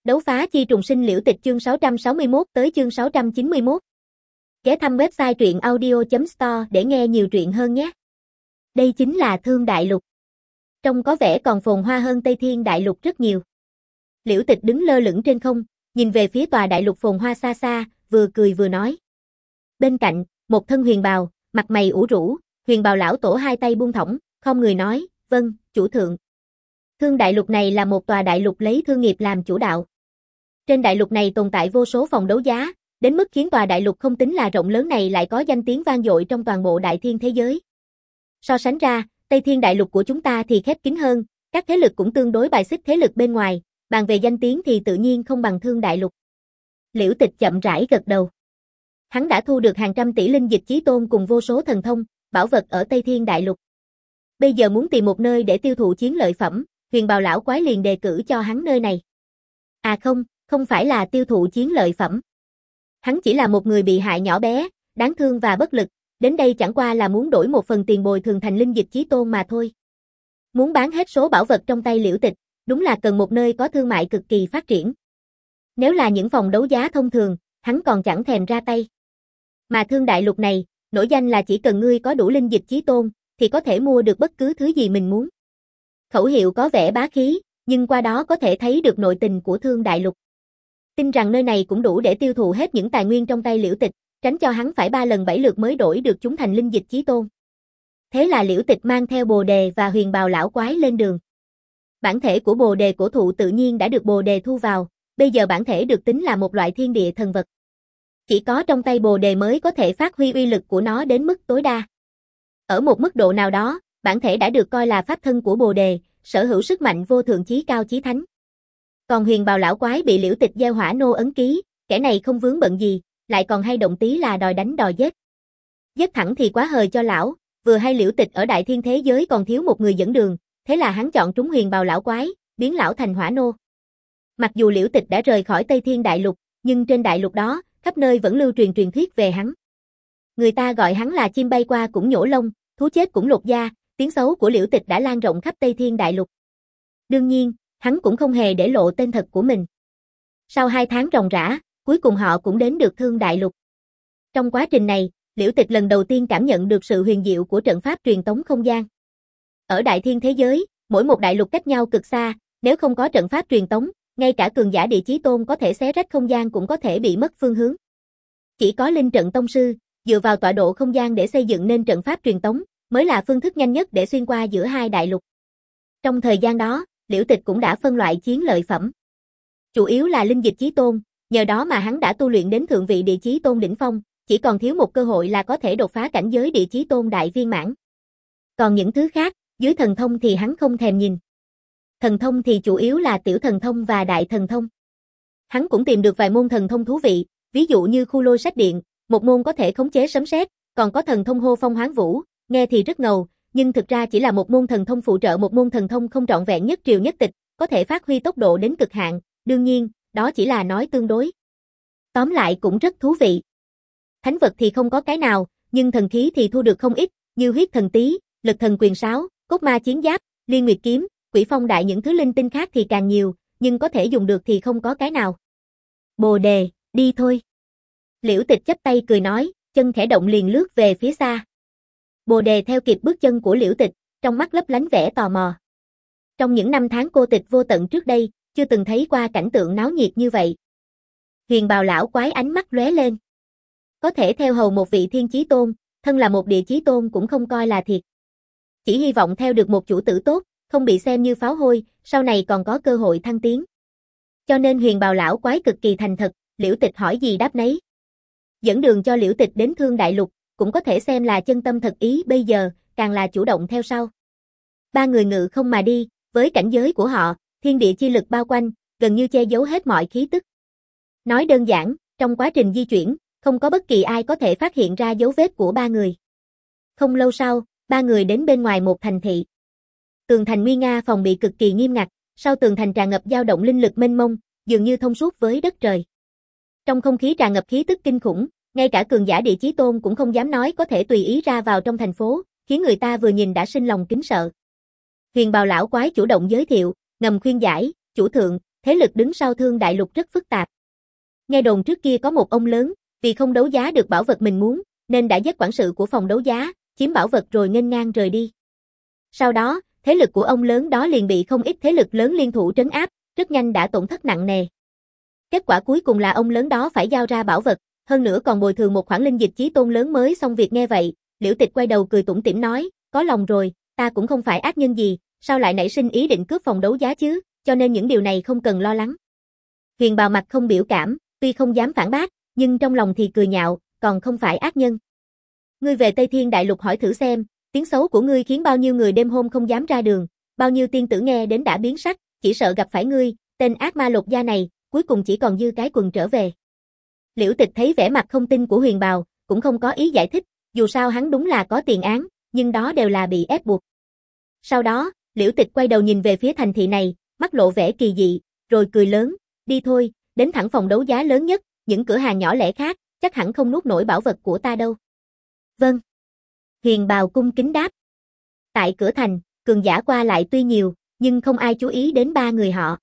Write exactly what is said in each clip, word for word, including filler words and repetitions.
Đấu phá chi trùng sinh liễu tịch chương sáu trăm sáu mươi mốt tới chương sáu trăm chín mươi mốt. Ghé thăm website truyện audio chấm store để nghe nhiều truyện hơn nhé. Đây chính là Thương Đại Lục. Trông có vẻ còn phồn hoa hơn Tây Thiên Đại Lục rất nhiều. Liễu Tịch đứng lơ lửng trên không, nhìn về phía tòa đại lục phồn hoa xa xa, vừa cười vừa nói. Bên cạnh, một thân huyền bào, mặt mày ủ rũ, huyền bào lão tổ hai tay buông thõng, không người nói, vâng, chủ thượng. Thương Đại Lục này là một tòa đại lục lấy thương nghiệp làm chủ đạo. Trên đại lục này tồn tại vô số phòng đấu giá, đến mức khiến tòa đại lục không tính là rộng lớn này lại có danh tiếng vang dội trong toàn bộ đại thiên thế giới. So sánh ra, Tây Thiên Đại Lục của chúng ta thì khép kín hơn, các thế lực cũng tương đối bài xích thế lực bên ngoài, bàn về danh tiếng thì tự nhiên không bằng Thương Đại Lục. Liễu Tịch chậm rãi gật đầu. Hắn đã thu được hàng trăm tỷ linh dịch chí tôn cùng vô số thần thông, bảo vật ở Tây Thiên Đại Lục. Bây giờ muốn tìm một nơi để tiêu thụ chiến lợi phẩm, huyền bào lão quái liền đề cử cho hắn nơi này. À không, không phải là tiêu thụ chiến lợi phẩm. Hắn chỉ là một người bị hại nhỏ bé, đáng thương và bất lực, đến đây chẳng qua là muốn đổi một phần tiền bồi thường thành linh dịch chí tôn mà thôi. Muốn bán hết số bảo vật trong tay Liễu Tịch, đúng là cần một nơi có thương mại cực kỳ phát triển. Nếu là những phòng đấu giá thông thường, hắn còn chẳng thèm ra tay. Mà Thương Đại Lục này, nổi danh là chỉ cần ngươi có đủ linh dịch chí tôn, thì có thể mua được bất cứ thứ gì mình muốn. Khẩu hiệu có vẻ bá khí, nhưng qua đó có thể thấy được nội tình của Thương Đại Lục. Tin rằng nơi này cũng đủ để tiêu thụ hết những tài nguyên trong tay Liễu Tịch, tránh cho hắn phải ba lần bảy lượt mới đổi được chúng thành linh dịch chí tôn. Thế là Liễu Tịch mang theo bồ đề và huyền bào lão quái lên đường. Bản thể của bồ đề cổ thụ tự nhiên đã được bồ đề thu vào, bây giờ bản thể được tính là một loại thiên địa thần vật. Chỉ có trong tay bồ đề mới có thể phát huy uy lực của nó đến mức tối đa. Ở một mức độ nào đó, bản thể đã được coi là pháp thân của bồ đề, sở hữu sức mạnh vô thượng chí cao chí thánh. Còn huyền bào lão quái bị Liễu Tịch gieo hỏa nô ấn ký, kẻ này không vướng bận gì, lại còn hay động tí là đòi đánh đòi giết. Giết thẳng thì quá hời cho lão, vừa hay Liễu Tịch ở đại thiên thế giới còn thiếu một người dẫn đường, thế là hắn chọn trúng huyền bào lão quái, biến lão thành hỏa nô. Mặc dù Liễu Tịch đã rời khỏi Tây Thiên Đại Lục, nhưng trên đại lục đó, khắp nơi vẫn lưu truyền truyền thuyết về hắn. Người ta gọi hắn là chim bay qua cũng nhổ lông, thú chết cũng lột da, tiếng xấu của Liễu Tịch đã lan rộng khắp Tây Thiên Đại Lục. Đương nhiên, hắn cũng không hề để lộ tên thật của mình. Sau hai tháng ròng rã, cuối cùng họ cũng đến được Thương Đại Lục. Trong quá trình này, Liễu Tịch lần đầu tiên cảm nhận được sự huyền diệu của trận pháp truyền tống không gian. Ở đại thiên thế giới, mỗi một đại lục cách nhau cực xa, nếu không có trận pháp truyền tống, ngay cả cường giả địa chí tôn có thể xé rách không gian cũng có thể bị mất phương hướng. Chỉ có linh trận tông sư, dựa vào tọa độ không gian để xây dựng nên trận pháp truyền tống, mới là phương thức nhanh nhất để xuyên qua giữa hai đại lục. Trong thời gian đó, Liễu Tịch cũng đã phân loại chiến lợi phẩm. Chủ yếu là linh dịch chí tôn, nhờ đó mà hắn đã tu luyện đến thượng vị địa chí tôn đỉnh phong, chỉ còn thiếu một cơ hội là có thể đột phá cảnh giới địa chí tôn đại viên mãn. Còn những thứ khác, dưới thần thông thì hắn không thèm nhìn. Thần thông thì chủ yếu là tiểu thần thông và đại thần thông. Hắn cũng tìm được vài môn thần thông thú vị, ví dụ như Khu Lôi Sách Điện, một môn có thể khống chế sấm sét, còn có thần thông Hô Phong Hoán Vũ, nghe thì rất ngầu, nhưng thực ra chỉ là một môn thần thông phụ trợ một môn thần thông không trọn vẹn nhất triều nhất tịch, có thể phát huy tốc độ đến cực hạn, đương nhiên, đó chỉ là nói tương đối. Tóm lại cũng rất thú vị. Thánh vật thì không có cái nào, nhưng thần khí thì thu được không ít, như huyết thần tí, lực thần quyền sáo, cốt ma chiến giáp, liên nguyệt kiếm, quỷ phong đại những thứ linh tinh khác thì càng nhiều, nhưng có thể dùng được thì không có cái nào. Bồ đề, đi thôi. Liễu Tịch chắp tay cười nói, chân khẽ động liền lướt về phía xa. Bồ đề theo kịp bước chân của Liễu Tịch, trong mắt lấp lánh vẻ tò mò. Trong những năm tháng cô tịch vô tận trước đây, chưa từng thấy qua cảnh tượng náo nhiệt như vậy. Huyền bào lão quái ánh mắt lóe lên. Có thể theo hầu một vị thiên chí tôn, thân là một địa chí tôn cũng không coi là thiệt. Chỉ hy vọng theo được một chủ tử tốt, không bị xem như pháo hôi, sau này còn có cơ hội thăng tiến. Cho nên huyền bào lão quái cực kỳ thành thật, Liễu Tịch hỏi gì đáp nấy. Dẫn đường cho Liễu Tịch đến Thương Đại Lục, cũng có thể xem là chân tâm thật ý bây giờ, càng là chủ động theo sau. Ba người ngự không mà đi, với cảnh giới của họ, thiên địa chi lực bao quanh, gần như che giấu hết mọi khí tức. Nói đơn giản, trong quá trình di chuyển, không có bất kỳ ai có thể phát hiện ra dấu vết của ba người. Không lâu sau, ba người đến bên ngoài một thành thị. Tường thành nguy nga phòng bị cực kỳ nghiêm ngặt, sau tường thành tràn ngập dao động linh lực mênh mông, dường như thông suốt với đất trời. Trong không khí tràn ngập khí tức kinh khủng, ngay cả cường giả địa chí tôn cũng không dám nói có thể tùy ý ra vào trong thành phố, khiến người ta vừa nhìn đã sinh lòng kính sợ. Huyền bào lão quái chủ động giới thiệu, ngầm khuyên giải, chủ thượng, thế lực đứng sau Thương Đại Lục rất phức tạp. Nghe đồn trước kia có một ông lớn, vì không đấu giá được bảo vật mình muốn, nên đã giết quản sự của phòng đấu giá, chiếm bảo vật rồi nghênh ngang rời đi. Sau đó, thế lực của ông lớn đó liền bị không ít thế lực lớn liên thủ trấn áp, rất nhanh đã tổn thất nặng nề. Kết quả cuối cùng là ông lớn đó phải giao ra bảo vật, hơn nữa còn bồi thường một khoản linh dịch chí tôn lớn mới. Xong việc nghe vậy, Liễu Tịch quay đầu cười tủm tỉm nói, có lòng rồi, ta cũng không phải ác nhân gì, sao lại nảy sinh ý định cướp phòng đấu giá chứ, cho nên những điều này không cần lo lắng. Huyền Bào mặt không biểu cảm, tuy không dám phản bác, nhưng trong lòng thì cười nhạo, còn không phải ác nhân. Ngươi về Tây Thiên Đại Lục hỏi thử xem, tiếng xấu của ngươi khiến bao nhiêu người đêm hôm không dám ra đường, bao nhiêu tiên tử nghe đến đã biến sắc, chỉ sợ gặp phải ngươi, tên ác ma lột da này, cuối cùng chỉ còn dư cái quần trở về. Liễu Tịch thấy vẻ mặt không tin của Huyền Bào, cũng không có ý giải thích, dù sao hắn đúng là có tiền án, nhưng đó đều là bị ép buộc. Sau đó, Liễu Tịch quay đầu nhìn về phía thành thị này, mắt lộ vẻ kỳ dị, rồi cười lớn, đi thôi, đến thẳng phòng đấu giá lớn nhất, những cửa hàng nhỏ lẻ khác, chắc hẳn không nuốt nổi bảo vật của ta đâu. Vâng. Huyền Bào cung kính đáp. Tại cửa thành, cường giả qua lại tuy nhiều, nhưng không ai chú ý đến ba người họ.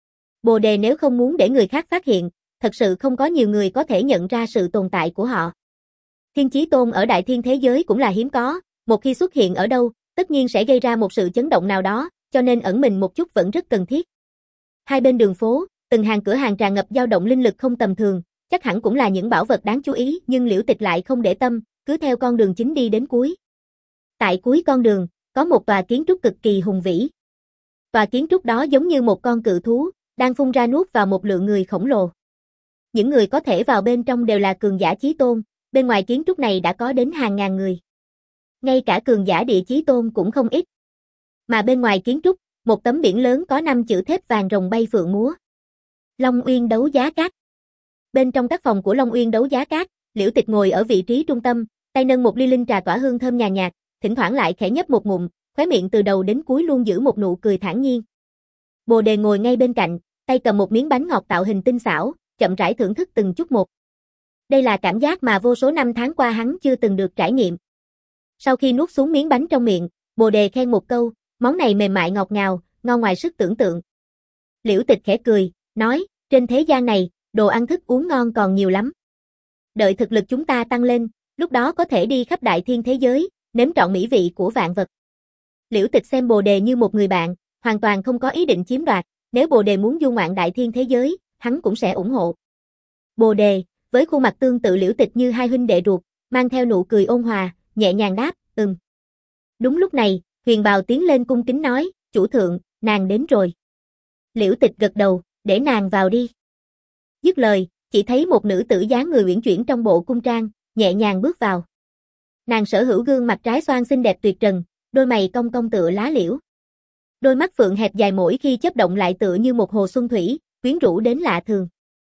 Bồ Đề nếu không muốn để người khác phát hiện, thật sự không có nhiều người có thể nhận ra sự tồn tại của họ. Thiên Chí Tôn ở đại thiên thế giới cũng là hiếm có, một khi xuất hiện ở đâu, tất nhiên sẽ gây ra một sự chấn động nào đó, cho nên ẩn mình một chút vẫn rất cần thiết. Hai bên đường phố, từng hàng cửa hàng tràn ngập dao động linh lực không tầm thường, chắc hẳn cũng là những bảo vật đáng chú ý, nhưng Liễu Tịch lại không để tâm, cứ theo con đường chính đi đến cuối. Tại cuối con đường, có một tòa kiến trúc cực kỳ hùng vĩ. Tòa kiến trúc đó giống như một con cự thú, đang phun ra nuốt vào một lượng người khổng lồ. Những người có thể vào bên trong đều là cường giả chí tôn, bên ngoài kiến trúc này đã có đến hàng ngàn người. Ngay cả cường giả địa chí tôn cũng không ít. Mà bên ngoài kiến trúc, một tấm biển lớn có năm chữ thép vàng rồng bay phượng múa. Long Uyên đấu giá cát. Bên trong các phòng của Long Uyên đấu giá cát, Liễu Tịch ngồi ở vị trí trung tâm, tay nâng một ly linh trà tỏa hương thơm nhàn nhạt, thỉnh thoảng lại khẽ nhấp một ngụm, khóe miệng từ đầu đến cuối luôn giữ một nụ cười thản nhiên. Bồ Đề ngồi ngay bên cạnh, tay cầm một miếng bánh ngọt tạo hình tinh xảo, chậm rãi thưởng thức từng chút một. Đây là cảm giác mà vô số năm tháng qua hắn chưa từng được trải nghiệm. Sau khi nuốt xuống miếng bánh trong miệng, Bồ Đề khen một câu, món này mềm mại ngọt ngào, ngon ngoài sức tưởng tượng. Liễu Tịch khẽ cười, nói, trên thế gian này, đồ ăn thức uống ngon còn nhiều lắm. Đợi thực lực chúng ta tăng lên, lúc đó có thể đi khắp đại thiên thế giới, nếm trọn mỹ vị của vạn vật. Liễu Tịch xem Bồ Đề như một người bạn, hoàn toàn không có ý định chiếm đoạt, nếu Bồ Đề muốn du ngoạn đại thiên thế giới, hắn cũng sẽ ủng hộ. Bồ Đề, với khuôn mặt tương tự Liễu Tịch như hai huynh đệ ruột, mang theo nụ cười ôn hòa, nhẹ nhàng đáp, ừm. Đúng lúc này, Huyền Bào tiến lên cung kính nói, chủ thượng, nàng đến rồi. Liễu Tịch gật đầu, để nàng vào đi. Dứt lời, chỉ thấy một nữ tử dáng người uyển chuyển trong bộ cung trang, nhẹ nhàng bước vào. Nàng sở hữu gương mặt trái xoan xinh đẹp tuyệt trần, đôi mày cong cong tựa lá liễu. Đôi mắt phượng hẹp dài mỗi khi chớp động lại tựa như một hồ xuân thủy, quyến rũ đến lạ thường.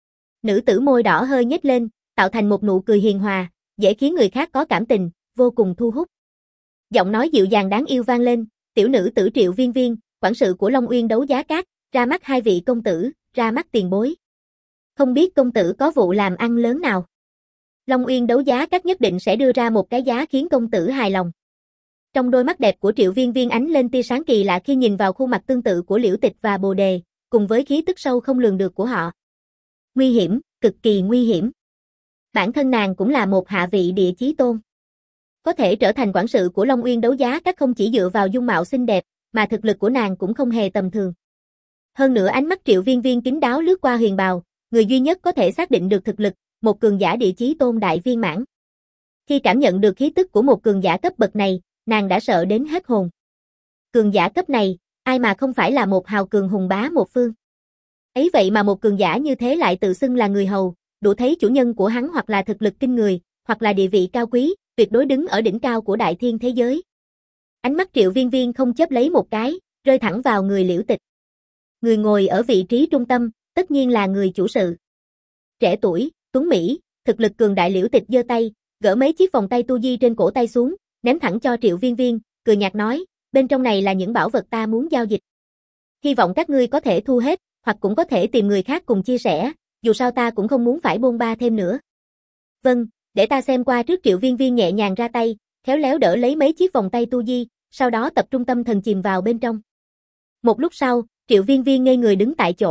Nữ tử môi đỏ hơi nhếch lên, tạo thành một nụ cười hiền hòa, dễ khiến người khác có cảm tình, vô cùng thu hút. Giọng nói dịu dàng đáng yêu vang lên, tiểu nữ tử Triệu Viên Viên, quản sự của Long Uyên đấu giá cát, ra mắt hai vị công tử, ra mắt tiền bối. Không biết công tử có vụ làm ăn lớn nào? Long Uyên đấu giá cát nhất định sẽ đưa ra một cái giá khiến công tử hài lòng. Trong đôi mắt đẹp của Triệu Viên Viên ánh lên tia sáng kỳ lạ khi nhìn vào khuôn mặt tương tự của Liễu Tịch và Bồ Đề, cùng với khí tức sâu không lường được của họ. Nguy hiểm, cực kỳ nguy hiểm. Bản thân nàng cũng là một hạ vị địa chí tôn. Có thể trở thành quản sự của Long Uyên đấu giá các không chỉ dựa vào dung mạo xinh đẹp, mà thực lực của nàng cũng không hề tầm thường. Hơn nữa ánh mắt Triệu Viên Viên kín đáo lướt qua Huyền Bào, người duy nhất có thể xác định được thực lực, một cường giả địa chí tôn đại viên mãn. Khi cảm nhận được khí tức của một cường giả cấp bậc này, nàng đã sợ đến hết hồn. Cường giả cấp này, ai mà không phải là một hào cường hùng bá một phương. Ấy vậy mà một cường giả như thế lại tự xưng là người hầu, đủ thấy chủ nhân của hắn hoặc là thực lực kinh người, hoặc là địa vị cao quý, tuyệt đối đứng ở đỉnh cao của đại thiên thế giới. Ánh mắt Triệu Viên Viên không chớp lấy một cái, rơi thẳng vào người Liễu Tịch. Người ngồi ở vị trí trung tâm, tất nhiên là người chủ sự. Trẻ tuổi, tuấn mỹ, thực lực cường đại Liễu Tịch giơ tay, gỡ mấy chiếc vòng tay tu di trên cổ tay xuống, ném thẳng cho Triệu Viên Viên, cười nhạt nói, bên trong này là những bảo vật ta muốn giao dịch. Hy vọng các ngươi có thể thu hết, hoặc cũng có thể tìm người khác cùng chia sẻ, dù sao ta cũng không muốn phải bôn ba thêm nữa. Vâng, để ta xem qua trước. Triệu Viên Viên nhẹ nhàng ra tay, khéo léo đỡ lấy mấy chiếc vòng tay tu di, sau đó tập trung tâm thần chìm vào bên trong. Một lúc sau, Triệu Viên Viên ngây người đứng tại chỗ,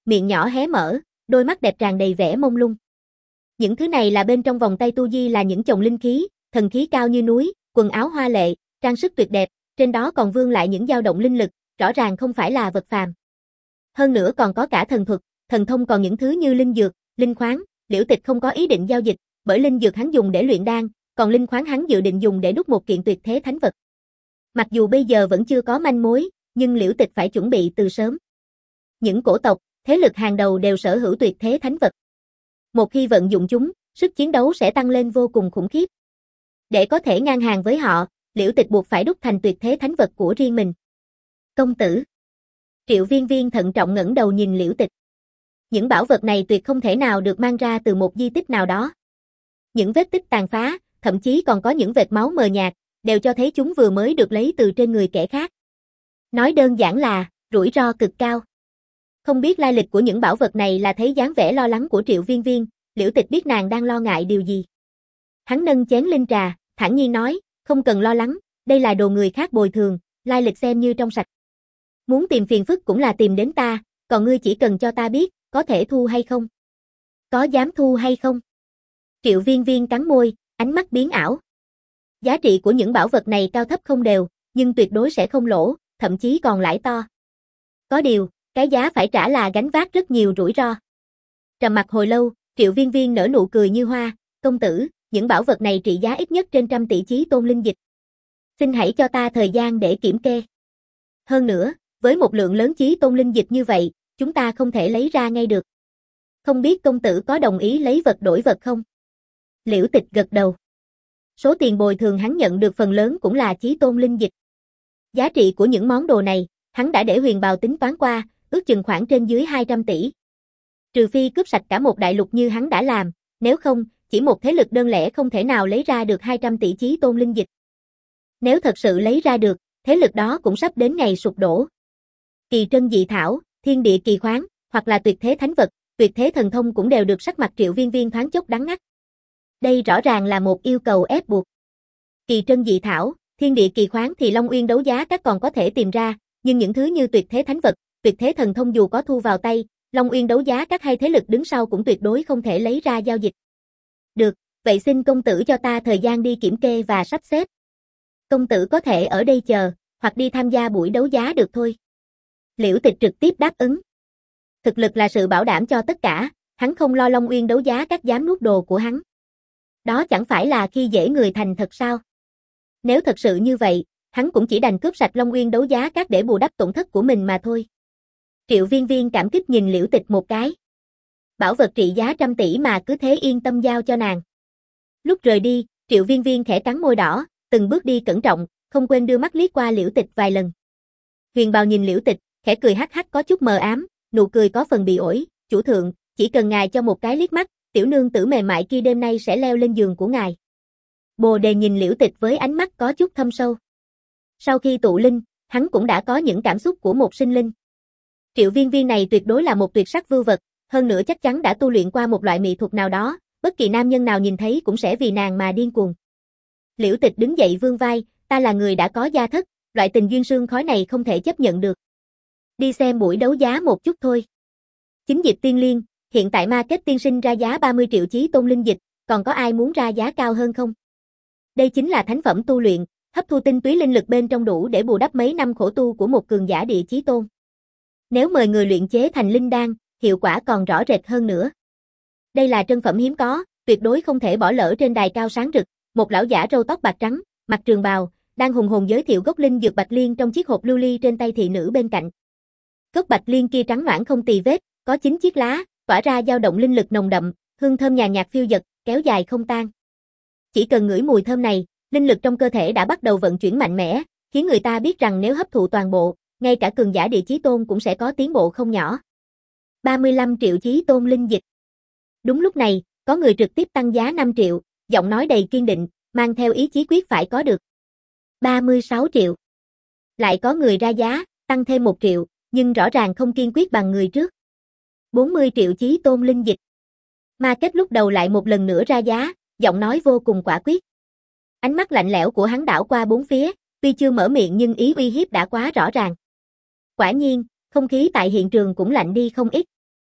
miệng nhỏ hé mở, đôi mắt đẹp tràn đầy vẻ mông lung. Những thứ này là bên trong vòng tay tu di là những chồng linh khí, thần khí cao như núi, quần áo hoa lệ, trang sức tuyệt đẹp, trên đó còn vương lại những dao động linh lực, rõ ràng không phải là vật phàm. Hơn nữa còn có cả thần thuật, thần thông còn những thứ như linh dược, linh khoáng, Liễu Tịch không có ý định giao dịch, bởi linh dược hắn dùng để luyện đan, còn linh khoáng hắn dự định dùng để đúc một kiện tuyệt thế thánh vật. Mặc dù bây giờ vẫn chưa có manh mối, nhưng Liễu Tịch phải chuẩn bị từ sớm. Những cổ tộc, thế lực hàng đầu đều sở hữu tuyệt thế thánh vật. Một khi vận dụng chúng, sức chiến đấu sẽ tăng lên vô cùng khủng khiếp. Để có thể ngang hàng với họ, Liễu Tịch buộc phải đúc thành tuyệt thế thánh vật của riêng mình. Công tử. Triệu Viên Viên thận trọng ngẩng đầu nhìn Liễu Tịch. Những bảo vật này tuyệt không thể nào được mang ra từ một di tích nào đó. Những vết tích tàn phá, thậm chí còn có những vệt máu mờ nhạt, đều cho thấy chúng vừa mới được lấy từ trên người kẻ khác. Nói đơn giản là, rủi ro cực cao. Không biết lai lịch của những bảo vật này là thấy dáng vẻ lo lắng của Triệu Viên Viên, Liễu Tịch biết nàng đang lo ngại điều gì. Hắn nâng chén linh trà, thản nhiên nói, không cần lo lắng, đây là đồ người khác bồi thường, lai lịch xem như trong sạch. Muốn tìm phiền phức cũng là tìm đến ta, còn ngươi chỉ cần cho ta biết, có thể thu hay không? Có dám thu hay không? Triệu Viên Viên cắn môi, ánh mắt biến ảo. Giá trị của những bảo vật này cao thấp không đều, nhưng tuyệt đối sẽ không lỗ, thậm chí còn lãi to. Có điều, cái giá phải trả là gánh vác rất nhiều rủi ro. Trầm mặc hồi lâu, Triệu Viên Viên nở nụ cười như hoa, công tử, những bảo vật này trị giá ít nhất trên trăm tỷ chí tôn linh dịch. Xin hãy cho ta thời gian để kiểm kê. Hơn nữa, với một lượng lớn chí tôn linh dịch như vậy, chúng ta không thể lấy ra ngay được. Không biết công tử có đồng ý lấy vật đổi vật không? Liễu Tịch gật đầu. Số tiền bồi thường hắn nhận được phần lớn cũng là chí tôn linh dịch. Giá trị của những món đồ này, hắn đã để Huyền Bào tính toán qua, ước chừng khoảng trên dưới hai trăm tỷ. Trừ phi cướp sạch cả một đại lục như hắn đã làm, nếu không, chỉ một thế lực đơn lẻ không thể nào lấy ra được hai trăm tỷ chí tôn linh dịch. Nếu thật sự lấy ra được, thế lực đó cũng sắp đến ngày sụp đổ. Kỳ trân dị thảo, thiên địa kỳ khoáng, hoặc là tuyệt thế thánh vật, tuyệt thế thần thông cũng đều được sắc mặt Triệu Viên Viên thoáng chốc đắng ngắt. Đây rõ ràng là một yêu cầu ép buộc. Kỳ trân dị thảo, thiên địa kỳ khoáng thì Long Uyên đấu giá các còn có thể tìm ra, nhưng những thứ như tuyệt thế thánh vật, tuyệt thế thần thông dù có thu vào tay, Long Uyên đấu giá các hay thế lực đứng sau cũng tuyệt đối không thể lấy ra giao dịch. Được, vậy xin công tử cho ta thời gian đi kiểm kê và sắp xếp. Công tử có thể ở đây chờ, hoặc đi tham gia buổi đấu giá được thôi. Liễu Tịch trực tiếp đáp ứng. Thực lực là sự bảo đảm cho tất cả, hắn không lo Long Uyên đấu giá các dám nuốt đồ của hắn. Đó chẳng phải là khi dễ người thành thật sao? Nếu thật sự như vậy, hắn cũng chỉ đành cướp sạch Long Uyên đấu giá các để bù đắp tổn thất của mình mà thôi. Triệu Viên Viên cảm kích nhìn Liễu Tịch một cái. Bảo vật trị giá trăm tỷ mà cứ thế yên tâm giao cho nàng. Lúc rời đi, Triệu Viên Viên khẽ cắn môi đỏ, từng bước đi cẩn trọng, không quên đưa mắt liếc qua Liễu Tịch vài lần. Huyền Bào nhìn Liễu Tịch, khẽ cười hắc hắc có chút mờ ám, nụ cười có phần bị ổi, chủ thượng, chỉ cần ngài cho một cái liếc mắt, tiểu nương tử mềm mại kia đêm nay sẽ leo lên giường của ngài. Bồ Đề nhìn Liễu Tịch với ánh mắt có chút thâm sâu. Sau khi tụ linh, hắn cũng đã có những cảm xúc của một sinh linh. Triệu Viên Viên này tuyệt đối là một tuyệt sắc vưu vật, hơn nữa chắc chắn đã tu luyện qua một loại mỹ thuật nào đó, bất kỳ nam nhân nào nhìn thấy cũng sẽ vì nàng mà điên cuồng. Liễu Tịch đứng dậy vươn vai, ta là người đã có gia thất, loại tình duyên sương khói này không thể chấp nhận được. Đi xem buổi đấu giá một chút thôi. Chính Diệp Tiên Liên, hiện tại market tiên sinh ra giá ba mươi triệu chí tôn linh dịch, còn có ai muốn ra giá cao hơn không? Đây chính là thánh phẩm tu luyện, hấp thu tinh túy linh lực bên trong đủ để bù đắp mấy năm khổ tu của một cường giả địa chí tôn. Nếu mời người luyện chế thành linh đan, hiệu quả còn rõ rệt hơn nữa. Đây là trân phẩm hiếm có, tuyệt đối không thể bỏ lỡ trên đài cao sáng rực, một lão giả râu tóc bạc trắng, mặc trường bào, đang hùng hồn giới thiệu gốc linh dược bạch liên trong chiếc hộp lưu ly trên tay thị nữ bên cạnh. Gốc bạch liên kia trắng nõn không tì vết, có chín chiếc lá, tỏa ra dao động linh lực nồng đậm, hương thơm nhàn nhạt phiêu dật, kéo dài không tan. Chỉ cần ngửi mùi thơm này, linh lực trong cơ thể đã bắt đầu vận chuyển mạnh mẽ, khiến người ta biết rằng nếu hấp thụ toàn bộ, ngay cả cường giả địa chí tôn cũng sẽ có tiến bộ không nhỏ. ba mươi lăm triệu chí tôn linh dịch. Đúng lúc này, có người trực tiếp tăng giá năm triệu, giọng nói đầy kiên định, mang theo ý chí quyết phải có được. ba mươi sáu triệu. Lại có người ra giá, tăng thêm một triệu, nhưng rõ ràng không kiên quyết bằng người trước. bốn mươi triệu chí tôn linh dịch. Market lúc đầu lại một lần nữa ra giá, giọng nói vô cùng quả quyết. Ánh mắt lạnh lẽo của hắn đảo qua bốn phía, tuy chưa mở miệng nhưng ý uy hiếp đã quá rõ ràng. Quả nhiên, không khí tại hiện trường cũng lạnh đi không ít.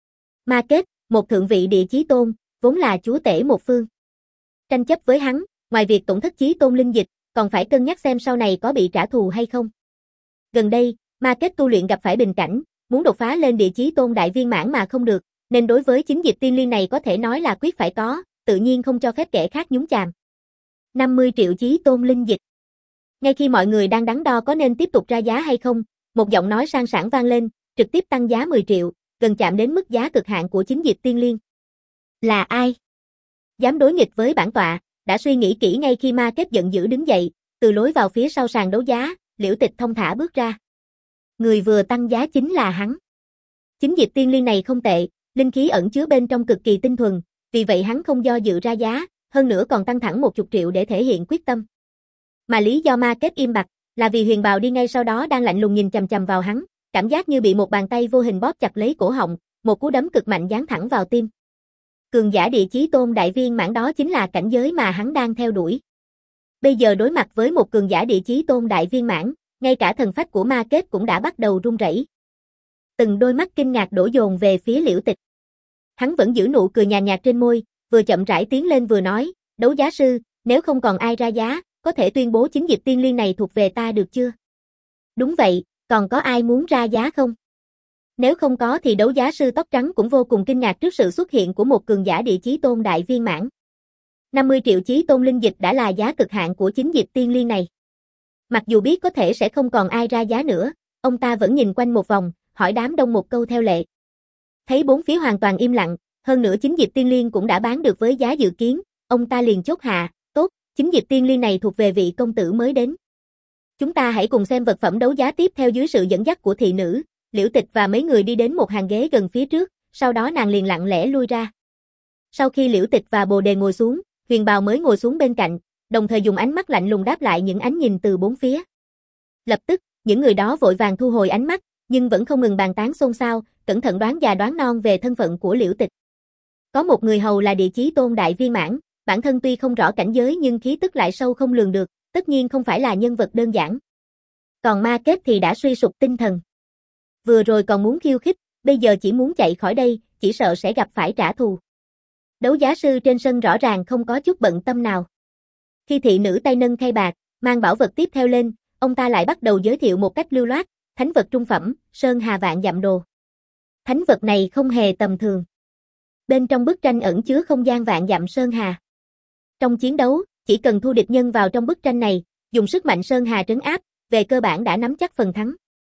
Ma Kết, một thượng vị địa chí tôn, vốn là chúa tể một phương. Tranh chấp với hắn, ngoài việc tổn thất chí tôn linh dịch, còn phải cân nhắc xem sau này có bị trả thù hay không. Gần đây, Ma Kết tu luyện gặp phải bình cảnh, muốn đột phá lên địa chí tôn đại viên mãn mà không được, nên đối với chiến dịch tiên liên này có thể nói là quyết phải có, tự nhiên không cho phép kẻ khác nhúng chàm. năm mươi triệu chí tôn linh dịch. Ngay khi mọi người đang đắn đo có nên tiếp tục ra giá hay không, một giọng nói sang sảng vang lên, trực tiếp tăng giá mười triệu, gần chạm đến mức giá cực hạn của chiến dịch tiên liên. Là ai? Dám đối nghịch với bản tọa, đã suy nghĩ kỹ ngay khi Ma Kết giận dữ đứng dậy, từ lối vào phía sau sàn đấu giá, Liễu Tịch thông thả bước ra. Người vừa tăng giá chính là hắn. Chiến dịch tiên liên này không tệ, linh khí ẩn chứa bên trong cực kỳ tinh thuần, vì vậy hắn không do dự ra giá, hơn nữa còn tăng thẳng một chục triệu để thể hiện quyết tâm. Mà lý do Ma Kết im bặt, là vì Huyền Bào đi ngay sau đó đang lạnh lùng nhìn chằm chằm vào hắn, cảm giác như bị một bàn tay vô hình bóp chặt lấy cổ họng, một cú đấm cực mạnh giáng thẳng vào tim. Cường giả địa chí tôn đại viên mãn đó chính là cảnh giới mà hắn đang theo đuổi. Bây giờ đối mặt với một cường giả địa chí tôn đại viên mãn, ngay cả thần phách của Ma Kết cũng đã bắt đầu run rẩy. Từng đôi mắt kinh ngạc đổ dồn về phía Liễu Tịch. Hắn vẫn giữ nụ cười nhàn nhạt trên môi, vừa chậm rãi tiến lên vừa nói, đấu giá sư, nếu không còn ai ra giá, có thể tuyên bố chiến dịch tiên liên này thuộc về ta được chưa? Đúng vậy, còn có ai muốn ra giá không? Nếu không có thì đấu giá sư tóc trắng cũng vô cùng kinh ngạc trước sự xuất hiện của một cường giả địa chí tôn đại viên mãn. năm mươi triệu chí tôn linh dịch đã là giá cực hạn của chiến dịch tiên liên này. Mặc dù biết có thể sẽ không còn ai ra giá nữa, ông ta vẫn nhìn quanh một vòng, hỏi đám đông một câu theo lệ. Thấy bốn phía hoàn toàn im lặng, hơn nữa chiến dịch tiên liên cũng đã bán được với giá dự kiến, ông ta liền chốt hạ, tốt, chiến dịch tiên liên này thuộc về vị công tử mới đến. Chúng ta hãy cùng xem vật phẩm đấu giá tiếp theo dưới sự dẫn dắt của thị nữ. Liễu Tịch và mấy người đi đến một hàng ghế gần phía trước, sau đó nàng liền lặng lẽ lui ra. Sau khi Liễu Tịch và Bồ Đề ngồi xuống, Huyền Bào mới ngồi xuống bên cạnh, đồng thời dùng ánh mắt lạnh lùng đáp lại những ánh nhìn từ bốn phía. Lập tức, những người đó vội vàng thu hồi ánh mắt, nhưng vẫn không ngừng bàn tán xôn xao, cẩn thận đoán già đoán non về thân phận của Liễu Tịch. Có một người hầu là địa chí tôn đại viên mãn, bản thân tuy không rõ cảnh giới nhưng khí tức lại sâu không lường được, tất nhiên không phải là nhân vật đơn giản. Còn Ma Kết thì đã suy sụp tinh thần. Vừa rồi còn muốn khiêu khích, bây giờ chỉ muốn chạy khỏi đây, chỉ sợ sẽ gặp phải trả thù. Đấu giá sư trên sân rõ ràng không có chút bận tâm nào. Khi thị nữ tay nâng khay bạc, mang bảo vật tiếp theo lên, ông ta lại bắt đầu giới thiệu một cách lưu loát, thánh vật trung phẩm, Sơn Hà Vạn Dặm Đồ. Thánh vật này không hề tầm thường. Bên trong bức tranh ẩn chứa không gian vạn dặm Sơn Hà. Trong chiến đấu, chỉ cần thu địch nhân vào trong bức tranh này, dùng sức mạnh Sơn Hà trấn áp, về cơ bản đã nắm chắc phần thắng.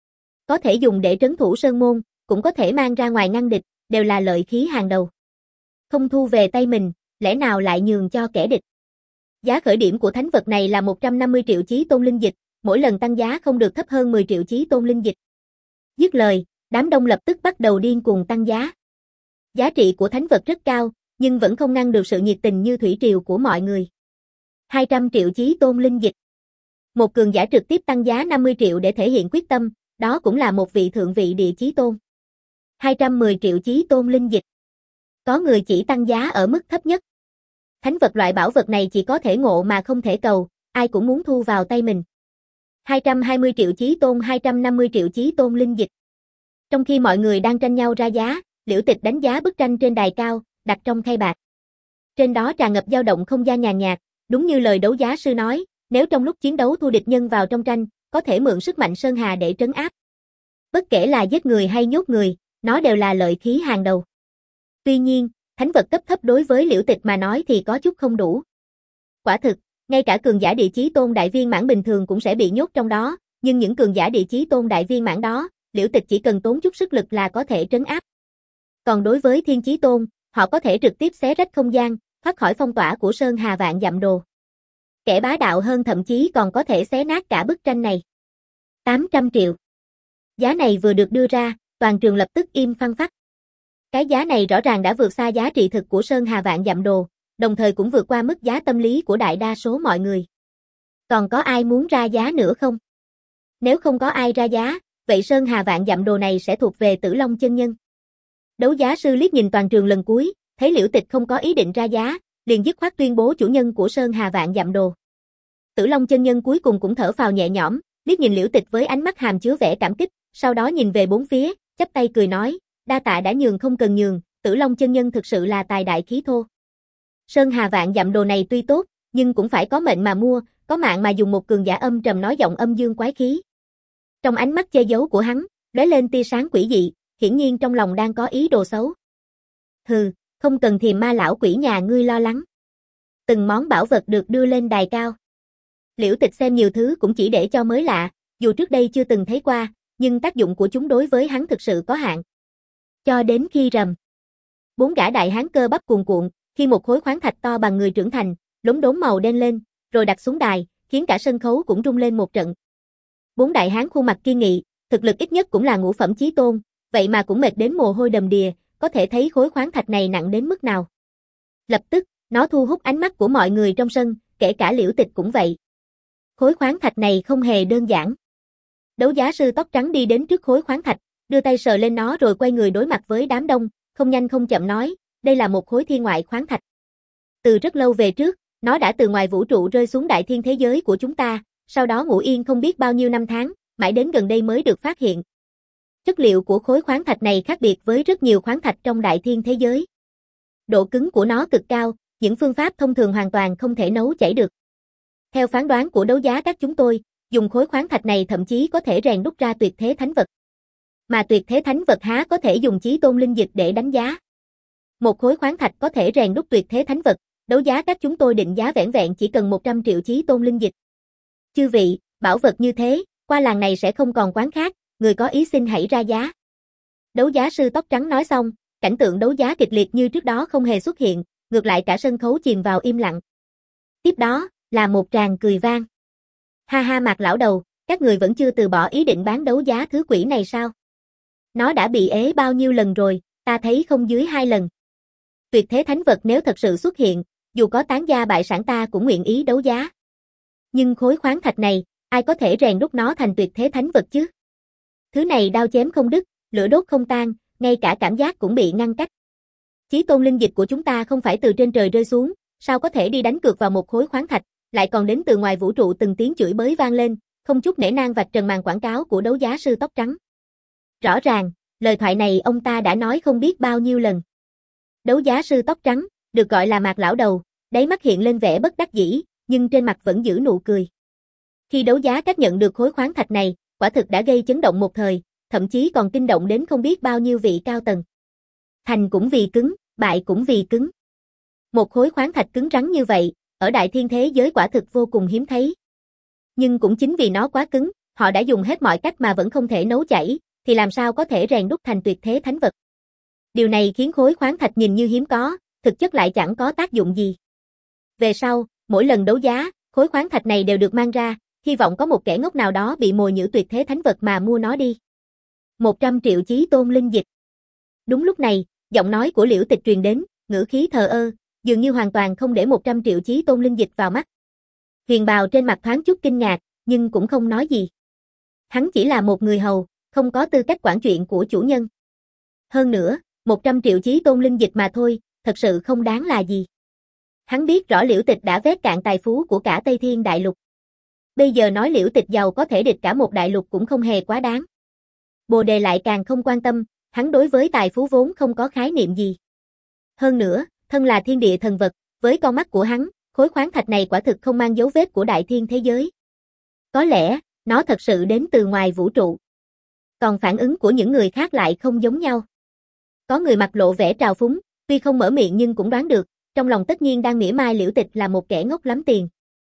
Có thể dùng để trấn thủ sơn môn, cũng có thể mang ra ngoài ngăn địch, đều là lợi khí hàng đầu. Không thu về tay mình, lẽ nào lại nhường cho kẻ địch? Giá khởi điểm của thánh vật này là một trăm năm mươi triệu chí tôn linh dịch, mỗi lần tăng giá không được thấp hơn mười triệu chí tôn linh dịch. Dứt lời, đám đông lập tức bắt đầu điên cuồng tăng giá. Giá trị của thánh vật rất cao, nhưng vẫn không ngăn được sự nhiệt tình như thủy triều của mọi người. hai trăm triệu chí tôn linh dịch. Một cường giả trực tiếp tăng giá năm mươi triệu để thể hiện quyết tâm, đó cũng là một vị thượng vị địa chí tôn. hai trăm mười triệu chí tôn linh dịch. Có người chỉ tăng giá ở mức thấp nhất. Thánh vật loại bảo vật này chỉ có thể ngộ mà không thể cầu, ai cũng muốn thu vào tay mình. hai trăm hai mươi triệu chí tôn, hai trăm năm mươi triệu chí tôn linh dịch. Trong khi mọi người đang tranh nhau ra giá, Liễu Tịch đánh giá bức tranh trên đài cao, đặt trong khay bạc. Trên đó tràn ngập dao động không gian nhàn nhạt, đúng như lời đấu giá sư nói, nếu trong lúc chiến đấu thu địch nhân vào trong tranh, có thể mượn sức mạnh Sơn Hà để trấn áp. Bất kể là giết người hay nhốt người, nó đều là lợi khí hàng đầu. Tuy nhiên, thánh vật cấp thấp đối với Liễu Tịch mà nói thì có chút không đủ. Quả thực, ngay cả cường giả địa chí tôn đại viên mãn bình thường cũng sẽ bị nhốt trong đó, nhưng những cường giả địa chí tôn đại viên mãn đó, Liễu Tịch chỉ cần tốn chút sức lực là có thể trấn áp. Còn đối với thiên chí tôn, họ có thể trực tiếp xé rách không gian, thoát khỏi phong tỏa của Sơn Hà Vạn Dặm Đồ. Kẻ bá đạo hơn thậm chí còn có thể xé nát cả bức tranh này. tám trăm triệu. Giá này vừa được đưa ra, toàn trường lập tức im phăng phắc. Cái giá này rõ ràng đã vượt xa giá trị thực của Sơn Hà Vạn Dặm Đồ, đồng thời cũng vượt qua mức giá tâm lý của đại đa số mọi người. Còn có ai muốn ra giá nữa không? Nếu không có ai ra giá, vậy Sơn Hà Vạn Dặm Đồ này sẽ thuộc về Tử Long chân nhân. Đấu giá sư liếc nhìn toàn trường lần cuối, thấy Liễu Tịch không có ý định ra giá, liền dứt khoát tuyên bố chủ nhân của Sơn Hà Vạn Dặm Đồ. Tử Long chân nhân cuối cùng cũng thở phào nhẹ nhõm, liếc nhìn Liễu Tịch với ánh mắt hàm chứa vẻ cảm kích, sau đó nhìn về bốn phía, chắp tay cười nói, đa tạ đã nhường không cần nhường, Tử Long chân nhân thực sự là tài đại khí thô. Sơn hà vạn dặm đồ này tuy tốt, nhưng cũng phải có mệnh mà mua, có mạng mà dùng, một cường giả âm trầm nói giọng âm dương quái khí. Trong ánh mắt che giấu của hắn, lóe lên tia sáng quỷ dị, hiển nhiên trong lòng đang có ý đồ xấu. Hừ, không cần Thiềm Ma lão quỷ nhà ngươi lo lắng. Từng món bảo vật được đưa lên đài cao. Liễu Tịch xem nhiều thứ cũng chỉ để cho mới lạ, dù trước đây chưa từng thấy qua, nhưng tác dụng của chúng đối với hắn thực sự có hạn. Cho đến khi rầm. Bốn gã đại hán cơ bắp cuồn cuộn, khi một khối khoáng thạch to bằng người trưởng thành, lốm đốm màu đen lên, rồi đặt xuống đài, khiến cả sân khấu cũng rung lên một trận. Bốn đại hán khuôn mặt kiên nghị, thực lực ít nhất cũng là ngũ phẩm chí tôn, vậy mà cũng mệt đến mồ hôi đầm đìa, có thể thấy khối khoáng thạch này nặng đến mức nào. Lập tức, nó thu hút ánh mắt của mọi người trong sân, kể cả Liễu Tịch cũng vậy. Khối khoáng thạch này không hề đơn giản. Đấu giá sư tóc trắng đi đến trước khối khoáng thạch, đưa tay sờ lên nó rồi quay người đối mặt với đám đông, không nhanh không chậm nói, đây là một khối thiên ngoại khoáng thạch. Từ rất lâu về trước, nó đã từ ngoài vũ trụ rơi xuống đại thiên thế giới của chúng ta, sau đó ngủ yên không biết bao nhiêu năm tháng, mãi đến gần đây mới được phát hiện. Chất liệu của khối khoáng thạch này khác biệt với rất nhiều khoáng thạch trong đại thiên thế giới. Độ cứng của nó cực cao, những phương pháp thông thường hoàn toàn không thể nấu chảy được. Theo phán đoán của đấu giá các chúng tôi, dùng khối khoáng thạch này thậm chí có thể rèn đúc ra tuyệt thế thánh vật. Mà tuyệt thế thánh vật há có thể dùng chí tôn linh dịch để đánh giá. Một khối khoáng thạch có thể rèn đúc tuyệt thế thánh vật, đấu giá các chúng tôi định giá vẻn vẹn chỉ cần một trăm triệu chí tôn linh dịch. Chư vị, bảo vật như thế, qua làng này sẽ không còn quán khác, người có ý xin hãy ra giá. Đấu giá sư tóc trắng nói xong, cảnh tượng đấu giá kịch liệt như trước đó không hề xuất hiện, ngược lại cả sân khấu chìm vào im lặng. Tiếp đó, là một tràng cười vang. Ha ha Mạc lão đầu, các người vẫn chưa từ bỏ ý định bán đấu giá thứ quỷ này sao? Nó đã bị ế bao nhiêu lần rồi, ta thấy không dưới hai lần. Tuyệt thế thánh vật nếu thật sự xuất hiện, dù có tán gia bại sản ta cũng nguyện ý đấu giá. Nhưng khối khoáng thạch này, ai có thể rèn đúc nó thành tuyệt thế thánh vật chứ? Thứ này đao chém không đứt, lửa đốt không tan, ngay cả cảm giác cũng bị ngăn cách. Chí tôn linh dịch của chúng ta không phải từ trên trời rơi xuống, sao có thể đi đánh cược vào một khối khoáng thạch, lại còn đến từ ngoài vũ trụ. Từng tiếng chửi bới vang lên, không chút nể nang vạch trần màn quảng cáo của đấu giá sư tóc trắng. Rõ ràng, lời thoại này ông ta đã nói không biết bao nhiêu lần. Đấu giá sư tóc trắng, được gọi là Mạc lão đầu, đáy mắt hiện lên vẻ bất đắc dĩ, nhưng trên mặt vẫn giữ nụ cười. Khi đấu giá các nhận được khối khoáng thạch này, quả thực đã gây chấn động một thời, thậm chí còn kinh động đến không biết bao nhiêu vị cao tầng. Thành cũng vì cứng, bại cũng vì cứng. Một khối khoáng thạch cứng rắn như vậy, ở đại thiên thế giới quả thực vô cùng hiếm thấy. Nhưng cũng chính vì nó quá cứng, họ đã dùng hết mọi cách mà vẫn không thể nấu chảy, thì làm sao có thể rèn đúc thành tuyệt thế thánh vật. Điều này khiến khối khoáng thạch nhìn như hiếm có, thực chất lại chẳng có tác dụng gì. Về sau, mỗi lần đấu giá, khối khoáng thạch này đều được mang ra, hy vọng có một kẻ ngốc nào đó bị mồi nhử tuyệt thế thánh vật mà mua nó đi. một trăm triệu chí tôn linh dịch. Đúng lúc này, giọng nói của Liễu Tịch truyền đến, ngữ khí thờ ơ, dường như hoàn toàn không để một trăm triệu chí tôn linh dịch vào mắt. Huyền bào trên mặt thoáng chút kinh ngạc, nhưng cũng không nói gì. Hắn chỉ là một người hầu, không có tư cách quản chuyện của chủ nhân. Hơn nữa, một trăm triệu chí tôn linh dịch mà thôi, thật sự không đáng là gì. Hắn biết rõ Liễu Tịch đã vét cạn tài phú của cả Tây Thiên Đại Lục. Bây giờ nói Liễu Tịch giàu có thể địch cả một đại lục cũng không hề quá đáng. Bồ Đề lại càng không quan tâm, hắn đối với tài phú vốn không có khái niệm gì. Hơn nữa, thân là thiên địa thần vật, với con mắt của hắn, khối khoáng thạch này quả thực không mang dấu vết của đại thiên thế giới. Có lẽ, nó thật sự đến từ ngoài vũ trụ. Còn phản ứng của những người khác lại không giống nhau. Có người mặt lộ vẻ trào phúng, tuy không mở miệng nhưng cũng đoán được, trong lòng tất nhiên đang mỉa mai Liễu Tịch là một kẻ ngốc lắm tiền.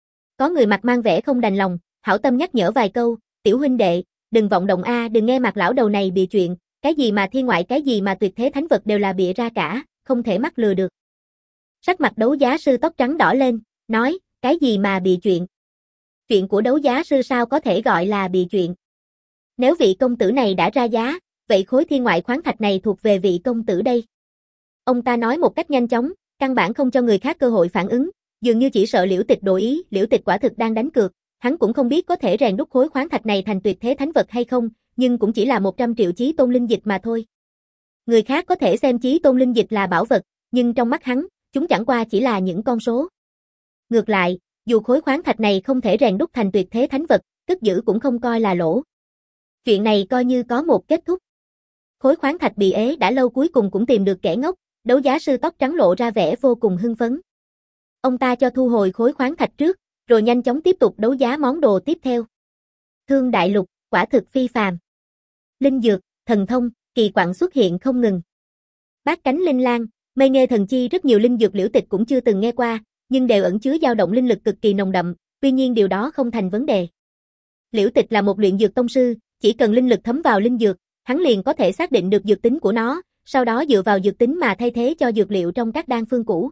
Có người mặt mang vẻ không đành lòng, hảo tâm nhắc nhở vài câu, tiểu huynh đệ, đừng vọng động a, đừng nghe Mạc lão đầu này bịa chuyện, cái gì mà thiên ngoại cái gì mà tuyệt thế thánh vật đều là bịa ra cả, không thể mắc lừa được. Sắc mặt đấu giá sư tóc trắng đỏ lên, nói, cái gì mà bịa chuyện? Chuyện của đấu giá sư sao có thể gọi là bịa chuyện? Nếu vị công tử này đã ra giá, vậy khối thiên ngoại khoáng thạch này thuộc về vị công tử đây. Ông ta nói một cách nhanh chóng, căn bản không cho người khác cơ hội phản ứng, dường như chỉ sợ Liễu Tịch đổi ý. Liễu Tịch quả thực đang đánh cược, hắn cũng không biết có thể rèn đúc khối khoáng thạch này thành tuyệt thế thánh vật hay không, nhưng cũng chỉ là một trăm triệu chí tôn linh dịch mà thôi. Người khác có thể xem chí tôn linh dịch là bảo vật, nhưng trong mắt hắn, chúng chẳng qua chỉ là những con số. Ngược lại, dù khối khoáng thạch này không thể rèn đúc thành tuyệt thế thánh vật, cất giữ cũng không coi là lỗ. Chuyện này coi như có một kết thúc. Khối khoáng thạch bị ế đã lâu cuối cùng cũng tìm được kẻ ngốc, đấu giá sư tóc trắng lộ ra vẻ vô cùng hưng phấn. Ông ta cho thu hồi khối khoáng thạch trước, rồi nhanh chóng tiếp tục đấu giá món đồ tiếp theo. Thương đại lục, quả thực phi phàm. Linh dược, thần thông, kỳ quặng xuất hiện không ngừng. Bát cánh linh lan, mây nghê thần chi, rất nhiều linh dược Liễu Tịch cũng chưa từng nghe qua, nhưng đều ẩn chứa dao động linh lực cực kỳ nồng đậm, tuy nhiên điều đó không thành vấn đề. Liễu Tịch là một luyện dược tông sư, chỉ cần linh lực thấm vào linh dược, hắn liền có thể xác định được dược tính của nó, sau đó dựa vào dược tính mà thay thế cho dược liệu trong các đan phương cũ.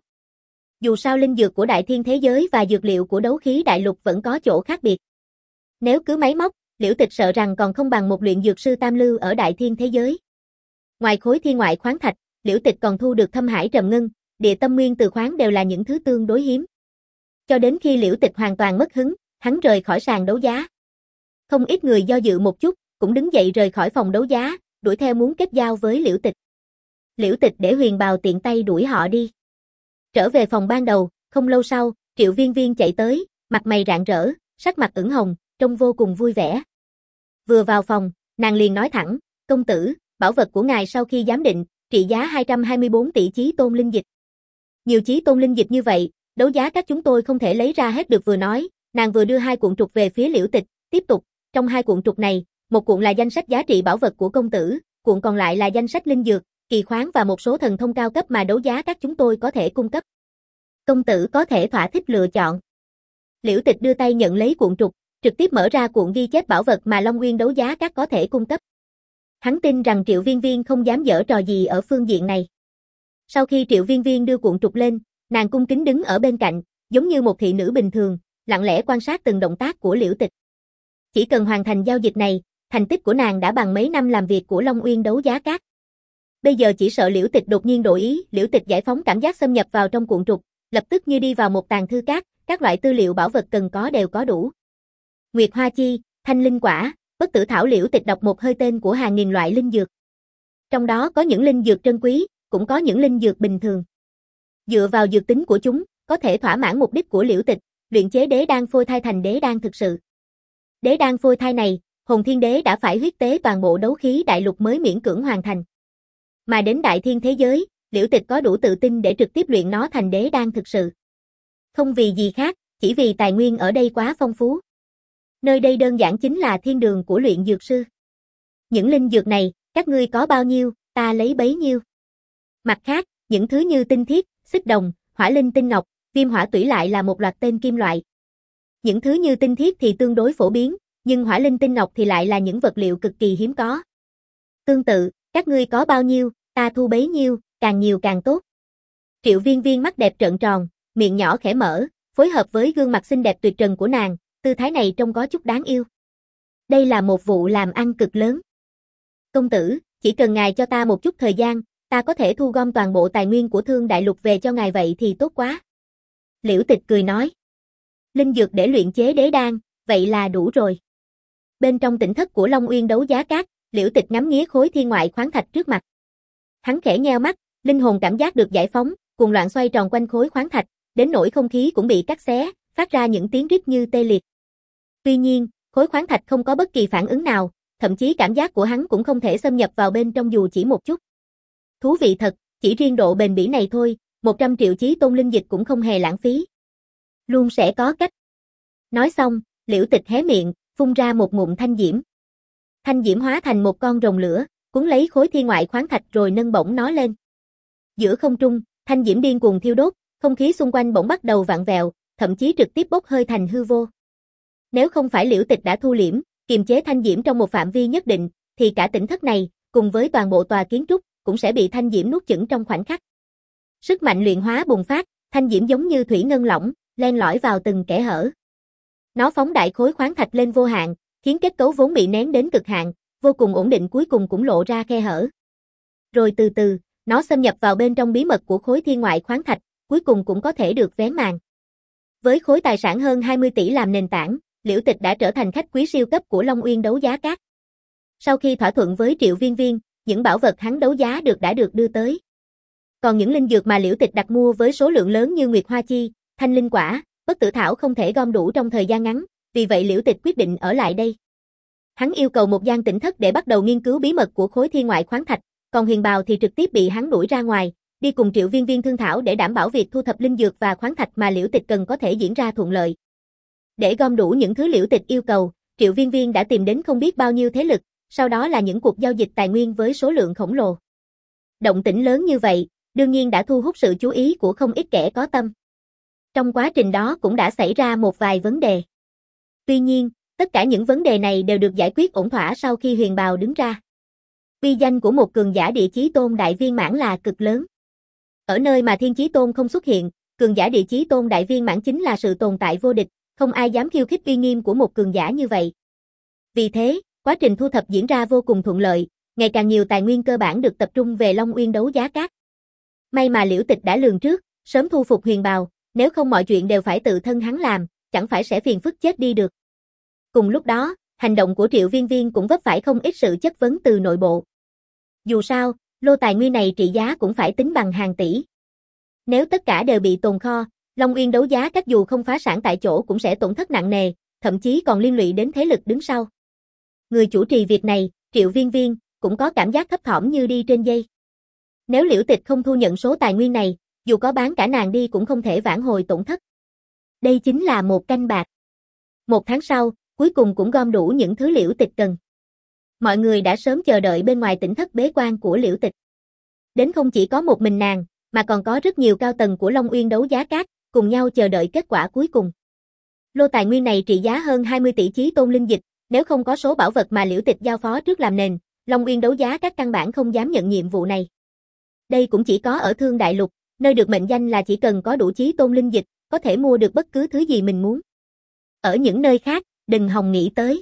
Dù sao linh dược của Đại Thiên thế giới và dược liệu của Đấu Khí Đại Lục vẫn có chỗ khác biệt. Nếu cứ máy móc, Liễu Tịch sợ rằng còn không bằng một luyện dược sư tam lưu ở Đại Thiên thế giới. Ngoài khối thiên ngoại khoáng thạch, Liễu Tịch còn thu được Thâm Hải trầm ngân, địa tâm nguyên từ khoáng đều là những thứ tương đối hiếm. Cho đến khi Liễu Tịch hoàn toàn mất hứng, hắn rời khỏi sàn đấu giá. Không ít người do dự một chút, cũng đứng dậy rời khỏi phòng đấu giá, đuổi theo muốn kết giao với Liễu Tịch. Liễu Tịch để Huyền Bào tiện tay đuổi họ đi. Trở về phòng ban đầu, không lâu sau, Triệu Viên Viên chạy tới, mặt mày rạng rỡ, sắc mặt ửng hồng, trông vô cùng vui vẻ. Vừa vào phòng, nàng liền nói thẳng, công tử, bảo vật của ngài sau khi giám định, trị giá hai trăm hai mươi bốn tỷ chí tôn linh dịch. Nhiều chí tôn linh dịch như vậy, đấu giá các chúng tôi không thể lấy ra hết được. Vừa nói, nàng vừa đưa hai cuộn trục về phía Liễu Tịch, tiếp tục, trong hai cuộn trục này, một cuộn là danh sách giá trị bảo vật của công tử, cuộn còn lại là danh sách linh dược, kỳ khoáng và một số thần thông cao cấp mà đấu giá các chúng tôi có thể cung cấp. Công tử có thể thỏa thích lựa chọn. Liễu Tịch đưa tay nhận lấy cuộn trục, trực tiếp mở ra cuộn ghi chép bảo vật mà Long Nguyên đấu giá các có thể cung cấp. Hắn tin rằng Triệu Viên Viên không dám giở trò gì ở phương diện này. Sau khi Triệu Viên Viên đưa cuộn trục lên, nàng cung kính đứng ở bên cạnh, giống như một thị nữ bình thường, lặng lẽ quan sát từng động tác của Liễu Tịch. Chỉ cần hoàn thành giao dịch này, thành tích của nàng đã bằng mấy năm làm việc của Long Uyên đấu giá các. Bây giờ chỉ sợ Liễu Tịch đột nhiên đổi ý, Liễu Tịch giải phóng cảm giác xâm nhập vào trong cuộn trục, lập tức như đi vào một tàng thư các, các loại tư liệu bảo vật cần có đều có đủ. Nguyệt Hoa Chi, Thanh Linh Quả, Bất Tử Thảo. Liễu Tịch đọc một hơi tên của hàng nghìn loại linh dược. Trong đó có những linh dược trân quý, cũng có những linh dược bình thường. Dựa vào dược tính của chúng, có thể thỏa mãn mục đích của Liễu Tịch, luyện chế đế đan phôi thai thành đế đan thực sự. Đế đan phôi thai này, Hồn Thiên Đế đã phải huyết tế toàn bộ đấu khí đại lục mới miễn cưỡng hoàn thành. Mà đến Đại Thiên thế giới, Liễu Tịch có đủ tự tin để trực tiếp luyện nó thành đế đan thực sự. Không vì gì khác, chỉ vì tài nguyên ở đây quá phong phú. Nơi đây đơn giản chính là thiên đường của luyện dược sư. Những linh dược này, các ngươi có bao nhiêu, ta lấy bấy nhiêu. Mặt khác, những thứ như tinh thiết, xích đồng, hỏa linh tinh ngọc, viêm hỏa tủy lại là một loạt tên kim loại. Những thứ như tinh thiết thì tương đối phổ biến, nhưng hỏa linh tinh ngọc thì lại là những vật liệu cực kỳ hiếm có. Tương tự, các ngươi có bao nhiêu, ta thu bấy nhiêu, càng nhiều càng tốt. Triệu Viên Viên mắt đẹp trợn tròn, miệng nhỏ khẽ mở, phối hợp với gương mặt xinh đẹp tuyệt trần của nàng, tư thái này trông có chút đáng yêu. Đây là một vụ làm ăn cực lớn. Công tử, chỉ cần ngài cho ta một chút thời gian, ta có thể thu gom toàn bộ tài nguyên của Thương Đại Lục về cho ngài, vậy thì tốt quá. Liễu Tịch cười nói. Linh dược để luyện chế đế đan, vậy là đủ rồi. Bên trong tỉnh thất của Long Uyên đấu giá các, Liễu Tịch ngắm nghía khối thiên ngoại khoáng thạch trước mặt. Hắn khẽ nheo mắt, linh hồn cảm giác được giải phóng, cuồng loạn xoay tròn quanh khối khoáng thạch, đến nỗi không khí cũng bị cắt xé, phát ra những tiếng rít như tê liệt. Tuy nhiên, khối khoáng thạch không có bất kỳ phản ứng nào, thậm chí cảm giác của hắn cũng không thể xâm nhập vào bên trong dù chỉ một chút. Thú vị thật, chỉ riêng độ bền bỉ này thôi, một trăm triệu chí tôn linh dịch cũng không hề lãng phí. Luôn sẽ có cách. Nói xong, Liễu Tịch hé miệng, phun ra một ngụm thanh diễm. Thanh diễm hóa thành một con rồng lửa, cuốn lấy khối thiên ngoại khoáng thạch rồi nâng bổng nó lên. Giữa không trung, thanh diễm điên cuồng thiêu đốt, không khí xung quanh bỗng bắt đầu vặn vẹo, thậm chí trực tiếp bốc hơi thành hư vô. Nếu không phải Liễu Tịch đã thu liễm, kiềm chế thanh diễm trong một phạm vi nhất định, thì cả tỉnh thất này, cùng với toàn bộ tòa kiến trúc, cũng sẽ bị thanh diễm nuốt chửng trong khoảnh khắc. Sức mạnh luyện hóa bùng phát, thanh diễm giống như thủy ngân lỏng, len lỏi vào từng kẽ hở. Nó phóng đại khối khoáng thạch lên vô hạn, khiến kết cấu vốn bị nén đến cực hạn, vô cùng ổn định cuối cùng cũng lộ ra khe hở. Rồi từ từ, nó xâm nhập vào bên trong bí mật của khối thiên ngoại khoáng thạch, cuối cùng cũng có thể được vén màn. Với khối tài sản hơn hai mươi tỷ làm nền tảng, Liễu Tịch đã trở thành khách quý siêu cấp của Long Uyên đấu giá các. Sau khi thỏa thuận với Triệu Viên Viên, những bảo vật hắn đấu giá được đã được đưa tới. Còn những linh dược mà Liễu Tịch đặt mua với số lượng lớn như Nguyệt Hoa Chi, Thanh Linh Quả, Bất Tử Thảo không thể gom đủ trong thời gian ngắn, vì vậy Liễu Tịch quyết định ở lại đây. Hắn yêu cầu một gian tỉnh thất để bắt đầu nghiên cứu bí mật của khối thiên ngoại khoáng thạch, còn Huyền Bào thì trực tiếp bị hắn đuổi ra ngoài, đi cùng Triệu Viên Viên thương thảo để đảm bảo việc thu thập linh dược và khoáng thạch mà Liễu Tịch cần có thể diễn ra thuận lợi. Để gom đủ những thứ Liễu Tịch yêu cầu, Triệu Viên Viên đã tìm đến không biết bao nhiêu thế lực, sau đó là những cuộc giao dịch tài nguyên với số lượng khổng lồ. Động tĩnh lớn như vậy, đương nhiên đã thu hút sự chú ý của không ít kẻ có tâm. Trong quá trình đó cũng đã xảy ra một vài vấn đề. Tuy nhiên, tất cả những vấn đề này đều được giải quyết ổn thỏa sau khi Huyền Bào đứng ra. Uy danh của một cường giả địa chí tôn đại viên mãn là cực lớn. Ở nơi mà Thiên Chí Tôn không xuất hiện, cường giả địa chí tôn đại viên mãn chính là sự tồn tại vô địch, không ai dám khiêu khích uy nghiêm của một cường giả như vậy. Vì thế, quá trình thu thập diễn ra vô cùng thuận lợi, ngày càng nhiều tài nguyên cơ bản được tập trung về Long Uyên đấu giá cát. May mà Liễu Tịch đã lường trước, sớm thu phục Huyền Bào, nếu không mọi chuyện đều phải tự thân hắn làm, chẳng phải sẽ phiền phức chết đi được. Cùng lúc đó, hành động của Triệu Viên Viên cũng vấp phải không ít sự chất vấn từ nội bộ. Dù sao, lô tài nguyên này trị giá cũng phải tính bằng hàng tỷ. Nếu tất cả đều bị tồn kho, Long Uyên đấu giá các dù không phá sản tại chỗ cũng sẽ tổn thất nặng nề, thậm chí còn liên lụy đến thế lực đứng sau. Người chủ trì việc này, Triệu Viên Viên, cũng có cảm giác thấp thỏm như đi trên dây. Nếu Liễu Tịch không thu nhận số tài nguyên này, dù có bán cả nàng đi cũng không thể vãn hồi tổn thất. Đây chính là một canh bạc. Một tháng sau, cuối cùng cũng gom đủ những thứ Liễu Tịch cần. Mọi người đã sớm chờ đợi bên ngoài tỉnh thất bế quan của Liễu Tịch. Đến không chỉ có một mình nàng, mà còn có rất nhiều cao tầng của Long Uyên đấu giá cát, cùng nhau chờ đợi kết quả cuối cùng. Lô tài nguyên này trị giá hơn hai mươi tỷ chí tôn linh dịch, nếu không có số bảo vật mà Liễu Tịch giao phó trước làm nền, Long Uyên đấu giá các căn bản không dám nhận nhiệm vụ này. Đây cũng chỉ có ở Thương Đại Lục, nơi được mệnh danh là chỉ cần có đủ chí tôn linh dịch, có thể mua được bất cứ thứ gì mình muốn. Ở những nơi khác, đừng hòng nghĩ tới.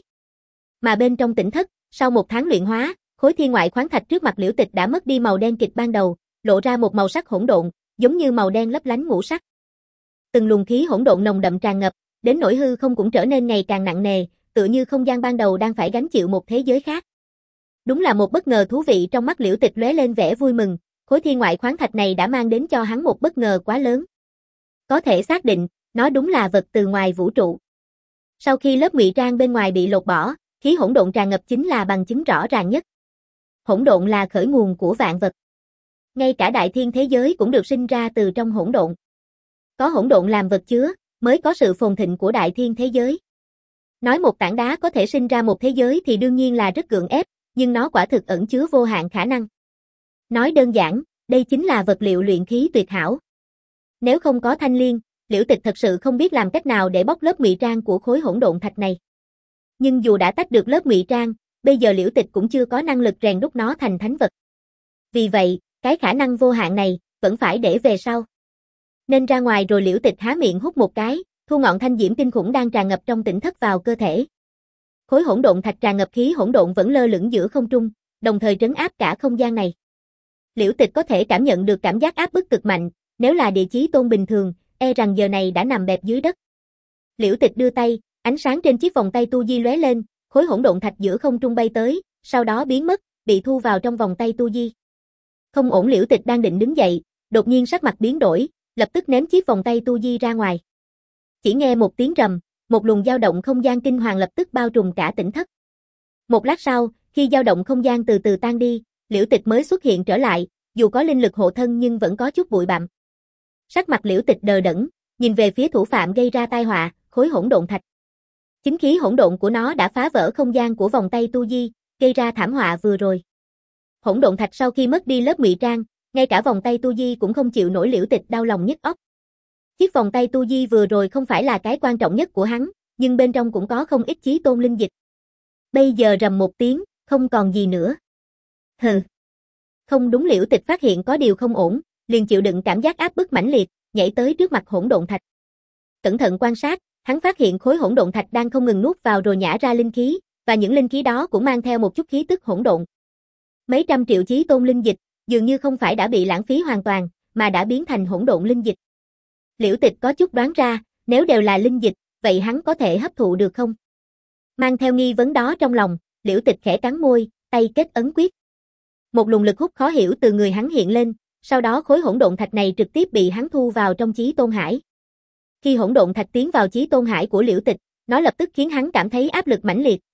Mà bên trong tỉnh thất, sau một tháng luyện hóa, khối thiên ngoại khoáng thạch trước mặt Liễu Tịch đã mất đi màu đen kịch ban đầu, lộ ra một màu sắc hỗn độn, giống như màu đen lấp lánh ngũ sắc. Từng luồng khí hỗn độn nồng đậm tràn ngập, đến nỗi hư không cũng trở nên ngày càng nặng nề, tựa như không gian ban đầu đang phải gánh chịu một thế giới khác. Đúng là một bất ngờ thú vị. Trong mắt Liễu Tịch lóe lên vẻ vui mừng, khối thiên ngoại khoáng thạch này đã mang đến cho hắn một bất ngờ quá lớn. Có thể xác định, nó đúng là vật từ ngoài vũ trụ. Sau khi lớp ngụy trang bên ngoài bị lột bỏ, khí hỗn độn tràn ngập chính là bằng chứng rõ ràng nhất. Hỗn độn là khởi nguồn của vạn vật. Ngay cả đại thiên thế giới cũng được sinh ra từ trong hỗn độn. Có hỗn độn làm vật chứa, mới có sự phồn thịnh của đại thiên thế giới. Nói một tảng đá có thể sinh ra một thế giới thì đương nhiên là rất gượng ép, nhưng nó quả thực ẩn chứa vô hạn khả năng. Nói đơn giản, đây chính là vật liệu luyện khí tuyệt hảo. Nếu không có Thanh Liên, Liễu Tịch thật sự không biết làm cách nào để bóc lớp ngụy trang của khối hỗn độn thạch này. Nhưng dù đã tách được lớp ngụy trang, bây giờ Liễu Tịch cũng chưa có năng lực rèn đúc nó thành thánh vật. Vì vậy, cái khả năng vô hạn này vẫn phải để về sau. Nên ra ngoài rồi Liễu Tịch há miệng hút một cái, thu ngọn thanh diễm kinh khủng đang tràn ngập trong tỉnh thất vào cơ thể. Khối hỗn độn thạch tràn ngập khí hỗn độn vẫn lơ lửng giữa không trung, đồng thời trấn áp cả không gian này. Liễu Tịch có thể cảm nhận được cảm giác áp bức cực mạnh, nếu là địa chí tôn bình thường, e rằng giờ này đã nằm bẹp dưới đất. Liễu Tịch đưa tay, ánh sáng trên chiếc vòng tay tu di lóe lên, khối hỗn độn thạch giữa không trung bay tới, sau đó biến mất, bị thu vào trong vòng tay tu di. Không ổn. Liễu Tịch đang định đứng dậy, đột nhiên sắc mặt biến đổi, lập tức ném chiếc vòng tay tu di ra ngoài. Chỉ nghe một tiếng rầm, một luồng dao động không gian kinh hoàng lập tức bao trùm cả tỉnh thất. Một lát sau, khi dao động không gian từ từ tan đi, Liễu Tịch mới xuất hiện trở lại, dù có linh lực hộ thân nhưng vẫn có chút bụi bặm. Sắc mặt Liễu Tịch đờ đẫn, nhìn về phía thủ phạm gây ra tai họa, khối hỗn độn thạch. Chính khí hỗn độn của nó đã phá vỡ không gian của vòng tay tu di, gây ra thảm họa vừa rồi. Hỗn độn thạch sau khi mất đi lớp ngụy trang, ngay cả vòng tay tu di cũng không chịu nổi. Liễu Tịch đau lòng nhức óc. Chiếc vòng tay tu di vừa rồi không phải là cái quan trọng nhất của hắn, nhưng bên trong cũng có không ít chí tôn linh dịch. Bây giờ rầm một tiếng, không còn gì nữa. Hừ. Không đúng. Liễu Tịch phát hiện có điều không ổn, liền chịu đựng cảm giác áp bức mãnh liệt, nhảy tới trước mặt hỗn độn thạch. Cẩn thận quan sát, hắn phát hiện khối hỗn độn thạch đang không ngừng nuốt vào rồi nhả ra linh khí, và những linh khí đó cũng mang theo một chút khí tức hỗn độn. Mấy trăm triệu chí tôn linh dịch, dường như không phải đã bị lãng phí hoàn toàn, mà đã biến thành hỗn độn linh dịch. Liễu Tịch có chút đoán ra, nếu đều là linh dịch, vậy hắn có thể hấp thụ được không? Mang theo nghi vấn đó trong lòng, Liễu Tịch khẽ cắn môi, tay kết ấn quyết. Một luồng lực hút khó hiểu từ người hắn hiện lên, sau đó khối hỗn độn thạch này trực tiếp bị hắn thu vào trong chí tôn hải. Khi hỗn độn thạch tiến vào chí tôn hải của Liễu Tịch, nó lập tức khiến hắn cảm thấy áp lực mãnh liệt,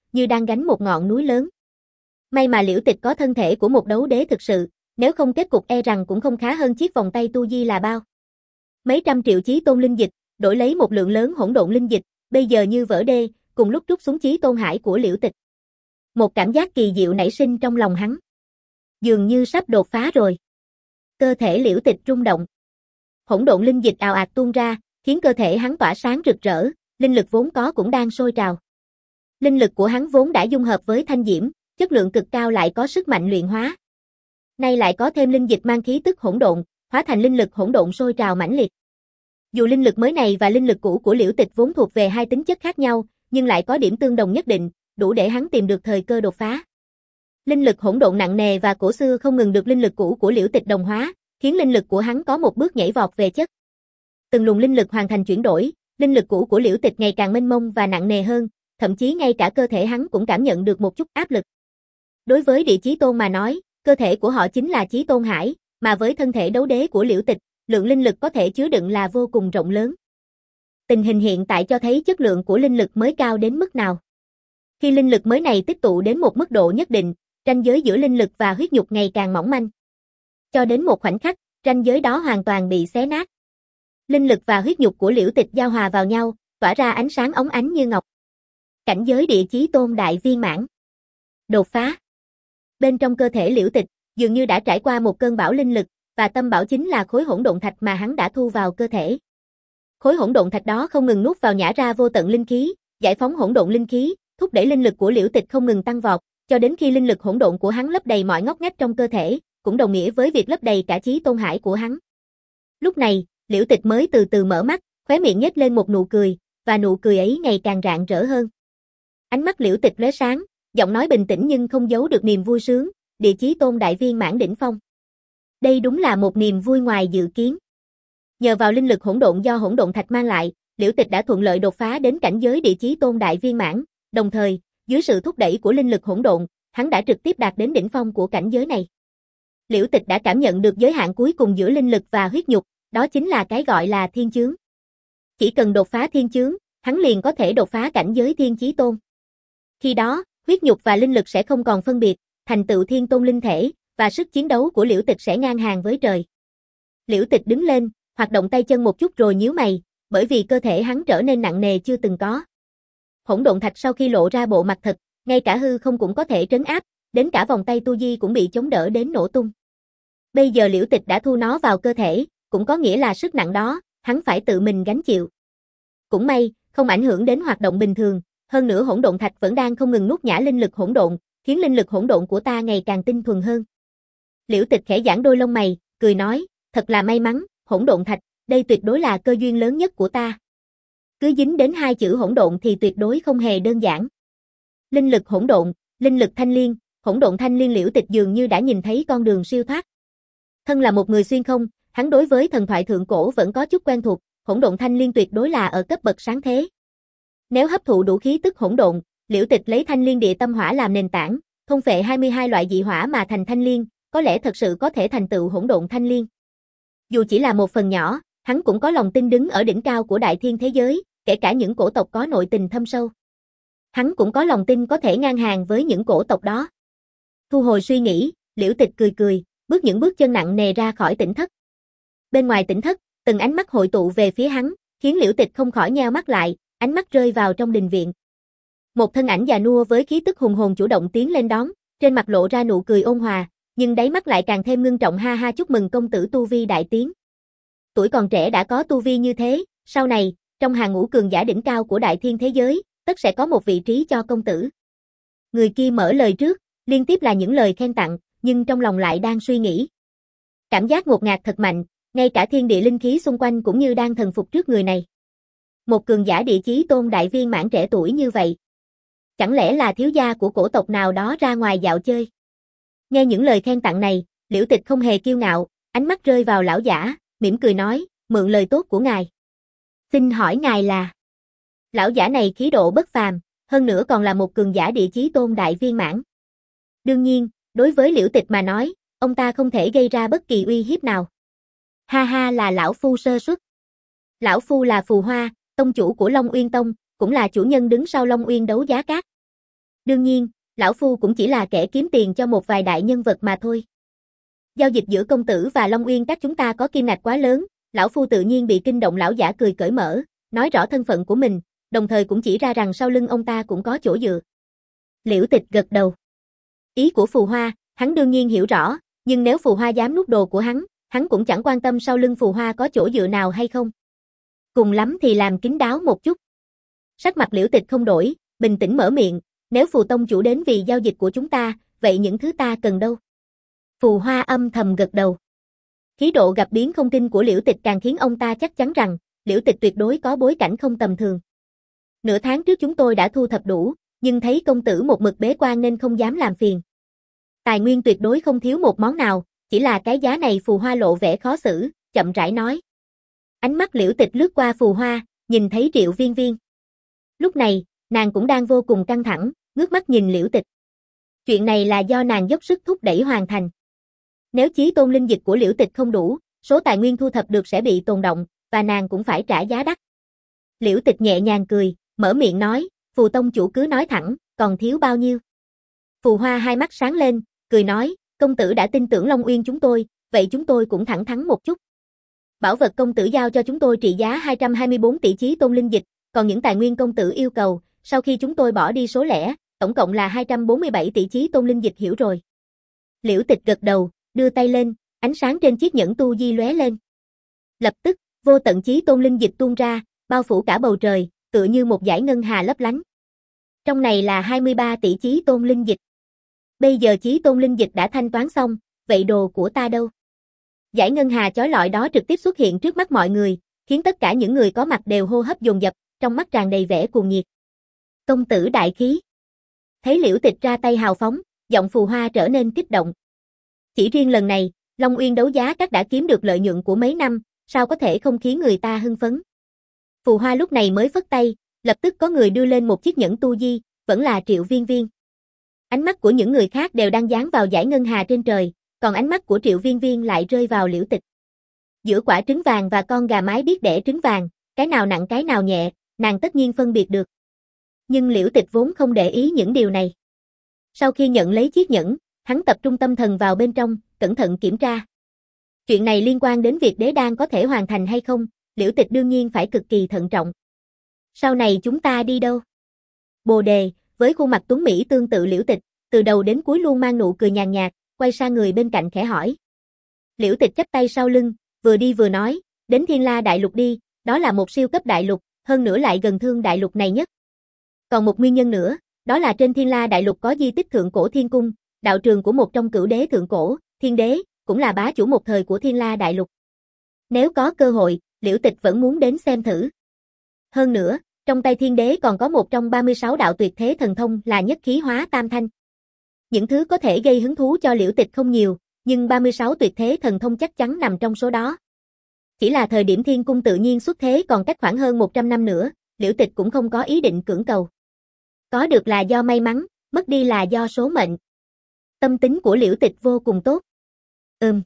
như đang gánh một ngọn núi lớn. May mà Liễu Tịch có thân thể của một đấu đế thực sự, nếu không kết cục e rằng cũng không khá hơn chiếc vòng tay tu di là bao. Mấy trăm triệu chí tôn linh dịch, đổi lấy một lượng lớn hỗn độn linh dịch, bây giờ như vỡ đê, cùng lúc trút xuống chí tôn hải của Liễu Tịch. Một cảm giác kỳ diệu nảy sinh trong lòng hắn. Dường như sắp đột phá rồi. Cơ thể Liễu Tịch rung động. Hỗn độn linh dịch ào ạt tuôn ra, khiến cơ thể hắn tỏa sáng rực rỡ, linh lực vốn có cũng đang sôi trào. Linh lực của hắn vốn đã dung hợp với thanh diễm, chất lượng cực cao lại có sức mạnh luyện hóa. Nay lại có thêm linh dịch mang khí tức hỗn độn, hóa thành linh lực hỗn độn sôi trào mãnh liệt. Dù linh lực mới này và linh lực cũ của Liễu Tịch vốn thuộc về hai tính chất khác nhau, nhưng lại có điểm tương đồng nhất định, đủ để hắn tìm được thời cơ đột phá. Linh lực hỗn độn nặng nề và cổ xưa không ngừng được linh lực cũ của Liễu Tịch đồng hóa, khiến linh lực của hắn có một bước nhảy vọt về chất. Từng luồng linh lực hoàn thành chuyển đổi, linh lực cũ của Liễu Tịch ngày càng mênh mông và nặng nề hơn, thậm chí ngay cả cơ thể hắn cũng cảm nhận được một chút áp lực. Đối với địa chí tôn mà nói, cơ thể của họ chính là chí tôn hải, mà với thân thể đấu đế của Liễu Tịch, lượng linh lực có thể chứa đựng là vô cùng rộng lớn. Tình hình hiện tại cho thấy chất lượng của linh lực mới cao đến mức nào. Khi linh lực mới này tích tụ đến một mức độ nhất định, ranh giới giữa linh lực và huyết nhục ngày càng mỏng manh. Cho đến một khoảnh khắc, ranh giới đó hoàn toàn bị xé nát. Linh lực và huyết nhục của Liễu Tịch giao hòa vào nhau, tỏa ra ánh sáng óng ánh như ngọc. Cảnh giới địa chí tôn đại viên mãn. Đột phá. Bên trong cơ thể Liễu Tịch, dường như đã trải qua một cơn bão linh lực, và tâm bão chính là khối hỗn độn thạch mà hắn đã thu vào cơ thể. Khối hỗn độn thạch đó không ngừng nuốt vào nhả ra vô tận linh khí, giải phóng hỗn độn linh khí, thúc đẩy linh lực của Liễu Tịch không ngừng tăng vọt, cho đến khi linh lực hỗn độn của hắn lấp đầy mọi ngóc ngách trong cơ thể, cũng đồng nghĩa với việc lấp đầy cả chí tôn hải của hắn. Lúc này, Liễu Tịch mới từ từ mở mắt, khóe miệng nhếch lên một nụ cười, và nụ cười ấy ngày càng rạng rỡ hơn. Ánh mắt Liễu Tịch lóe sáng, giọng nói bình tĩnh nhưng không giấu được niềm vui sướng, địa chí tôn đại viên mãn đỉnh phong. Đây đúng là một niềm vui ngoài dự kiến. Nhờ vào linh lực hỗn độn do hỗn độn thạch mang lại, Liễu Tịch đã thuận lợi đột phá đến cảnh giới địa chí tôn đại viên mãn, đồng thời, dưới sự thúc đẩy của linh lực hỗn độn, hắn đã trực tiếp đạt đến đỉnh phong của cảnh giới này. Liễu Tịch đã cảm nhận được giới hạn cuối cùng giữa linh lực và huyết nhục, đó chính là cái gọi là thiên chướng. Chỉ cần đột phá thiên chướng, hắn liền có thể đột phá cảnh giới thiên chí tôn. Khi đó, huyết nhục và linh lực sẽ không còn phân biệt, thành tựu thiên tôn linh thể, và sức chiến đấu của Liễu Tịch sẽ ngang hàng với trời. Liễu Tịch đứng lên, hoạt động tay chân một chút rồi nhíu mày, bởi vì cơ thể hắn trở nên nặng nề chưa từng có. Hỗn độn thạch sau khi lộ ra bộ mặt thật, ngay cả hư không cũng có thể trấn áp, đến cả vòng tay tu di cũng bị chống đỡ đến nổ tung. Bây giờ Liễu Tịch đã thu nó vào cơ thể, cũng có nghĩa là sức nặng đó, hắn phải tự mình gánh chịu. Cũng may, không ảnh hưởng đến hoạt động bình thường, hơn nữa hỗn độn thạch vẫn đang không ngừng nuốt nhả linh lực hỗn độn, khiến linh lực hỗn độn của ta ngày càng tinh thuần hơn. Liễu Tịch khẽ giãn đôi lông mày, cười nói, thật là may mắn, hỗn độn thạch, đây tuyệt đối là cơ duyên lớn nhất của ta. Cứ dính đến hai chữ hỗn độn thì tuyệt đối không hề đơn giản. Linh lực hỗn độn, linh lực thanh liên, hỗn độn thanh liên. Liễu Tịch dường như đã nhìn thấy con đường siêu thoát. Thân là một người xuyên không, hắn đối với thần thoại thượng cổ vẫn có chút quen thuộc, hỗn độn thanh liên tuyệt đối là ở cấp bậc sáng thế. Nếu hấp thụ đủ khí tức hỗn độn, Liễu Tịch lấy thanh liên địa tâm hỏa làm nền tảng, thôn phệ hai mươi hai loại dị hỏa mà thành thanh liên, có lẽ thật sự có thể thành tựu hỗn độn thanh liên. Dù chỉ là một phần nhỏ, hắn cũng có lòng tin đứng ở đỉnh cao của đại thiên thế giới, kể cả những cổ tộc có nội tình thâm sâu. Hắn cũng có lòng tin có thể ngang hàng với những cổ tộc đó. Thu hồi suy nghĩ, Liễu Tịch cười cười, bước những bước chân nặng nề ra khỏi tỉnh thất. Bên ngoài tỉnh thất, từng ánh mắt hội tụ về phía hắn, khiến Liễu Tịch không khỏi nheo mắt lại, ánh mắt rơi vào trong đình viện. Một thân ảnh già nua với khí tức hùng hồn chủ động tiến lên đón, trên mặt lộ ra nụ cười ôn hòa, nhưng đáy mắt lại càng thêm ngưng trọng. Ha ha, chúc mừng công tử tu vi đại tiến. Tuổi còn trẻ đã có tu vi như thế, sau này, trong hàng ngũ cường giả đỉnh cao của đại thiên thế giới, tất sẽ có một vị trí cho công tử. Người kia mở lời trước, liên tiếp là những lời khen tặng, nhưng trong lòng lại đang suy nghĩ. Cảm giác ngột ngạt thật mạnh, ngay cả thiên địa linh khí xung quanh cũng như đang thần phục trước người này. Một cường giả địa chí tôn đại viên mãn trẻ tuổi như vậy. Chẳng lẽ là thiếu gia của cổ tộc nào đó ra ngoài dạo chơi? Nghe những lời khen tặng này, Liễu Tịch không hề kiêu ngạo, ánh mắt rơi vào lão giả, mỉm cười nói, mượn lời tốt của ngài. Xin hỏi ngài là? Lão giả này khí độ bất phàm, hơn nữa còn là một cường giả địa chí tôn đại viên mãn. Đương nhiên, đối với Liễu Tịch mà nói, ông ta không thể gây ra bất kỳ uy hiếp nào. Ha ha, là lão phu sơ suất. Lão phu là Phù Hoa, tông chủ của Long Uyên Tông, cũng là chủ nhân đứng sau Long Uyên đấu giá cát. Đương nhiên, lão phu cũng chỉ là kẻ kiếm tiền cho một vài đại nhân vật mà thôi. Giao dịch giữa công tử và Long Uyên các chúng ta có kim ngạch quá lớn, lão phu tự nhiên bị kinh động. Lão giả cười cởi mở, nói rõ thân phận của mình, đồng thời cũng chỉ ra rằng sau lưng ông ta cũng có chỗ dựa. Liễu Tịch gật đầu. Ý của Phù Hoa, hắn đương nhiên hiểu rõ, nhưng nếu Phù Hoa dám nuốt đồ của hắn, hắn cũng chẳng quan tâm sau lưng Phù Hoa có chỗ dựa nào hay không. Cùng lắm thì làm kín đáo một chút. Sắc mặt Liễu Tịch không đổi, bình tĩnh mở miệng, nếu Phù tông chủ đến vì giao dịch của chúng ta, vậy những thứ ta cần đâu? Phù Hoa âm thầm gật đầu. Khí độ gặp biến không kinh của Liễu Tịch càng khiến ông ta chắc chắn rằng, Liễu Tịch tuyệt đối có bối cảnh không tầm thường. Nửa tháng trước chúng tôi đã thu thập đủ, nhưng thấy công tử một mực bế quan nên không dám làm phiền. Tài nguyên tuyệt đối không thiếu một món nào, chỉ là cái giá này. Phù Hoa lộ vẻ khó xử, chậm rãi nói. Ánh mắt Liễu Tịch lướt qua Phù Hoa, nhìn thấy Triệu Viên Viên. Lúc này, nàng cũng đang vô cùng căng thẳng, ngước mắt nhìn Liễu Tịch. Chuyện này là do nàng dốc sức thúc đẩy hoàn thành. Nếu chí tôn linh dịch của Liễu Tịch không đủ, số tài nguyên thu thập được sẽ bị tồn động, và nàng cũng phải trả giá đắt. Liễu Tịch nhẹ nhàng cười, mở miệng nói, Phù tông chủ cứ nói thẳng, còn thiếu bao nhiêu? Phù Hoa hai mắt sáng lên, cười nói, công tử đã tin tưởng Long Uyên chúng tôi, vậy chúng tôi cũng thẳng thắn một chút. Bảo vật công tử giao cho chúng tôi trị giá hai trăm hai mươi bốn tỷ chí tôn linh dịch, còn những tài nguyên công tử yêu cầu, sau khi chúng tôi bỏ đi số lẻ, tổng cộng là hai trăm bốn mươi bảy tỷ chí tôn linh dịch. Hiểu rồi. Liễu Tịch gật đầu, đưa tay lên, ánh sáng trên chiếc nhẫn tu di lóe lên. Lập tức, vô tận chí tôn linh dịch tuôn ra, bao phủ cả bầu trời, tựa như một dải ngân hà lấp lánh. Trong này là hai mươi ba tỷ chí tôn linh dịch. Bây giờ chí tôn linh dịch đã thanh toán xong, vậy đồ của ta đâu? Dải ngân hà chói lọi đó trực tiếp xuất hiện trước mắt mọi người, khiến tất cả những người có mặt đều hô hấp dồn dập, trong mắt tràn đầy vẻ cuồng nhiệt. Công tử đại khí. Thấy Liễu Tịch ra tay hào phóng, giọng Phù Hoa trở nên kích động. Chỉ riêng lần này, Long Uyên đấu giá các đã kiếm được lợi nhuận của mấy năm, sao có thể không khiến người ta hưng phấn? Phù Hoa lúc này mới phất tay, lập tức có người đưa lên một chiếc nhẫn tu di, vẫn là Triệu Viên Viên. Ánh mắt của những người khác đều đang dán vào dải ngân hà trên trời, còn ánh mắt của Triệu Viên Viên lại rơi vào Liễu Tịch. Giữa quả trứng vàng và con gà mái biết đẻ trứng vàng, cái nào nặng cái nào nhẹ, nàng tất nhiên phân biệt được. Nhưng Liễu Tịch vốn không để ý những điều này. Sau khi nhận lấy chiếc nhẫn, hắn tập trung tâm thần vào bên trong, cẩn thận kiểm tra. Chuyện này liên quan đến việc đế đan có thể hoàn thành hay không, Liễu Tịch đương nhiên phải cực kỳ thận trọng. Sau này chúng ta đi đâu? Bồ Đề, với khuôn mặt tuấn mỹ tương tự Liễu Tịch, từ đầu đến cuối luôn mang nụ cười nhàn nhạt, quay sang người bên cạnh khẽ hỏi. Liễu Tịch chắp tay sau lưng, vừa đi vừa nói, đến Thiên La Đại Lục đi, đó là một siêu cấp đại lục, hơn nữa lại gần Thương Đại Lục này nhất. Còn một nguyên nhân nữa, đó là trên Thiên La Đại Lục có di tích Thượng Cổ Thiên Cung, đạo trường của một trong cửu đế thượng cổ, Thiên Đế, cũng là bá chủ một thời của Thiên La Đại Lục. Nếu có cơ hội, Liễu Tịch vẫn muốn đến xem thử. Hơn nữa, trong tay Thiên Đế còn có một trong ba mươi sáu đạo tuyệt thế thần thông là nhất khí hóa tam thanh. Những thứ có thể gây hứng thú cho Liễu Tịch không nhiều, nhưng ba mươi sáu tuyệt thế thần thông chắc chắn nằm trong số đó. Chỉ là thời điểm Thiên Cung tự nhiên xuất thế còn cách khoảng hơn một trăm năm nữa, Liễu Tịch cũng không có ý định cưỡng cầu. Có được là do may mắn, mất đi là do số mệnh. Tâm tính của Liễu Tịch vô cùng tốt. Ừm.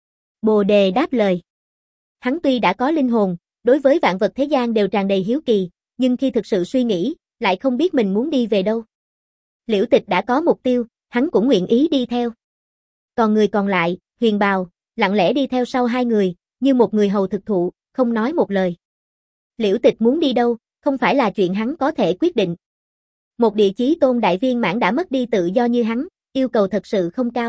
Bồ Đề đáp lời. Hắn tuy đã có linh hồn, đối với vạn vật thế gian đều tràn đầy hiếu kỳ, nhưng khi thực sự suy nghĩ, lại không biết mình muốn đi về đâu. Liễu Tịch đã có mục tiêu, hắn cũng nguyện ý đi theo. Còn người còn lại, Huyền Bào, lặng lẽ đi theo sau hai người, như một người hầu thực thụ, không nói một lời. Liễu Tịch muốn đi đâu, không phải là chuyện hắn có thể quyết định. Một địa chí tôn đại viên mãn đã mất đi tự do như hắn, yêu cầu thật sự không cao.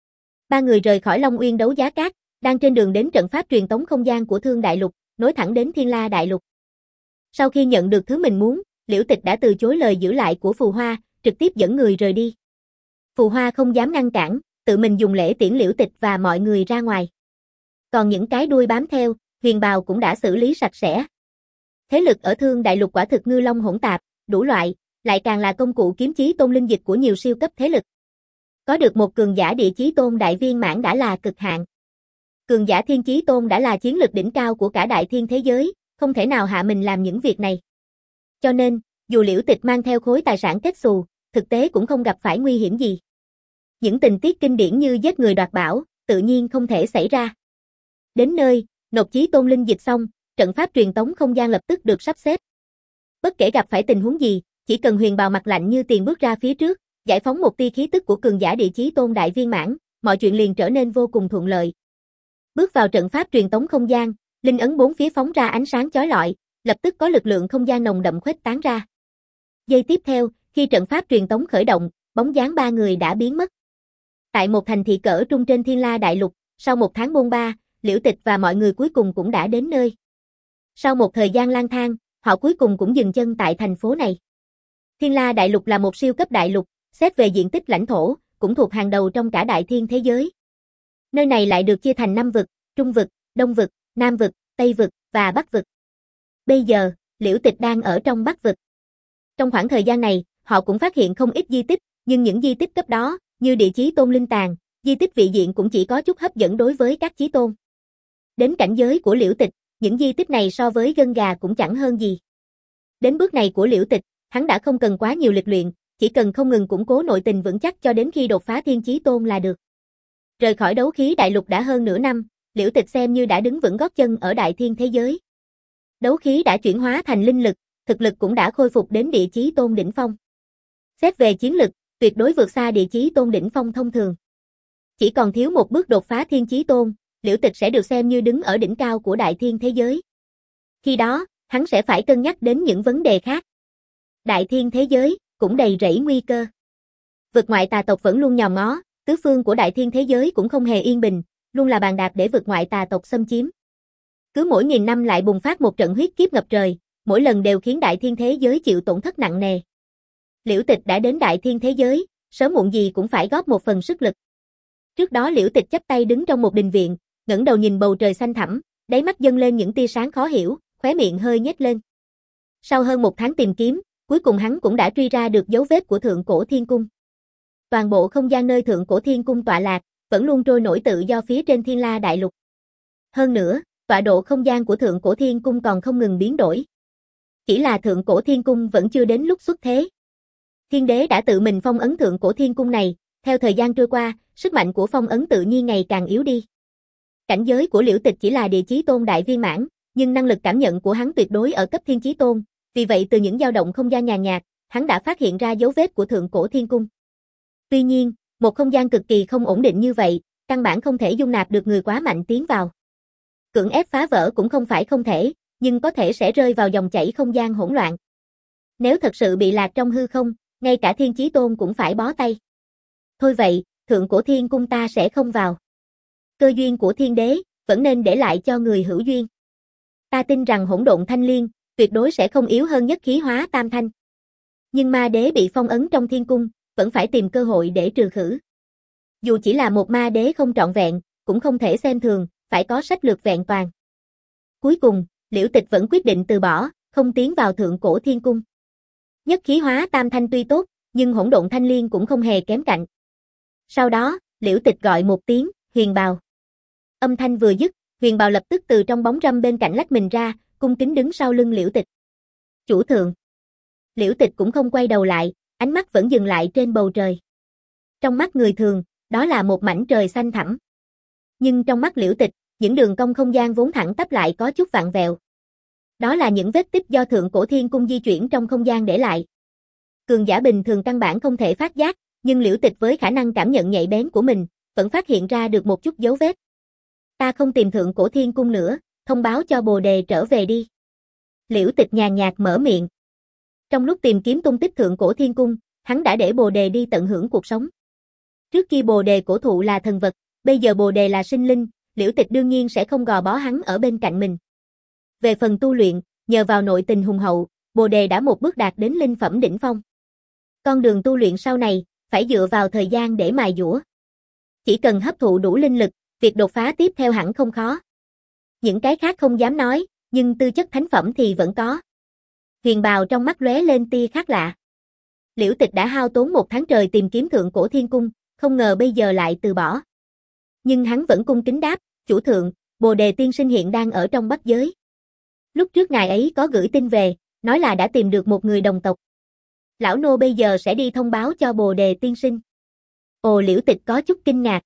Ba người rời khỏi Long Uyên đấu giá cát, đang trên đường đến trận pháp truyền tống không gian của Thương Đại Lục, nối thẳng đến Thiên La Đại Lục. Sau khi nhận được thứ mình muốn, Liễu Tịch đã từ chối lời giữ lại của Phù Hoa, trực tiếp dẫn người rời đi. Phù Hoa không dám ngăn cản, tự mình dùng lễ tiễn Liễu Tịch và mọi người ra ngoài. Còn những cái đuôi bám theo, Huyền Bào cũng đã xử lý sạch sẽ. Thế lực ở Thương Đại Lục quả thực ngư long hỗn tạp, đủ loại, lại càng là công cụ kiếm chí tôn linh dịch của nhiều siêu cấp thế lực. Có được một cường giả địa chí tôn đại viên mãn đã là cực hạn. Cường giả thiên chí tôn đã là chiến lực đỉnh cao của cả đại thiên thế giới, không thể nào hạ mình làm những việc này. Cho nên, dù Liễu Tịch mang theo khối tài sản kết xù, thực tế cũng không gặp phải nguy hiểm gì. Những tình tiết kinh điển như giết người đoạt bảo, tự nhiên không thể xảy ra. Đến nơi, nộp chí tôn linh dịch xong, trận pháp truyền tống không gian lập tức được sắp xếp. Bất kể gặp phải tình huống gì, Chỉ cần huyền bào mặt lạnh như tiền bước ra phía trước, giải phóng một tia khí tức của cường giả địa chí tôn đại viên mãn, mọi chuyện liền trở nên vô cùng thuận lợi. Bước vào trận pháp truyền tống không gian, linh ấn bốn phía phóng ra ánh sáng chói lọi, lập tức có lực lượng không gian nồng đậm khuếch tán ra. Giây tiếp theo, khi trận pháp truyền tống khởi động, bóng dáng ba người đã biến mất. Tại một thành thị cỡ trung trên Thiên La Đại Lục, sau một tháng bôn ba, Liễu Tịch và mọi người cuối cùng cũng đã đến nơi. Sau một thời gian lang thang, họ cuối cùng cũng dừng chân tại thành phố này. Thiên La Đại Lục là một siêu cấp đại lục, xét về diện tích lãnh thổ, cũng thuộc hàng đầu trong cả đại thiên thế giới. Nơi này lại được chia thành năm vực, Trung vực, Đông vực, Nam vực, Tây vực và Bắc vực. Bây giờ, Liễu Tịch đang ở trong Bắc vực. Trong khoảng thời gian này, họ cũng phát hiện không ít di tích, nhưng những di tích cấp đó, như địa chí tôn linh tàng, di tích vị diện cũng chỉ có chút hấp dẫn đối với các chí tôn. Đến cảnh giới của Liễu Tịch, những di tích này so với gân gà cũng chẳng hơn gì. Đến bước này của Liễu Tịch, hắn đã không cần quá nhiều lịch luyện, chỉ cần không ngừng củng cố nội tình vững chắc cho đến khi đột phá thiên chí tôn là được. Rời khỏi đấu khí đại lục đã hơn nửa năm, Liễu Tịch xem như đã đứng vững gót chân ở đại thiên thế giới. Đấu khí đã chuyển hóa thành linh lực, thực lực cũng đã khôi phục đến địa chí tôn đỉnh phong. Xét về chiến lực, tuyệt đối vượt xa địa chí tôn đỉnh phong thông thường. Chỉ còn thiếu một bước đột phá thiên chí tôn, Liễu Tịch sẽ được xem như đứng ở đỉnh cao của đại thiên thế giới. Khi đó, hắn sẽ phải cân nhắc đến những vấn đề khác. Đại thiên thế giới cũng đầy rẫy nguy cơ. Vực ngoại tà tộc vẫn luôn nhòm ngó, tứ phương của đại thiên thế giới cũng không hề yên bình, luôn là bàn đạp để vực ngoại tà tộc xâm chiếm. Cứ mỗi nghìn năm lại bùng phát một trận huyết kiếp ngập trời, mỗi lần đều khiến đại thiên thế giới chịu tổn thất nặng nề. Liễu Tịch đã đến đại thiên thế giới, sớm muộn gì cũng phải góp một phần sức lực. Trước đó Liễu Tịch chắp tay đứng trong một đình viện, ngẩng đầu nhìn bầu trời xanh thẳm, đáy mắt dâng lên những tia sáng khó hiểu, khóe miệng hơi nhếch lên. Sau hơn một tháng tìm kiếm, cuối cùng hắn cũng đã truy ra được dấu vết của Thượng Cổ Thiên Cung. Toàn bộ không gian nơi Thượng Cổ Thiên Cung tọa lạc, vẫn luôn trôi nổi tự do phía trên Thiên La Đại Lục. Hơn nữa, tọa độ không gian của Thượng Cổ Thiên Cung còn không ngừng biến đổi. Chỉ là Thượng Cổ Thiên Cung vẫn chưa đến lúc xuất thế. Thiên đế đã tự mình phong ấn Thượng Cổ Thiên Cung này, theo thời gian trôi qua, sức mạnh của phong ấn tự nhiên ngày càng yếu đi. Cảnh giới của Liễu Tịch chỉ là địa chí tôn đại viên mãn, nhưng năng lực cảm nhận của hắn tuyệt đối ở cấp thiên chí tôn, vì vậy từ những dao động không gian nhàn nhạt, hắn đã phát hiện ra dấu vết của Thượng Cổ Thiên Cung. Tuy nhiên, một không gian cực kỳ không ổn định như vậy, căn bản không thể dung nạp được người quá mạnh tiến vào. Cưỡng ép phá vỡ cũng không phải không thể, nhưng có thể sẽ rơi vào dòng chảy không gian hỗn loạn. Nếu thật sự bị lạc trong hư không, ngay cả thiên chí tôn cũng phải bó tay. Thôi vậy, Thượng Cổ Thiên Cung ta sẽ không vào. Cơ duyên của thiên đế, vẫn nên để lại cho người hữu duyên. Ta tin rằng hỗn độn thanh liên, tuyệt đối sẽ không yếu hơn nhất khí hóa tam thanh. Nhưng ma đế bị phong ấn trong thiên cung, vẫn phải tìm cơ hội để trừ khử. Dù chỉ là một ma đế không trọn vẹn, cũng không thể xem thường, phải có sách lược vẹn toàn. Cuối cùng, Liễu Tịch vẫn quyết định từ bỏ, không tiến vào Thượng Cổ Thiên Cung. Nhất khí hóa tam thanh tuy tốt, nhưng hỗn độn thanh liên cũng không hề kém cạnh. Sau đó, Liễu Tịch gọi một tiếng, huyền bào. Âm thanh vừa dứt, huyền bào lập tức từ trong bóng râm bên cạnh lách mình ra, cung kính đứng sau lưng Liễu Tịch. Chủ thượng. Liễu Tịch cũng không quay đầu lại, ánh mắt vẫn dừng lại trên bầu trời. Trong mắt người thường, đó là một mảnh trời xanh thẳm. Nhưng trong mắt Liễu Tịch, những đường cong không gian vốn thẳng tắp lại có chút vặn vẹo. Đó là những vết tích do Thượng Cổ Thiên Cung di chuyển trong không gian để lại. Cường giả bình thường căn bản không thể phát giác, nhưng Liễu Tịch với khả năng cảm nhận nhạy bén của mình, vẫn phát hiện ra được một chút dấu vết. Ta không tìm Thượng Cổ Thiên Cung nữa, thông báo cho Bồ Đề trở về đi. Liễu Tịch nhàn nhạt mở miệng. Trong lúc tìm kiếm tung tích Thượng Cổ Thiên Cung, hắn đã để Bồ Đề đi tận hưởng cuộc sống. Trước khi Bồ Đề cổ thụ là thần vật, bây giờ Bồ Đề là sinh linh, Liễu Tịch đương nhiên sẽ không gò bó hắn ở bên cạnh mình. Về phần tu luyện, nhờ vào nội tình hùng hậu, Bồ Đề đã một bước đạt đến linh phẩm đỉnh phong. Con đường tu luyện sau này, phải dựa vào thời gian để mài dũa. Chỉ cần hấp thụ đủ linh lực, việc đột phá tiếp theo hẳn không khó. Những cái khác không dám nói, nhưng tư chất thánh phẩm thì vẫn có. Huyền bào trong mắt lóe lên tia khác lạ. Liễu Tịch đã hao tốn một tháng trời tìm kiếm Thượng Cổ Thiên Cung, không ngờ bây giờ lại từ bỏ. Nhưng hắn vẫn cung kính đáp, chủ thượng, Bồ Đề tiên sinh hiện đang ở trong Bắc giới. Lúc trước ngài ấy có gửi tin về, nói là đã tìm được một người đồng tộc. Lão nô bây giờ sẽ đi thông báo cho Bồ Đề tiên sinh. Ồ, Liễu Tịch có chút kinh ngạc.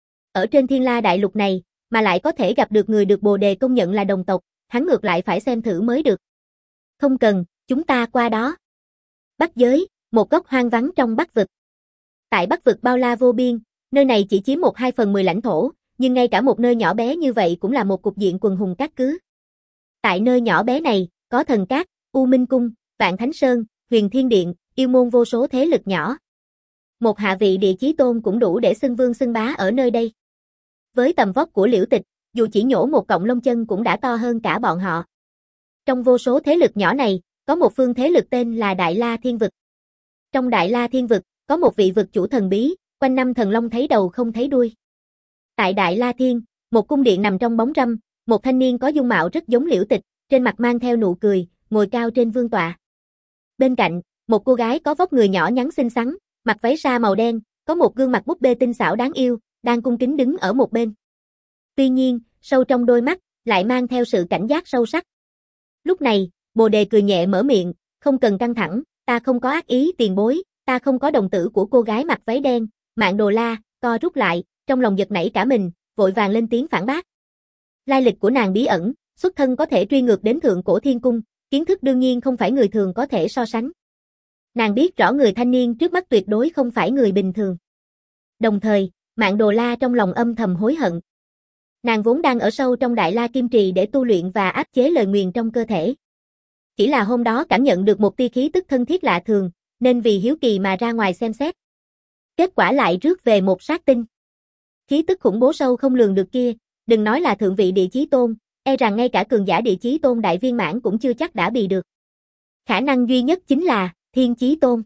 Ở trên Thiên La Đại Lục này, mà lại có thể gặp được người được Bồ Đề công nhận là đồng tộc, hắn ngược lại phải xem thử mới được. Không cần, chúng ta qua đó. Bắc giới, một góc hoang vắng trong Bắc vực. Tại Bắc vực bao la vô biên, nơi này chỉ chiếm một hai phần mười lãnh thổ, nhưng ngay cả một nơi nhỏ bé như vậy cũng là một cục diện quần hùng cát cứ. Tại nơi nhỏ bé này, có Thần Cát, U Minh Cung, Vạn Thánh Sơn, Huyền Thiên Điện, yêu môn vô số thế lực nhỏ. Một hạ vị địa chí tôn cũng đủ để xưng vương xưng bá ở nơi đây. Với tầm vóc của Liễu Tịch, dù chỉ nhổ một cọng lông chân cũng đã to hơn cả bọn họ. Trong vô số thế lực nhỏ này, có một phương thế lực tên là Đại La Thiên Vực. Trong Đại La Thiên Vực, có một vị vực chủ thần bí, quanh năm thần long thấy đầu không thấy đuôi. Tại Đại La Thiên, một cung điện nằm trong bóng râm, một thanh niên có dung mạo rất giống Liễu Tịch, trên mặt mang theo nụ cười, ngồi cao trên vương tọa. Bên cạnh, một cô gái có vóc người nhỏ nhắn xinh xắn, mặc váy sa màu đen, có một gương mặt búp bê tinh xảo đáng yêu, đang cung kính đứng ở một bên. Tuy nhiên, sâu trong đôi mắt, lại mang theo sự cảnh giác sâu sắc. Lúc này, Bồ Đề cười nhẹ mở miệng, không cần căng thẳng, ta không có ác ý tiền bối, ta không có đồng tử của cô gái mặc váy đen, Mạn Đồ La, co rút lại, trong lòng giật nảy cả mình, vội vàng lên tiếng phản bác. Lai lịch của nàng bí ẩn, xuất thân có thể truy ngược đến thượng cổ thiên cung, kiến thức đương nhiên không phải người thường có thể so sánh. Nàng biết rõ người thanh niên trước mắt tuyệt đối không phải người bình thường. Đồng thời, Mạn Đồ La trong lòng âm thầm hối hận. Nàng vốn đang ở sâu trong Đại La Kim Trì để tu luyện và áp chế lời nguyền trong cơ thể. Chỉ là hôm đó cảm nhận được một tia khí tức thân thiết lạ thường, nên vì hiếu kỳ mà ra ngoài xem xét. Kết quả lại rước về một sát tinh. Khí tức khủng bố sâu không lường được kia, đừng nói là thượng vị địa chí tôn, e rằng ngay cả cường giả địa chí tôn đại viên mãn cũng chưa chắc đã bị được. Khả năng duy nhất chính là Thiên Chí Tôn.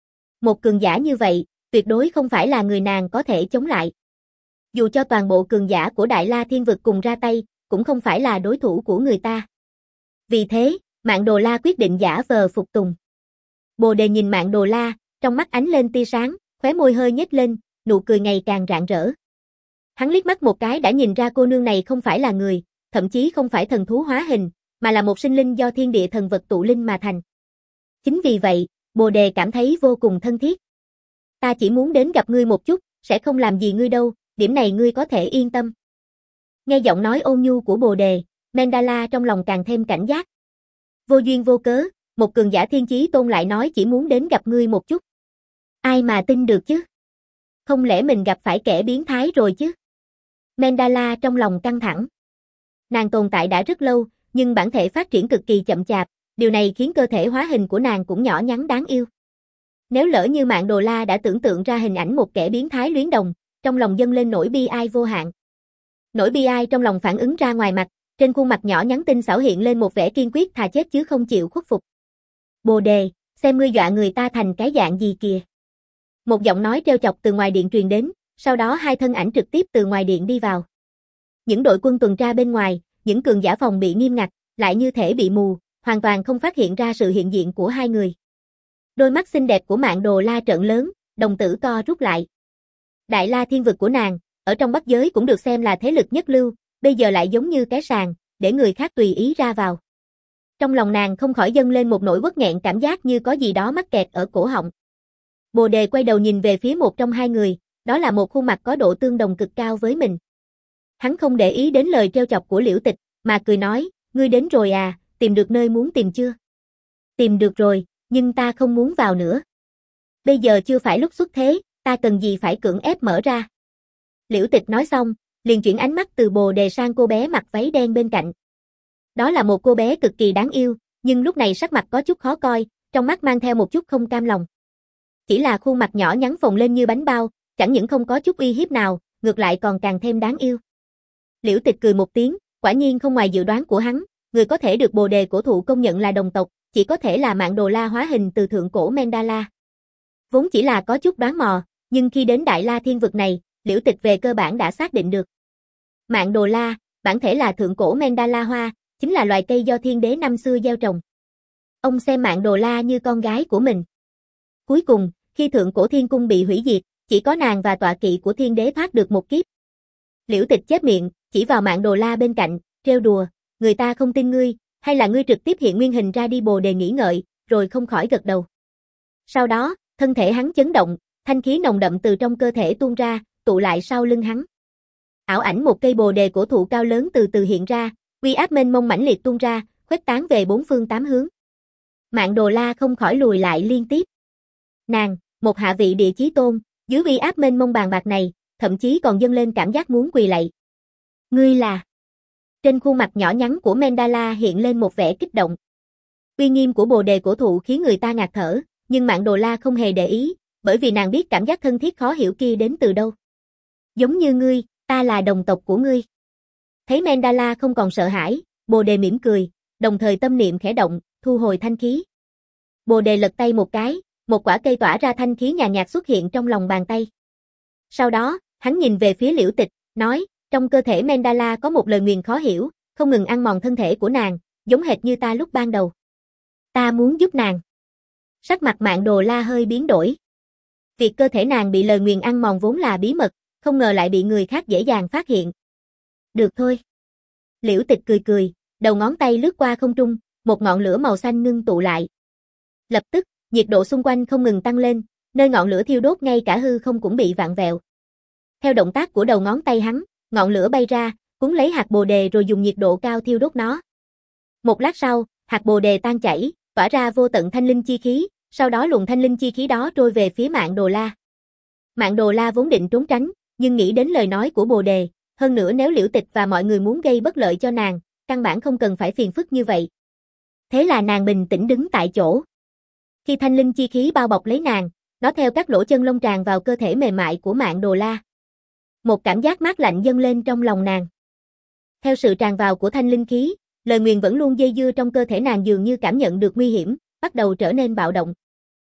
Một cường giả như vậy, tuyệt đối không phải là người nàng có thể chống lại. Dù cho toàn bộ cường giả của Đại La Thiên Vực cùng ra tay, cũng không phải là đối thủ của người ta. Vì thế, Mạn Đồ La quyết định giả vờ phục tùng. Bồ Đề nhìn Mạn Đồ La, trong mắt ánh lên tia sáng, khóe môi hơi nhếch lên, nụ cười ngày càng rạng rỡ. Hắn liếc mắt một cái đã nhìn ra cô nương này không phải là người, thậm chí không phải thần thú hóa hình, mà là một sinh linh do thiên địa thần vật tụ linh mà thành. Chính vì vậy, Bồ Đề cảm thấy vô cùng thân thiết. Ta chỉ muốn đến gặp ngươi một chút, sẽ không làm gì ngươi đâu, điểm này ngươi có thể yên tâm. Nghe giọng nói ôn nhu của Bồ Đề, Mandala trong lòng càng thêm cảnh giác. Vô duyên vô cớ, một cường giả thiên chí tôn lại nói chỉ muốn đến gặp ngươi một chút. Ai mà tin được chứ? Không lẽ mình gặp phải kẻ biến thái rồi chứ? Mandala trong lòng căng thẳng. Nàng tồn tại đã rất lâu, nhưng bản thể phát triển cực kỳ chậm chạp, điều này khiến cơ thể hóa hình của nàng cũng nhỏ nhắn đáng yêu. Nếu lỡ như Mạn Đồ La đã tưởng tượng ra hình ảnh một kẻ biến thái luyến đồng, trong lòng dâng lên nỗi bi ai vô hạn. Nỗi bi ai trong lòng phản ứng ra ngoài mặt, trên khuôn mặt nhỏ nhắn tinh xảo hiện lên một vẻ kiên quyết thà chết chứ không chịu khuất phục. Bồ Đề, xem ngươi dọa người ta thành cái dạng gì kìa. Một giọng nói trêu chọc từ ngoài điện truyền đến, sau đó hai thân ảnh trực tiếp từ ngoài điện đi vào. Những đội quân tuần tra bên ngoài, những cường giả phòng bị nghiêm ngặt, lại như thể bị mù, hoàn toàn không phát hiện ra sự hiện diện của hai người. Đôi mắt xinh đẹp của Mạn Đồ La trợn lớn, đồng tử co rút lại. Đại La Thiên Vực của nàng, ở trong Bắc giới cũng được xem là thế lực nhất lưu, bây giờ lại giống như cái sàn, để người khác tùy ý ra vào. Trong lòng nàng không khỏi dâng lên một nỗi uất nghẹn cảm giác như có gì đó mắc kẹt ở cổ họng. Bồ Đề quay đầu nhìn về phía một trong hai người, đó là một khuôn mặt có độ tương đồng cực cao với mình. Hắn không để ý đến lời trêu chọc của Liễu Tịch, mà cười nói, ngươi đến rồi à, tìm được nơi muốn tìm chưa? Tìm được rồi, nhưng ta không muốn vào nữa. Bây giờ chưa phải lúc xuất thế, ta cần gì phải cưỡng ép mở ra. Liễu Tịch nói xong, liền chuyển ánh mắt từ Bồ Đề sang cô bé mặc váy đen bên cạnh. Đó là một cô bé cực kỳ đáng yêu, nhưng lúc này sắc mặt có chút khó coi, trong mắt mang theo một chút không cam lòng. Chỉ là khuôn mặt nhỏ nhắn phồng lên như bánh bao, chẳng những không có chút uy hiếp nào, ngược lại còn càng thêm đáng yêu. Liễu Tịch cười một tiếng, quả nhiên không ngoài dự đoán của hắn, người có thể được Bồ Đề cổ thụ công nhận là đồng tộc, chỉ có thể là Mạn Đồ La hóa hình từ thượng cổ Mandala. Vốn chỉ là có chút đoán mò, nhưng khi đến Đại La Thiên Vực này, Liễu Tịch về cơ bản đã xác định được. Mạn Đồ La, bản thể là thượng cổ Mandala hoa, chính là loài cây do thiên đế năm xưa gieo trồng. Ông xem Mạn Đồ La như con gái của mình. Cuối cùng, khi thượng cổ thiên cung bị hủy diệt, chỉ có nàng và tọa kỵ của thiên đế thoát được một kiếp. Liễu Tịch chép miệng, chỉ vào Mạn Đồ La bên cạnh, trêu đùa, người ta không tin ngươi, hay là ngươi trực tiếp hiện nguyên hình ra đi? Bồ Đề nghĩ ngợi, rồi không khỏi gật đầu. Sau đó, thân thể hắn chấn động, thanh khí nồng đậm từ trong cơ thể tuôn ra, tụ lại sau lưng hắn. Ảo ảnh một cây bồ đề cổ thụ cao lớn từ từ hiện ra, uy áp mênh mông mãnh liệt tuôn ra, khuếch tán về bốn phương tám hướng. Mạng Đồ La không khỏi lùi lại liên tiếp. Nàng, một hạ vị địa chí tôn, dưới uy áp mênh mông bàn bạc này, thậm chí còn dâng lên cảm giác muốn quỳ lạy. Ngươi là... Trên khuôn mặt nhỏ nhắn của Mendala hiện lên một vẻ kích động. Uy nghiêm của Bồ Đề cổ thụ khiến người ta ngạt thở, nhưng Mạng Đồ La không hề để ý, bởi vì nàng biết cảm giác thân thiết khó hiểu kia đến từ đâu. Giống như ngươi, ta là đồng tộc của ngươi. Thấy Mendala không còn sợ hãi, Bồ Đề mỉm cười, đồng thời tâm niệm khẽ động, thu hồi thanh khí. Bồ Đề lật tay một cái, một quả cây tỏa ra thanh khí nhàn nhạt xuất hiện trong lòng bàn tay. Sau đó, hắn nhìn về phía Liễu Tịch, nói, trong cơ thể Mendala có một lời nguyền khó hiểu, không ngừng ăn mòn thân thể của nàng, giống hệt như ta lúc ban đầu. Ta muốn giúp nàng. Sắc mặt Mạng Đồ La hơi biến đổi. Việc cơ thể nàng bị lời nguyền ăn mòn vốn là bí mật, không ngờ lại bị người khác dễ dàng phát hiện. Được thôi. Liễu Tịch cười cười, đầu ngón tay lướt qua không trung, một ngọn lửa màu xanh ngưng tụ lại. Lập tức, nhiệt độ xung quanh không ngừng tăng lên, nơi ngọn lửa thiêu đốt ngay cả hư không cũng bị vặn vẹo. Theo động tác của đầu ngón tay hắn, ngọn lửa bay ra, cuốn lấy hạt bồ đề rồi dùng nhiệt độ cao thiêu đốt nó. Một lát sau, hạt bồ đề tan chảy, tỏa ra vô tận thanh linh chi khí, sau đó luồng thanh linh chi khí đó trôi về phía Mạng Đồ La. Mạng Đồ La vốn định trốn tránh, nhưng nghĩ đến lời nói của bồ đề, hơn nữa nếu Liễu Tịch và mọi người muốn gây bất lợi cho nàng, căn bản không cần phải phiền phức như vậy. Thế là nàng bình tĩnh đứng tại chỗ. Khi thanh linh chi khí bao bọc lấy nàng, nó theo các lỗ chân lông tràn vào cơ thể mềm mại của Mạng Đồ La. Một cảm giác mát lạnh dâng lên trong lòng nàng. Theo sự tràn vào của thanh linh khí, lời nguyền vẫn luôn dây dưa trong cơ thể nàng dường như cảm nhận được nguy hiểm, bắt đầu trở nên bạo động.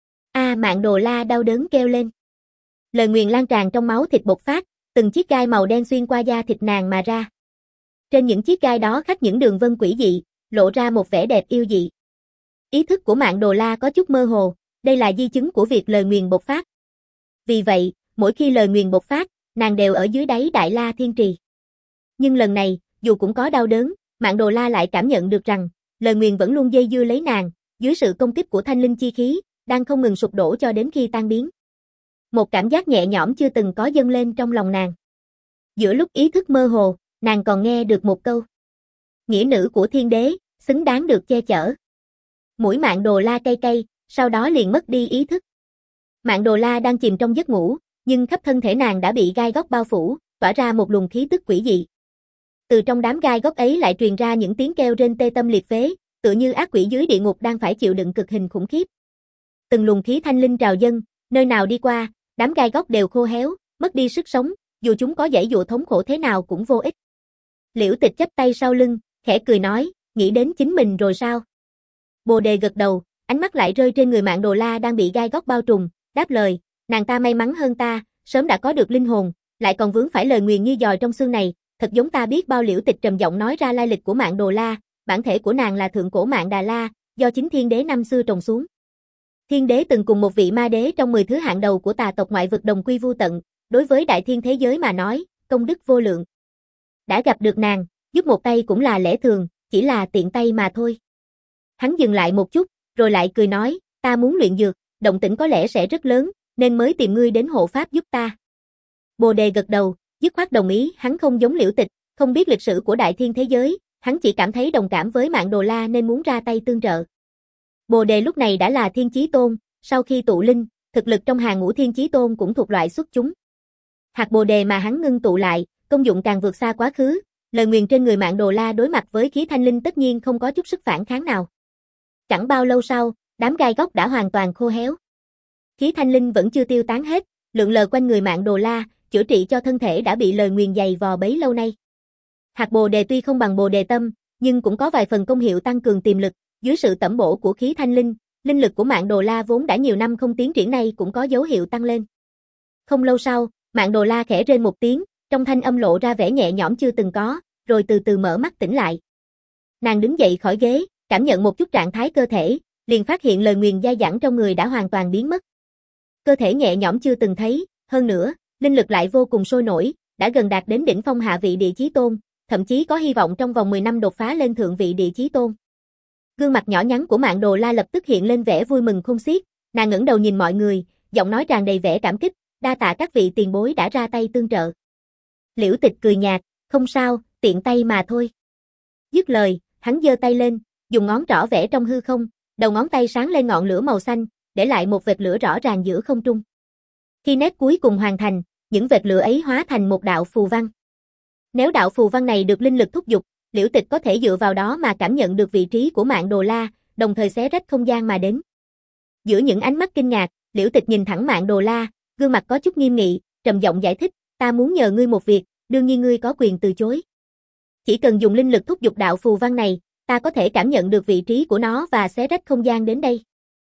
A à, Mạng Đồ La đau đớn kêu lên. Lời nguyền lan tràn trong máu thịt bộc phát, từng chiếc gai màu đen xuyên qua da thịt nàng mà ra. Trên những chiếc gai đó khắc những đường vân quỷ dị, lộ ra một vẻ đẹp yêu dị. Ý thức của Mạng Đồ La có chút mơ hồ, đây là di chứng của việc lời nguyền bộc phát. Vì vậy, mỗi khi lời nguyền bộc phát, nàng đều ở dưới đáy Đại La Thiên Trì. Nhưng lần này, dù cũng có đau đớn, Mạng Đồ La lại cảm nhận được rằng, lời nguyền vẫn luôn dây dưa lấy nàng, dưới sự công kích của thanh linh chi khí, đang không ngừng sụp đổ cho đến khi tan biến. Một cảm giác nhẹ nhõm chưa từng có dâng lên trong lòng nàng. Giữa lúc ý thức mơ hồ, nàng còn nghe được một câu. Nghĩa nữ của thiên đế, xứng đáng được che chở. Mũi Mạng Đồ La cay cay, sau đó liền mất đi ý thức. Mạng Đồ La đang chìm trong giấc ngủ, nhưng khắp thân thể nàng đã bị gai góc bao phủ, tỏa ra một luồng khí tức quỷ dị. Từ trong đám gai góc ấy lại truyền ra những tiếng kêu rên tê tâm liệt phế, tựa như ác quỷ dưới địa ngục đang phải chịu đựng cực hình khủng khiếp. Từng luồng khí thanh linh trào dâng, nơi nào đi qua, đám gai góc đều khô héo, mất đi sức sống, dù chúng có giãy giụa thống khổ thế nào cũng vô ích. Liễu Tịch chắp tay sau lưng, khẽ cười nói, nghĩ đến chính mình rồi sao? Bồ Đề gật đầu, ánh mắt lại rơi trên người Mạng Đồ La đang bị gai góc bao trùm, đáp lời, nàng ta may mắn hơn ta, sớm đã có được linh hồn, lại còn vướng phải lời nguyền như giòi trong xương này, thật giống ta biết bao. Liễu Tịch trầm giọng nói ra lai lịch của Mạng Đồ La, bản thể của nàng là thượng cổ Mạng Đà La, do chính thiên đế năm xưa trồng xuống. Thiên đế từng cùng một vị ma đế trong mười thứ hạng đầu của tà tộc ngoại vực đồng quy vu tận, đối với đại thiên thế giới mà nói, công đức vô lượng. Đã gặp được nàng, giúp một tay cũng là lẽ thường, chỉ là tiện tay mà thôi. Hắn dừng lại một chút, rồi lại cười nói, ta muốn luyện dược, động tĩnh có lẽ sẽ rất lớn, nên mới tìm ngươi đến hộ pháp giúp ta. Bồ Đề gật đầu, dứt khoát đồng ý, hắn không giống Liễu Tịch, không biết lịch sử của đại thiên thế giới, hắn chỉ cảm thấy đồng cảm với Mạng Đồ La nên muốn ra tay tương trợ. Bồ Đề lúc này đã là thiên chí tôn, sau khi tụ linh, thực lực trong hàng ngũ thiên chí tôn cũng thuộc loại xuất chúng. Hạt bồ đề mà hắn ngưng tụ lại, công dụng càng vượt xa quá khứ, lời nguyền trên người Mạng Đồ La đối mặt với khí thanh linh tất nhiên không có chút sức phản kháng nào. Chẳng bao lâu sau, đám gai góc đã hoàn toàn khô héo. Khí thanh linh vẫn chưa tiêu tán hết, lượn lờ quanh người Mạng Đồ La, chữa trị cho thân thể đã bị lời nguyền dày vò bấy lâu nay. Hạt bồ đề tuy không bằng bồ đề tâm, nhưng cũng có vài phần công hiệu tăng cường tiềm lực, dưới sự tẩm bổ của khí thanh linh, linh lực của Mạng Đồ La vốn đã nhiều năm không tiến triển này cũng có dấu hiệu tăng lên. Không lâu sau, Mạng Đồ La khẽ rên một tiếng, trong thanh âm lộ ra vẻ nhẹ nhõm chưa từng có, rồi từ từ mở mắt tỉnh lại. Nàng đứng dậy khỏi ghế, cảm nhận một chút trạng thái cơ thể, liền phát hiện lời nguyền dai dẳng trong người đã hoàn toàn biến mất. Cơ thể nhẹ nhõm chưa từng thấy, hơn nữa, linh lực lại vô cùng sôi nổi, đã gần đạt đến đỉnh phong hạ vị địa chí tôn, thậm chí có hy vọng trong vòng mười năm đột phá lên thượng vị địa chí tôn. Gương mặt nhỏ nhắn của Mạng Đồ La lập tức hiện lên vẻ vui mừng khôn xiết, nàng ngẩng đầu nhìn mọi người, giọng nói tràn đầy vẻ cảm kích, đa tạ các vị tiền bối đã ra tay tương trợ. Liễu Tịch cười nhạt, không sao, tiện tay mà thôi. Dứt lời, hắn giơ tay lên, dùng ngón trỏ vẽ trong hư không, Đầu ngón tay sáng lên ngọn lửa màu xanh, để lại một vệt lửa rõ ràng giữa không trung. Khi nét cuối cùng hoàn thành, những vệt lửa ấy hóa thành một đạo phù văn. Nếu đạo phù văn này được linh lực thúc giục, Liễu Tịch có thể dựa vào đó mà cảm nhận được vị trí của Mạn Đồ La, đồng thời xé rách không gian mà đến. Giữa những ánh mắt kinh ngạc, Liễu Tịch nhìn thẳng Mạn Đồ La, gương mặt có chút nghiêm nghị, trầm giọng giải thích, ta muốn nhờ ngươi một việc, đương nhiên ngươi có quyền từ chối. Chỉ cần dùng linh lực thúc giục đạo phù văn này, ta có thể cảm nhận được vị trí của nó và xé rách không gian đến đây.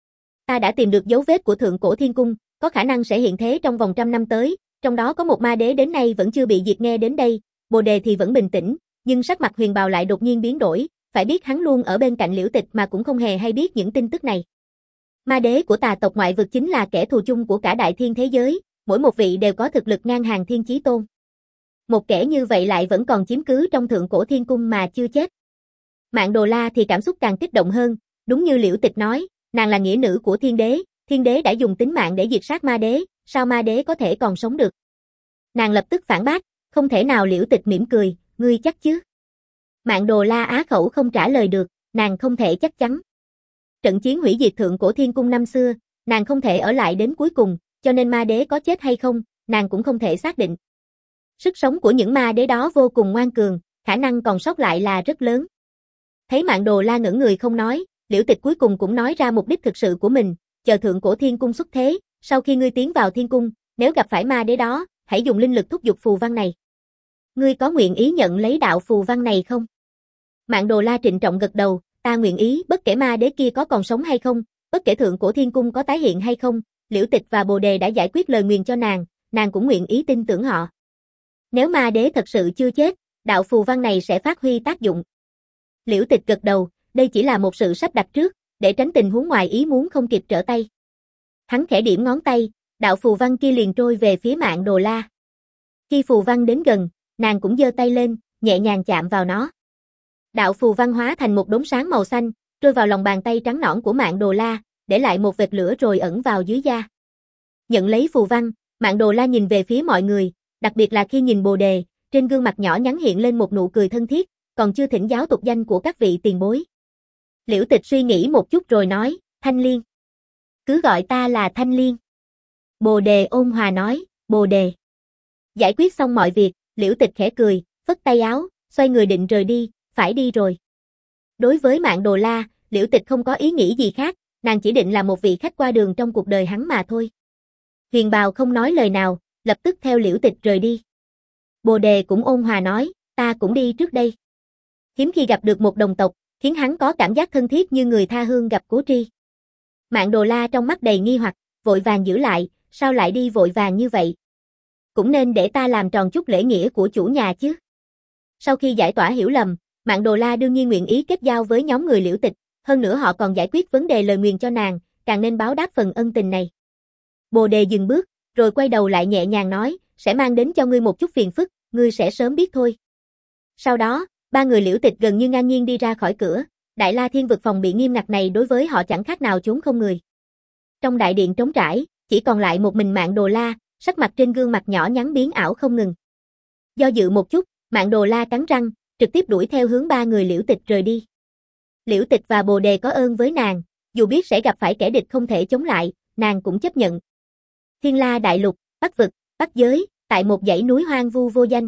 Ta đã tìm được dấu vết của Thượng Cổ Thiên Cung, có khả năng sẽ hiện thế trong vòng trăm năm tới, trong đó có một ma đế đến nay vẫn chưa bị diệt. Nghe đến đây, Bồ Đề thì vẫn bình tĩnh, nhưng sắc mặt Huyền Bào lại đột nhiên biến đổi, phải biết hắn luôn ở bên cạnh Liễu Tịch mà cũng không hề hay biết những tin tức này. Ma đế của tà tộc ngoại vực chính là kẻ thù chung của cả đại thiên thế giới, mỗi một vị đều có thực lực ngang hàng Thiên Chí Tôn. Một kẻ như vậy lại vẫn còn chiếm cứ trong Thượng Cổ Thiên Cung mà chưa chết. Mạn Đồ La thì cảm xúc càng kích động hơn, đúng như Liễu Tịch nói, nàng là nghĩa nữ của Thiên Đế, Thiên Đế đã dùng tính mạng để diệt sát ma đế, sao ma đế có thể còn sống được? Nàng lập tức phản bác, không thể nào. Liễu Tịch mỉm cười, ngươi chắc chứ? Mạn Đồ La á khẩu không trả lời được, nàng không thể chắc chắn. Trận chiến hủy diệt Thượng Cổ Thiên Cung năm xưa, nàng không thể ở lại đến cuối cùng, cho nên ma đế có chết hay không, nàng cũng không thể xác định. Sức sống của những ma đế đó vô cùng ngoan cường, khả năng còn sót lại là rất lớn. Thấy Mạn Đồ La ngẩn người không nói, Liễu Tịch cuối cùng cũng nói ra mục đích thực sự của mình, chờ Thượng Cổ Thiên Cung xuất thế, sau khi ngươi tiến vào Thiên Cung, nếu gặp phải ma đế đó, hãy dùng linh lực thúc giục phù văn này. Ngươi có nguyện ý nhận lấy đạo phù văn này không? Mạn Đồ La trịnh trọng gật đầu, ta nguyện ý, bất kể ma đế kia có còn sống hay không, bất kể Thượng Cổ Thiên Cung có tái hiện hay không, Liễu Tịch và Bồ Đề đã giải quyết lời nguyền cho nàng, nàng cũng nguyện ý tin tưởng họ. Nếu ma đế thật sự chưa chết, đạo phù văn này sẽ phát huy tác dụng. Liễu Tịch gật đầu, đây chỉ là một sự sắp đặt trước, để tránh tình huống ngoài ý muốn không kịp trở tay. Hắn khẽ điểm ngón tay, đạo phù văn kia liền trôi về phía Mạn Đồ La. Khi phù văn đến gần, nàng cũng giơ tay lên, nhẹ nhàng chạm vào nó. Đạo phù văn hóa thành một đốm sáng màu xanh, trôi vào lòng bàn tay trắng nõn của Mạn Đồ La, để lại một vệt lửa rồi ẩn vào dưới da. Nhận lấy phù văn, Mạn Đồ La nhìn về phía mọi người, đặc biệt là khi nhìn Bồ Đề, trên gương mặt nhỏ nhắn hiện lên một nụ cười thân thiết, còn chưa thỉnh giáo tục danh của các vị tiền bối. Liễu Tịch suy nghĩ một chút rồi nói, Thanh Liên. Cứ gọi ta là Thanh Liên. Bồ Đề ôn hòa nói, Bồ Đề. Giải quyết xong mọi việc, Liễu Tịch khẽ cười, phất tay áo, xoay người định rời đi, phải đi rồi. Đối với Mạn Đồ La, Liễu Tịch không có ý nghĩ gì khác, nàng chỉ định là một vị khách qua đường trong cuộc đời hắn mà thôi. Huyền Bào không nói lời nào, lập tức theo Liễu Tịch rời đi. Bồ Đề cũng ôn hòa nói, ta cũng đi trước đây. Hiếm khi gặp được một đồng tộc, khiến hắn có cảm giác thân thiết như người tha hương gặp cố tri. Mạn Đồ La trong mắt đầy nghi hoặc, vội vàng giữ lại, sao lại đi vội vàng như vậy? Cũng nên để ta làm tròn chút lễ nghĩa của chủ nhà chứ. Sau khi giải tỏa hiểu lầm, Mạn Đồ La đương nhiên nguyện ý kết giao với nhóm người Liễu Tịch, hơn nữa họ còn giải quyết vấn đề lời nguyền cho nàng, càng nên báo đáp phần ân tình này. Bồ Đề dừng bước, rồi quay đầu lại nhẹ nhàng nói, sẽ mang đến cho ngươi một chút phiền phức, ngươi sẽ sớm biết thôi. Sau đó, ba người Liễu Tịch gần như ngang nhiên đi ra khỏi cửa, Đại La Thiên vực phòng bị nghiêm ngặt này đối với họ chẳng khác nào chốn không người. Trong đại điện trống trải, chỉ còn lại một mình Mạn Đồ La, sắc mặt trên gương mặt nhỏ nhắn biến ảo không ngừng. Do dự một chút, Mạn Đồ La cắn răng, trực tiếp đuổi theo hướng ba người Liễu Tịch rời đi. Liễu Tịch và Bồ Đề có ơn với nàng, dù biết sẽ gặp phải kẻ địch không thể chống lại, nàng cũng chấp nhận. Thiên La Đại Lục, Bắc Vực, Bắc Giới, tại một dãy núi hoang vu vô danh.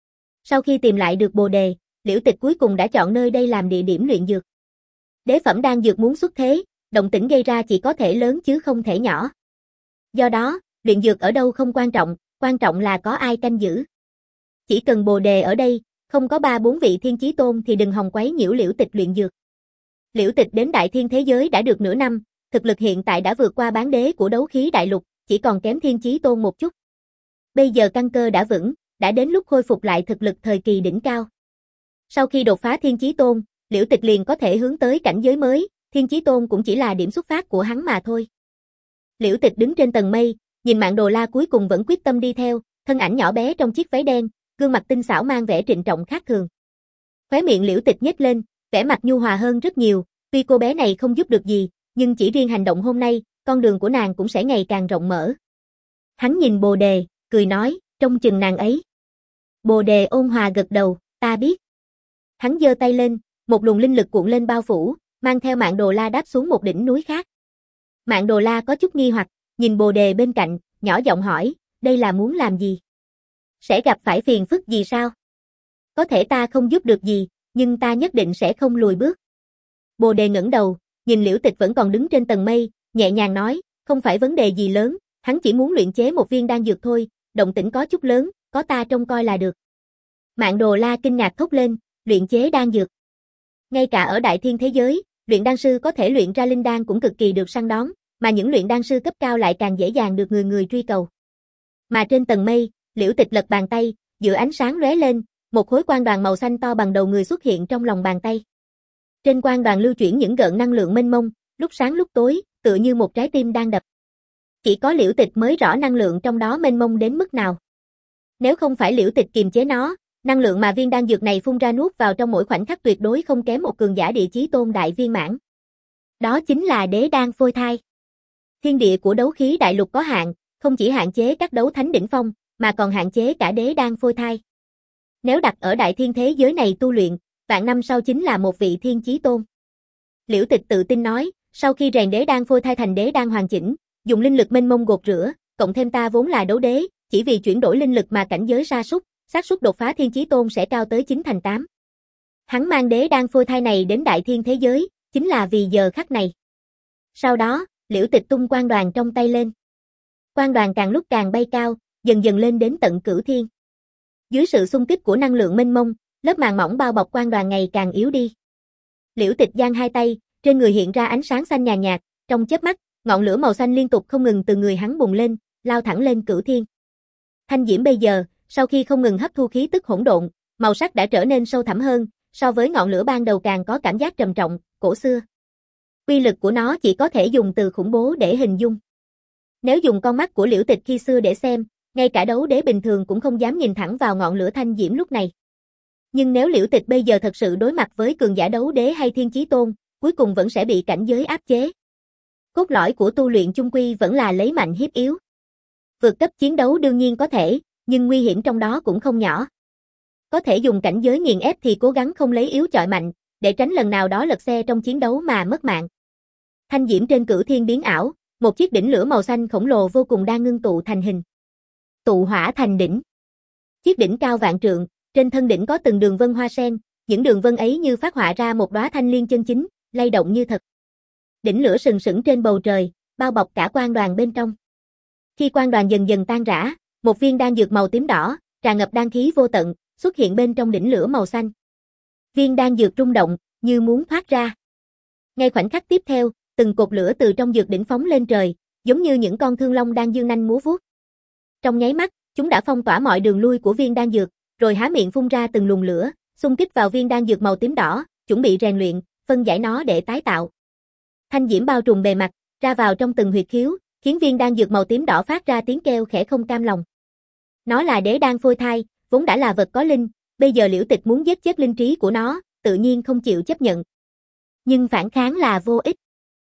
Sau khi tìm lại được Bồ Đề, Liễu Tịch cuối cùng đã chọn nơi đây làm địa điểm luyện dược. Đế phẩm đan dược muốn xuất thế, động tĩnh gây ra chỉ có thể lớn chứ không thể nhỏ. Do đó, luyện dược ở đâu không quan trọng, quan trọng là có ai canh giữ. Chỉ cần Bồ Đề ở đây, không có ba bốn vị Thiên Chí Tôn thì đừng hòng quấy nhiễu Liễu Tịch luyện dược. Liễu Tịch đến Đại Thiên thế giới đã được nửa năm, thực lực hiện tại đã vượt qua bán đế của đấu khí đại lục, chỉ còn kém Thiên Chí Tôn một chút. Bây giờ căn cơ đã vững, đã đến lúc khôi phục lại thực lực thời kỳ đỉnh cao. Sau khi đột phá Thiên Chí Tôn, Liễu Tịch liền có thể hướng tới cảnh giới mới, Thiên Chí Tôn cũng chỉ là điểm xuất phát của hắn mà thôi. Liễu Tịch đứng trên tầng mây, nhìn Mạn Đồ La cuối cùng vẫn quyết tâm đi theo, thân ảnh nhỏ bé trong chiếc váy đen, gương mặt tinh xảo mang vẻ trịnh trọng khác thường. Khóe miệng Liễu Tịch nhếch lên, vẻ mặt nhu hòa hơn rất nhiều, tuy cô bé này không giúp được gì, nhưng chỉ riêng hành động hôm nay, con đường của nàng cũng sẽ ngày càng rộng mở. Hắn nhìn Bồ Đề, cười nói, trông chừng nàng ấy. Bồ Đề ôn hòa gật đầu, ta biết. Hắn giơ tay lên, một luồng linh lực cuộn lên bao phủ, mang theo Mạn Đồ La đáp xuống một đỉnh núi khác. Mạn Đồ La có chút nghi hoặc, nhìn bồ đề bên cạnh, nhỏ giọng hỏi, đây là muốn làm gì? Sẽ gặp phải phiền phức gì sao? Có thể ta không giúp được gì, nhưng ta nhất định sẽ không lùi bước. Bồ đề ngẩng đầu, nhìn Liễu Tịch vẫn còn đứng trên tầng mây, nhẹ nhàng nói, không phải vấn đề gì lớn, hắn chỉ muốn luyện chế một viên đan dược thôi, động tĩnh có chút lớn, có ta trông coi là được. Mạn Đồ La kinh ngạc thốt lên, luyện chế đan dược. Ngay cả ở đại thiên thế giới, luyện đan sư có thể luyện ra linh đan cũng cực kỳ được săn đón, mà những luyện đan sư cấp cao lại càng dễ dàng được người người truy cầu. Mà trên tầng mây, Liễu Tịch lật bàn tay, giữa ánh sáng lóe lên, một khối quang đoàn màu xanh to bằng đầu người xuất hiện trong lòng bàn tay. Trên quang đoàn lưu chuyển những gợn năng lượng mênh mông, lúc sáng lúc tối, tựa như một trái tim đang đập. Chỉ có Liễu Tịch mới rõ năng lượng trong đó mênh mông đến mức nào. Nếu không phải Liễu Tịch kiềm chế nó, năng lượng mà viên đan dược này phun ra nuốt vào trong mỗi khoảnh khắc tuyệt đối không kém một cường giả địa chí tôn đại viên mãn. Đó chính là đế đan phôi thai. Thiên địa của đấu khí đại lục có hạn, không chỉ hạn chế các đấu thánh đỉnh phong, mà còn hạn chế cả đế đan phôi thai. Nếu đặt ở đại thiên thế giới này tu luyện, vạn năm sau chính là một vị thiên chí tôn. Liễu Tịch tự tin nói, sau khi rèn đế đan phôi thai thành đế đan hoàn chỉnh, dùng linh lực mênh mông gột rửa, cộng thêm ta vốn là đấu đế, chỉ vì chuyển đổi linh lực mà cảnh giới sa sút, xác suất đột phá thiên chí tôn sẽ cao tới chín thành tám. Hắn mang đế đan phôi thai này đến đại thiên thế giới, chính là vì giờ khắc này. Sau đó, Liễu Tịch tung quang đoàn trong tay lên. Quang đoàn càng lúc càng bay cao, dần dần lên đến tận cửu thiên. Dưới sự xung kích của năng lượng mênh mông, lớp màng mỏng bao bọc quang đoàn ngày càng yếu đi. Liễu Tịch giang hai tay, trên người hiện ra ánh sáng xanh nhàn nhạt, trong chớp mắt, ngọn lửa màu xanh liên tục không ngừng từ người hắn bùng lên, lao thẳng lên cửu thiên. Thanh diễm bây giờ, sau khi không ngừng hấp thu khí tức hỗn độn, màu sắc đã trở nên sâu thẳm hơn, so với ngọn lửa ban đầu càng có cảm giác trầm trọng, cổ xưa. Uy lực của nó chỉ có thể dùng từ khủng bố để hình dung. Nếu dùng con mắt của Liễu Tịch khi xưa để xem, ngay cả đấu đế bình thường cũng không dám nhìn thẳng vào ngọn lửa thanh diễm lúc này. Nhưng nếu Liễu Tịch bây giờ thật sự đối mặt với cường giả đấu đế hay thiên chí tôn, cuối cùng vẫn sẽ bị cảnh giới áp chế. Cốt lõi của tu luyện chung quy vẫn là lấy mạnh hiếp yếu. Vượt cấp chiến đấu đương nhiên có thể, nhưng nguy hiểm trong đó cũng không nhỏ. Có thể dùng cảnh giới nghiền ép thì cố gắng không lấy yếu chọi mạnh, để tránh lần nào đó lật xe trong chiến đấu mà mất mạng. Thanh diễm trên cửu thiên biến ảo, một chiếc đỉnh lửa màu xanh khổng lồ vô cùng đang ngưng tụ thành hình. Tụ hỏa thành đỉnh. Chiếc đỉnh cao vạn trượng, trên thân đỉnh có từng đường vân hoa sen, những đường vân ấy như phát họa ra một đóa thanh liên chân chính, lay động như thật. Đỉnh lửa sừng sững trên bầu trời, bao bọc cả quang đoàn bên trong. Khi quang đoàn dần dần tan rã, một viên đan dược màu tím đỏ, tràn ngập đan khí vô tận, xuất hiện bên trong đỉnh lửa màu xanh. Viên đan dược rung động, như muốn thoát ra. Ngay khoảnh khắc tiếp theo, từng cột lửa từ trong dược đỉnh phóng lên trời, giống như những con thương long đang dương nanh múa vuốt. Trong nháy mắt, chúng đã phong tỏa mọi đường lui của viên đan dược, rồi há miệng phun ra từng luồng lửa, xung kích vào viên đan dược màu tím đỏ, chuẩn bị rèn luyện, phân giải nó để tái tạo. Thanh diễm bao trùm bề mặt, ra vào trong từng huyệt khiếu, khiến viên đan dược màu tím đỏ phát ra tiếng kêu khẽ không cam lòng. Nó là đế đan phôi thai, vốn đã là vật có linh, bây giờ Liễu Tịch muốn giết chết linh trí của nó, tự nhiên không chịu chấp nhận. Nhưng phản kháng là vô ích.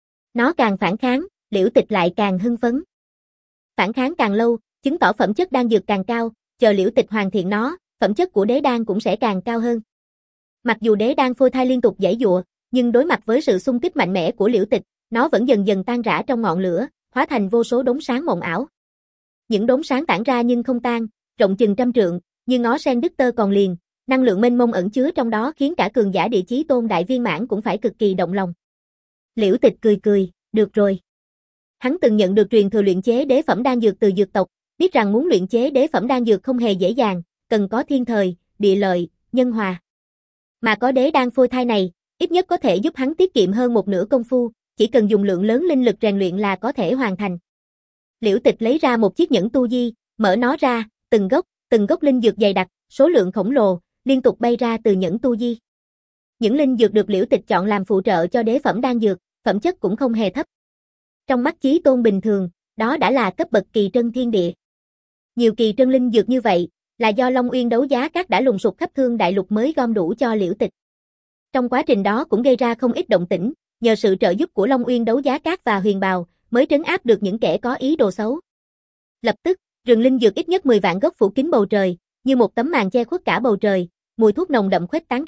Nó càng phản kháng, Liễu Tịch lại càng hưng phấn. Phản kháng càng lâu, chứng tỏ phẩm chất đan dược càng cao, chờ Liễu Tịch hoàn thiện nó, phẩm chất của đế đan cũng sẽ càng cao hơn. Mặc dù đế đan phôi thai liên tục giãy giụa, nhưng đối mặt với sự xung kích mạnh mẽ của Liễu Tịch, nó vẫn dần dần tan rã trong ngọn lửa, hóa thành vô số đốm sáng mộng ảo. Những đốm sáng tản ra nhưng không tan, rộng chừng trăm trượng, như ngó sen đứt tơ còn liền, năng lượng mênh mông ẩn chứa trong đó khiến cả cường giả địa chí tôn đại viên mãn cũng phải cực kỳ động lòng. Liễu Tịch cười cười, được rồi. Hắn từng nhận được truyền thừa luyện chế đế phẩm đan dược từ dược tộc, biết rằng muốn luyện chế đế phẩm đan dược không hề dễ dàng, cần có thiên thời, địa lợi, nhân hòa. Mà có đế đan phôi thai này, ít nhất có thể giúp hắn tiết kiệm hơn một nửa công phu, chỉ cần dùng lượng lớn linh lực rèn luyện là có thể hoàn thành. Liễu Tịch lấy ra một chiếc nhẫn tu di, mở nó ra, từng gốc, từng gốc linh dược dày đặc, số lượng khổng lồ, liên tục bay ra từ nhẫn tu di. Những linh dược được Liễu Tịch chọn làm phụ trợ cho đế phẩm đan dược, phẩm chất cũng không hề thấp. Trong mắt chí tôn bình thường, đó đã là cấp bậc kỳ trân thiên địa. Nhiều kỳ trân linh dược như vậy, là do Long Uyên đấu giá các đã lùng sục khắp thương đại lục mới gom đủ cho Liễu Tịch. Trong quá trình đó cũng gây ra không ít động tĩnh, nhờ sự trợ giúp của Long Uyên đấu giá các và Huyền Bào, mới trấn áp được những kẻ có ý đồ xấu. Lập tức, rừng linh dược ít nhất mười vạn gốc phủ kín bầu trời, như một tấm màn che khuất cả bầu trời, mùi thuốc nồng đậm khuếch tán ra,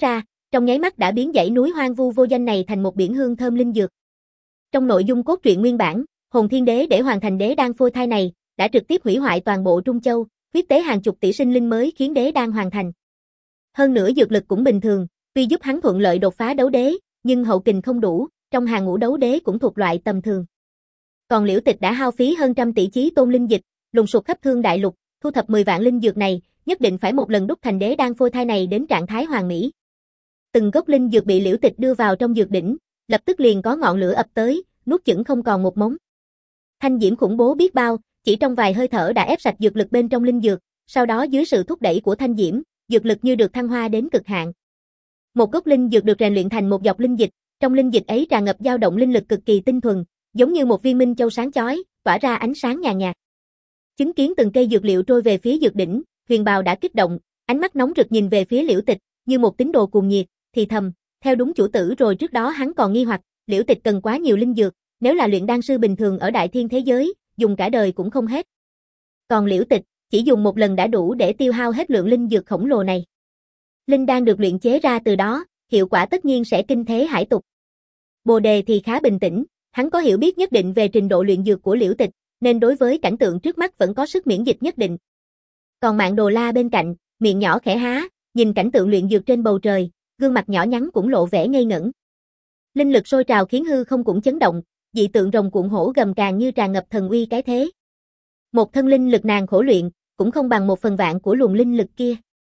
trong nháy mắt đã biến dãy núi hoang vu vô danh này thành một biển hương thơm linh dược. Trong nội dung cốt truyện nguyên bản, Hồn Thiên Đế để hoàn thành đế đan phôi thai này, đã trực tiếp hủy hoại toàn bộ Trung Châu, huyết tế hàng chục tỷ sinh linh mới khiến đế đan hoàn thành. Hơn nữa dược lực cũng bình thường, tuy giúp hắn thuận lợi đột phá đấu đế, nhưng hậu kình không đủ, trong hàng ngũ đấu đế cũng thuộc loại tầm thường. Còn Liễu Tịch đã hao phí hơn trăm tỷ chí tôn linh dịch, lùng sục khắp Thương Đại Lục, thu thập mười vạn linh dược này, nhất định phải một lần đúc thành đế đan phôi thai này đến trạng thái hoàn mỹ. Từng gốc linh dược bị Liễu Tịch đưa vào trong dược đỉnh, lập tức liền có ngọn lửa ập tới, nuốt chửng không còn một mống. Thanh diễm khủng bố biết bao, chỉ trong vài hơi thở đã ép sạch dược lực bên trong linh dược, sau đó dưới sự thúc đẩy của thanh diễm, dược lực như được thăng hoa đến cực hạn. Một gốc linh dược được rèn luyện thành một dọc linh dịch, trong linh dịch ấy tràn ngập dao động linh lực cực kỳ tinh thuần, giống như một viên minh châu sáng chói, tỏa ra ánh sáng nhàn nhạt. Chứng kiến từng cây dược liệu trôi về phía dược đỉnh, Huyền Bào đã kích động, ánh mắt nóng rực nhìn về phía Liễu Tịch, như một tín đồ cuồng nhiệt, thì thầm, theo đúng chủ tử rồi. Trước đó hắn còn nghi hoặc, Liễu Tịch cần quá nhiều linh dược, nếu là luyện đan sư bình thường ở đại thiên thế giới, dùng cả đời cũng không hết. Còn Liễu Tịch, chỉ dùng một lần đã đủ để tiêu hao hết lượng linh dược khổng lồ này. Linh đan được luyện chế ra từ đó, hiệu quả tất nhiên sẽ kinh thế hải tục. Bồ Đề thì khá bình tĩnh, hắn có hiểu biết nhất định về trình độ luyện dược của Liễu Tịch, nên đối với cảnh tượng trước mắt vẫn có sức miễn dịch nhất định. Còn Mạn Đồ La bên cạnh, miệng nhỏ khẽ há, nhìn cảnh tượng luyện dược trên bầu trời, gương mặt nhỏ nhắn cũng lộ vẻ ngây ngẩn. Linh lực sôi trào khiến hư không cũng chấn động, dị tượng rồng cuộn hổ gầm càng như tràn ngập thần uy cái thế. Một thân linh lực nàng khổ luyện, cũng không bằng một phần vạn của luồng linh lực kia.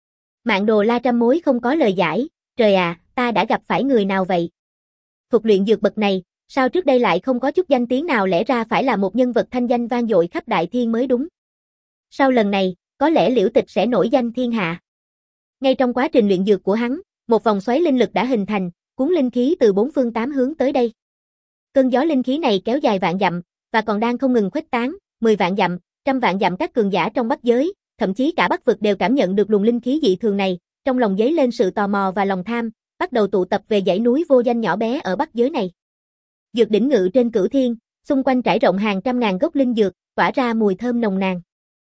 Mạn Đồ La trăm mối không có lời giải, trời à, ta đã gặp phải người nào vậy? Thuật luyện dược bậc này, sao trước đây lại không có chút danh tiếng nào, lẽ ra phải là một nhân vật thanh danh vang dội khắp đại thiên mới đúng. Sau lần này, có lẽ Liễu Tịch sẽ nổi danh thiên hạ. Ngay trong quá trình luyện dược của hắn, một vòng xoáy linh lực đã hình thành, cuốn linh khí từ bốn phương tám hướng tới đây. Cơn gió linh khí này kéo dài vạn dặm, và còn đang không ngừng khuếch tán, mười vạn dặm, trăm vạn dặm. Các cường giả trong Bắc giới, thậm chí cả Bắc vực đều cảm nhận được luồng linh khí dị thường này, trong lòng dấy lên sự tò mò và lòng tham, bắt đầu tụ tập về dãy núi vô danh nhỏ bé ở Bắc giới này. Dược đỉnh ngự trên cửu thiên, xung quanh trải rộng hàng trăm ngàn gốc linh dược, tỏa ra mùi thơm nồng nàn.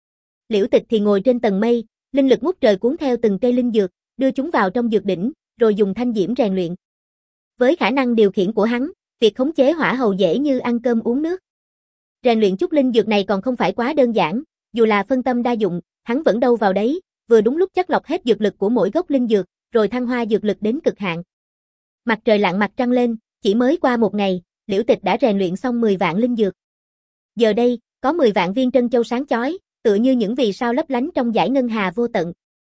Liễu Tịch thì ngồi trên tầng mây, linh lực ngút trời cuốn theo từng cây linh dược, đưa chúng vào trong dược đỉnh, rồi dùng thanh diễm rèn luyện. Với khả năng điều khiển của hắn, việc khống chế hỏa hầu dễ như ăn cơm uống nước. Rèn luyện chút linh dược này còn không phải quá đơn giản, dù là phân tâm đa dụng, hắn vẫn đâu vào đấy, vừa đúng lúc chắt lọc hết dược lực của mỗi gốc linh dược, rồi thăng hoa dược lực đến cực hạn. Mặt trời lặn mặt trăng lên, chỉ mới qua một ngày, Liễu Tịch đã rèn luyện xong mười vạn linh dược. Giờ đây, có mười vạn viên trân châu sáng chói, tựa như những vì sao lấp lánh trong dải ngân hà vô tận.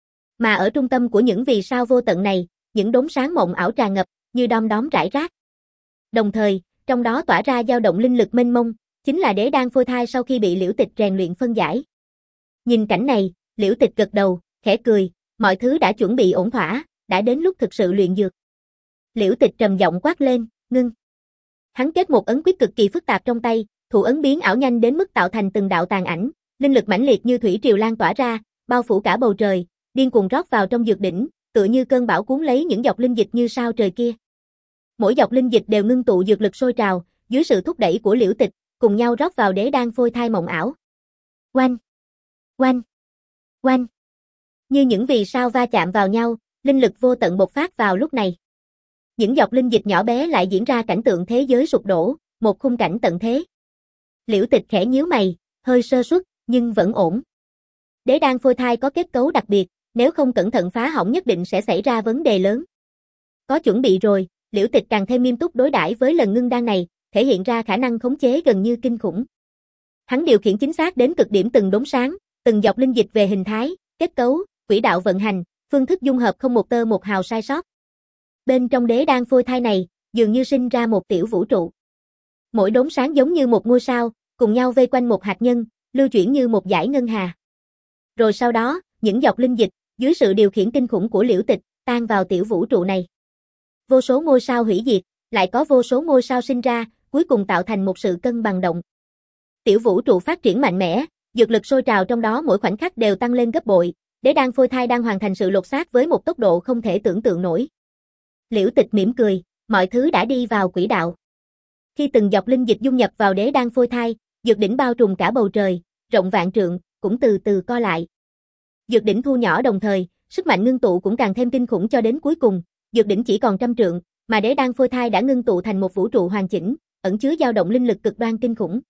Mà ở trung tâm của những vì sao vô tận này, những đốm sáng mộng ảo tràn ngập, như đom đóm rải rác. Đồng thời, trong đó tỏa ra dao động linh lực mênh mông, chính là đế đan phôi thai sau khi bị Liễu Tịch rèn luyện phân giải. Nhìn cảnh này, Liễu Tịch gật đầu, khẽ cười, mọi thứ đã chuẩn bị ổn thỏa, đã đến lúc thực sự luyện dược. Liễu Tịch trầm giọng quát lên, ngưng. Hắn kết một ấn quyết cực kỳ phức tạp trong tay, thủ ấn biến ảo nhanh đến mức tạo thành từng đạo tàn ảnh, linh lực mãnh liệt như thủy triều lan tỏa ra, bao phủ cả bầu trời, điên cuồng rót vào trong dược đỉnh, tựa như cơn bão cuốn lấy những dọc linh dịch như sao trời kia. Mỗi dọc linh dịch đều ngưng tụ dược lực sôi trào, dưới sự thúc đẩy của Liễu Tịch, cùng nhau rót vào đế đan phôi thai mộng ảo. Oanh, oanh, oanh. Như những vì sao va chạm vào nhau, linh lực vô tận bộc phát vào lúc này. Những dọc linh dịch nhỏ bé lại diễn ra cảnh tượng thế giới sụp đổ, một khung cảnh tận thế. Liễu Tịch khẽ nhíu mày, hơi sơ suất, nhưng vẫn ổn. Đế đan phôi thai có kết cấu đặc biệt, nếu không cẩn thận phá hỏng nhất định sẽ xảy ra vấn đề lớn. Có chuẩn bị rồi, Liễu Tịch càng thêm nghiêm túc đối đãi với lần ngưng đan này, thể hiện ra khả năng khống chế gần như kinh khủng. Hắn điều khiển chính xác đến cực điểm từng đốm sáng, từng dọc linh dịch về hình thái, kết cấu, quỹ đạo vận hành, phương thức dung hợp không một tơ một hào sai sót. Bên trong đế đan phôi thai này, dường như sinh ra một tiểu vũ trụ. Mỗi đốm sáng giống như một ngôi sao, cùng nhau vây quanh một hạt nhân, lưu chuyển như một dải ngân hà. Rồi sau đó, những dọc linh dịch, dưới sự điều khiển kinh khủng của Liễu Tịch, tan vào tiểu vũ trụ này. Vô số ngôi sao hủy diệt, lại có vô số ngôi sao sinh ra, cuối cùng tạo thành một sự cân bằng động. Tiểu vũ trụ phát triển mạnh mẽ, dược lực sôi trào trong đó mỗi khoảnh khắc đều tăng lên gấp bội, đế đan phôi thai đang hoàn thành sự lột xác với một tốc độ không thể tưởng tượng nổi. Liễu Tịch mỉm cười, mọi thứ đã đi vào quỹ đạo. Khi từng dọc linh dịch dung nhập vào đế đan phôi thai, dược đỉnh bao trùm cả bầu trời, rộng vạn trượng, cũng từ từ co lại. Dược đỉnh thu nhỏ đồng thời, sức mạnh ngưng tụ cũng càng thêm kinh khủng cho đến cuối cùng, dược đỉnh chỉ còn trăm trượng, mà đế đan phôi thai đã ngưng tụ thành một vũ trụ hoàn chỉnh, ẩn chứa dao động linh lực cực đoan kinh khủng.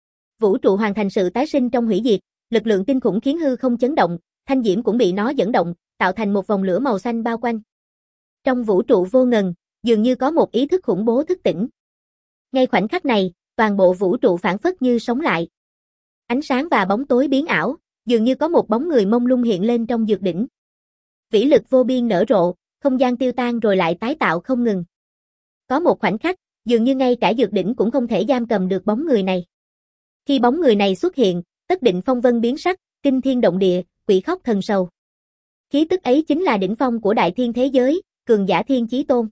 Vũ trụ hoàn thành sự tái sinh trong hủy diệt, lực lượng kinh khủng khiến hư không chấn động, thanh diễm cũng bị nó dẫn động, tạo thành một vòng lửa màu xanh bao quanh. Trong vũ trụ vô ngần, dường như có một ý thức khủng bố thức tỉnh. Ngay khoảnh khắc này, toàn bộ vũ trụ phảng phất như sống lại. Ánh sáng và bóng tối biến ảo, dường như có một bóng người mông lung hiện lên trong dược đỉnh. Vĩ lực vô biên nở rộ, không gian tiêu tan rồi lại tái tạo không ngừng. Có một khoảnh khắc, dường như ngay cả dược đỉnh cũng không thể giam cầm được bóng người này. Khi bóng người này xuất hiện, tất định phong vân biến sắc, kinh thiên động địa, quỷ khóc thần sầu. Khí tức ấy chính là đỉnh phong của đại thiên thế giới, cường giả thiên chí tôn.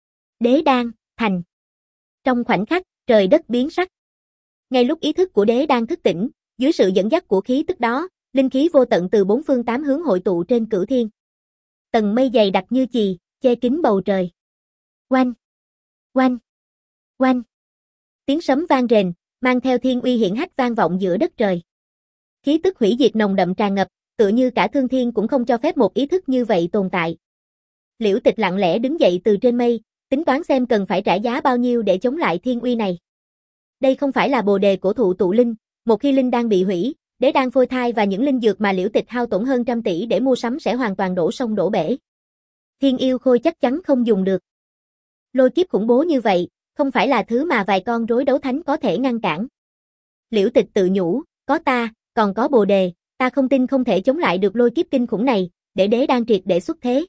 Đế đan, thành. Trong khoảnh khắc, trời đất biến sắc. Ngay lúc ý thức của đế đan thức tỉnh, dưới sự dẫn dắt của khí tức đó, linh khí vô tận từ bốn phương tám hướng hội tụ trên cửu thiên. Tầng mây dày đặc như chì, che kín bầu trời. Oanh, oanh, oanh. Tiếng sấm vang rền, mang theo thiên uy hiển hách vang vọng giữa đất trời. Khí tức hủy diệt nồng đậm tràn ngập, tựa như cả thương thiên cũng không cho phép một ý thức như vậy tồn tại. Liễu Tịch lặng lẽ đứng dậy từ trên mây, tính toán xem cần phải trả giá bao nhiêu để chống lại thiên uy này. Đây không phải là bồ đề cổ thụ tụ linh, một khi linh đan bị hủy, đế đan phôi thai và những linh dược mà Liễu Tịch hao tổn hơn trăm tỷ để mua sắm sẽ hoàn toàn đổ sông đổ bể. Thiên yêu khôi chắc chắn không dùng được. Lôi kiếp khủng bố như vậy, không phải là thứ mà vài con rối đấu thánh có thể ngăn cản. Liễu Tịch tự nhủ, có ta, còn có bồ đề, ta không tin không thể chống lại được lôi kiếp kinh khủng này, để đế đan triệt để xuất thế.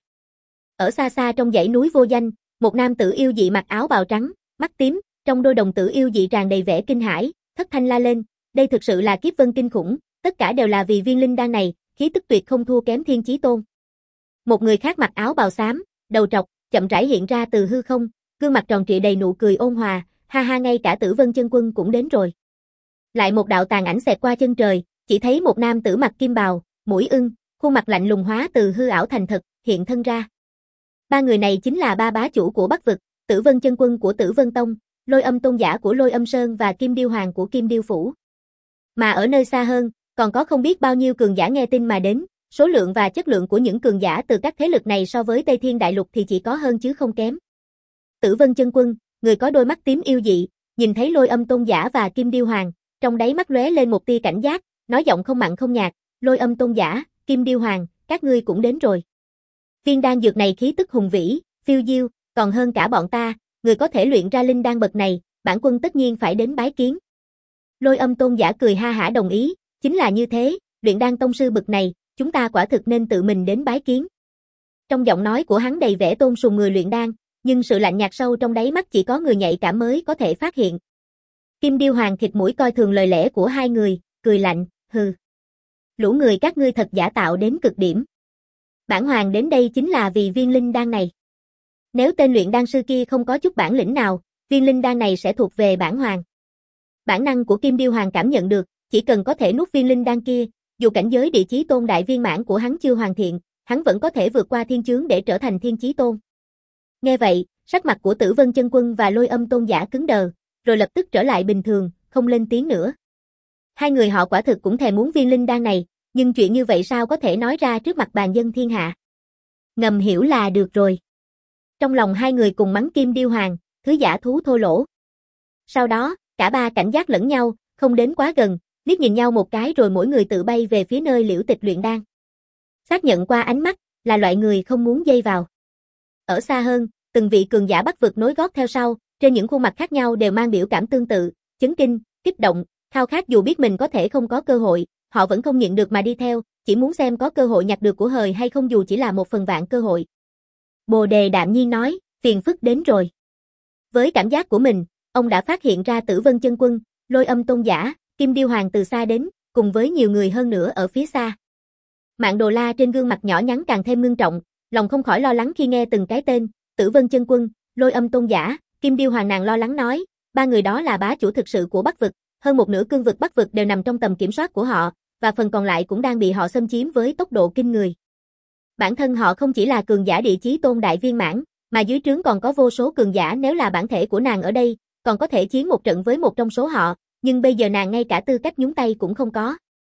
Ở xa xa trong dãy núi vô danh, một nam tử yêu dị mặc áo bào trắng, mắt tím, trong đôi đồng tử yêu dị tràn đầy vẻ kinh hãi, thất thanh la lên, đây thực sự là kiếp vân kinh khủng, tất cả đều là vì viên linh đan này, khí tức tuyệt không thua kém thiên chí tôn. Một người khác mặc áo bào xám, đầu trọc, chậm rãi hiện ra từ hư không, gương mặt tròn trịa đầy nụ cười ôn hòa, ha ha, ngay cả Tử Vân Chân Quân cũng đến rồi. Lại một đạo tàn ảnh xẹt qua chân trời, chỉ thấy một nam tử mặc kim bào, mũi ưng, khuôn mặt lạnh lùng hóa từ hư ảo thành thật, hiện thân ra. Ba người này chính là ba bá chủ của Bắc vực, Tử Vân Chân Quân của Tử Vân Tông, Lôi Âm Tôn giả của Lôi Âm Sơn và Kim Điêu Hoàng của Kim Điêu Phủ. Mà ở nơi xa hơn, còn có không biết bao nhiêu cường giả nghe tin mà đến, số lượng và chất lượng của những cường giả từ các thế lực này so với Tây Thiên Đại Lục thì chỉ có hơn chứ không kém. Tử Vân Chân Quân, người có đôi mắt tím yêu dị, nhìn thấy Lôi Âm Tôn giả và Kim Điêu Hoàng, trong đáy mắt lóe lên một tia cảnh giác, nói giọng không mặn không nhạt, Lôi Âm Tôn giả, Kim Điêu Hoàng, các ngươi cũng đến rồi. Viên đan dược này khí tức hùng vĩ, phiêu diêu, còn hơn cả bọn ta, người có thể luyện ra linh đan bậc này, bản quân tất nhiên phải đến bái kiến. Lôi Âm Tôn giả cười ha hả đồng ý, chính là như thế, luyện đan tông sư bậc này, chúng ta quả thực nên tự mình đến bái kiến. Trong giọng nói của hắn đầy vẻ tôn sùng người luyện đan, nhưng sự lạnh nhạt sâu trong đáy mắt chỉ có người nhạy cảm mới có thể phát hiện. Kim Điêu Hoàng khịt mũi coi thường lời lẽ của hai người, cười lạnh, hừ. Lũ người các ngươi thật giả tạo đến cực điểm. Bản hoàng đến đây chính là vì viên linh đan này. Nếu tên luyện đan sư kia không có chút bản lĩnh nào, viên linh đan này sẽ thuộc về bản hoàng. Bản năng của Kim Điêu Hoàng cảm nhận được, chỉ cần có thể nuốt viên linh đan kia, dù cảnh giới địa chí tôn đại viên mãn của hắn chưa hoàn thiện, hắn vẫn có thể vượt qua thiên chướng để trở thành thiên chí tôn. Nghe vậy, sắc mặt của Tử Vân Chân Quân và Lôi Âm Tôn giả cứng đờ, rồi lập tức trở lại bình thường, không lên tiếng nữa. Hai người họ quả thực cũng thèm muốn viên linh đan này, nhưng chuyện như vậy sao có thể nói ra trước mặt bàn dân thiên hạ. Ngầm hiểu là được rồi. Trong lòng hai người cùng mắng Kim Điêu Hoàng, thứ giả thú thô lỗ. Sau đó, cả ba cảnh giác lẫn nhau, không đến quá gần, liếc nhìn nhau một cái rồi mỗi người tự bay về phía nơi Liễu Tịch luyện đan. Xác nhận qua ánh mắt, là loại người không muốn dây vào. Ở xa hơn, từng vị cường giả Bắc vực nối gót theo sau, trên những khuôn mặt khác nhau đều mang biểu cảm tương tự, chấn kinh, kích động, khao khát dù biết mình có thể không có cơ hội, họ vẫn không nhịn được mà đi theo, chỉ muốn xem có cơ hội nhặt được của hời hay không dù chỉ là một phần vạn cơ hội. Bồ Đề đạm nhiên nói, phiền phức đến rồi. Với cảm giác của mình, ông đã phát hiện ra Tử Vân Chân Quân, Lôi Âm Tôn giả, Kim Điêu Hoàng từ xa đến, cùng với nhiều người hơn nữa ở phía xa. Mạn Đồ La trên gương mặt nhỏ nhắn càng thêm ngưng trọng, lòng không khỏi lo lắng khi nghe từng cái tên, Tử Vân Chân Quân, Lôi Âm Tôn giả, Kim Điêu Hoàng, nàng lo lắng nói, ba người đó là bá chủ thực sự của Bắc vực, hơn một nửa cương vực Bắc vực đều nằm trong tầm kiểm soát của họ, và phần còn lại cũng đang bị họ xâm chiếm với tốc độ kinh người. Bản thân họ không chỉ là cường giả địa chí tôn đại viên mãn, mà dưới trướng còn có vô số cường giả, nếu là bản thể của nàng ở đây, còn có thể chiến một trận với một trong số họ, nhưng bây giờ nàng ngay cả tư cách nhúng tay cũng không có.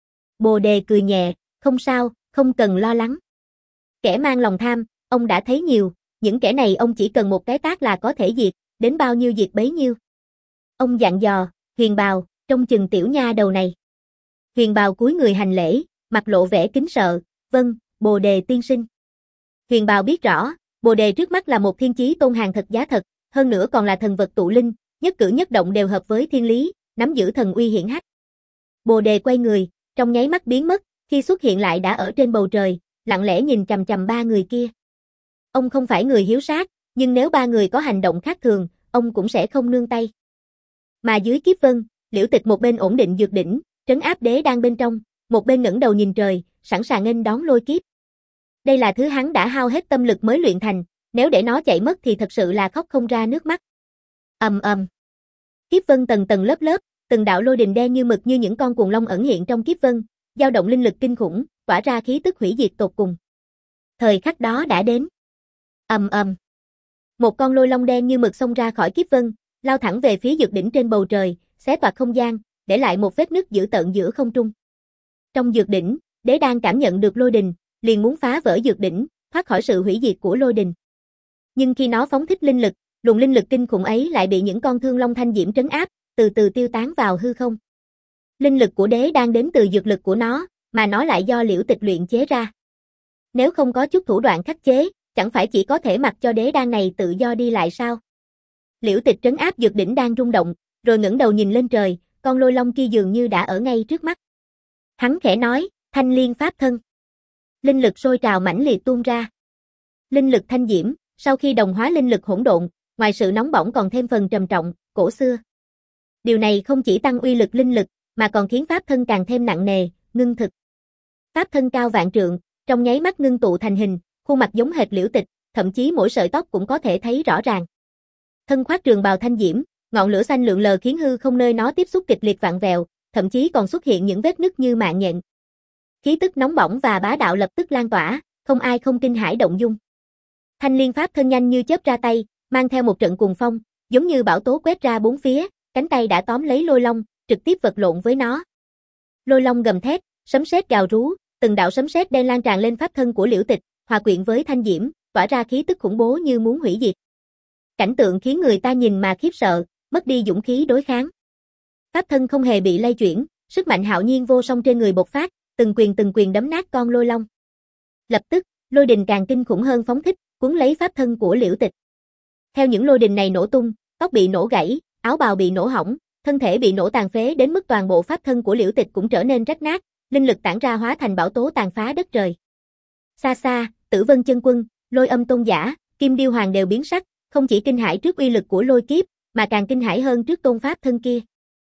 Bồ Đề cười nhẹ, không sao, không cần lo lắng. Kẻ mang lòng tham, ông đã thấy nhiều, những kẻ này ông chỉ cần một cái tát là có thể diệt, đến bao nhiêu diệt bấy nhiêu. Ông dặn dò, Huyền Bào, trông chừng tiểu nha đầu này. Huyền Bào cúi người hành lễ, mặt lộ vẻ kính sợ, vâng, Bồ Đề tiên sinh. Huyền Bào biết rõ, Bồ Đề trước mắt là một thiên chí tôn hàng thật giá thật, hơn nữa còn là thần vật tụ linh, nhất cử nhất động đều hợp với thiên lý, nắm giữ thần uy hiển hách. Bồ Đề quay người, trong nháy mắt biến mất, khi xuất hiện lại đã ở trên bầu trời, lặng lẽ nhìn chằm chằm ba người kia. Ông không phải người hiếu sát, nhưng nếu ba người có hành động khác thường, ông cũng sẽ không nương tay. Mà dưới kiếp vân, Liễu Tịch một bên ổn định dược đỉnh, trấn áp đế đang bên trong, một bên ngẩng đầu nhìn trời, sẵn sàng nghênh đón lôi kiếp. Đây là thứ hắn đã hao hết tâm lực mới luyện thành, nếu để nó chạy mất thì thật sự là khóc không ra nước mắt. Ầm ầm. Kiếp vân tầng tầng lớp lớp, từng đạo lôi đình đen như mực như những con cuồng long ẩn hiện trong kiếp vân, dao động linh lực kinh khủng, tỏa ra khí tức hủy diệt tột cùng. Thời khắc đó đã đến. Ầm ầm. Một con lôi long đen như mực xông ra khỏi kiếp vân, lao thẳng về phía dược đỉnh trên bầu trời, xé toạc không gian, để lại một vết nứt dữ tợn giữa không trung. Trong dược đỉnh, đế đang cảm nhận được lôi đình, liền muốn phá vỡ dược đỉnh, thoát khỏi sự hủy diệt của lôi đình. Nhưng khi nó phóng thích linh lực, luồng linh lực kinh khủng ấy lại bị những con thương long thanh diễm trấn áp, từ từ tiêu tán vào hư không. Linh lực của đế đang đến từ dược lực của nó, mà nó lại do Liễu Tịch luyện chế ra. Nếu không có chút thủ đoạn khắc chế, chẳng phải chỉ có thể mặc cho đế đan này tự do đi lại sao? Liễu Tịch trấn áp dược đỉnh đang rung động, rồi ngẩng đầu nhìn lên trời, con lôi long kia dường như đã ở ngay trước mắt. Hắn khẽ nói, Thanh Liên Pháp Thân. Linh lực sôi trào mãnh liệt tuôn ra. Linh lực thanh diễm, sau khi đồng hóa linh lực hỗn độn, ngoài sự nóng bỏng còn thêm phần trầm trọng, cổ xưa. Điều này không chỉ tăng uy lực linh lực, mà còn khiến pháp thân càng thêm nặng nề, ngưng thực. Pháp thân cao vạn trượng, trong nháy mắt ngưng tụ thành hình, khuôn mặt giống hệt Liễu Tịch, thậm chí mỗi sợi tóc cũng có thể thấy rõ ràng. Thân khoác trường bào thanh diễm, ngọn lửa xanh lượn lờ khiến hư không nơi nó tiếp xúc kịch liệt vặn vẹo, thậm chí còn xuất hiện những vết nứt như mạng nhện. Khí tức nóng bỏng và bá đạo lập tức lan tỏa, không ai không kinh hãi động dung. Thanh Liên Pháp Thân nhanh như chớp ra tay, mang theo một trận cuồng phong, giống như bão tố quét ra bốn phía, cánh tay đã tóm lấy lôi long, trực tiếp vật lộn với nó. Lôi long gầm thét, sấm sét gào rú, từng đạo sấm sét đen lan tràn lên pháp thân của Liễu Tịch, hòa quyện với thanh diễm, tỏa ra khí tức khủng bố như muốn hủy diệt. Cảnh tượng khiến người ta nhìn mà khiếp sợ, mất đi dũng khí đối kháng. Pháp thân không hề bị lay chuyển, sức mạnh hạo nhiên vô song trên người bộc phát, từng quyền từng quyền đấm nát con lôi long. Lập tức, lôi đình càng kinh khủng hơn phóng thích, cuốn lấy pháp thân của Liễu Tịch. Theo những lôi đình này nổ tung, tóc bị nổ gãy, áo bào bị nổ hỏng, thân thể bị nổ tàn phế đến mức toàn bộ pháp thân của Liễu Tịch cũng trở nên rách nát, linh lực tản ra hóa thành bão tố tàn phá đất trời. Xa xa, Tử Vân Chân Quân, Lôi Âm Tôn Giả, Kim Điêu Hoàng đều biến sắc, không chỉ kinh hãi trước uy lực của lôi kiếp, mà càng kinh hãi hơn trước tôn pháp thân kia.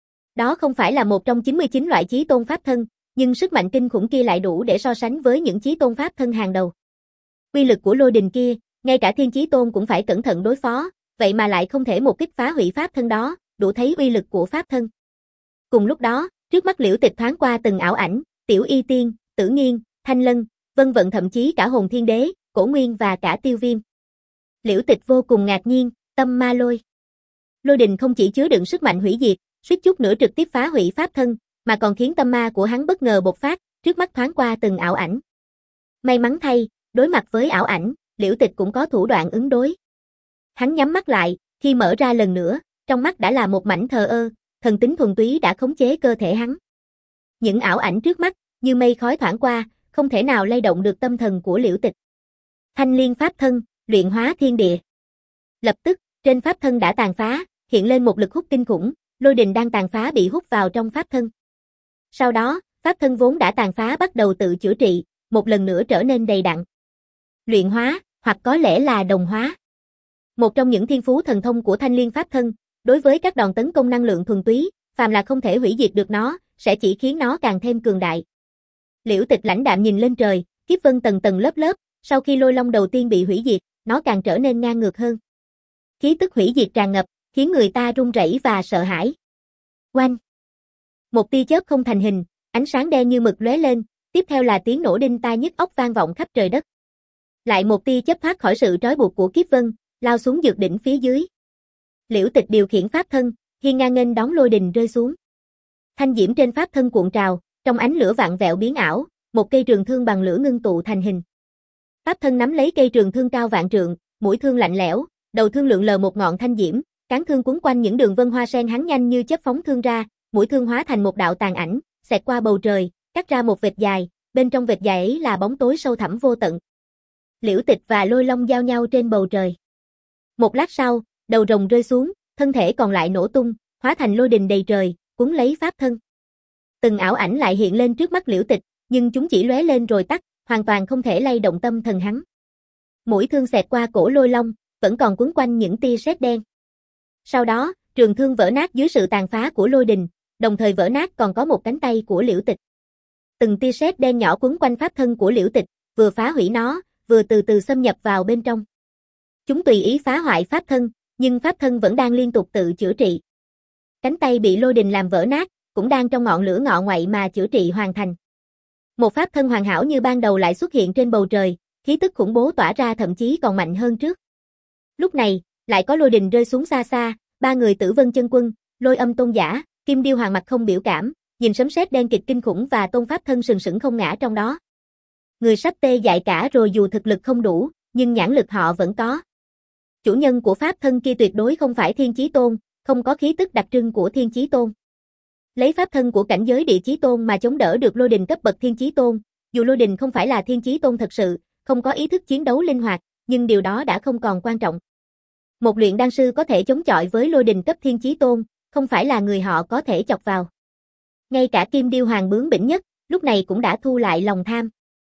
Đó không phải là một trong chín mươi chín loại chí tôn pháp thân, nhưng sức mạnh kinh khủng kia lại đủ để so sánh với những chí tôn pháp thân hàng đầu. Uy lực của lôi đình kia, ngay cả thiên chí tôn cũng phải cẩn thận đối phó, vậy mà lại không thể một kích phá hủy pháp thân đó, đủ thấy uy lực của pháp thân. Cùng lúc đó, trước mắt Liễu Tịch thoáng qua từng ảo ảnh, Tiểu Y Tiên, Tử Nghiên, Thanh Lân, Vân Vận thậm chí cả Hồn Thiên Đế, Cổ Nguyên và cả Tiêu Viêm. Liễu Tịch vô cùng ngạc nhiên, tâm ma lôi. Lôi đình không chỉ chứa đựng sức mạnh hủy diệt, suýt chút nữa trực tiếp phá hủy pháp thân, mà còn khiến tâm ma của hắn bất ngờ bộc phát, trước mắt thoáng qua từng ảo ảnh. May mắn thay, đối mặt với ảo ảnh, Liễu Tịch cũng có thủ đoạn ứng đối. Hắn nhắm mắt lại, khi mở ra lần nữa, trong mắt đã là một mảnh thờ ơ, thần tính thuần túy đã khống chế cơ thể hắn. Những ảo ảnh trước mắt, như mây khói thoảng qua, không thể nào lay động được tâm thần của Liễu Tịch. Thanh Liên Pháp Thân, luyện hóa thiên địa. Lập tức, trên pháp thân đã tàn phá, hiện lên một lực hút kinh khủng, lôi đình đang tàn phá bị hút vào trong pháp thân. Sau đó, pháp thân vốn đã tàn phá bắt đầu tự chữa trị, một lần nữa trở nên đầy đặn. Luyện hóa, hoặc có lẽ là đồng hóa. Một trong những thiên phú thần thông của Thanh Liên Pháp Thân, đối với các đòn tấn công năng lượng thuần túy, phàm là không thể hủy diệt được nó, sẽ chỉ khiến nó càng thêm cường đại. Liễu Tịch lãnh đạm nhìn lên trời, kiếp vân tầng tầng lớp lớp, sau khi lôi long đầu tiên bị hủy diệt, nó càng trở nên ngang ngược hơn. Khí tức hủy diệt tràn ngập, khiến người ta run rẩy và sợ hãi. Oanh! Một tia chớp không thành hình, ánh sáng đen như mực lóe lên, tiếp theo là tiếng nổ đinh tai nhức óc vang vọng khắp trời đất. Lại một tia chớp thoát khỏi sự trói buộc của kiếp vân, lao xuống dược đỉnh phía dưới. Liễu Tịch điều khiển pháp thân, hiên ngang nghênh đón lôi đình rơi xuống. Thanh diễm trên pháp thân cuộn trào, trong ánh lửa vặn vẹo biến ảo, một cây trường thương bằng lửa ngưng tụ thành hình. Pháp thân nắm lấy cây trường thương cao vạn trượng, mũi thương lạnh lẽo, đầu thương lượn lờ một ngọn thanh diễm, cán thương quấn quanh những đường vân hoa sen hắn nhanh như chớp phóng thương ra, mũi thương hóa thành một đạo tàn ảnh, xẹt qua bầu trời, cắt ra một vệt dài, bên trong vệt dài ấy là bóng tối sâu thẳm vô tận. Liễu Tịch và Lôi Long giao nhau trên bầu trời. Một lát sau, đầu rồng rơi xuống, thân thể còn lại nổ tung, hóa thành lôi đình đầy trời, cuốn lấy pháp thân. Từng ảo ảnh lại hiện lên trước mắt Liễu Tịch, nhưng chúng chỉ lóe lên rồi tắt, hoàn toàn không thể lay động tâm thần hắn. Mũi thương xẹt qua cổ Lôi Long, vẫn còn quấn quanh những tia sét đen. Sau đó, trường thương vỡ nát dưới sự tàn phá của lôi đình, đồng thời vỡ nát còn có một cánh tay của Liễu Tịch. Từng tia sét đen nhỏ quấn quanh pháp thân của Liễu Tịch, vừa phá hủy nó, vừa từ từ xâm nhập vào bên trong. Chúng tùy ý phá hoại pháp thân, nhưng pháp thân vẫn đang liên tục tự chữa trị. Cánh tay bị lôi đình làm vỡ nát, cũng đang trong ngọn lửa ngọ ngoại mà chữa trị hoàn thành. Một pháp thân hoàn hảo như ban đầu lại xuất hiện trên bầu trời, khí tức khủng bố tỏa ra thậm chí còn mạnh hơn trước. Lúc này, lại có lôi đình rơi xuống xa xa, ba người Tử Vân Chân Quân, Lôi Âm Tôn Giả, Kim Điêu Hoàng mặt không biểu cảm, nhìn sấm sét đen kịch kinh khủng và tôn pháp thân sừng sững không ngã trong đó. Người sắp tê dại cả rồi, dù thực lực không đủ, nhưng nhãn lực họ vẫn có. Chủ nhân của pháp thân kia tuyệt đối không phải Thiên Chí Tôn, không có khí tức đặc trưng của Thiên Chí Tôn. Lấy pháp thân của cảnh giới Địa Chí Tôn mà chống đỡ được lôi đình cấp bậc Thiên Chí Tôn, dù lôi đình không phải là Thiên Chí Tôn thật sự, không có ý thức chiến đấu linh hoạt, nhưng điều đó đã không còn quan trọng. Một luyện đan sư có thể chống chọi với lôi đình cấp Thiên Chí Tôn, không phải là người họ có thể chọc vào. Ngay cả Kim Điêu Hoàng bướng bỉnh nhất, lúc này cũng đã thu lại lòng tham.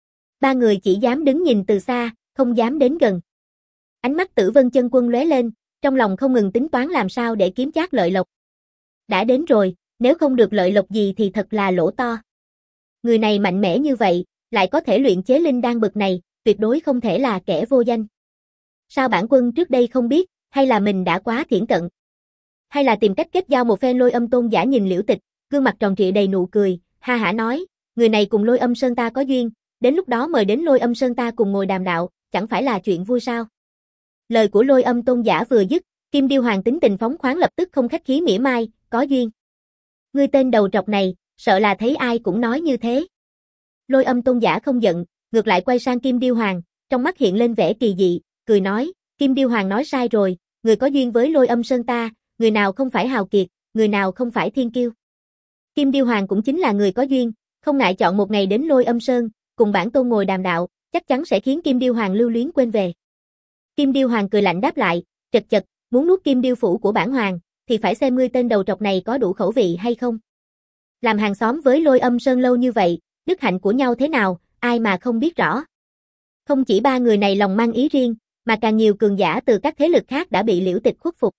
Ba người chỉ dám đứng nhìn từ xa, không dám đến gần. Ánh mắt Tử Vân Chân Quân lóe lên, trong lòng không ngừng tính toán làm sao để kiếm trác lợi lộc. Đã đến rồi, nếu không được lợi lộc gì thì thật là lỗ to. Người này mạnh mẽ như vậy, lại có thể luyện chế linh đan bậc này, tuyệt đối không thể là kẻ vô danh. Sao bản quân trước đây không biết, hay là mình đã quá thiển cận? Hay là tìm cách kết giao một phen? Lôi Âm Tôn Giả nhìn Liễu Tịch, gương mặt tròn trịa đầy nụ cười, ha hả nói, người này cùng Lôi Âm Sơn ta có duyên, đến lúc đó mời đến Lôi Âm Sơn ta cùng ngồi đàm đạo, chẳng phải là chuyện vui sao? Lời của Lôi Âm Tôn Giả vừa dứt, Kim Điêu Hoàng tính tình phóng khoáng lập tức không khách khí mỉa mai, có duyên. Ngươi tên đầu trọc này, sợ là thấy ai cũng nói như thế. Lôi Âm Tôn Giả không giận, ngược lại quay sang Kim Điêu Hoàng, trong mắt hiện lên vẻ kỳ dị, cười nói, Kim Điêu Hoàng nói sai rồi, người có duyên với Lôi Âm Sơn ta, người nào không phải hào kiệt, người nào không phải thiên kiêu. Kim Điêu Hoàng cũng chính là người có duyên, không ngại chọn một ngày đến Lôi Âm Sơn, cùng bản tôn ngồi đàm đạo, chắc chắn sẽ khiến Kim Điêu Hoàng lưu luyến quên về. Kim Điêu Hoàng cười lạnh đáp lại, chật chật, muốn nuốt Kim Điêu phủ của bản hoàng, thì phải xem ngươi tên đầu trọc này có đủ khẩu vị hay không. Làm hàng xóm với Lôi Âm Sơn lâu như vậy, đức hạnh của nhau thế nào, ai mà không biết rõ. Không chỉ ba người này lòng mang ý riêng, mà càng nhiều cường giả từ các thế lực khác đã bị Liễu Tịch khuất phục.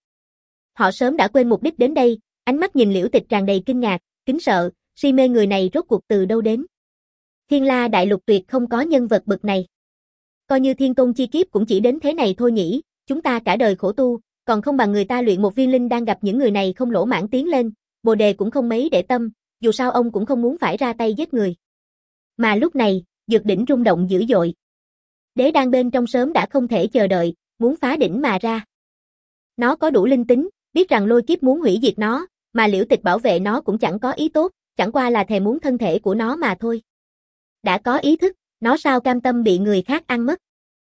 Họ sớm đã quên mục đích đến đây, ánh mắt nhìn Liễu Tịch tràn đầy kinh ngạc, kính sợ, si mê người này rốt cuộc từ đâu đến. Thiên La Đại Lục tuyệt không có nhân vật bậc này. Coi như thiên tôn chi kiếp cũng chỉ đến thế này thôi nhỉ, chúng ta cả đời khổ tu, còn không bằng người ta luyện một viên linh đang gặp những người này không lỗ mãng tiến lên, Bồ Đề cũng không mấy để tâm, dù sao ông cũng không muốn phải ra tay giết người. Mà lúc này, dược đỉnh rung động dữ dội. Đế đan bên trong sớm đã không thể chờ đợi, muốn phá đỉnh mà ra. Nó có đủ linh tính, biết rằng lôi kiếp muốn hủy diệt nó, mà Liễu Tịch bảo vệ nó cũng chẳng có ý tốt, chẳng qua là thèm muốn thân thể của nó mà thôi. Đã có ý thức, nó sao cam tâm bị người khác ăn mất.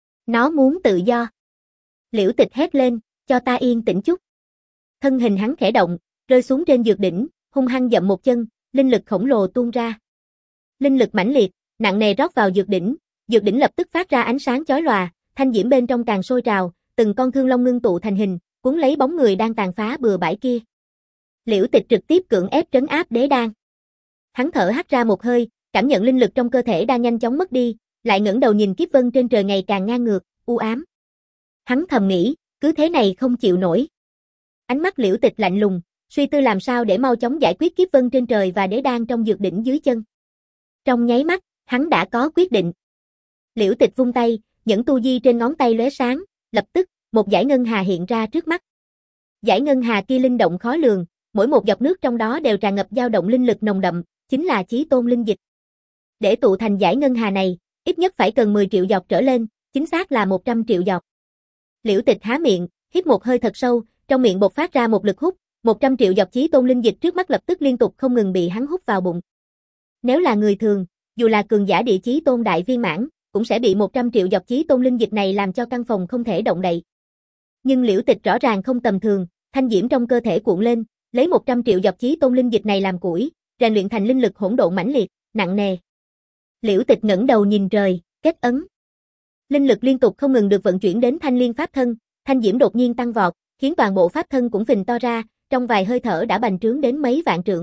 Nó muốn tự do. Liễu Tịch hét lên, cho ta yên tĩnh chút. Thân hình hắn khẽ động, rơi xuống trên dược đỉnh, hung hăng dậm một chân, linh lực khổng lồ tuôn ra. Linh lực mãnh liệt, nặng nề rót vào dược đỉnh, dược đỉnh lập tức phát ra ánh sáng chói lòa, thanh diễm bên trong càng sôi trào, từng con thương long ngưng tụ thành hình, cuốn lấy bóng người đang tàn phá bừa bãi kia. Liễu Tịch trực tiếp cưỡng ép trấn áp đế đan. Hắn thở hắt ra một hơi, cảm nhận linh lực trong cơ thể đang nhanh chóng mất đi, lại ngẩng đầu nhìn kiếp vân trên trời ngày càng ngang ngược, u ám. Hắn thầm nghĩ, cứ thế này không chịu nổi. Ánh mắt Liễu Tịch lạnh lùng, suy tư làm sao để mau chóng giải quyết kiếp vân trên trời và đế đan trong dược đỉnh dưới chân. Trong nháy mắt, hắn đã có quyết định. Liễu Tịch vung tay, những tu di trên ngón tay lóe sáng, lập tức, một dải ngân hà hiện ra trước mắt. Dải ngân hà kia linh động khó lường, mỗi một giọt nước trong đó đều tràn ngập dao động linh lực nồng đậm, chính là chí tôn linh dịch. Để tụ thành dải ngân hà này, ít nhất phải cần mười triệu giọt trở lên, chính xác là một trăm triệu giọt. Liễu Tịch há miệng, hít một hơi thật sâu, trong miệng bộc phát ra một lực hút, một trăm triệu giọt chí tôn linh dịch trước mắt lập tức liên tục không ngừng bị hắn hút vào bụng. Nếu là người thường, dù là cường giả địa chí tôn đại viên mãn, cũng sẽ bị một trăm triệu dọc chí tôn linh dịch này làm cho căn phòng không thể động đậy. Nhưng Liễu Tịch rõ ràng không tầm thường, thanh diễm trong cơ thể cuộn lên, lấy một trăm triệu dọc chí tôn linh dịch này làm củi, rèn luyện thành linh lực hỗn độn mãnh liệt, nặng nề. Liễu Tịch ngẩng đầu nhìn trời, kết ấn. Linh lực liên tục không ngừng được vận chuyển đến thanh liên pháp thân, thanh diễm đột nhiên tăng vọt, khiến toàn bộ pháp thân cũng phình to ra, trong vài hơi thở đã bành trướng đến mấy vạn trượng.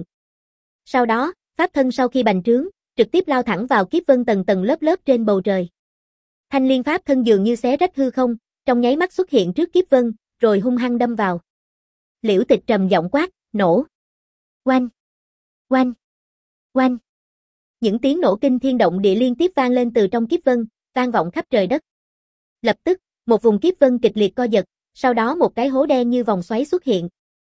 Sau đó, pháp thân sau khi bành trướng, trực tiếp lao thẳng vào kiếp vân tầng tầng lớp lớp trên bầu trời. Thanh liên pháp thân dường như xé rách hư không, trong nháy mắt xuất hiện trước kiếp vân, rồi hung hăng đâm vào. Liễu Tịch trầm giọng quát, nổ. Oanh, oanh, oanh. Những tiếng nổ kinh thiên động địa liên tiếp vang lên từ trong kiếp vân, vang vọng khắp trời đất. Lập tức, một vùng kiếp vân kịch liệt co giật, sau đó một cái hố đen như vòng xoáy xuất hiện.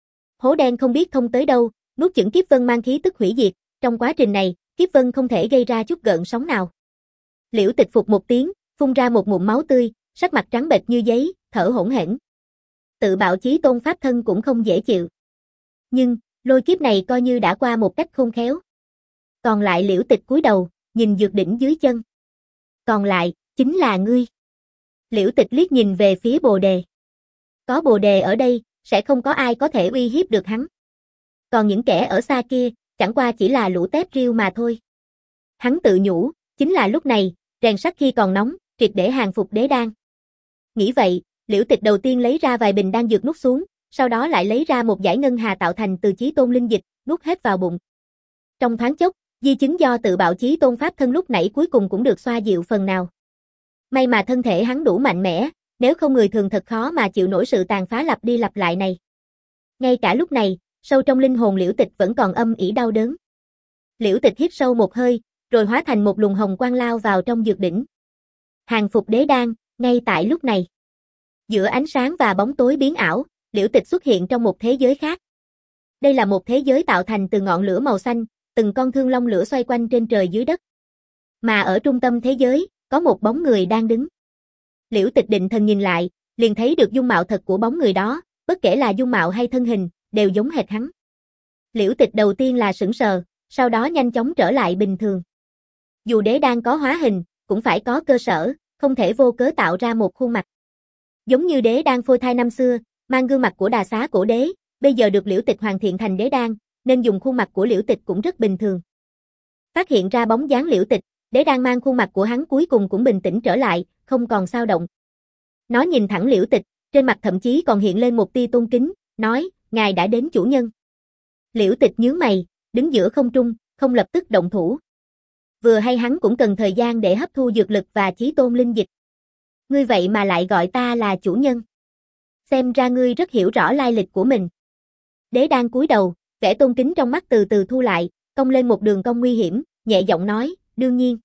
Hố đen không biết thông tới đâu, nuốt chửng kiếp vân mang khí tức hủy diệt, trong quá trình này, kiếp vân không thể gây ra chút gợn sóng nào. Liễu Tịch phục một tiếng, phun ra một ngụm máu tươi, sắc mặt trắng bệch như giấy, thở hổn hển. Tự bạo chí tôn pháp thân cũng không dễ chịu. Nhưng, lôi kiếp này coi như đã qua một cách khôn khéo. Còn lại Liễu Tịch cúi đầu, nhìn dược đỉnh dưới chân. Còn lại, chính là ngươi. Liễu Tịch liếc nhìn về phía Bồ Đề. Có Bồ Đề ở đây, sẽ không có ai có thể uy hiếp được hắn. Còn những kẻ ở xa kia, chẳng qua chỉ là lũ tép riêu mà thôi. Hắn tự nhủ, chính là lúc này, rèn sắt khi còn nóng, triệt để hàng phục đế đan. Nghĩ vậy, Liễu Tịch đầu tiên lấy ra vài bình đan dược nuốt xuống, sau đó lại lấy ra một dải ngân hà tạo thành từ chí tôn linh dịch, nuốt hết vào bụng. Trong thoáng chốc, di chứng do tự bạo chí tôn pháp thân lúc nãy cuối cùng cũng được xoa dịu phần nào. May mà thân thể hắn đủ mạnh mẽ, nếu không người thường thật khó mà chịu nổi sự tàn phá lặp đi lặp lại này. Ngay cả lúc này, sâu trong linh hồn Liễu Tịch vẫn còn âm ỉ đau đớn. Liễu Tịch hít sâu một hơi, rồi hóa thành một luồng hồng quang lao vào trong dược đỉnh. Hàng phục đế đan, ngay tại lúc này. Giữa ánh sáng và bóng tối biến ảo, Liễu Tịch xuất hiện trong một thế giới khác. Đây là một thế giới tạo thành từ ngọn lửa màu xanh, từng con thương long lửa xoay quanh trên trời dưới đất. Mà ở trung tâm thế giới, có một bóng người đang đứng. Liễu Tịch định thần nhìn lại, liền thấy được dung mạo thật của bóng người đó, bất kể là dung mạo hay thân hình, đều giống hệt hắn. Liễu Tịch đầu tiên là sững sờ, sau đó nhanh chóng trở lại bình thường. Dù đế đan có hóa hình, cũng phải có cơ sở, không thể vô cớ tạo ra một khuôn mặt. Giống như đế đan phôi thai năm xưa, mang gương mặt của Đà Xá cổ đế, bây giờ được Liễu Tịch hoàn thiện thành đế đan, nên dùng khuôn mặt của Liễu Tịch cũng rất bình thường. Phát hiện ra bóng dáng Liễu Tịch, đế đan mang khuôn mặt của hắn cuối cùng cũng bình tĩnh trở lại, không còn xao động. Nó nhìn thẳng Liễu Tịch, trên mặt thậm chí còn hiện lên một tia tôn kính, nói, ngài đã đến chủ nhân. Liễu Tịch nhướng mày, đứng giữa không trung, không lập tức động thủ. Vừa hay hắn cũng cần thời gian để hấp thu dược lực và chí tôn linh dịch. Ngươi vậy mà lại gọi ta là chủ nhân. Xem ra ngươi rất hiểu rõ lai lịch của mình. Đế đan cúi đầu, vẻ tôn kính trong mắt từ từ thu lại, cong lên một đường cong nguy hiểm, nhẹ giọng nói, đương nhiên.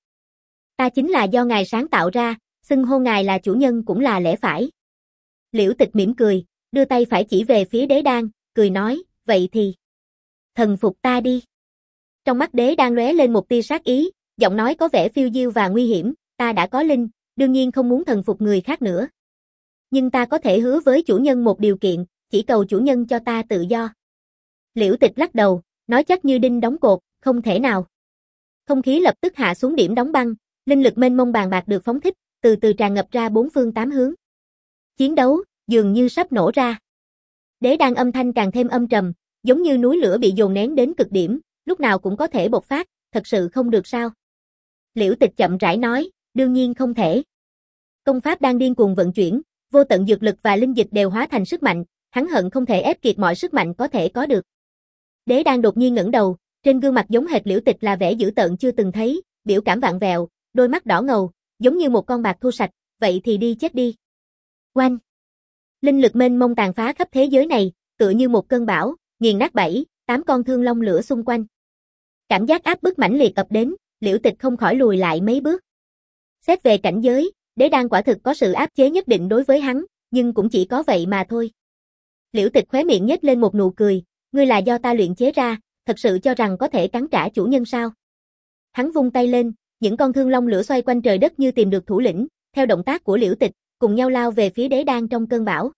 Ta chính là do ngài sáng tạo ra, xưng hô ngài là chủ nhân cũng là lẽ phải. Liễu Tịch mỉm cười, đưa tay phải chỉ về phía đế đan, cười nói, vậy thì thần phục ta đi. Trong mắt đế đan lóe lên một tia sát ý, giọng nói có vẻ phiêu diêu và nguy hiểm, ta đã có linh, đương nhiên không muốn thần phục người khác nữa. Nhưng ta có thể hứa với chủ nhân một điều kiện, chỉ cầu chủ nhân cho ta tự do. Liễu Tịch lắc đầu, nói chắc như đinh đóng cột, không thể nào. Không khí lập tức hạ xuống điểm đóng băng, linh lực mênh mông bàn bạc được phóng thích, từ từ tràn ngập ra bốn phương tám hướng. Chiến đấu, dường như sắp nổ ra. Đế đan âm thanh càng thêm âm trầm, giống như núi lửa bị dồn nén đến cực điểm, lúc nào cũng có thể bộc phát, thật sự không được sao. Liễu Tịch chậm rãi nói, đương nhiên không thể. Công pháp đang điên cuồng vận chuyển, vô tận dược lực và linh dịch đều hóa thành sức mạnh, hắn hận không thể ép kiệt mọi sức mạnh có thể có được. Đế đan đột nhiên ngẩng đầu, trên gương mặt giống hệt Liễu Tịch là vẻ dữ tợn chưa từng thấy, biểu cảm vặn vẹo, đôi mắt đỏ ngầu, giống như một con bạc thu sạch, vậy thì đi chết đi. Oanh! Linh lực mênh mông tàn phá khắp thế giới này, tựa như một cơn bão, nghiền nát bảy, tám con thương long lửa xung quanh. Cảm giác áp bức mãnh liệt ập đến, Liễu Tịch không khỏi lùi lại mấy bước. Xét về cảnh giới, đế đan quả thực có sự áp chế nhất định đối với hắn, nhưng cũng chỉ có vậy mà thôi. Liễu Tịch khóe miệng nhếch lên một nụ cười, ngươi là do ta luyện chế ra, thật sự cho rằng có thể cắn trả chủ nhân sao? Hắn vung tay lên, những con thương long lửa xoay quanh trời đất như tìm được thủ lĩnh, theo động tác của Liễu Tịch, cùng nhau lao về phía đế đan trong cơn bão.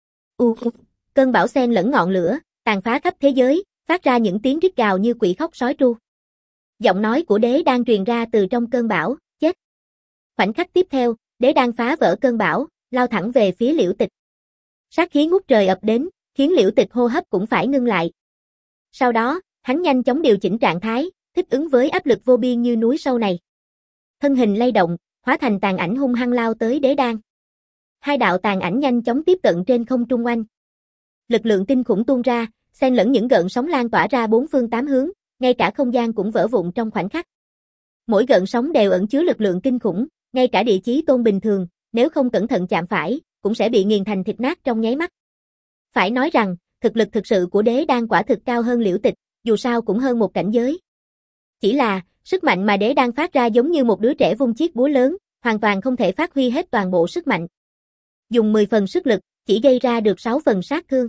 U, cơn bão xen lẫn ngọn lửa, tàn phá khắp thế giới, phát ra những tiếng rít gào như quỷ khóc sói tru. Giọng nói của đế đan truyền ra từ trong cơn bão, chết. Khoảnh khắc tiếp theo, đế đan phá vỡ cơn bão, lao thẳng về phía Liễu Tịch. Sát khí ngút trời ập đến, khiến Liễu Tịch hô hấp cũng phải ngưng lại. Sau đó, hắn nhanh chóng điều chỉnh trạng thái, thích ứng với áp lực vô biên như núi sâu này. Thân hình lay động, hóa thành tàn ảnh hung hăng lao tới đế đan. Hai đạo tàn ảnh nhanh chóng tiếp cận trên không trung oanh. Lực lượng kinh khủng tuôn ra, xen lẫn những gợn sóng lan tỏa ra bốn phương tám hướng, ngay cả không gian cũng vỡ vụn trong khoảnh khắc. Mỗi gợn sóng đều ẩn chứa lực lượng kinh khủng, ngay cả địa chí tôn bình thường, nếu không cẩn thận chạm phải, cũng sẽ bị nghiền thành thịt nát trong nháy mắt. Phải nói rằng, thực lực thực sự của đế đan quả thực cao hơn Liễu Tịch, dù sao cũng hơn một cảnh giới. Chỉ là, sức mạnh mà đế đan phát ra giống như một đứa trẻ vung chiếc búa lớn, hoàn toàn không thể phát huy hết toàn bộ sức mạnh. Dùng mười phần sức lực, chỉ gây ra được sáu phần sát thương.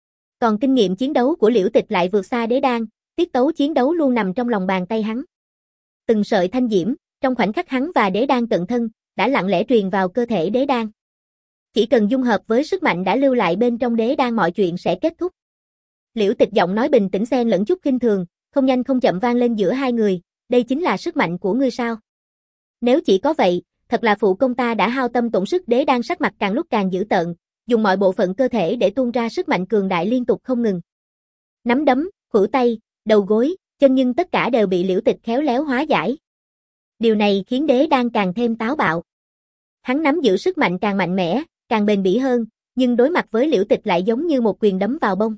Còn kinh nghiệm chiến đấu của Liễu Tịch lại vượt xa đế đan, tiết tấu chiến đấu luôn nằm trong lòng bàn tay hắn. Từng sợi thanh diễm, trong khoảnh khắc hắn và đế đan cận thân, đã lặng lẽ truyền vào cơ thể đế đan. Chỉ cần dung hợp với sức mạnh đã lưu lại bên trong đế đan mọi chuyện sẽ kết thúc. Liễu Tịch giọng nói bình tĩnh xen lẫn chút khinh thường, không nhanh không chậm vang lên giữa hai người, đây chính là sức mạnh của ngươi sao? Nếu chỉ có vậy, thật là phụ công ta đã hao tâm tổn sức. Đế đan sắc mặt càng lúc càng dữ tợn, dùng mọi bộ phận cơ thể để tuôn ra sức mạnh cường đại liên tục không ngừng. Nắm đấm, khuỷu tay, đầu gối, chân nhưng tất cả đều bị Liễu Tịch khéo léo hóa giải. Điều này khiến đế đan càng thêm táo bạo. Hắn nắm giữ sức mạnh càng mạnh mẽ, càng bền bỉ hơn, nhưng đối mặt với Liễu Tịch lại giống như một quyền đấm vào bông.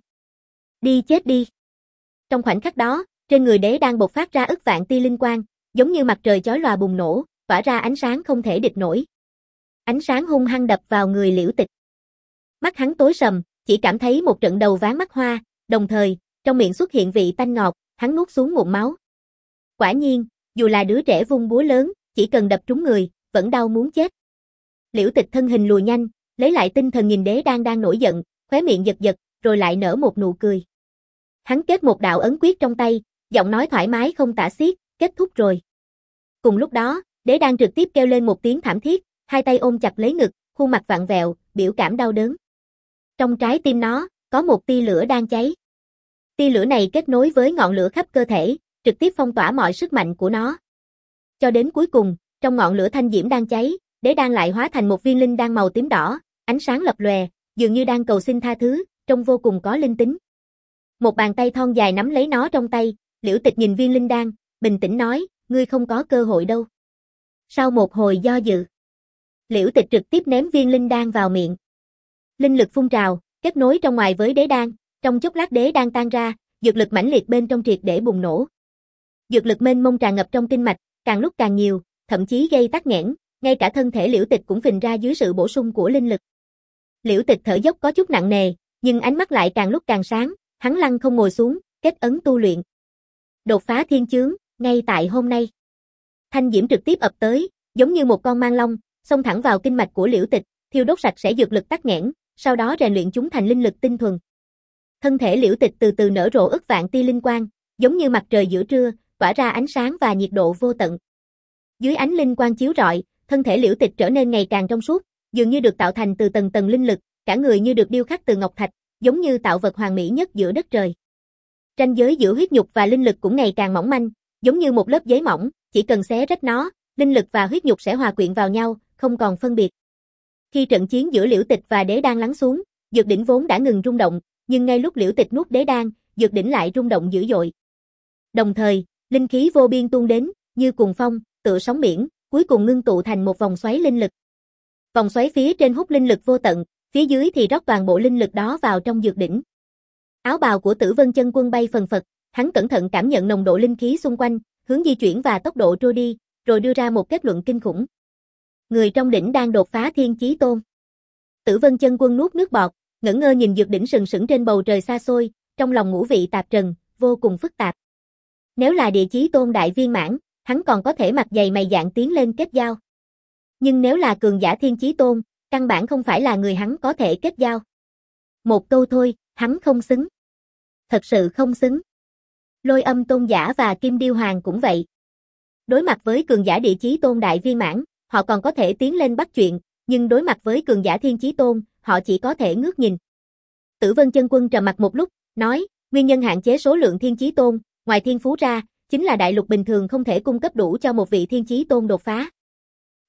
Đi chết đi. Trong khoảnh khắc đó, trên người đế đan bộc phát ra ức vạn tia linh quang, giống như mặt trời chói lòa bùng nổ, tỏa ra ánh sáng không thể địch nổi. Ánh sáng hung hăng đập vào người Liễu Tịch. Mắt hắn tối sầm, chỉ cảm thấy một trận đầu váng mắt hoa, đồng thời, trong miệng xuất hiện vị tanh ngọt, hắn nuốt xuống ngụm máu. Quả nhiên, dù là đứa trẻ vung búa lớn, chỉ cần đập trúng người, vẫn đau muốn chết. Liễu Tịch thân hình lùi nhanh, lấy lại tinh thần nhìn đế đan đang nổi giận, khóe miệng giật giật, rồi lại nở một nụ cười. Hắn kết một đạo ấn quyết trong tay, giọng nói thoải mái không tả xiết, kết thúc rồi. Cùng lúc đó, đế đan trực tiếp kêu lên một tiếng thảm thiết, hai tay ôm chặt lấy ngực, khuôn mặt vặn vẹo, biểu cảm đau đớn. Trong trái tim nó, có một tia lửa đang cháy. Tia lửa này kết nối với ngọn lửa khắp cơ thể, trực tiếp phong tỏa mọi sức mạnh của nó. Cho đến cuối cùng, trong ngọn lửa thanh diễm đang cháy, đế đan lại hóa thành một viên linh đan màu tím đỏ, ánh sáng lập lòe, dường như đang cầu xin tha thứ, trông vô cùng có linh tính. Một bàn tay thon dài nắm lấy nó trong tay, Liễu Tịch nhìn viên linh đan, bình tĩnh nói, ngươi không có cơ hội đâu. Sau một hồi do dự, Liễu Tịch trực tiếp ném viên linh đan vào miệng. Linh lực phun trào, kết nối trong ngoài với đế đan, trong chốc lát đế đan tan ra, dược lực mãnh liệt bên trong triệt để bùng nổ. Dược lực mênh mông tràn ngập trong kinh mạch, càng lúc càng nhiều, thậm chí gây tắc nghẽn, ngay cả thân thể Liễu Tịch cũng phình ra dưới sự bổ sung của linh lực. Liễu Tịch thở dốc có chút nặng nề, nhưng ánh mắt lại càng lúc càng sáng, hắn lăng không ngồi xuống, kết ấn tu luyện. Đột phá thiên chướng, ngay tại hôm nay. Thanh diễm trực tiếp ập tới, giống như một con mang long, xông thẳng vào kinh mạch của Liễu Tịch, thiêu đốt sạch sẽ dược lực tắc nghẽn, sau đó rèn luyện chúng thành linh lực tinh thuần. Thân thể Liễu Tịch từ từ nở rộ ức vạn tia linh quang, giống như mặt trời giữa trưa, tỏa ra ánh sáng và nhiệt độ vô tận. Dưới ánh linh quang chiếu rọi, thân thể Liễu Tịch trở nên ngày càng trong suốt, dường như được tạo thành từ tầng tầng linh lực, cả người như được điêu khắc từ ngọc thạch, giống như tạo vật hoàn mỹ nhất giữa đất trời. Ranh giới giữa huyết nhục và linh lực cũng ngày càng mỏng manh, giống như một lớp giấy mỏng, chỉ cần xé rách nó, linh lực và huyết nhục sẽ hòa quyện vào nhau, không còn phân biệt. Khi trận chiến giữa Liễu Tịch và đế đan lắng xuống, dược đỉnh vốn đã ngừng rung động, nhưng ngay lúc Liễu Tịch nuốt đế đan, dược đỉnh lại rung động dữ dội. Đồng thời, linh khí vô biên tuôn đến, như cuồng phong, tựa sóng biển, cuối cùng ngưng tụ thành một vòng xoáy linh lực. Vòng xoáy phía trên hút linh lực vô tận, phía dưới thì rót toàn bộ linh lực đó vào trong dược đỉnh. Áo bào của Tử Vân Chân Quân bay phần phật, hắn cẩn thận cảm nhận nồng độ linh khí xung quanh, hướng di chuyển và tốc độ trôi đi, rồi đưa ra một kết luận kinh khủng. Người trong đỉnh đang đột phá thiên chí tôn. Tử Vân Chân Quân nuốt nước bọt, ngẩn ngơ nhìn dược đỉnh sừng sững trên bầu trời xa xôi, trong lòng ngũ vị tạp trần, vô cùng phức tạp. Nếu là địa chí tôn đại viên mãn, hắn còn có thể mặt dày mày dạn tiến lên kết giao. Nhưng nếu là cường giả thiên chí tôn, căn bản không phải là người hắn có thể kết giao. Một câu thôi, hắn không xứng. Thật sự không xứng. Lôi Âm Tôn giả và Kim Điêu Hoàng cũng vậy. Đối mặt với cường giả địa chí tôn đại viên mãn, họ còn có thể tiến lên bắt chuyện, nhưng đối mặt với cường giả thiên chí tôn, họ chỉ có thể ngước nhìn. Tử Vân Chân Quân trầm mặc một lúc, nói, nguyên nhân hạn chế số lượng thiên chí tôn, ngoài thiên phú ra, chính là đại lục bình thường không thể cung cấp đủ cho một vị thiên chí tôn đột phá.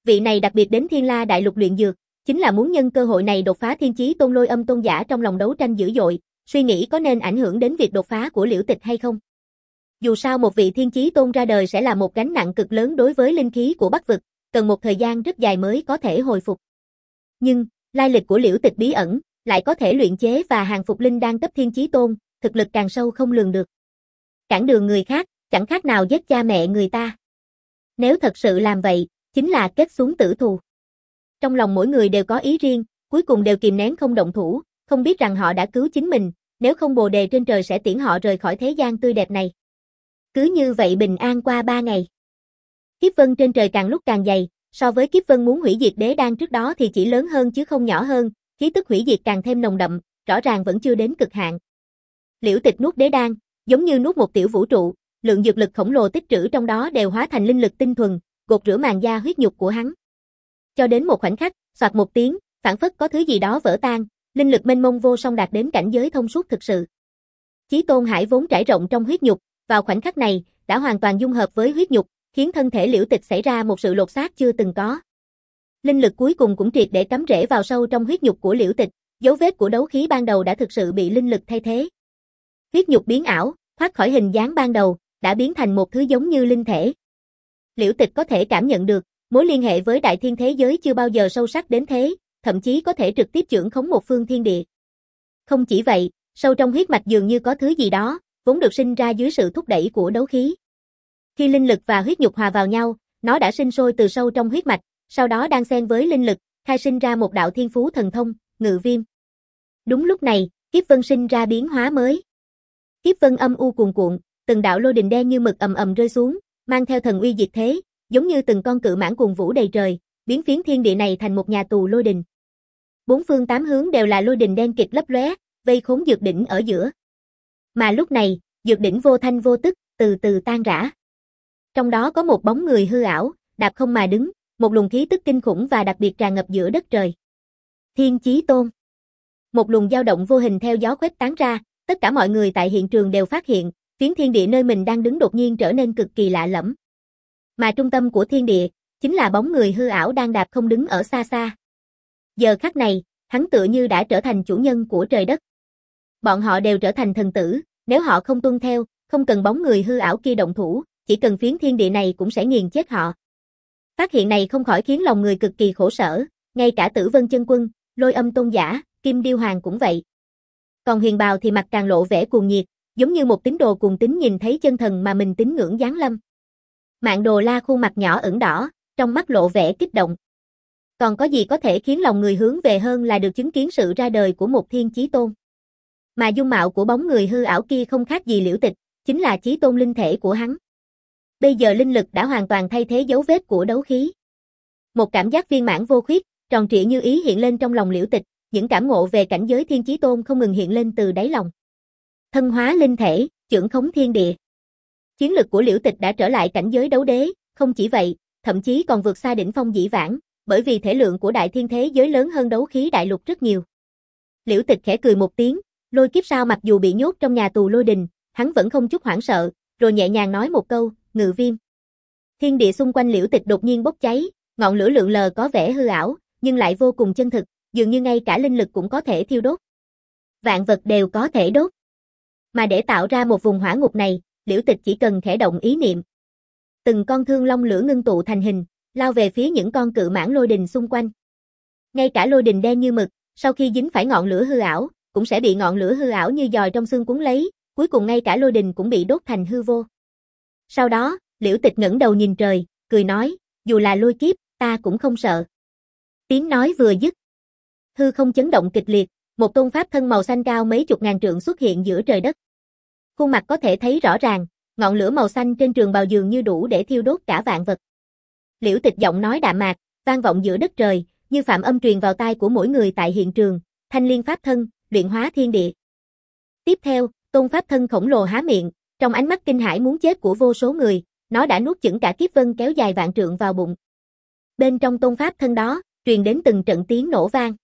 Vị này đặc biệt đến Thiên La Đại Lục luyện dược, chính là muốn nhân cơ hội này đột phá Thiên Chí Tôn. Lôi Âm Tôn giả trong lòng đấu tranh dữ dội, suy nghĩ có nên ảnh hưởng đến việc đột phá của Liễu Tịch hay không. Dù sao một vị Thiên Chí Tôn ra đời sẽ là một gánh nặng cực lớn đối với linh khí của Bắc vực, cần một thời gian rất dài mới có thể hồi phục. Nhưng, lai lịch của Liễu Tịch bí ẩn, lại có thể luyện chế và hàng phục linh đan cấp Thiên Chí Tôn, thực lực càng sâu không lường được. Cản đường người khác, chẳng khác nào giết cha mẹ người ta. Nếu thật sự làm vậy, chính là kết xuống tử thù. Trong lòng mỗi người đều có ý riêng, cuối cùng đều kìm nén không động thủ, không biết rằng họ đã cứu chính mình, nếu không Bồ Đề trên trời sẽ tiễn họ rời khỏi thế gian tươi đẹp này. Cứ như vậy bình an qua ba ngày. Kiếp vân trên trời càng lúc càng dày, so với kiếp vân muốn hủy diệt đế đan trước đó thì chỉ lớn hơn chứ không nhỏ hơn, khí tức hủy diệt càng thêm nồng đậm, rõ ràng vẫn chưa đến cực hạn. Liễu Tịch nuốt đế đan, giống như nuốt một tiểu vũ trụ, lượng dược lực khổng lồ tích trữ trong đó đều hóa thành linh lực tinh thuần, gột rửa màn da huyết nhục của hắn. Cho đến một khoảnh khắc, soạt một tiếng, phảng phất có thứ gì đó vỡ tan, linh lực mênh mông vô song đạt đến cảnh giới thông suốt thực sự. Chí Tôn Hải vốn trải rộng trong huyết nhục, vào khoảnh khắc này, đã hoàn toàn dung hợp với huyết nhục, khiến thân thể Liễu Tịch xảy ra một sự lột xác chưa từng có. Linh lực cuối cùng cũng triệt để cắm rễ vào sâu trong huyết nhục của Liễu Tịch, dấu vết của đấu khí ban đầu đã thực sự bị linh lực thay thế. Huyết nhục biến ảo, thoát khỏi hình dáng ban đầu, đã biến thành một thứ giống như linh thể. Liễu Tịch có thể cảm nhận được, mối liên hệ với đại thiên thế giới chưa bao giờ sâu sắc đến thế, thậm chí có thể trực tiếp chưởng khống một phương thiên địa. Không chỉ vậy, sâu trong huyết mạch dường như có thứ gì đó, vốn được sinh ra dưới sự thúc đẩy của đấu khí. Khi linh lực và huyết nhục hòa vào nhau, nó đã sinh sôi từ sâu trong huyết mạch, sau đó đan xen với linh lực, khai sinh ra một đạo thiên phú thần thông, Ngự Viêm. Đúng lúc này, kiếp vân sinh ra biến hóa mới. Kiếp vân âm u cuồn cuộn, từng đạo lôi đình đen như mực ầm ầm rơi xuống, mang theo thần uy diệt thế, giống như từng con cự mãng cuồng vũ đầy trời, biến phiến thiên địa này thành một nhà tù lôi đình. Bốn phương tám hướng đều là lôi đình đen kịt lấp lóe, vây khốn dược đỉnh ở giữa. Mà lúc này, dược đỉnh vô thanh vô tức, từ từ tan rã. Trong đó có một bóng người hư ảo, đạp không mà đứng, một luồng khí tức kinh khủng và đặc biệt tràn ngập giữa đất trời. Thiên Chí Tôn. Một luồng dao động vô hình theo gió khuếch tán ra, tất cả mọi người tại hiện trường đều phát hiện, phiến thiên địa nơi mình đang đứng đột nhiên trở nên cực kỳ lạ lẫm. Mà trung tâm của thiên địa, chính là bóng người hư ảo đang đạp không đứng ở xa xa. Giờ khắc này, hắn tựa như đã trở thành chủ nhân của trời đất. Bọn họ đều trở thành thần tử, nếu họ không tuân theo, không cần bóng người hư ảo kia động thủ, chỉ cần phiến thiên địa này cũng sẽ nghiền chết họ. Phát hiện này không khỏi khiến lòng người cực kỳ khổ sở, ngay cả Tử Vân Chân Quân, Lôi Âm Tôn giả, Kim Điêu Hoàng cũng vậy. Còn Huyền Bào thì mặt càng lộ vẻ cuồng nhiệt, giống như một tín đồ cuồng tín nhìn thấy chân thần mà mình tín ngưỡng giáng lâm. Mạn Đồ La khuôn mặt nhỏ ửng đỏ, trong mắt lộ vẻ kích động. Còn có gì có thể khiến lòng người hướng về hơn là được chứng kiến sự ra đời của một Thiên Chí Tôn. Mà dung mạo của bóng người hư ảo kia không khác gì Liễu Tịch, chính là Chí Tôn linh thể của hắn. Bây giờ linh lực đã hoàn toàn thay thế dấu vết của đấu khí. Một cảm giác viên mãn vô khuyết, tròn trịa như ý hiện lên trong lòng Liễu Tịch, những cảm ngộ về cảnh giới Thiên Chí Tôn không ngừng hiện lên từ đáy lòng. Thân hóa linh thể, chưởng khống thiên địa. Chiến lực của Liễu Tịch đã trở lại cảnh giới đấu đế, không chỉ vậy, thậm chí còn vượt xa đỉnh phong dĩ vãng, bởi vì thể lượng của đại thiên thế giới lớn hơn đấu khí đại lục rất nhiều. Liễu Tịch khẽ cười một tiếng, Lôi Kiếp sao mặc dù bị nhốt trong nhà tù lôi đình, hắn vẫn không chút hoảng sợ, rồi nhẹ nhàng nói một câu, Ngự Viêm. Thiên địa xung quanh Liễu Tịch đột nhiên bốc cháy, ngọn lửa lượn lờ có vẻ hư ảo, nhưng lại vô cùng chân thực, dường như ngay cả linh lực cũng có thể thiêu đốt. Vạn vật đều có thể đốt. Mà để tạo ra một vùng hỏa ngục này, Liễu Tịch chỉ cần khẽ động ý niệm. Từng con thương long lửa ngưng tụ thành hình, lao về phía những con cự mãng lôi đình xung quanh. Ngay cả lôi đình đen như mực, sau khi dính phải ngọn lửa hư ảo, cũng sẽ bị ngọn lửa hư ảo như giòi trong xương cuốn lấy, cuối cùng ngay cả lôi đình cũng bị đốt thành hư vô. Sau đó, Liễu Tịch ngẩng đầu nhìn trời, cười nói, dù là lôi kiếp, ta cũng không sợ. Tiếng nói vừa dứt, hư không chấn động kịch liệt, một tôn pháp thân màu xanh cao mấy chục ngàn trượng xuất hiện giữa trời đất. Khuôn mặt có thể thấy rõ ràng, ngọn lửa màu xanh trên trường bào dường như đủ để thiêu đốt cả vạn vật. Liễu Tịch giọng nói đạm mạc, vang vọng giữa đất trời, như phạm âm truyền vào tai của mỗi người tại hiện trường, Thanh Liên pháp thân, luyện hóa thiên địa. Tiếp theo, tôn pháp thân khổng lồ há miệng, trong ánh mắt kinh hãi muốn chết của vô số người, nó đã nuốt chửng cả kiếp vân kéo dài vạn trượng vào bụng. Bên trong tôn pháp thân đó, truyền đến từng trận tiếng nổ vang.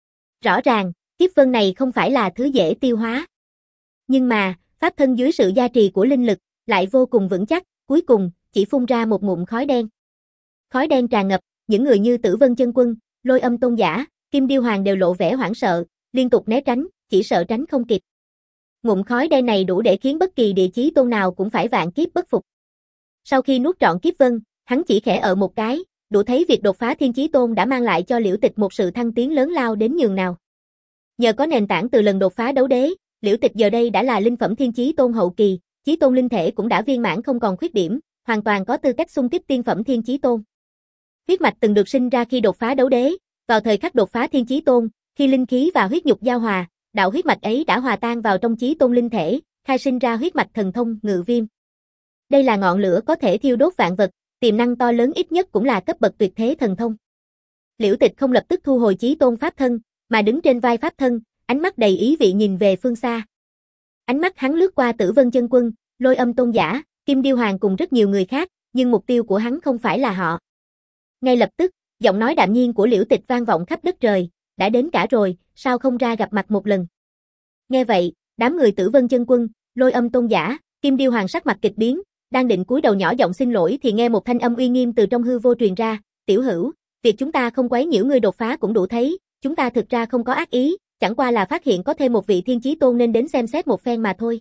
Rõ ràng, kiếp vân này không phải là thứ dễ tiêu hóa. Nhưng mà, pháp thân dưới sự gia trì của linh lực, lại vô cùng vững chắc, cuối cùng, chỉ phun ra một ngụm khói đen. Khói đen tràn ngập, những người như Tử Vân Chân Quân, Lôi Âm Tôn Giả, Kim Điêu Hoàng đều lộ vẻ hoảng sợ, liên tục né tránh, chỉ sợ tránh không kịp. Ngụm khói đen này đủ để khiến bất kỳ địa chí tôn nào cũng phải vạn kiếp bất phục. Sau khi nuốt trọn kiếp vân, hắn chỉ khẽ ở một cái, đủ thấy việc đột phá thiên chí tôn đã mang lại cho Liễu Tịch một sự thăng tiến lớn lao đến nhường nào. Nhờ có nền tảng từ lần đột phá đấu đế, Liễu Tịch giờ đây đã là linh phẩm thiên chí tôn hậu kỳ, chí tôn linh thể cũng đã viên mãn không còn khuyết điểm, hoàn toàn có tư cách xung kích tiên phẩm thiên chí tôn. Huyết mạch từng được sinh ra khi đột phá đấu đế, vào thời khắc đột phá thiên chí tôn, khi linh khí và huyết nhục giao hòa, đạo huyết mạch ấy đã hòa tan vào trong chí tôn linh thể, khai sinh ra huyết mạch thần thông Ngự Viêm. Đây là ngọn lửa có thể thiêu đốt vạn vật, tiềm năng to lớn ít nhất cũng là cấp bậc tuyệt thế thần thông. Liễu Tịch không lập tức thu hồi chí tôn pháp thân, mà đứng trên vai pháp thân, ánh mắt đầy ý vị nhìn về phương xa. Ánh mắt hắn lướt qua Tử Vân Chân Quân, Lôi Âm Tôn Giả, Kim Điêu Hoàng cùng rất nhiều người khác, nhưng mục tiêu của hắn không phải là họ. Ngay lập tức, giọng nói đạm nhiên của Liễu Tịch vang vọng khắp đất trời, đã đến cả rồi, sao không ra gặp mặt một lần. Nghe vậy, đám người Tử Vân Chân Quân, Lôi Âm Tôn Giả, Kim Điêu Hoàng sắc mặt kịch biến, đang định cúi đầu nhỏ giọng xin lỗi thì nghe một thanh âm uy nghiêm từ trong hư vô truyền ra, "Tiểu Hữu, việc chúng ta không quấy nhiễu ngươi đột phá cũng đủ thấy, chúng ta thực ra không có ác ý, chẳng qua là phát hiện có thêm một vị thiên chí tôn nên đến xem xét một phen mà thôi.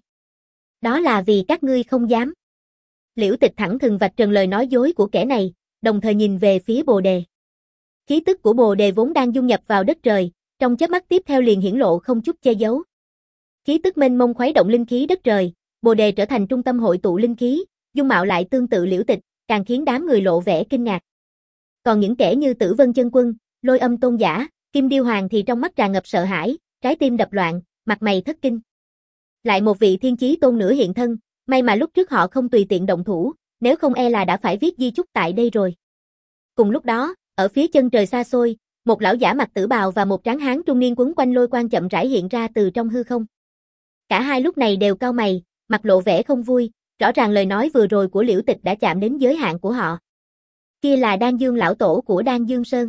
Đó là vì các ngươi không dám." Liễu Tịch thẳng thừng vạch trần lời nói dối của kẻ này, đồng thời nhìn về phía Bồ Đề. Khí tức của Bồ Đề vốn đang dung nhập vào đất trời, trong chớp mắt tiếp theo liền hiển lộ không chút che giấu. Khí tức mênh mông khuấy động linh khí đất trời, Bồ Đề trở thành trung tâm hội tụ linh khí, dung mạo lại tương tự Liễu Tịch, càng khiến đám người lộ vẻ kinh ngạc. Còn những kẻ như Tử Vân Chân Quân, Lôi Âm Tôn Giả, Kim Điêu Hoàng thì trong mắt tràn ngập sợ hãi, trái tim đập loạn, mặt mày thất kinh. Lại một vị thiên chí tôn nữa hiện thân, may mà lúc trước họ không tùy tiện động thủ, nếu không e là đã phải viết di chúc tại đây rồi. Cùng lúc đó, ở phía chân trời xa xôi, một lão giả mặc tử bào và một tráng hán trung niên quấn quanh lôi quang chậm rãi hiện ra từ trong hư không. Cả hai lúc này đều cau mày, mặt lộ vẻ không vui, rõ ràng lời nói vừa rồi của Liễu Tịch đã chạm đến giới hạn của họ. Kia là Đan Dương lão tổ của Đan Dương Sơn.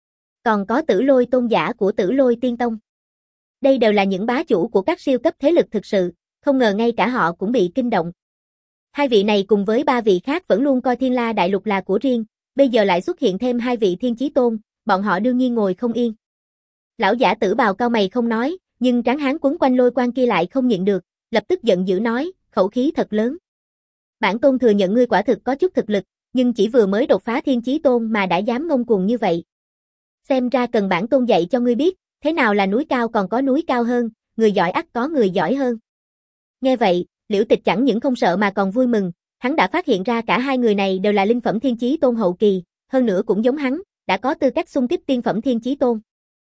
Còn có Tử Lôi tôn giả của Tử Lôi Tiên Tông. Đây đều là những bá chủ của các siêu cấp thế lực thực sự, không ngờ ngay cả họ cũng bị kinh động. Hai vị này cùng với ba vị khác vẫn luôn coi Thiên La Đại Lục là của riêng, bây giờ lại xuất hiện thêm hai vị thiên chí tôn, bọn họ đương nhiên ngồi không yên. Lão giả tử bào cau mày không nói, nhưng tráng hán quấn quanh lôi quang kia lại không nhịn được, lập tức giận dữ nói, khẩu khí thật lớn. Bản tôn thừa nhận ngươi quả thực có chút thực lực, nhưng chỉ vừa mới đột phá thiên chí tôn mà đã dám ngông cuồng như vậy. Xem ra cần bản tôn dạy cho ngươi biết, thế nào là núi cao còn có núi cao hơn, người giỏi ắt có người giỏi hơn. Nghe vậy, Liễu Tịch chẳng những không sợ mà còn vui mừng, hắn đã phát hiện ra cả hai người này đều là linh phẩm thiên chí tôn hậu kỳ, hơn nữa cũng giống hắn, đã có tư cách xung kích tiên phẩm thiên chí tôn.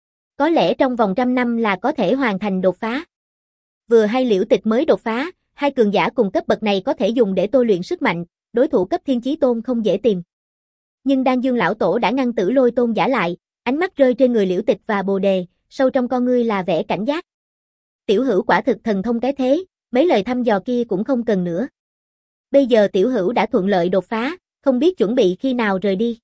Có lẽ trong vòng trăm năm là có thể hoàn thành đột phá. Vừa hay Liễu Tịch mới đột phá, hai cường giả cùng cấp bậc này có thể dùng để tôi luyện sức mạnh, đối thủ cấp thiên chí tôn không dễ tìm. Nhưng Đan Dương lão tổ đã ngăn Tử Lôi tôn giả lại, ánh mắt rơi trên người Liễu Tịch và Bồ Đề, sâu trong con ngươi là vẻ cảnh giác. Tiểu hữu quả thực thần thông cái thế, mấy lời thăm dò kia cũng không cần nữa. Bây giờ tiểu hữu đã thuận lợi đột phá, không biết chuẩn bị khi nào rời đi.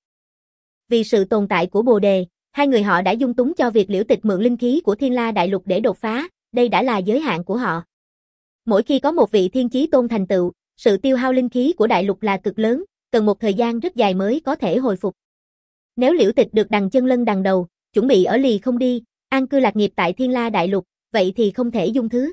Vì sự tồn tại của Bồ Đề, hai người họ đã dung túng cho việc Liễu Tịch mượn linh khí của Thiên La Đại Lục để đột phá, đây đã là giới hạn của họ. Mỗi khi có một vị thiên chí tôn thành tựu, sự tiêu hao linh khí của Đại Lục là cực lớn, cần một thời gian rất dài mới có thể hồi phục. Nếu Liễu Tịch được đằng chân lân đằng đầu, chuẩn bị ở lì không đi, an cư lạc nghiệp tại Thiên La Đại Lục, vậy thì không thể dung thứ.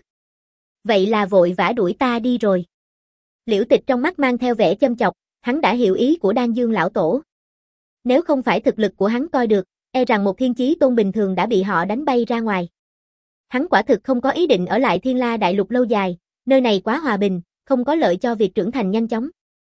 Vậy là vội vã đuổi ta đi rồi. Liễu Tịch trong mắt mang theo vẻ châm chọc, hắn đã hiểu ý của Đan Dương lão tổ. Nếu không phải thực lực của hắn coi được, e rằng một thiên chí tôn bình thường đã bị họ đánh bay ra ngoài. Hắn quả thực không có ý định ở lại Thiên La Đại Lục lâu dài, nơi này quá hòa bình, không có lợi cho việc trưởng thành nhanh chóng.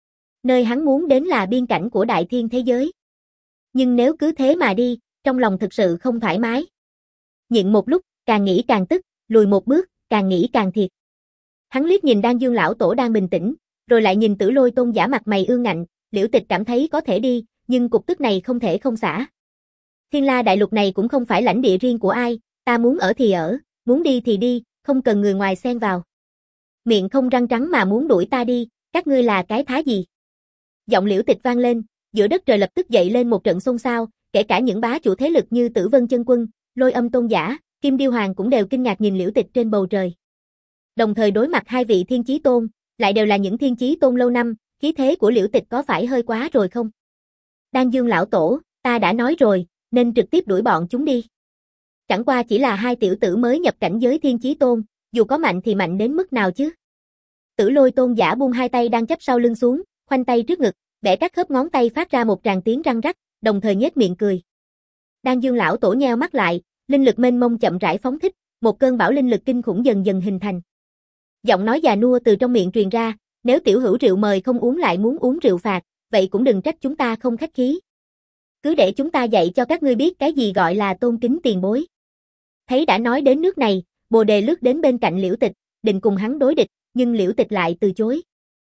Nơi hắn muốn đến là biên cảnh của đại thiên thế giới. Nhưng nếu cứ thế mà đi, trong lòng thực sự không thoải mái. Nhịn một lúc, càng nghĩ càng tức, lùi một bước, càng nghĩ càng thiệt. Hắn liếc nhìn Đan Dương lão tổ đang bình tĩnh, rồi lại nhìn Tử Lôi tôn giả mặt mày ương ngạnh, Liễu Tịch cảm thấy có thể đi, nhưng cục tức này không thể không xả. Thiên La Đại Lục này cũng không phải lãnh địa riêng của ai, ta muốn ở thì ở, muốn đi thì đi, không cần người ngoài xen vào. Miệng không răng trắng mà muốn đuổi ta đi, các ngươi là cái thá gì? Giọng Liễu Tịch vang lên, giữa đất trời lập tức dậy lên một trận xôn xao, kể cả những bá chủ thế lực như Tử Vân Chân Quân, Lôi Âm tôn giả, Kim Điêu Hoàng cũng đều kinh ngạc nhìn Liễu Tịch trên bầu trời. Đồng thời đối mặt hai vị thiên chí tôn, lại đều là những thiên chí tôn lâu năm, khí thế của Liễu Tịch có phải hơi quá rồi không? Đan Dương lão tổ, Ta đã nói rồi, nên trực tiếp đuổi bọn chúng đi. Chẳng qua chỉ là hai tiểu tử mới nhập cảnh giới Thiên Chí Tôn, dù có mạnh thì mạnh đến mức nào chứ. Tử Lôi Tôn giả buông hai tay đang chắp sau lưng xuống, khoanh tay trước ngực, bẻ các khớp ngón tay phát ra một tràng tiếng răng rắc, đồng thời nhếch miệng cười. Đan Dương lão tổ nheo mắt lại, linh lực mênh mông chậm rãi phóng thích, một cơn bão linh lực kinh khủng dần dần hình thành. Giọng nói già nua từ trong miệng truyền ra, nếu tiểu hữu rượu mời không uống lại muốn uống rượu phạt, vậy cũng đừng trách chúng ta không khách khí. Cứ để chúng ta dạy cho các ngươi biết cái gì gọi là tôn kính tiền bối. Thấy đã nói đến nước này, Bồ Đề lướt đến bên cạnh Liễu Tịch, định cùng hắn đối địch, nhưng Liễu Tịch lại từ chối.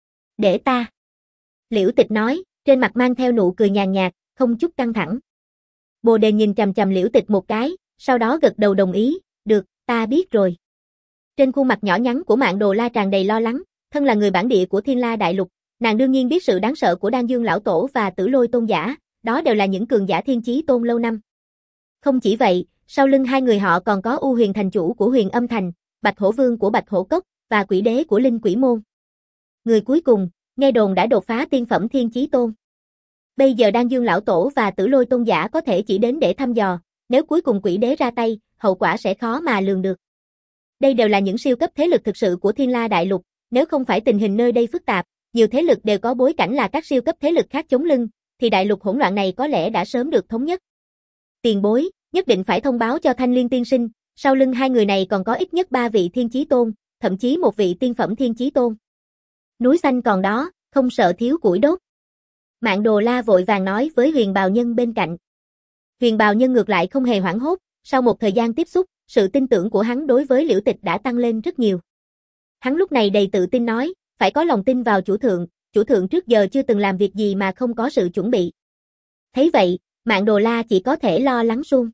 Để ta. Liễu Tịch nói, trên mặt mang theo nụ cười nhàn nhạt, không chút căng thẳng. Bồ Đề nhìn chằm chằm Liễu Tịch một cái, sau đó gật đầu đồng ý, được, ta biết rồi. Trên khuôn mặt nhỏ nhắn của Mạn Đồ La tràn đầy lo lắng, thân là người bản địa của Thiên La Đại Lục, nàng đương nhiên biết sự đáng sợ của Đan Dương lão tổ và Tử Lôi Tôn giả, đó đều là những cường giả Thiên Chí Tôn lâu năm. Không chỉ vậy, sau lưng hai người họ còn có U Huyền thành chủ của Huyền Âm thành, Bạch Hổ Vương của Bạch Hổ Cốc và Quỷ Đế của Linh Quỷ môn. Người cuối cùng, nghe đồn đã đột phá tiên phẩm Thiên Chí Tôn. Bây giờ Đan Dương lão tổ và Tử Lôi Tôn giả có thể chỉ đến để thăm dò, nếu cuối cùng Quỷ Đế ra tay, hậu quả sẽ khó mà lường được. Đây đều là những siêu cấp thế lực thực sự của Thiên La Đại Lục, nếu không phải tình hình nơi đây phức tạp, nhiều thế lực đều có bối cảnh là các siêu cấp thế lực khác chống lưng, thì đại lục hỗn loạn này có lẽ đã sớm được thống nhất. Tiền bối, nhất định phải thông báo cho Thanh Liên tiên sinh, sau lưng hai người này còn có ít nhất ba vị Thiên Chí Tôn, thậm chí một vị tiên phẩm Thiên Chí Tôn. Núi xanh còn đó, không sợ thiếu củi đốt. Mạn Đồ La vội vàng nói với Huyền Bào Nhân bên cạnh. Huyền Bào Nhân ngược lại không hề hoảng hốt, sau một thời gian tiếp xúc, sự tin tưởng của hắn đối với Liễu Tịch đã tăng lên rất nhiều. Hắn lúc này đầy tự tin nói, phải có lòng tin vào chủ thượng, chủ thượng trước giờ chưa từng làm việc gì mà không có sự chuẩn bị. Thấy vậy, Mạn Đồ La chỉ có thể lo lắng suông.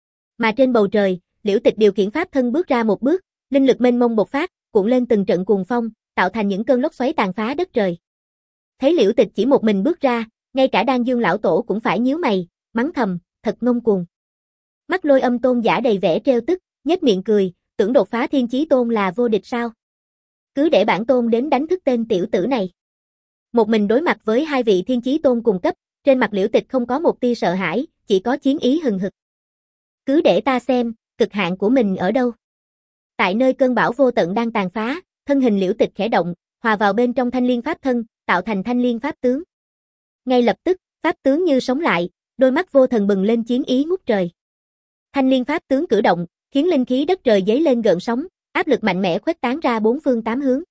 Mà trên bầu trời, Liễu Tịch điều khiển pháp thân bước ra một bước, linh lực mênh mông bộc phát, cuộn lên từng trận cuồng phong, tạo thành những cơn lốc xoáy tàn phá đất trời. Thấy Liễu Tịch chỉ một mình bước ra, ngay cả Đan Dương lão tổ cũng phải nhíu mày, mắng thầm, thật ngông cuồng. Mắt Lôi Âm tôn giả đầy vẻ trêu tức, nhếch miệng cười, tưởng đột phá Thiên Chí Tôn là vô địch sao? Cứ để bản tôn đến đánh thức tên tiểu tử này. Một mình đối mặt với hai vị Thiên Chí Tôn cùng cấp, trên mặt Liễu Tịch không có một tia sợ hãi, chỉ có chiến ý hừng hực. Cứ để ta xem, cực hạn của mình ở đâu. Tại nơi cơn bão vô tận đang tàn phá, thân hình Liễu Tịch khẽ động, hòa vào bên trong Thanh Liên pháp thân, tạo thành Thanh Liên pháp tướng. Ngay lập tức, pháp tướng như sống lại, đôi mắt vô thần bừng lên chiến ý ngút trời. Thanh Liên pháp tướng cử động, khiến linh khí đất trời dấy lên gợn sóng, áp lực mạnh mẽ khuếch tán ra bốn phương tám hướng.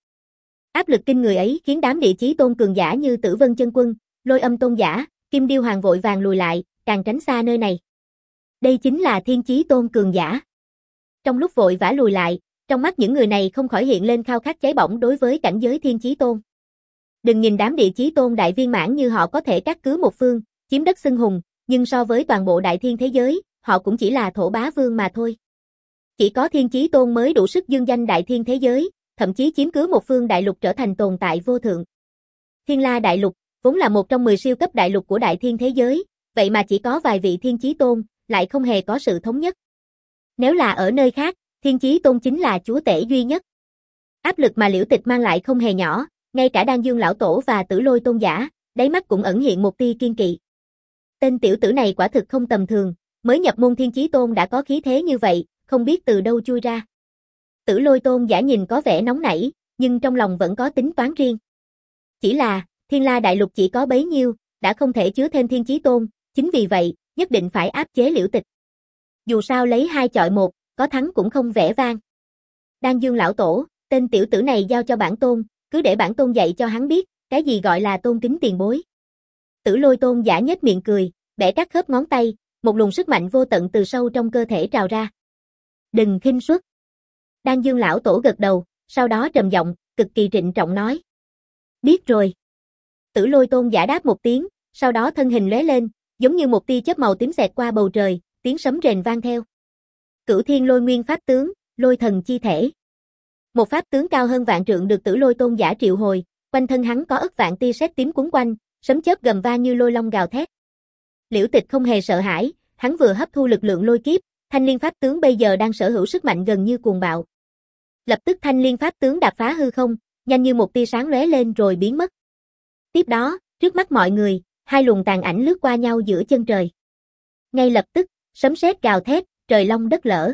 Áp lực kinh người ấy khiến đám địa chí tôn cường giả như Tử Vân Chân Quân, Lôi Âm tôn giả, Kim Điêu Hoàng vội vàng lùi lại, càng tránh xa nơi này. Đây chính là Thiên Chí Tôn cường giả. Trong lúc vội vã lùi lại, trong mắt những người này không khỏi hiện lên khao khát cháy bỏng đối với cảnh giới Thiên Chí Tôn. Đừng nhìn đám địa chí tôn đại viên mãn như họ có thể cát cứ một phương, chiếm đất xưng hùng, nhưng so với toàn bộ đại thiên thế giới, họ cũng chỉ là thổ bá vương mà thôi. Chỉ có Thiên Chí Tôn mới đủ sức dương danh đại thiên thế giới, thậm chí chiếm cứ một phương đại lục trở thành tồn tại vô thượng. Thiên La đại lục, vốn là một trong mười siêu cấp đại lục của đại thiên thế giới, vậy mà chỉ có vài vị Thiên Chí Tôn, lại không hề có sự thống nhất. Nếu là ở nơi khác, Thiên Chí Tôn chính là chúa tể duy nhất. Áp lực mà Liễu Tịch mang lại không hề nhỏ, ngay cả Đan Dương lão tổ và Tử Lôi tôn giả, đáy mắt cũng ẩn hiện một tia kiên kỵ. Tên tiểu tử này quả thực không tầm thường, mới nhập môn Thiên Chí Tôn đã có khí thế như vậy, không biết từ đâu chui ra. Tử Lôi tôn giả nhìn có vẻ nóng nảy, nhưng trong lòng vẫn có tính toán riêng. Chỉ là, Thiên La đại lục chỉ có bấy nhiêu, đã không thể chứa thêm Thiên Chí Tôn, chính vì vậy, nhất định phải áp chế Liễu Tịch. Dù sao lấy hai chọi một, có thắng cũng không vẻ vang. Đan Dương lão tổ, tên tiểu tử này giao cho bản tôn, cứ để bản tôn dạy cho hắn biết, cái gì gọi là tôn kính tiền bối. Tử Lôi tôn giả nhếch miệng cười, bẻ các khớp ngón tay, một luồng sức mạnh vô tận từ sâu trong cơ thể trào ra. Đừng khinh suất. Đan Dương lão tổ gật đầu, sau đó trầm giọng, cực kỳ trịnh trọng nói. Biết rồi. Tử Lôi tôn giả đáp một tiếng, sau đó thân hình lóe lên, giống như một tia chớp màu tím xẹt qua bầu trời, tiếng sấm rền vang theo. Cửu Thiên Lôi Nguyên pháp tướng, Lôi Thần chi thể. Một pháp tướng cao hơn vạn trượng được Tử Lôi tôn giả triệu hồi, quanh thân hắn có ức vạn tia sét tím quấn quanh, sấm chớp gầm vang như lôi long gào thét. Liễu Tịch không hề sợ hãi, hắn vừa hấp thu lực lượng lôi kiếp, Thanh Liên pháp tướng bây giờ đang sở hữu sức mạnh gần như cuồng bạo. Lập tức Thanh Liên pháp tướng đạp phá hư không, nhanh như một tia sáng lóe lên rồi biến mất. Tiếp đó, trước mắt mọi người, hai luồng tàn ảnh lướt qua nhau giữa chân trời. Ngay lập tức, sấm sét gào thét, trời long đất lở.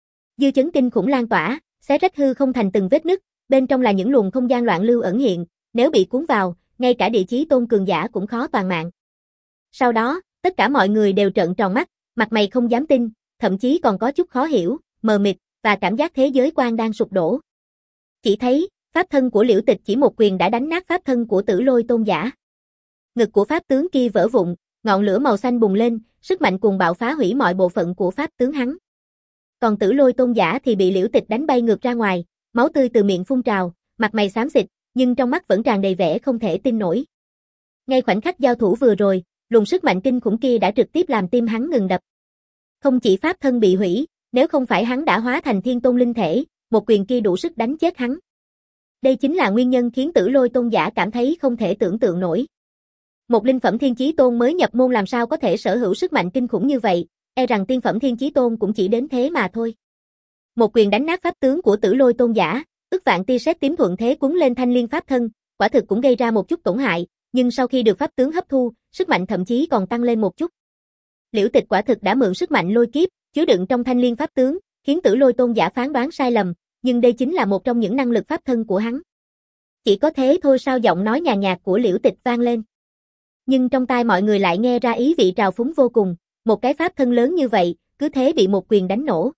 Dư chấn kinh khủng lan tỏa, xé rách hư không thành từng vết nứt, bên trong là những luồng không gian loạn lưu ẩn hiện, nếu bị cuốn vào, ngay cả địa chí tôn cường giả cũng khó toàn mạng. Sau đó, tất cả mọi người đều trợn tròn mắt, mặt mày không dám tin, thậm chí còn có chút khó hiểu, mờ mịt, và cảm giác thế giới quan đang sụp đổ. Chỉ thấy, pháp thân của Liễu Tịch chỉ một quyền đã đánh nát pháp thân của Tử Lôi tôn giả. Ngực của pháp tướng kia vỡ vụn, ngọn lửa màu xanh bùng lên, sức mạnh cuồng bạo phá hủy mọi bộ phận của pháp tướng hắn. Còn Tử Lôi tôn giả thì bị Liễu Tịch đánh bay ngược ra ngoài, máu tươi từ miệng phun trào, mặt mày xám xịt, nhưng trong mắt vẫn tràn đầy vẻ không thể tin nổi. Ngay khoảnh khắc giao thủ vừa rồi, luồng sức mạnh kinh khủng kia đã trực tiếp làm tim hắn ngừng đập. Không chỉ pháp thân bị hủy, nếu không phải hắn đã hóa thành thiên tôn linh thể, một quyền kia đủ sức đánh chết hắn. Đây chính là nguyên nhân khiến Tử Lôi tôn giả cảm thấy không thể tưởng tượng nổi. Một linh phẩm thiên chí tôn mới nhập môn làm sao có thể sở hữu sức mạnh kinh khủng như vậy, e rằng tiên phẩm thiên chí tôn cũng chỉ đến thế mà thôi. Một quyền đánh nát pháp tướng của Tử Lôi tôn giả, ức vạn tia sét tím thuận thế cuốn lên thanh liên pháp thân, quả thực cũng gây ra một chút tổn hại, nhưng sau khi được pháp tướng hấp thu, sức mạnh thậm chí còn tăng lên một chút. Liễu Tịch quả thực đã mượn sức mạnh lôi kiếp, chứa đựng trong thanh liên pháp tướng, khiến Tử Lôi tôn giả phán đoán sai lầm, nhưng đây chính là một trong những năng lực pháp thân của hắn. Chỉ có thế thôi sao, giọng nói nhàn nhạt của Liễu Tịch vang lên. Nhưng trong tai mọi người lại nghe ra ý vị trào phúng vô cùng, một cái pháp thân lớn như vậy, cứ thế bị một quyền đánh nổ.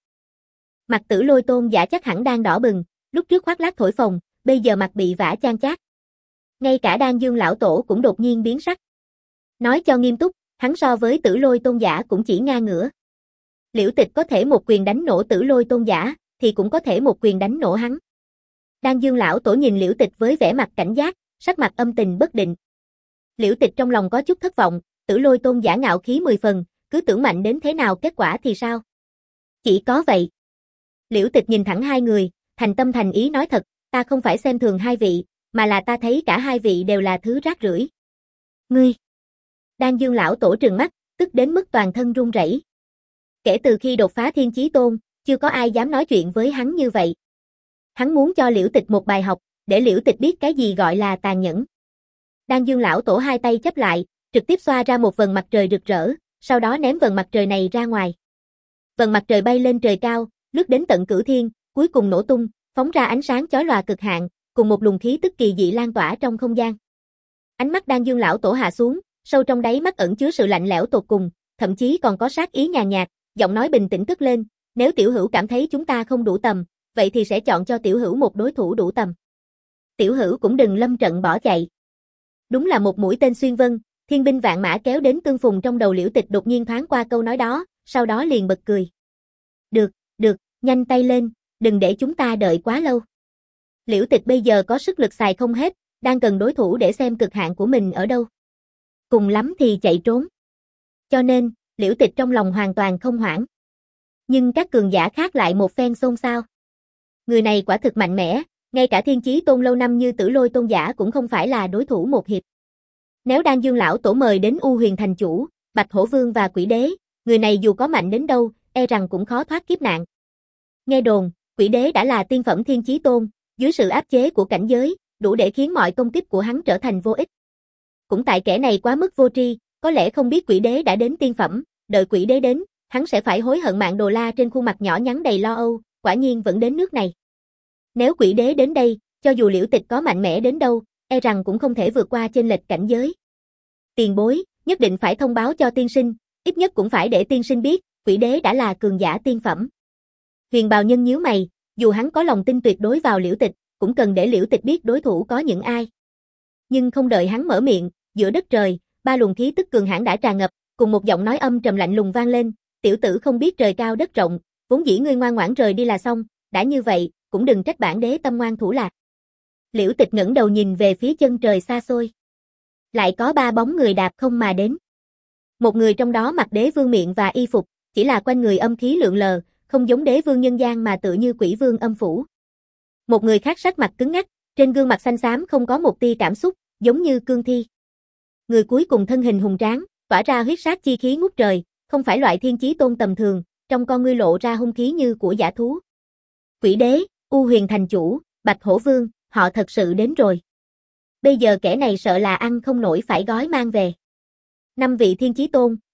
Mặt Tử Lôi tôn giả chắc hẳn đang đỏ bừng, lúc trước khoác lác thổi phồng, bây giờ mặt bị vả chan chát. Ngay cả Đan Dương lão tổ cũng đột nhiên biến sắc. Nói cho nghiêm túc, hắn so với Tử Lôi tôn giả cũng chỉ ngang ngửa. Liễu Tịch có thể một quyền đánh nổ Tử Lôi tôn giả, thì cũng có thể một quyền đánh nổ hắn. Đan Dương lão tổ nhìn Liễu Tịch với vẻ mặt cảnh giác, sắc mặt âm tình bất định. Liễu Tịch trong lòng có chút thất vọng, Tử Lôi tôn giả ngạo khí mười phần, cứ tưởng mạnh đến thế nào kết quả thì sao? Chỉ có vậy. Liễu Tịch nhìn thẳng hai người, thành tâm thành ý nói thật, ta không phải xem thường hai vị, mà là ta thấy cả hai vị đều là thứ rác rưởi. Ngươi! Đan Dương lão tổ trừng mắt, tức đến mức toàn thân run rẩy. Kể từ khi đột phá thiên chí tôn, chưa có ai dám nói chuyện với hắn như vậy. Hắn muốn cho Liễu Tịch một bài học, để Liễu Tịch biết cái gì gọi là tàn nhẫn. Đan Dương lão tổ hai tay chấp lại, trực tiếp xoa ra một vầng mặt trời rực rỡ, sau đó ném vầng mặt trời này ra ngoài. Vầng mặt trời bay lên trời cao, lướt đến tận cửu thiên, cuối cùng nổ tung, phóng ra ánh sáng chói lòa cực hạn, cùng một luồng khí tức kỳ dị lan tỏa trong không gian. Ánh mắt Đan Dương lão tổ hạ xuống, sâu trong đáy mắt ẩn chứa sự lạnh lẽo tột cùng, thậm chí còn có sát ý nhàn nhạt, giọng nói bình tĩnh cất lên, nếu tiểu hữu cảm thấy chúng ta không đủ tầm, vậy thì sẽ chọn cho tiểu hữu một đối thủ đủ tầm. Tiểu hữu cũng đừng lâm trận bỏ chạy. Đúng là một mũi tên xuyên vân, thiên binh vạn mã kéo đến tương phùng, trong đầu Liễu Tịch đột nhiên thoáng qua câu nói đó, sau đó liền bật cười. Được, được, nhanh tay lên, đừng để chúng ta đợi quá lâu. Liễu Tịch bây giờ có sức lực xài không hết, đang cần đối thủ để xem cực hạn của mình ở đâu. Cùng lắm thì chạy trốn. Cho nên, Liễu Tịch trong lòng hoàn toàn không hoảng. Nhưng các cường giả khác lại một phen xôn xao. Người này quả thực mạnh mẽ, ngay cả thiên chí tôn lâu năm như Tử Lôi tôn giả cũng không phải là đối thủ một hiệp. Nếu Đan Dương lão tổ mời đến U Huyền thành chủ, Bạch Hổ Vương và Quỷ Đế, người này dù có mạnh đến đâu, e rằng cũng khó thoát kiếp nạn. Nghe đồn, Quỷ Đế đã là tiên phẩm thiên chí tôn, dưới sự áp chế của cảnh giới, đủ để khiến mọi công kích của hắn trở thành vô ích. Cũng tại kẻ này quá mức vô tri, có lẽ không biết Quỷ Đế đã đến tiên phẩm, đợi Quỷ Đế đến, hắn sẽ phải hối hận. Mạng Đồ La trên khuôn mặt nhỏ nhắn đầy lo âu, quả nhiên vẫn đến nước này. Nếu Quỷ Đế đến đây, cho dù Liễu Tịch có mạnh mẽ đến đâu, e rằng cũng không thể vượt qua chênh lệch cảnh giới. Tiền bối, nhất định phải thông báo cho tiên sinh, ít nhất cũng phải để tiên sinh biết, Quỷ Đế đã là cường giả tiên phẩm. Huyền Bào Nhân nhíu mày, dù hắn có lòng tin tuyệt đối vào Liễu Tịch, cũng cần để Liễu Tịch biết đối thủ có những ai. Nhưng không đợi hắn mở miệng, giữa đất trời, ba luồng khí tức cường hãn đã tràn ngập, cùng một giọng nói âm trầm lạnh lùng vang lên, tiểu tử không biết trời cao đất rộng, vốn dĩ ngươi ngoan ngoãn rời đi là xong, đã như vậy, cũng đừng trách bản đế tâm ngoan thủ lạc. Liễu Tịch ngẩng đầu nhìn về phía chân trời xa xôi. Lại có ba bóng người đạp không mà đến. Một người trong đó mặc đế vương miệng và y phục, chỉ là quanh người âm khí lượn lờ, không giống đế vương nhân gian mà tựa như quỷ vương âm phủ. Một người khác sắc mặt cứng ngắc, trên gương mặt xanh xám không có một tia cảm xúc, giống như cương thi. Người cuối cùng thân hình hùng tráng, tỏa ra huyết sát chi khí ngút trời, không phải loại thiên chí tôn tầm thường, trong con ngươi lộ ra hung khí như của dã thú. Quỷ Đế, U Huyền thành chủ, Bạch Hổ Vương, họ thật sự đến rồi. Bây giờ kẻ này sợ là ăn không nổi phải gói mang về. Năm vị thiên chí tôn,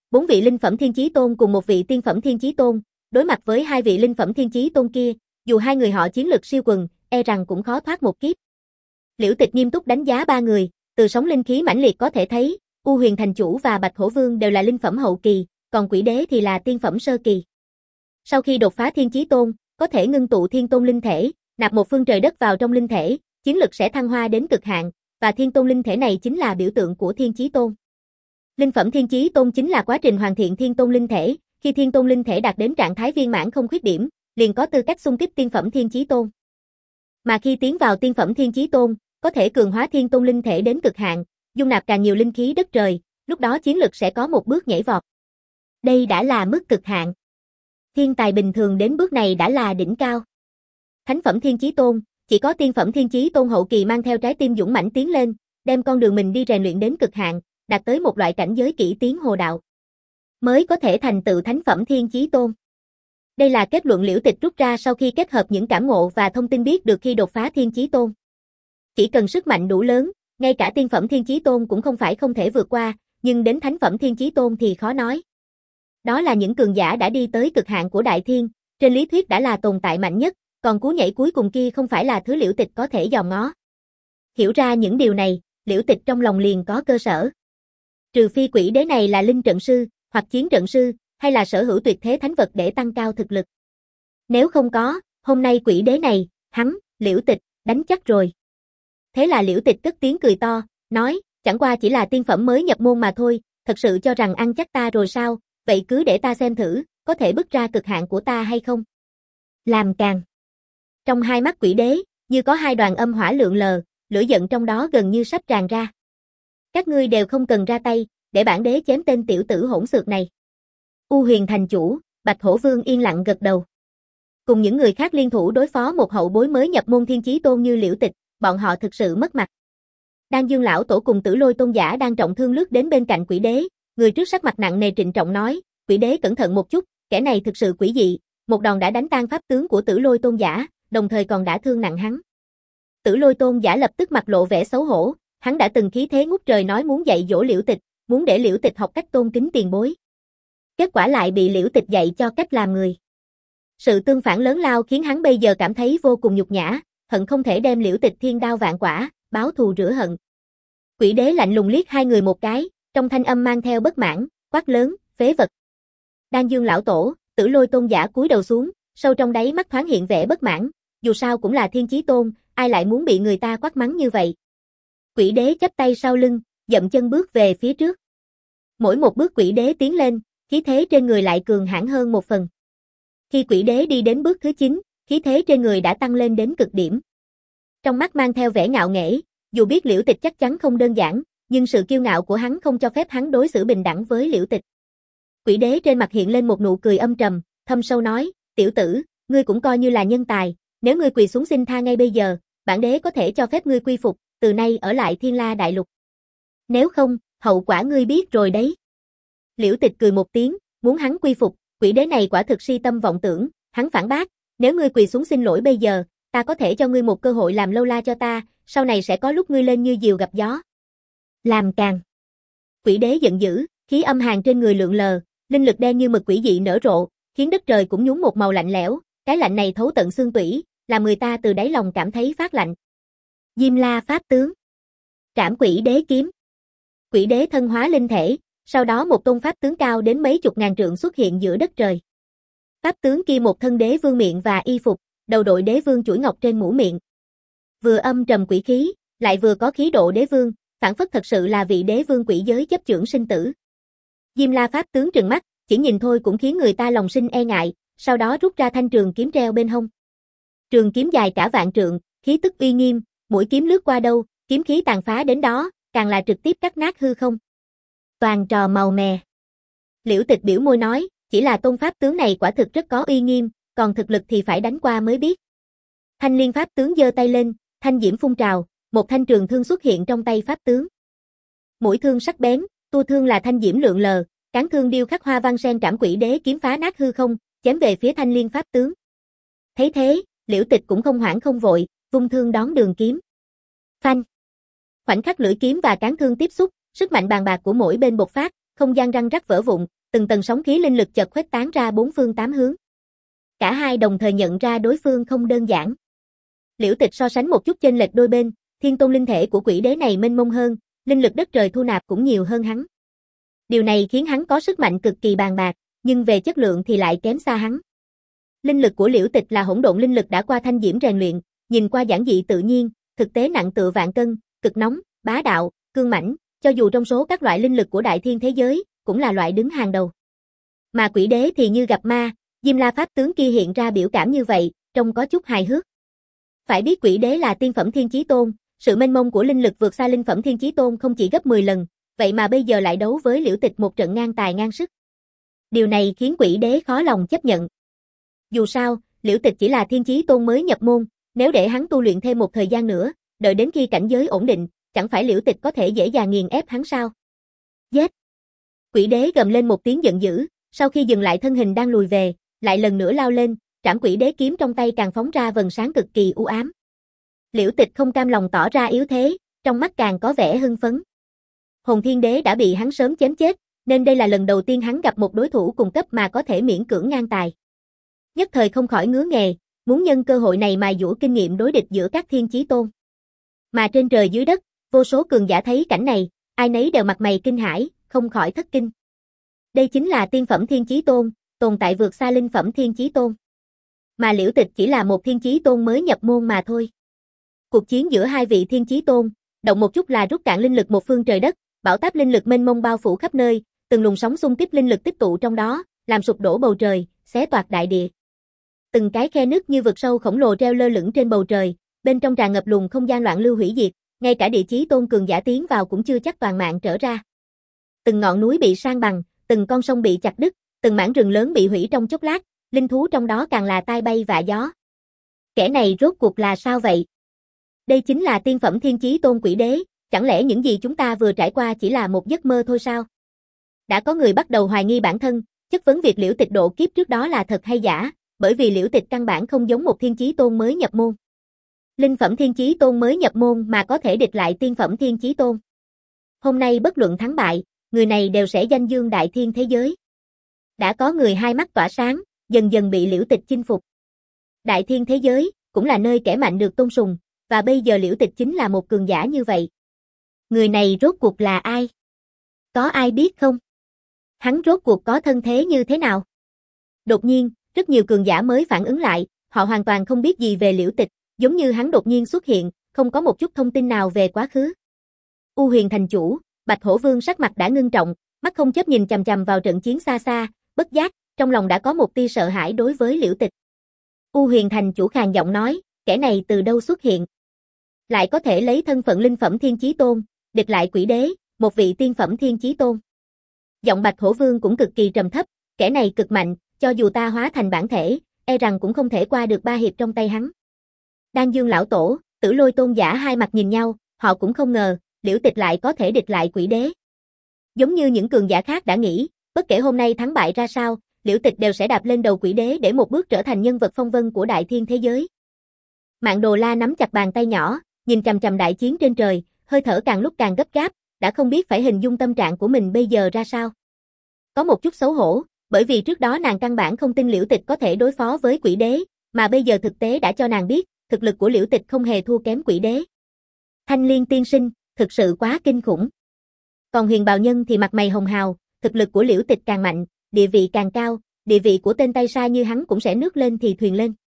bốn vị linh phẩm thiên chí tôn cùng một vị tiên phẩm thiên chí tôn, đối mặt với hai vị linh phẩm thiên chí tôn kia, dù hai người họ chiến lực siêu quần, e rằng cũng khó thoát một kiếp. Liễu Tịch nghiêm túc đánh giá ba người, từ sóng linh khí mãnh liệt có thể thấy, U Huyền Thành Chủ và Bạch Hổ Vương đều là linh phẩm hậu kỳ, còn Quỷ Đế thì là tiên phẩm sơ kỳ. Sau khi đột phá thiên chí tôn, có thể ngưng tụ thiên tôn linh thể, nạp một phương trời đất vào trong linh thể, chiến lực sẽ thăng hoa đến cực hạn, và thiên tôn linh thể này chính là biểu tượng của thiên chí tôn. Linh phẩm thiên chí tôn chính là quá trình hoàn thiện thiên tôn linh thể, khi thiên tôn linh thể đạt đến trạng thái viên mãn không khuyết điểm, liền có tư cách xung kích tiên phẩm thiên chí tôn. Mà khi tiến vào tiên phẩm thiên chí tôn, có thể cường hóa thiên tôn linh thể đến cực hạn, dung nạp càng nhiều linh khí đất trời, lúc đó chiến lực sẽ có một bước nhảy vọt. Đây đã là mức cực hạn. Thiên tài bình thường đến bước này đã là đỉnh cao. Thánh phẩm thiên chí tôn, chỉ có tiên phẩm thiên chí tôn hậu kỳ mang theo trái tim dũng mãnh tiến lên, đem con đường mình đi rèn luyện đến cực hạn, đạt tới một loại cảnh giới kỹ tiến hồ đạo, mới có thể thành tựu thánh phẩm thiên chí tôn. Đây là kết luận Liễu Tịch rút ra sau khi kết hợp những cảm ngộ và thông tin biết được khi đột phá thiên chí tôn. Chỉ cần sức mạnh đủ lớn, ngay cả tiên phẩm thiên chí tôn cũng không phải không thể vượt qua, nhưng đến thánh phẩm thiên chí tôn thì khó nói. Đó là những cường giả đã đi tới cực hạn của đại thiên, trên lý thuyết đã là tồn tại mạnh nhất, còn cú nhảy cuối cùng kia không phải là thứ Liễu Tịch có thể dòm ngó. Hiểu ra những điều này, Liễu Tịch trong lòng liền có cơ sở. Trừ phi Quỷ Đế này là linh trận sư, hoặc chiến trận sư, hay là sở hữu tuyệt thế thánh vật để tăng cao thực lực. Nếu không có, hôm nay Quỷ Đế này, hắn, Liễu Tịch, đánh chắc rồi. Thế là Liễu Tịch cất tiếng cười to, nói, chẳng qua chỉ là tiên phẩm mới nhập môn mà thôi, thật sự cho rằng ăn chắc ta rồi sao, vậy cứ để ta xem thử, có thể bứt ra cực hạn của ta hay không. Làm càng. Trong hai mắt Quỷ Đế, như có hai đoàn âm hỏa lượn lờ, lửa giận trong đó gần như sắp tràn ra. Các ngươi đều không cần ra tay, để bản đế chém tên tiểu tử hỗn xược này. U Huyền Thành Chủ, Bạch Hổ Vương yên lặng gật đầu. Cùng những người khác liên thủ đối phó một hậu bối mới nhập môn thiên chí tôn như Liễu Tịch, bọn họ thực sự mất mặt. Đan Dương lão tổ cùng Tử Lôi tôn giả đang trọng thương lướt đến bên cạnh Quỷ Đế, người trước sắc mặt nặng nề trịnh trọng nói, Quỷ Đế cẩn thận một chút, kẻ này thực sự quỷ dị, một đòn đã đánh tan pháp tướng của Tử Lôi tôn giả, đồng thời còn đã thương nặng hắn. Tử Lôi tôn giả lập tức mặt lộ vẻ xấu hổ, hắn đã từng khí thế ngút trời nói muốn dạy dỗ Liễu Tịch, muốn để Liễu Tịch học cách tôn kính tiền bối. Kết quả lại bị Liễu Tịch dạy cho cách làm người. Sự tương phản lớn lao khiến hắn bây giờ cảm thấy vô cùng nhục nhã, hận không thể đem Liễu Tịch thiên đao vạn quả, báo thù rửa hận. Quỷ Đế lạnh lùng liếc hai người một cái, trong thanh âm mang theo bất mãn, quát lớn, phế vật. Đan Dương lão tổ, Tử Lôi tôn giả cúi đầu xuống, sâu trong đáy mắt thoáng hiện vẻ bất mãn, dù sao cũng là thiên chí tôn, ai lại muốn bị người ta quát mắng như vậy. Quỷ Đế chắp tay sau lưng, dậm chân bước về phía trước. Mỗi một bước Quỷ Đế tiến lên, khí thế trên người lại cường hãn hơn một phần. Khi Quỷ Đế đi đến bước thứ chín, khí thế trên người đã tăng lên đến cực điểm. Trong mắt mang theo vẻ ngạo nghễ, dù biết Liễu Tịch chắc chắn không đơn giản, nhưng sự kiêu ngạo của hắn không cho phép hắn đối xử bình đẳng với Liễu Tịch. Quỷ Đế trên mặt hiện lên một nụ cười âm trầm, thâm sâu nói, tiểu tử, ngươi cũng coi như là nhân tài, nếu ngươi quỳ xuống xin tha ngay bây giờ, bản đế có thể cho phép ngươi quy phục, từ nay ở lại Thiên La Đại Lục. Nếu không, hậu quả ngươi biết rồi đấy. Liễu Tịch cười một tiếng, muốn hắn quy phục, Quỷ Đế này quả thực si tâm vọng tưởng, hắn phản bác, nếu ngươi quỳ xuống xin lỗi bây giờ, ta có thể cho ngươi một cơ hội làm lâu la cho ta, sau này sẽ có lúc ngươi lên như diều gặp gió. Làm càng. Quỷ Đế giận dữ, khí âm hàn trên người lượn lờ, linh lực đen như mực quỷ dị nở rộ, khiến đất trời cũng nhúng một màu lạnh lẽo, cái lạnh này thấu tận xương tủy, làm người ta từ đáy lòng cảm thấy phát lạnh. Diêm La pháp tướng. Trảm Quỷ Đế kiếm. Quỷ Đế thân hóa linh thể, sau đó một tôn pháp tướng cao đến mấy chục ngàn trượng xuất hiện giữa đất trời. Pháp tướng kia một thân đế vương miệng và y phục, đầu đội đế vương chuỗi ngọc trên mũ miệng. Vừa âm trầm quỷ khí, lại vừa có khí độ đế vương, phản phất thật sự là vị đế vương quỷ giới chấp chưởng sinh tử. Diêm La pháp tướng trừng mắt, chỉ nhìn thôi cũng khiến người ta lòng sinh e ngại, sau đó rút ra thanh trường kiếm treo bên hông. Trường kiếm dài cả vạn trượng, khí tức uy nghiêm, mũi kiếm lướt qua đâu, kiếm khí tàn phá đến đó, càng là trực tiếp cắt nát hư không. Toàn trò màu mè. Liễu Tịch biểu môi nói, chỉ là tôn pháp tướng này quả thực rất có uy nghiêm, còn thực lực thì phải đánh qua mới biết. Thanh Liên pháp tướng giơ tay lên, thanh diễm phun trào, một thanh trường thương xuất hiện trong tay pháp tướng. Mũi thương sắc bén, tua thương là thanh diễm lượn lờ, cán thương điêu khắc hoa văn sen Trảm Quỷ Đế kiếm phá nát hư không, chém về phía Thanh Liên pháp tướng. Thấy thế, Liễu Tịch cũng không hoảng không vội, vung thương đón đường kiếm. Phanh. Khoảnh khắc lưỡi kiếm và cán thương tiếp xúc, sức mạnh bàn bạc của mỗi bên bộc phát, không gian răng rắc vỡ vụn, từng tầng sóng khí linh lực chợt khuếch tán ra bốn phương tám hướng. Cả hai đồng thời nhận ra đối phương không đơn giản. Liễu Tịch so sánh một chút chênh lệch đôi bên, thiên tôn linh thể của quỷ đế này mênh mông hơn, linh lực đất trời thu nạp cũng nhiều hơn hắn. Điều này khiến hắn có sức mạnh cực kỳ bàn bạc, nhưng về chất lượng thì lại kém xa hắn. Linh lực của Liễu Tịch là hỗn độn linh lực đã qua thanh diễm rèn luyện, nhìn qua giản dị tự nhiên, thực tế nặng tựa vạn cân, cực nóng, bá đạo, cương mãnh, cho dù trong số các loại linh lực của đại thiên thế giới, cũng là loại đứng hàng đầu. Mà quỷ đế thì như gặp ma, Diêm La pháp tướng kia hiện ra biểu cảm như vậy, trông có chút hài hước. Phải biết quỷ đế là tiên phẩm thiên chí tôn, sự mênh mông của linh lực vượt xa linh phẩm thiên chí tôn không chỉ gấp mười lần, vậy mà bây giờ lại đấu với Liễu Tịch một trận ngang tài ngang sức. Điều này khiến quỷ đế khó lòng chấp nhận. Dù sao, Liễu Tịch chỉ là thiên chí tôn mới nhập môn, nếu để hắn tu luyện thêm một thời gian nữa, đợi đến khi cảnh giới ổn định, chẳng phải Liễu Tịch có thể dễ dàng nghiền ép hắn sao? Giết! Quỷ đế gầm lên một tiếng giận dữ, sau khi dừng lại thân hình đang lùi về, lại lần nữa lao lên, trảm quỷ đế kiếm trong tay càng phóng ra vầng sáng cực kỳ u ám. Liễu Tịch không cam lòng tỏ ra yếu thế, trong mắt càng có vẻ hưng phấn. Hồn Thiên Đế đã bị hắn sớm chém chết, nên đây là lần đầu tiên hắn gặp một đối thủ cùng cấp mà có thể miễn cưỡng ngang tài. Nhất thời không khỏi ngứa nghề, muốn nhân cơ hội này mài dũa kinh nghiệm đối địch giữa các thiên chí tôn. Mà trên trời dưới đất, vô số cường giả thấy cảnh này, ai nấy đều mặt mày kinh hãi, không khỏi thất kinh. Đây chính là tiên phẩm thiên chí tôn, tồn tại vượt xa linh phẩm thiên chí tôn. Mà Liễu Tịch chỉ là một thiên chí tôn mới nhập môn mà thôi. Cuộc chiến giữa hai vị thiên chí tôn, động một chút là rút cạn linh lực một phương trời đất, bão táp linh lực mênh mông bao phủ khắp nơi, từng luồng sóng xung kích linh lực tích tụ trong đó, làm sụp đổ bầu trời, xé toạc đại địa. Từng cái khe nứt như vực sâu khổng lồ treo lơ lửng trên bầu trời, bên trong tràn ngập luồng không gian loạn lưu hủy diệt, ngay cả địa chí tôn cường giả tiến vào cũng chưa chắc toàn mạng trở ra. Từng ngọn núi bị san bằng, từng con sông bị chặt đứt, từng mảng rừng lớn bị hủy trong chốc lát, linh thú trong đó càng là tai bay vạ gió. Kẻ này rốt cuộc là sao vậy? Đây chính là tiên phẩm thiên chí tôn quỷ đế, chẳng lẽ những gì chúng ta vừa trải qua chỉ là một giấc mơ thôi sao? Đã có người bắt đầu hoài nghi bản thân, chất vấn việc Liễu Tịch độ kiếp trước đó là thật hay giả, bởi vì Liễu Tịch căn bản không giống một thiên chí tôn mới nhập môn. Linh phẩm thiên chí tôn mới nhập môn mà có thể địch lại tiên phẩm thiên chí tôn. Hôm nay bất luận thắng bại, người này đều sẽ danh dương đại thiên thế giới. Đã có người hai mắt tỏa sáng, dần dần bị Liễu Tịch chinh phục. Đại thiên thế giới, cũng là nơi kẻ mạnh được tôn sùng, và bây giờ Liễu Tịch chính là một cường giả như vậy. Người này rốt cuộc là ai? Có ai biết không? Hắn rốt cuộc có thân thế như thế nào? Đột nhiên, rất nhiều cường giả mới phản ứng lại, họ hoàn toàn không biết gì về Liễu Tịch, giống như hắn đột nhiên xuất hiện, không có một chút thông tin nào về quá khứ. U Huyền thành chủ, Bạch Hổ Vương sắc mặt đã ngưng trọng, mắt không chớp nhìn chằm chằm vào trận chiến xa xa, bất giác, trong lòng đã có một tia sợ hãi đối với Liễu Tịch. U Huyền thành chủ khàn giọng nói, kẻ này từ đâu xuất hiện? Lại có thể lấy thân phận linh phẩm thiên chí tôn, địch lại quỷ đế, một vị tiên phẩm thiên chí tôn. Giọng Bạch Hổ Vương cũng cực kỳ trầm thấp, kẻ này cực mạnh, cho dù ta hóa thành bản thể, e rằng cũng không thể qua được ba hiệp trong tay hắn. Đan Dương lão tổ, Tử Lôi tôn giả hai mặt nhìn nhau, họ cũng không ngờ, Liễu Tịch lại có thể địch lại quỷ đế. Giống như những cường giả khác đã nghĩ, bất kể hôm nay thắng bại ra sao, Liễu Tịch đều sẽ đạp lên đầu quỷ đế để một bước trở thành nhân vật phong vân của đại thiên thế giới. Mạn Đồ La nắm chặt bàn tay nhỏ, nhìn chằm chằm đại chiến trên trời, hơi thở càng lúc càng gấp gáp, đã không biết phải hình dung tâm trạng của mình bây giờ ra sao. Có một chút xấu hổ, bởi vì trước đó nàng căn bản không tin Liễu Tịch có thể đối phó với quỷ đế, mà bây giờ thực tế đã cho nàng biết, thực lực của Liễu Tịch không hề thua kém quỷ đế. Thanh Liên tiên sinh, thực sự quá kinh khủng. Còn Huyền Bào Nhân thì mặt mày hồng hào, thực lực của Liễu Tịch càng mạnh, địa vị càng cao, địa vị của tên tay sai như hắn cũng sẽ nước lên thì thuyền lên.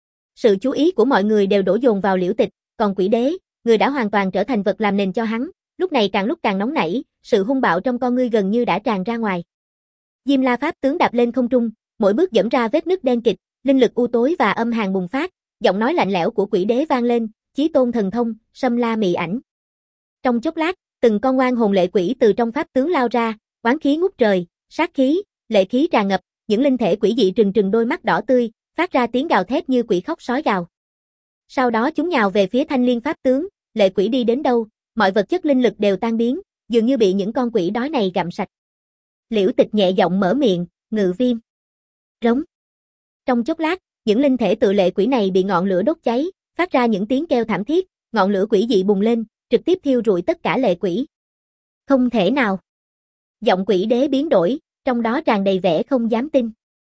Sự chú ý của mọi người đều đổ dồn vào Liễu Tịch, còn quỷ đế, người đã hoàn toàn trở thành vật làm nền cho hắn, lúc này càng lúc càng nóng nảy, sự hung bạo trong con ngươi gần như đã tràn ra ngoài. Diêm La pháp tướng đạp lên không trung, mỗi bước dẫm ra vết nứt đen kịt, linh lực u tối và âm hàn bùng phát, giọng nói lạnh lẽo của quỷ đế vang lên, chí tôn thần thông, Sâm La mị ảnh. Trong chốc lát, từng con oan hồn lệ quỷ từ trong pháp tướng lao ra, oán khí ngút trời, sát khí, lệ khí tràn ngập, những linh thể quỷ dị trừng trừng đôi mắt đỏ tươi, phát ra tiếng gào thét như quỷ khóc sói gào. Sau đó chúng nhào về phía Thanh Liên pháp tướng, lệ quỷ đi đến đâu, mọi vật chất linh lực đều tan biến, dường như bị những con quỷ đói này gặm sạch. Liễu Tịch nhẹ giọng mở miệng, Ngự Viêm. Rống. Trong chốc lát, những linh thể tự lệ quỷ này bị ngọn lửa đốt cháy, phát ra những tiếng kêu thảm thiết, ngọn lửa quỷ dị bùng lên, trực tiếp thiêu rụi tất cả lệ quỷ. Không thể nào. Giọng quỷ đế biến đổi, trong đó tràn đầy vẻ không dám tin.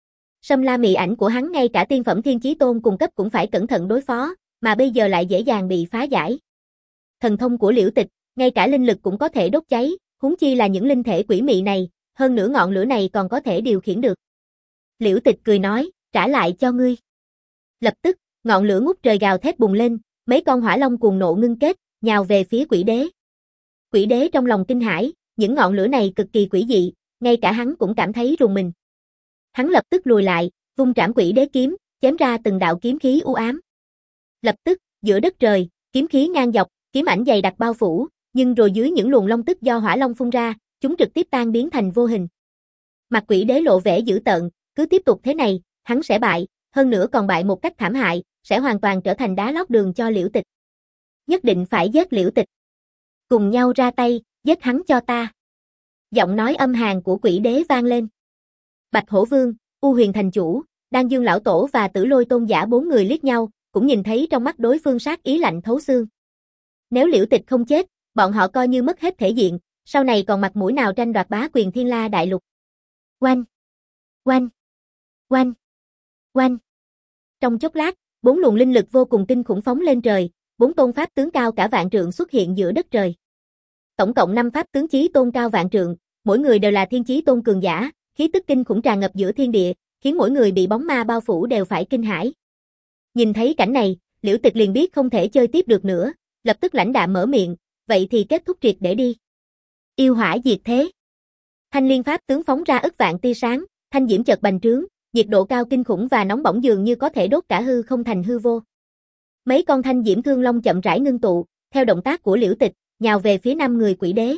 Sâm La mị ảnh của hắn ngay cả tiên phẩm thiên chí tôn cùng cấp cũng phải cẩn thận đối phó, mà bây giờ lại dễ dàng bị phá giải. Thần thông của Liễu Tịch, ngay cả linh lực cũng có thể đốt cháy, huống chi là những linh thể quỷ mị này, hơn nữa ngọn lửa này còn có thể điều khiển được. Liễu Tịch cười nói, trả lại cho ngươi. Lập tức, ngọn lửa ngút trời gào thét bùng lên, mấy con hỏa long cuồng nộ ngưng kết, nhào về phía quỷ đế. Quỷ đế trong lòng kinh hãi, những ngọn lửa này cực kỳ quỷ dị, ngay cả hắn cũng cảm thấy rùng mình. Hắn lập tức lùi lại, vung trảm quỷ đế kiếm, chém ra từng đạo kiếm khí u ám. Lập tức, giữa đất trời, kiếm khí ngang dọc, kiếm ảnh dày đặc bao phủ, nhưng rồi dưới những luồng long tức do hỏa long phun ra, chúng trực tiếp tan biến thành vô hình. Mặt quỷ đế lộ vẻ dữ tợn, cứ tiếp tục thế này, hắn sẽ bại, hơn nữa còn bại một cách thảm hại, sẽ hoàn toàn trở thành đá lót đường cho Liễu Tịch. Nhất định phải giết Liễu Tịch. Cùng nhau ra tay, giết hắn cho ta. Giọng nói âm hàn của quỷ đế vang lên. Bạch Hổ Vương, U Huyền Thành Chủ, Đan Dương Lão Tổ và Tử Lôi Tôn Giả bốn người liếc nhau, cũng nhìn thấy trong mắt đối phương sát ý lạnh thấu xương. Nếu Liễu Tịch không chết, bọn họ coi như mất hết thể diện, sau này còn mặt mũi nào tranh đoạt bá quyền Thiên La Đại Lục. Oanh! Oanh! Oanh! Oanh! Trong chốc lát, bốn luồng linh lực vô cùng kinh khủng phóng lên trời, bốn tôn pháp tướng cao cả vạn trượng xuất hiện giữa đất trời. Tổng cộng năm pháp tướng chí tôn cao vạn trượng, mỗi người đều là thiên chí tôn cường giả, khí tức kinh khủng tràn ngập giữa thiên địa, khiến mỗi người bị bóng ma bao phủ đều phải kinh hãi. Nhìn thấy cảnh này, Liễu Tịch liền biết không thể chơi tiếp được nữa, lập tức lãnh đạm mở miệng, vậy thì kết thúc triệt để đi. Yêu hỏa diệt thế. Thanh liên pháp tướng phóng ra ức vạn tia sáng, thanh diễm chợt bành trướng, nhiệt độ cao kinh khủng và nóng bỏng dường như có thể đốt cả hư không thành hư vô. Mấy con thanh diễm thương long chậm rãi ngưng tụ, theo động tác của Liễu Tịch, nhào về phía năm người quỷ đế.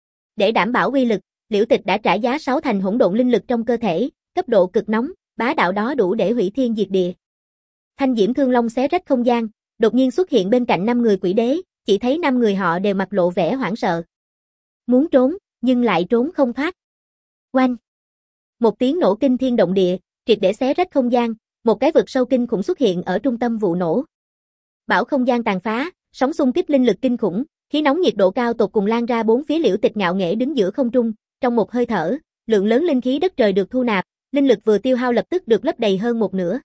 Để đảm bảo uy lực, Liễu Tịch đã trả giá sáu thành hỗn độn linh lực trong cơ thể, cấp độ cực nóng, bá đạo đó đủ để hủy thiên diệt địa. Thanh diễm thương long xé rách không gian, đột nhiên xuất hiện bên cạnh năm người quỷ đế, chỉ thấy năm người họ đều mặt lộ vẻ hoảng sợ. Muốn trốn, nhưng lại trốn không thoát. Oanh! Một tiếng nổ kinh thiên động địa, triệt để xé rách không gian, một cái vực sâu kinh khủng xuất hiện ở trung tâm vụ nổ. Bão không gian tàn phá, sóng xung kích linh lực kinh khủng, khí nóng nhiệt độ cao tột cùng lan ra bốn phía. Liễu Tịch ngạo nghễ đứng giữa không trung, trong một hơi thở, lượng lớn linh khí đất trời được thu nạp, linh lực vừa tiêu hao lập tức được lấp đầy hơn một nửa.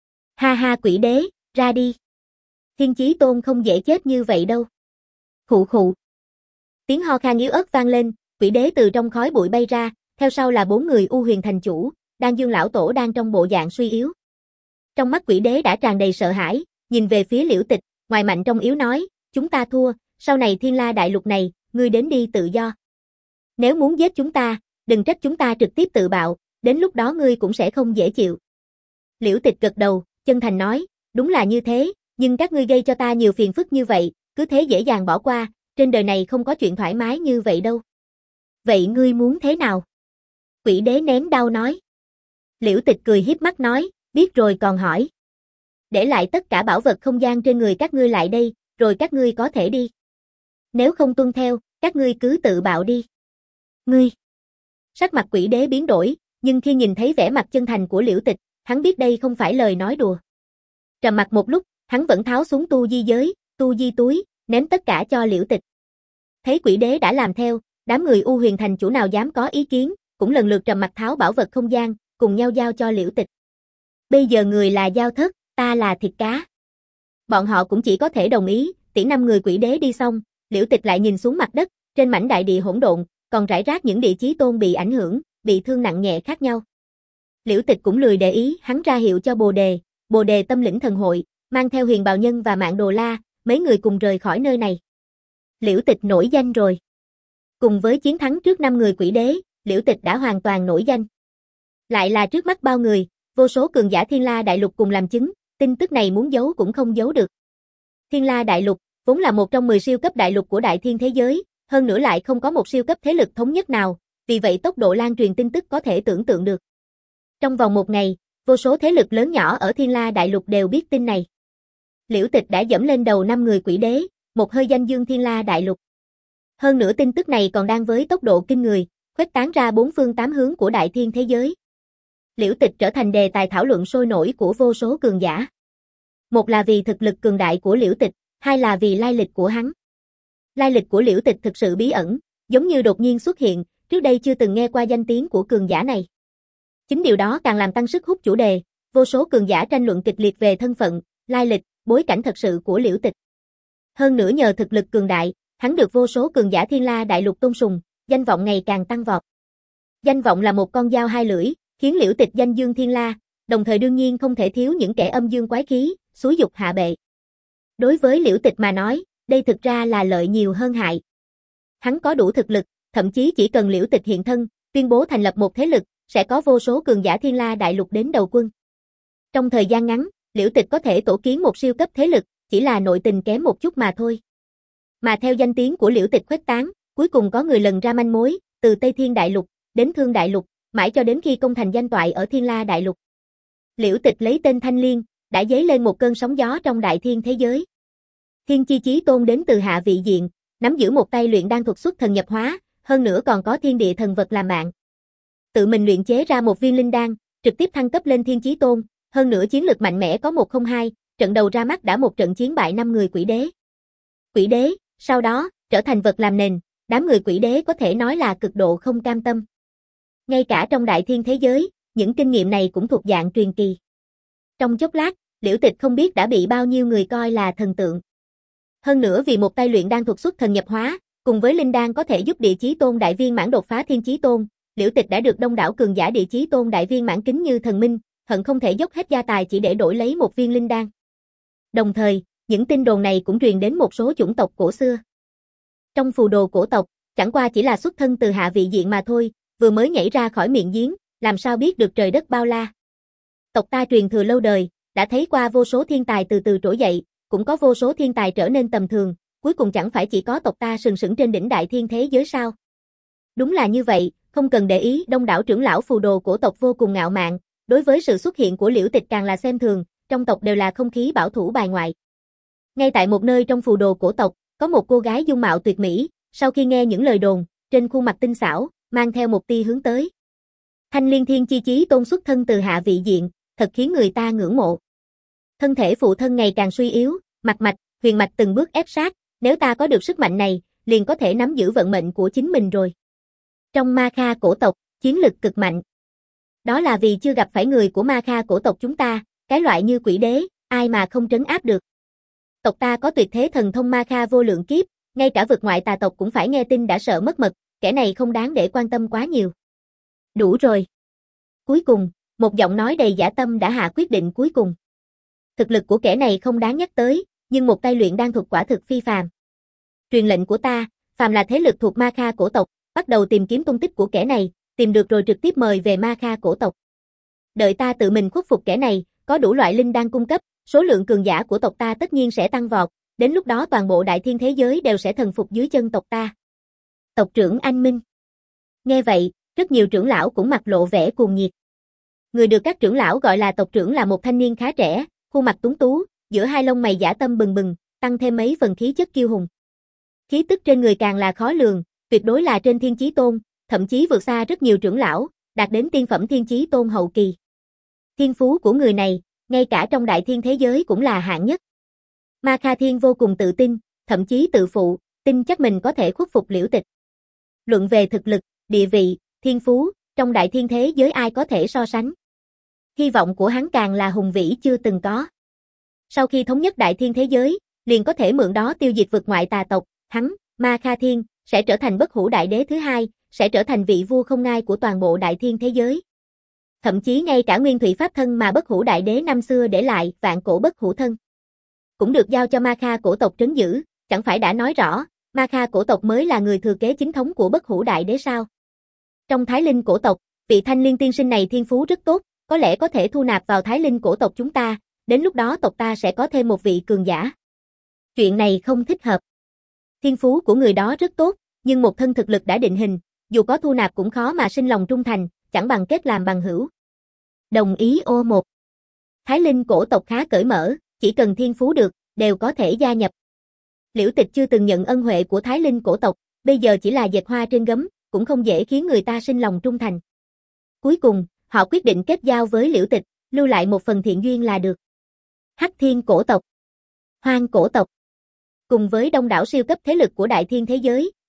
Ha ha quỷ đế, ra đi. Thiên chí tôn không dễ chết như vậy đâu. Khụ khụ. Tiếng ho khan yếu ớt vang lên, quỷ đế từ trong khói bụi bay ra, theo sau là bốn người U Huyền Thành Chủ, Đan Dương Lão Tổ đang trong bộ dạng suy yếu. Trong mắt quỷ đế đã tràn đầy sợ hãi, nhìn về phía Liễu Tịch, ngoài mạnh trong yếu nói, chúng ta thua, sau này Thiên La Đại Lục này, ngươi đến đi tự do. Nếu muốn giết chúng ta, đừng trách chúng ta trực tiếp tự bạo, đến lúc đó ngươi cũng sẽ không dễ chịu. Liễu Tịch gật đầu, chân thành nói, đúng là như thế, nhưng các ngươi gây cho ta nhiều phiền phức như vậy, cứ thế dễ dàng bỏ qua, trên đời này không có chuyện thoải mái như vậy đâu. Vậy ngươi muốn thế nào? Quỷ đế nén đau nói. Liễu Tịch cười hiếp mắt nói, biết rồi còn hỏi. Để lại tất cả bảo vật không gian trên người các ngươi lại đây, rồi các ngươi có thể đi. Nếu không tuân theo, các ngươi cứ tự bạo đi. Ngươi. Sắc mặt quỷ đế biến đổi, nhưng khi nhìn thấy vẻ mặt chân thành của Liễu Tịch, hắn biết đây không phải lời nói đùa. Trầm mặc một lúc, hắn vẫn tháo xuống tu di giới, tu di túi, ném tất cả cho Liễu Tịch. Thấy quỷ đế đã làm theo, đám người U Huyền Thành Chủ nào dám có ý kiến, cũng lần lượt trầm mặc tháo bảo vật không gian, cùng nhau giao cho Liễu Tịch. Bây giờ người là giao thất, ta là thịt cá. Bọn họ cũng chỉ có thể đồng ý, tiễn năm người quỷ đế đi xong, Liễu Tịch lại nhìn xuống mặt đất, trên mảnh đại địa hỗn độn, còn rải rác những địa chí tôn bị ảnh hưởng, bị thương nặng nhẹ khác nhau. Liễu Tịch cũng lười để ý, hắn ra hiệu cho Bồ Đề, Bồ Đề Tâm Lĩnh Thần Hội, mang theo Huyền Bào Nhân và Mạng Đồ La, mấy người cùng rời khỏi nơi này. Liễu Tịch nổi danh rồi. Cùng với chiến thắng trước năm người quỷ đế, Liễu Tịch đã hoàn toàn nổi danh. Lại là trước mắt bao người, vô số cường giả Thiên La Đại Lục cùng làm chứng, tin tức này muốn giấu cũng không giấu được. Thiên La Đại Lục, vốn là một trong mười siêu cấp đại lục của đại thiên thế giới, hơn nữa lại không có một siêu cấp thế lực thống nhất nào, vì vậy tốc độ lan truyền tin tức có thể tưởng tượng được. Trong vòng một ngày, vô số thế lực lớn nhỏ ở Thiên La Đại Lục đều biết tin này. Liễu Tịch đã dẫm lên đầu năm người quỷ đế, một hơi danh dương Thiên La Đại Lục. Hơn nữa tin tức này còn đang với tốc độ kinh người, khuếch tán ra bốn phương tám hướng của đại thiên thế giới. Liễu Tịch trở thành đề tài thảo luận sôi nổi của vô số cường giả. Một là vì thực lực cường đại của Liễu Tịch, hai là vì lai lịch của hắn. Lai lịch của Liễu Tịch thực sự bí ẩn, giống như đột nhiên xuất hiện, trước đây chưa từng nghe qua danh tiếng của cường giả này. Chính điều đó càng làm tăng sức hút chủ đề, vô số cường giả tranh luận kịch liệt về thân phận, lai lịch, bối cảnh thật sự của Liễu Tịch. Hơn nữa nhờ thực lực cường đại, hắn được vô số cường giả Thiên La đại lục tôn sùng, danh vọng ngày càng tăng vọt. Danh vọng là một con dao hai lưỡi, khiến Liễu Tịch danh dương thiên la, đồng thời đương nhiên không thể thiếu những kẻ âm dương quái khí, xúi dục hạ bệ. Đối với Liễu Tịch mà nói, đây thực ra là lợi nhiều hơn hại. Hắn có đủ thực lực, thậm chí chỉ cần Liễu Tịch hiện thân, tuyên bố thành lập một thế lực, sẽ có vô số cường giả Thiên La đại lục đến đầu quân. Trong thời gian ngắn, Liễu Tịch có thể tổ kiến một siêu cấp thế lực, chỉ là nội tình kém một chút mà thôi. Mà theo danh tiếng của Liễu Tịch khuếch tán, cuối cùng có người lần ra manh mối, từ Tây Thiên đại lục đến Thương đại lục, mãi cho đến khi công thành danh toại ở Thiên La đại lục. Liễu Tịch lấy tên Thanh Liên, đã dấy lên một cơn sóng gió trong đại thiên thế giới. Thiên Chi Chí Tôn đến từ hạ vị diện, nắm giữ một tay luyện đan thuật xuất thần nhập hóa, hơn nữa còn có thiên địa thần vật làm mạng. Tự mình luyện chế ra một viên linh đan, trực tiếp thăng cấp lên Thiên Chí Tôn, hơn nữa chiến lực mạnh mẽ có một không hai, trận đầu ra mắt đã một trận chiến bại năm người quỷ đế. Quỷ đế, sau đó, trở thành vật làm nền, đám người quỷ đế có thể nói là cực độ không cam tâm. Ngay cả trong đại thiên thế giới, những kinh nghiệm này cũng thuộc dạng truyền kỳ. Trong chốc lát, Liễu Tịch không biết đã bị bao nhiêu người coi là thần tượng. Hơn nữa vì một tay luyện đan thuật xuất thần nhập hóa, cùng với linh đan có thể giúp Địa Chí Tôn đại viên mãn đột phá Thiên Chí Tôn, Liễu Tịch đã được đông đảo cường giả Địa Chí Tôn đại viên mãn kính như thần minh, hận không thể dốc hết gia tài chỉ để đổi lấy một viên linh đan. Đồng thời, những tin đồn này cũng truyền đến một số chủng tộc cổ xưa. Trong phù đồ cổ tộc, chẳng qua chỉ là xuất thân từ hạ vị diện mà thôi, vừa mới nhảy ra khỏi miệng giếng, làm sao biết được trời đất bao la. Tộc ta truyền thừa lâu đời, đã thấy qua vô số thiên tài từ từ trỗi dậy, cũng có vô số thiên tài trở nên tầm thường, cuối cùng chẳng phải chỉ có tộc ta sừng sững trên đỉnh đại thiên thế giới sao. Đúng là như vậy, không cần để ý, đông đảo trưởng lão phù đồ cổ tộc vô cùng ngạo mạn, đối với sự xuất hiện của Liễu Tịch càng là xem thường, trong tộc đều là không khí bảo thủ bài ngoại. Ngay tại một nơi trong phù đồ cổ tộc, có một cô gái dung mạo tuyệt mỹ, sau khi nghe những lời đồn, trên khuôn mặt tinh xảo, mang theo một tia hướng tới. Thanh Liên Thiên Chi Chí Tôn xuất thân từ hạ vị diện, thật khiến người ta ngưỡng mộ. Thân thể phụ thân ngày càng suy yếu, mạch mạch, huyền mạch từng bước ép sát, nếu ta có được sức mạnh này, liền có thể nắm giữ vận mệnh của chính mình rồi. Trong Ma Kha cổ tộc, chiến lực cực mạnh. Đó là vì chưa gặp phải người của Ma Kha cổ tộc chúng ta, cái loại như quỷ đế, ai mà không trấn áp được. Tộc ta có tuyệt thế thần thông Ma Kha vô lượng kiếp, ngay cả vực ngoại tà tộc cũng phải nghe tin đã sợ mất mật, kẻ này không đáng để quan tâm quá nhiều. Đủ rồi. Cuối cùng, một giọng nói đầy dã tâm đã hạ quyết định cuối cùng. Thực lực của kẻ này không đáng nhắc tới, nhưng một tay luyện đan thuật quả thực phi phàm. Truyền lệnh của ta, phàm là thế lực thuộc Ma Kha cổ tộc, bắt đầu tìm kiếm tung tích của kẻ này, tìm được rồi trực tiếp mời về Ma Kha cổ tộc. Đợi ta tự mình khuất phục kẻ này, có đủ loại linh đan cung cấp, số lượng cường giả của tộc ta tất nhiên sẽ tăng vọt, đến lúc đó toàn bộ đại thiên thế giới đều sẽ thần phục dưới chân tộc ta. Tộc trưởng Anh Minh. Nghe vậy, rất nhiều trưởng lão cũng mặt lộ vẻ cuồng nhiệt. Người được các trưởng lão gọi là tộc trưởng là một thanh niên khá trẻ, khuôn mặt tuấn tú, giữa hai lông mày dã tâm bừng bừng, tăng thêm mấy phần khí chất kiêu hùng. Khí tức trên người càng là khó lường, tuyệt đối là trên Thiên Chí Tôn, thậm chí vượt xa rất nhiều trưởng lão, đạt đến tiên phẩm Thiên Chí Tôn hậu kỳ. Thiên phú của người này, ngay cả trong đại thiên thế giới cũng là hạng nhất. Ma Kha Thiên vô cùng tự tin, thậm chí tự phụ, tin chắc mình có thể khuất phục Liễu Tịch. Luận về thực lực, địa vị, thiên phú, trong đại thiên thế giới ai có thể so sánh. Hy vọng của hắn càng là hùng vĩ chưa từng có. Sau khi thống nhất đại thiên thế giới, liền có thể mượn đó tiêu diệt vực ngoại tà tộc, hắn, Ma Kha Thiên, sẽ trở thành bất hủ đại đế thứ hai, sẽ trở thành vị vua không ngai của toàn bộ đại thiên thế giới. Thậm chí ngay cả nguyên thủy pháp thân mà bất hủ đại đế năm xưa để lại, vạn cổ bất hủ thân, cũng được giao cho Ma Kha cổ tộc trấn giữ, chẳng phải đã nói rõ, Ma Kha cổ tộc mới là người thừa kế chính thống của bất hủ đại đế sao? Trong Thái Linh cổ tộc, vị Thanh Liên tiên sinh này thiên phú rất tốt, có lẽ có thể thu nạp vào Thái Linh cổ tộc chúng ta, đến lúc đó tộc ta sẽ có thêm một vị cường giả. Chuyện này không thích hợp. Thiên phú của người đó rất tốt, nhưng một thân thực lực đã định hình, dù có thu nạp cũng khó mà sinh lòng trung thành, chẳng bằng kết làm bằng hữu. Đồng ý ô một. Thái Linh cổ tộc khá cởi mở, chỉ cần thiên phú được, đều có thể gia nhập. Liễu Tịch chưa từng nhận ân huệ của Thái Linh cổ tộc, bây giờ chỉ là dệt hoa trên gấm, cũng không dễ khiến người ta sinh lòng trung thành. Cuối cùng, họ quyết định kết giao với Liễu Tịch, lưu lại một phần thiện duyên là được. Hắc Thiên cổ tộc, Hoang cổ tộc, cùng với đông đảo siêu cấp thế lực của đại thiên thế giới,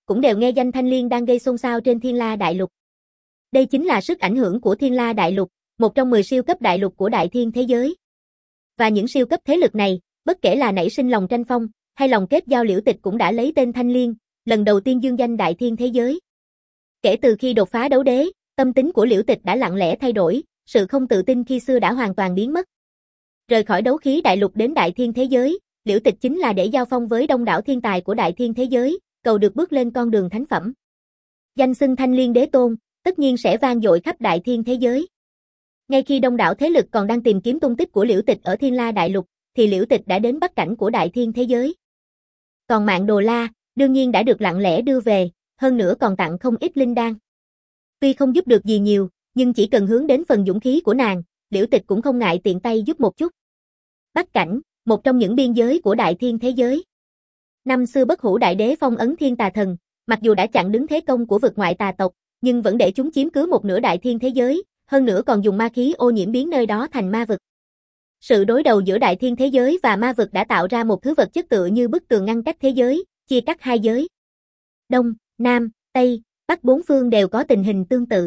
cũng đều nghe danh Thanh Liên đang gây xôn xao trên Thiên La Đại Lục. Đây chính là sức ảnh hưởng của Thiên La Đại Lục, một trong mười siêu cấp đại lục của đại thiên thế giới. Và những siêu cấp thế lực này, bất kể là nảy sinh lòng tranh phong, hay lòng kết giao, Liễu Tịch cũng đã lấy tên Thanh Liên, lần đầu tiên dương danh đại thiên thế giới. Kể từ khi đột phá đấu đế, tâm tính của Liễu Tịch đã lặng lẽ thay đổi, sự không tự tin khi xưa đã hoàn toàn biến mất. Rời khỏi đấu khí đại lục đến đại thiên thế giới, Liễu Tịch chính là để giao phong với đông đảo thiên tài của đại thiên thế giới, cầu được bước lên con đường thánh phẩm. Danh xưng Thanh Liên Đế Tôn, tất nhiên sẽ vang dội khắp đại thiên thế giới. Ngay khi đông đảo thế lực còn đang tìm kiếm tung tích của Liễu Tịch ở Thiên La Đại Lục, thì Liễu Tịch đã đến bắc cảnh của đại thiên thế giới. Còn Mạn Đồ La, đương nhiên đã được lặng lẽ đưa về, hơn nữa còn tặng không ít linh đan. Tuy không giúp được gì nhiều, nhưng chỉ cần hướng đến phần dũng khí của nàng, Liễu Tịch cũng không ngại tiện tay giúp một chút. Bắc cảnh, một trong những biên giới của đại thiên thế giới. Năm xưa Bất Hủ Đại Đế phong ấn Thiên Tà Thần, mặc dù đã chặn đứng thế công của vực ngoại tà tộc, nhưng vẫn để chúng chiếm cứ một nửa đại thiên thế giới, hơn nữa còn dùng ma khí ô nhiễm biến nơi đó thành ma vực. Sự đối đầu giữa đại thiên thế giới và ma vực đã tạo ra một thứ vật chất tựa như bức tường ngăn cách thế giới, chia cắt hai giới. Đông, Nam, Tây, Bắc bốn phương đều có tình hình tương tự.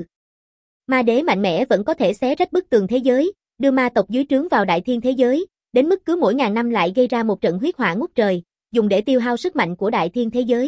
Ma đế mạnh mẽ vẫn có thể xé rách bức tường thế giới, đưa ma tộc dưới trướng vào đại thiên thế giới, đến mức cứ mỗi ngàn năm lại gây ra một trận huyết hỏa ngút trời, dùng để tiêu hao sức mạnh của đại thiên thế giới.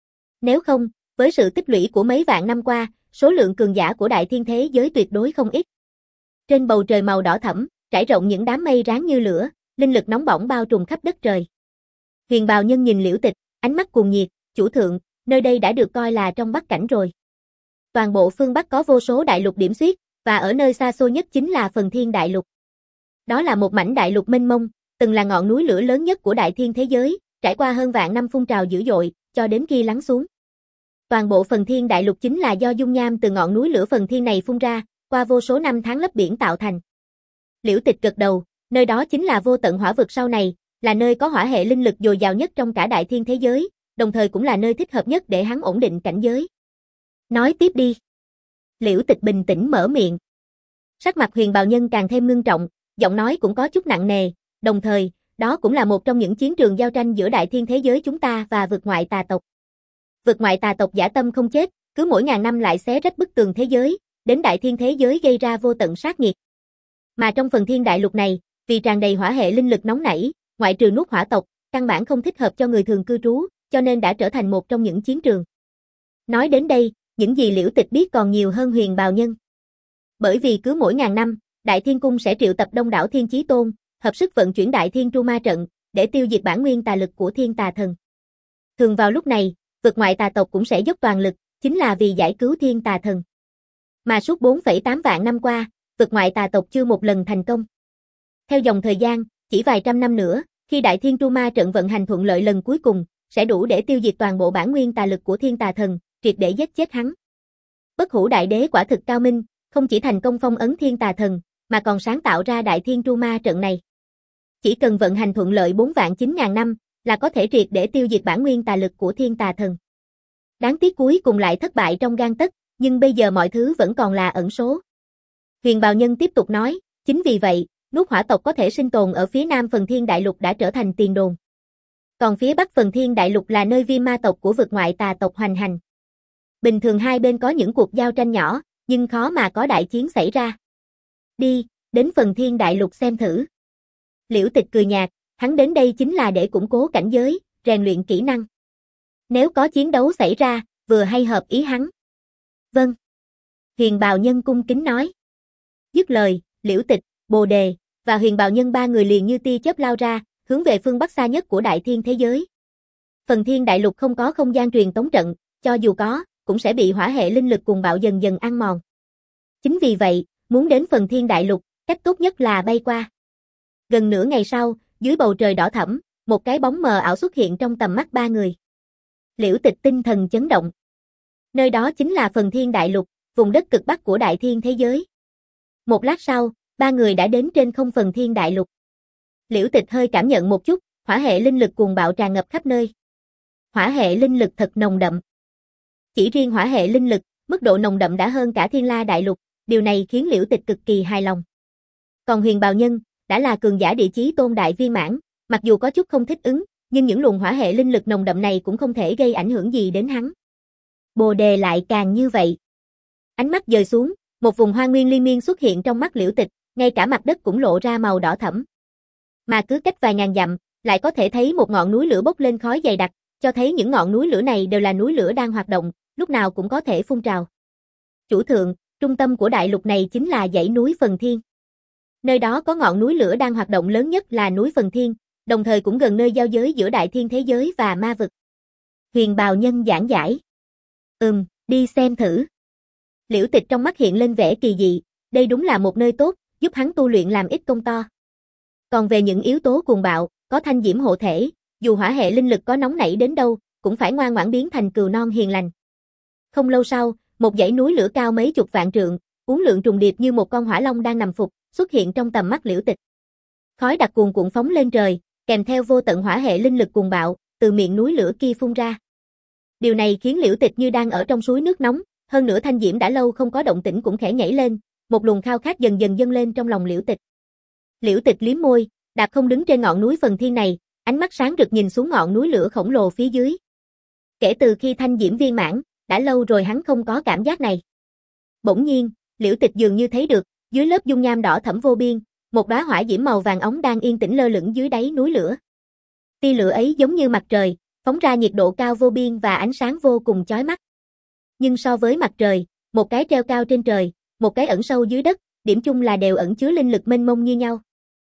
Nếu không, với sự tích lũy của mấy vạn năm qua, số lượng cường giả của đại thiên thế giới tuyệt đối không ít. Trên bầu trời màu đỏ thẫm, trải rộng những đám mây ráng như lửa, linh lực nóng bỏng bao trùm khắp đất trời. Huyền Bào Nhân nhìn Liễu Tịch, ánh mắt cuồng nhiệt, "Chủ thượng, nơi đây đã được coi là trong Bắc cảnh rồi. Toàn bộ phương Bắc có vô số đại lục điểm xuyết, và ở nơi xa xôi nhất chính là Phần Thiên Đại Lục. Đó là một mảnh đại lục mênh mông, từng là ngọn núi lửa lớn nhất của đại thiên thế giới, trải qua hơn vạn năm phun trào dữ dội, cho đến khi lắng xuống. Toàn bộ Phần Thiên Đại Lục chính là do dung nham từ ngọn núi lửa Phần Thiên này phun ra, qua vô số năm tháng lấp biển tạo thành." Liễu Tịch gật đầu, nơi đó chính là vô tận hỏa vực sau này, là nơi có hỏa hệ linh lực dồi dào nhất trong cả đại thiên thế giới, đồng thời cũng là nơi thích hợp nhất để hắn ổn định cảnh giới. "Nói tiếp đi." Liễu Tịch bình tĩnh mở miệng. Sắc mặt Huyền Bào Nhân càng thêm ngưng trọng, giọng nói cũng có chút nặng nề, đồng thời, đó cũng là một trong những chiến trường giao tranh giữa đại thiên thế giới chúng ta và vực ngoại tà tộc. Vực ngoại tà tộc dã tâm không chết, cứ mỗi ngàn năm lại xé rách bức tường thế giới, đến đại thiên thế giới gây ra vô tận sát nghiệt. Mà trong Phần Thiên Đại Lục này, vì tràn đầy hỏa hệ linh lực nóng nảy, ngoại trừ nuốt hỏa tộc, căn bản không thích hợp cho người thường cư trú, cho nên đã trở thành một trong những chiến trường. Nói đến đây, những gì Liễu Tịch biết còn nhiều hơn Huyền Bào Nhân. Bởi vì cứ mỗi ngàn năm, Đại Thiên Cung sẽ triệu tập đông đảo Thiên Chí Tôn, hợp sức vận chuyển Đại Thiên Tru Ma trận, để tiêu diệt bản nguyên tà lực của Thiên Tà Thần. Thường vào lúc này, vực ngoại tà tộc cũng sẽ dốc toàn lực, chính là vì giải cứu Thiên Tà Thần. Mà suốt bốn phẩy tám vạn năm qua, vực ngoại tà tộc chưa một lần thành công. Theo dòng thời gian, chỉ vài trăm năm nữa, khi Đại Thiên Tru Ma trận vận hành thuận lợi lần cuối cùng, sẽ đủ để tiêu diệt toàn bộ bản nguyên tà lực của Thiên Tà Thần, triệt để giết chết hắn. Bất Hủ Đại Đế quả thực cao minh, không chỉ thành công phong ấn Thiên Tà Thần, mà còn sáng tạo ra Đại Thiên Tru Ma trận này. Chỉ cần vận hành thuận lợi bốn vạn chín ngàn năm, là có thể triệt để tiêu diệt bản nguyên tà lực của Thiên Tà Thần. Đáng tiếc cuối cùng lại thất bại trong gang tấc, nhưng bây giờ mọi thứ vẫn còn là ẩn số. Huyền Bào Nhân tiếp tục nói, chính vì vậy, nuốt hỏa tộc có thể sinh tồn ở phía nam Phần Thiên Đại Lục đã trở thành tiền đồn. Còn phía bắc Phần Thiên Đại Lục là nơi viêm ma tộc của vực ngoại tà tộc hoành hành. Bình thường hai bên có những cuộc giao tranh nhỏ, nhưng khó mà có đại chiến xảy ra. Đi, đến Phần Thiên Đại Lục xem thử. Liễu Tịch cười nhạt, hắn đến đây chính là để củng cố cảnh giới, rèn luyện kỹ năng. Nếu có chiến đấu xảy ra, vừa hay hợp ý hắn. Vâng. Huyền Bào Nhân cung kính nói. Dứt lời, Liễu Tịch, Bồ Đề, và Huyền Bào Nhân ba người liền như tia chớp lao ra, hướng về phương bắc xa nhất của đại thiên thế giới. Phần Thiên Đại Lục không có không gian truyền tống trận, cho dù có, cũng sẽ bị hỏa hệ linh lực cuồng bạo dần dần ăn mòn. Chính vì vậy, muốn đến Phần Thiên Đại Lục, cách tốt nhất là bay qua. Gần nửa ngày sau, dưới bầu trời đỏ thẫm, một cái bóng mờ ảo xuất hiện trong tầm mắt ba người. Liễu Tịch tinh thần chấn động. Nơi đó chính là Phần Thiên Đại Lục, vùng đất cực bắc của đại thiên thế giới. Một lát sau, ba người đã đến trên không Phần Thiên Đại Lục. Liễu Tịch hơi cảm nhận một chút, hỏa hệ linh lực cuồng bạo tràn ngập khắp nơi. Hỏa hệ linh lực thật nồng đậm. Chỉ riêng hỏa hệ linh lực, mức độ nồng đậm đã hơn cả Thiên La Đại Lục, điều này khiến Liễu Tịch cực kỳ hài lòng. Còn Huyền Bào Nhân, đã là cường giả địa chí tôn đại viên mãn, mặc dù có chút không thích ứng, nhưng những luồng hỏa hệ linh lực nồng đậm này cũng không thể gây ảnh hưởng gì đến hắn. Bồ đề lại càng như vậy. Ánh mắt dời xuống, một vùng hoa nguyên liên miên xuất hiện trong mắt Liễu Tịch, ngay cả mặt đất cũng lộ ra màu đỏ thẫm. Mà cứ cách vài ngàn dặm, lại có thể thấy một ngọn núi lửa bốc lên khói dày đặc, cho thấy những ngọn núi lửa này đều là núi lửa đang hoạt động, lúc nào cũng có thể phun trào. Chủ thượng, trung tâm của đại lục này chính là dãy núi Phần Thiên. Nơi đó có ngọn núi lửa đang hoạt động lớn nhất là núi Phần Thiên, đồng thời cũng gần nơi giao giới giữa đại thiên thế giới và ma vực. Huyền bào nhân giảng giải. Ừm, đi xem thử. Liễu Tịch trong mắt hiện lên vẻ kỳ dị, đây đúng là một nơi tốt, giúp hắn tu luyện làm ít công to. Còn về những yếu tố cuồng bạo, có thanh diễm hộ thể, dù hỏa hệ linh lực có nóng nảy đến đâu, cũng phải ngoan ngoãn biến thành cừu non hiền lành. Không lâu sau, một dãy núi lửa cao mấy chục vạn trượng, uốn lượn trùng điệp như một con hỏa long đang nằm phục, xuất hiện trong tầm mắt Liễu Tịch. Khói đặc cuồn cuộn phóng lên trời, kèm theo vô tận hỏa hệ linh lực cuồng bạo, từ miệng núi lửa kia phun ra. Điều này khiến Liễu Tịch như đang ở trong suối nước nóng, hơn nữa thanh diễm đã lâu không có động tĩnh cũng khẽ nhảy lên, một luồng khao khát dần dần dâng lên trong lòng Liễu Tịch. Liễu Tịch liếm môi, đạp không đứng trên ngọn núi Phần Thiên này, ánh mắt sáng rực nhìn xuống ngọn núi lửa khổng lồ phía dưới. Kể từ khi thanh diễm viên mãn, đã lâu rồi hắn không có cảm giác này. Bỗng nhiên, Liễu Tịch dường như thấy được, dưới lớp dung nham đỏ thẫm vô biên, một đóa hỏa diễm màu vàng óng đang yên tĩnh lơ lửng dưới đáy núi lửa. Tia lửa ấy giống như mặt trời, phóng ra nhiệt độ cao vô biên và ánh sáng vô cùng chói mắt. Nhưng so với mặt trời, một cái treo cao trên trời, một cái ẩn sâu dưới đất, điểm chung là đều ẩn chứa linh lực mênh mông như nhau.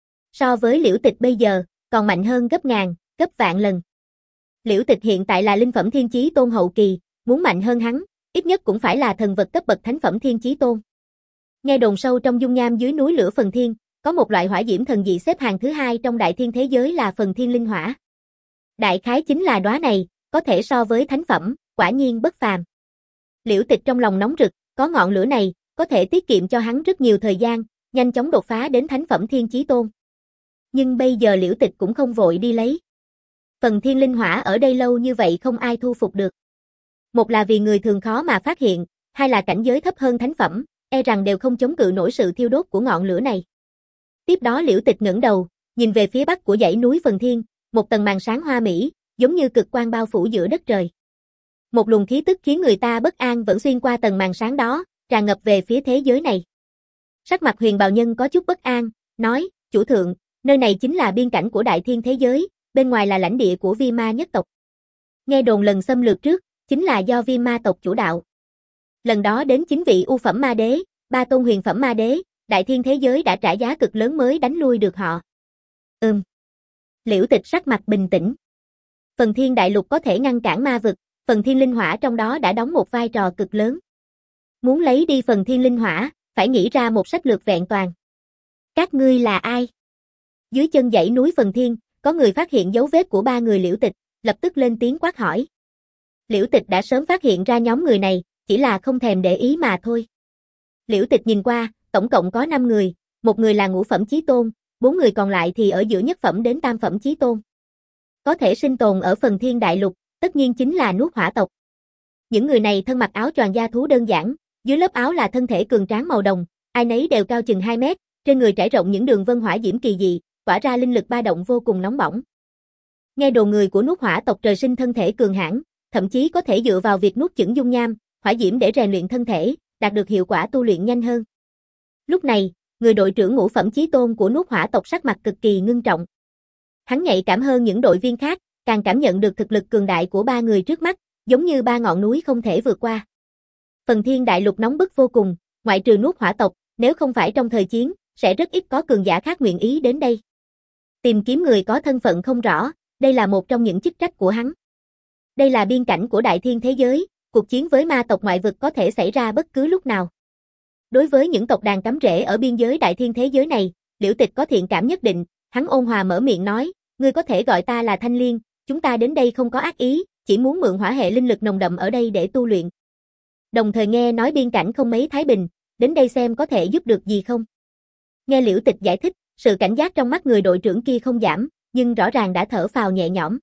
So với Liễu Tịch bây giờ, còn mạnh hơn gấp ngàn, gấp vạn lần. Liễu Tịch hiện tại là linh phẩm thiên chí tôn hậu kỳ, muốn mạnh hơn hắn, ít nhất cũng phải là thần vật cấp bậc thánh phẩm thiên chí tôn. Nghe đồn sâu trong dung nham dưới núi lửa Phần Thiên, có một loại hỏa diễm thần dị xếp hàng thứ hai trong đại thiên thế giới là Phần Thiên linh hỏa. Đại khái chính là đóa này, có thể so với thánh phẩm, quả nhiên bất phàm. Liễu Tịch trong lòng nóng rực, có ngọn lửa này, có thể tiết kiệm cho hắn rất nhiều thời gian, nhanh chóng đột phá đến thánh phẩm thiên chí tôn. Nhưng bây giờ Liễu Tịch cũng không vội đi lấy. Phần Thiên linh hỏa ở đây lâu như vậy không ai thu phục được. Một là vì người thường khó mà phát hiện, hai là cảnh giới thấp hơn thánh phẩm, e rằng đều không chống cự nổi sự thiêu đốt của ngọn lửa này. Tiếp đó Liễu Tịch ngẩng đầu, nhìn về phía bắc của dãy núi Phần Thiên, một tầng màn sáng hoa mỹ, giống như cực quang bao phủ giữa đất trời. Một luồng khí tức khiến người ta bất an vẫn xuyên qua tầng màn sáng đó, tràn ngập về phía thế giới này. Sắc mặt Huyền bào nhân có chút bất an, nói, chủ thượng, nơi này chính là biên cảnh của đại thiên thế giới, bên ngoài là lãnh địa của Vi Ma nhất tộc. Nghe đồn lần xâm lược trước, chính là do Vi Ma tộc chủ đạo. Lần đó đến chín vị u phẩm ma đế, ba tôn huyền phẩm ma đế, đại thiên thế giới đã trả giá cực lớn mới đánh lui được họ. Ừm. Liễu Tịch sắc mặt bình tĩnh. Phần Thiên đại lục có thể ngăn cản ma vực, Phần Thiên linh hỏa trong đó đã đóng một vai trò cực lớn. Muốn lấy đi Phần Thiên linh hỏa, phải nghĩ ra một sách lược vẹn toàn. Các ngươi là ai? Dưới chân dãy núi Phần Thiên, có người phát hiện dấu vết của ba người Liễu Tịch, lập tức lên tiếng quát hỏi. Liễu Tịch đã sớm phát hiện ra nhóm người này, chỉ là không thèm để ý mà thôi. Liễu Tịch nhìn qua, tổng cộng có năm người, một người là ngũ phẩm chí tôn, bốn người còn lại thì ở giữa nhất phẩm đến tam phẩm chí tôn. Có thể sinh tồn ở Phần Thiên đại lục, tất nhiên chính là nuốt hỏa tộc. Những người này thân mặc áo choàng da thú đơn giản, dưới lớp áo là thân thể cường tráng màu đồng, ai nấy đều cao chừng hai mét, trên người trải rộng những đường vân hỏa diễm kỳ dị, tỏa ra linh lực ba động vô cùng nóng bỏng. Nghe đồn người của nuốt hỏa tộc trời sinh thân thể cường hãn, thậm chí có thể dựa vào việc nuốt chửng dung nham, hỏa diễm để rèn luyện thân thể, đạt được hiệu quả tu luyện nhanh hơn. Lúc này, người đội trưởng ngũ phẩm chí tôn của nuốt hỏa tộc sắc mặt cực kỳ ngưng trọng. Hắn nhạy cảm hơn những đội viên khác, càng cảm nhận được thực lực cường đại của ba người trước mắt, giống như ba ngọn núi không thể vượt qua. Phần Thiên đại lục nóng bức vô cùng, ngoại trừ nuốt hỏa tộc, nếu không phải trong thời chiến, sẽ rất ít có cường giả khác nguyện ý đến đây. Tìm kiếm người có thân phận không rõ, đây là một trong những chức trách của hắn. Đây là biên cảnh của đại thiên thế giới, cuộc chiến với ma tộc ngoại vực có thể xảy ra bất cứ lúc nào. Đối với những tộc đàn cắm rễ ở biên giới đại thiên thế giới này, Liễu Tịch có thiện cảm nhất định, hắn ôn hòa mở miệng nói, ngươi có thể gọi ta là Thanh Liên, chúng ta đến đây không có ác ý, chỉ muốn mượn hỏa hệ linh lực nồng đậm ở đây để tu luyện. Đồng thời nghe nói biên cảnh không mấy thái bình, đến đây xem có thể giúp được gì không. Nghe Liễu Tịch giải thích, sự cảnh giác trong mắt người đội trưởng kia không giảm, nhưng rõ ràng đã thở phào nhẹ nhõm.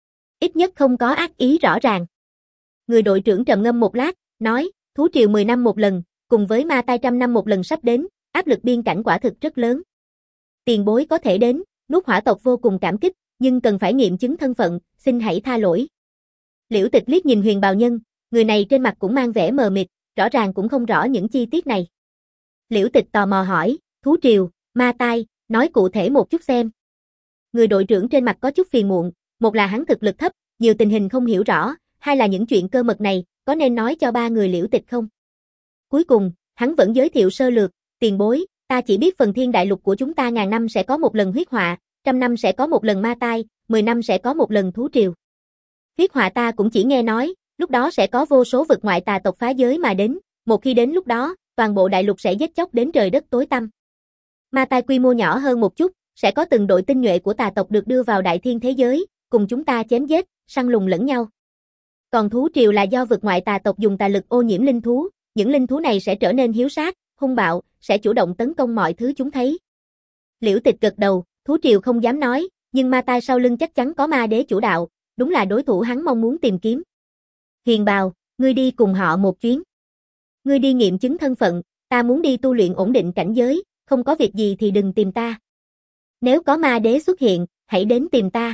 Ít nhất không có ác ý rõ ràng. Người đội trưởng trầm ngâm một lát, nói, thú triều mười năm một lần, cùng với ma tai trăm năm một lần sắp đến, áp lực biên cảnh quả thực rất lớn. Tiền bối có thể đến, nuốt hỏa tộc vô cùng cảm kích, nhưng cần phải nghiệm chứng thân phận, xin hãy tha lỗi. Liễu Tịch liếc nhìn Huyền bào nhân, Người này trên mặt cũng mang vẻ mờ mịt, rõ ràng cũng không rõ những chi tiết này. Liễu Tịch tò mò hỏi, thú triều, ma tai, nói cụ thể một chút xem. Người đội trưởng trên mặt có chút phiền muộn, một là hắn thực lực thấp, nhiều tình hình không hiểu rõ, hai là những chuyện cơ mật này, có nên nói cho ba người Liễu Tịch không? Cuối cùng, hắn vẫn giới thiệu sơ lược, tiền bối, ta chỉ biết phần thiên đại lục của chúng ta ngàn năm sẽ có một lần huyết họa, trăm năm sẽ có một lần ma tai, mười năm sẽ có một lần thú triều. Huyết họa ta cũng chỉ nghe nói, lúc đó sẽ có vô số vực ngoại tà tộc phá giới mà đến, một khi đến lúc đó, toàn bộ đại lục sẽ giết chóc đến trời đất tối tăm. Ma tai quy mô nhỏ hơn một chút, sẽ có từng đội tinh nhuệ của tà tộc được đưa vào đại thiên thế giới, cùng chúng ta chém giết, săn lùng lẫn nhau. Còn thú triều là do vực ngoại tà tộc dùng tà lực ô nhiễm linh thú, những linh thú này sẽ trở nên hiếu sát, hung bạo, sẽ chủ động tấn công mọi thứ chúng thấy. Liễu Tịch gật đầu, thú triều không dám nói, nhưng ma tai sau lưng chắc chắn có ma đế chủ đạo, đúng là đối thủ hắn mong muốn tìm kiếm. Huyền Bào, ngươi đi cùng họ một chuyến. Ngươi đi nghiệm chứng thân phận, ta muốn đi tu luyện ổn định cảnh giới, không có việc gì thì đừng tìm ta. Nếu có ma đế xuất hiện, hãy đến tìm ta.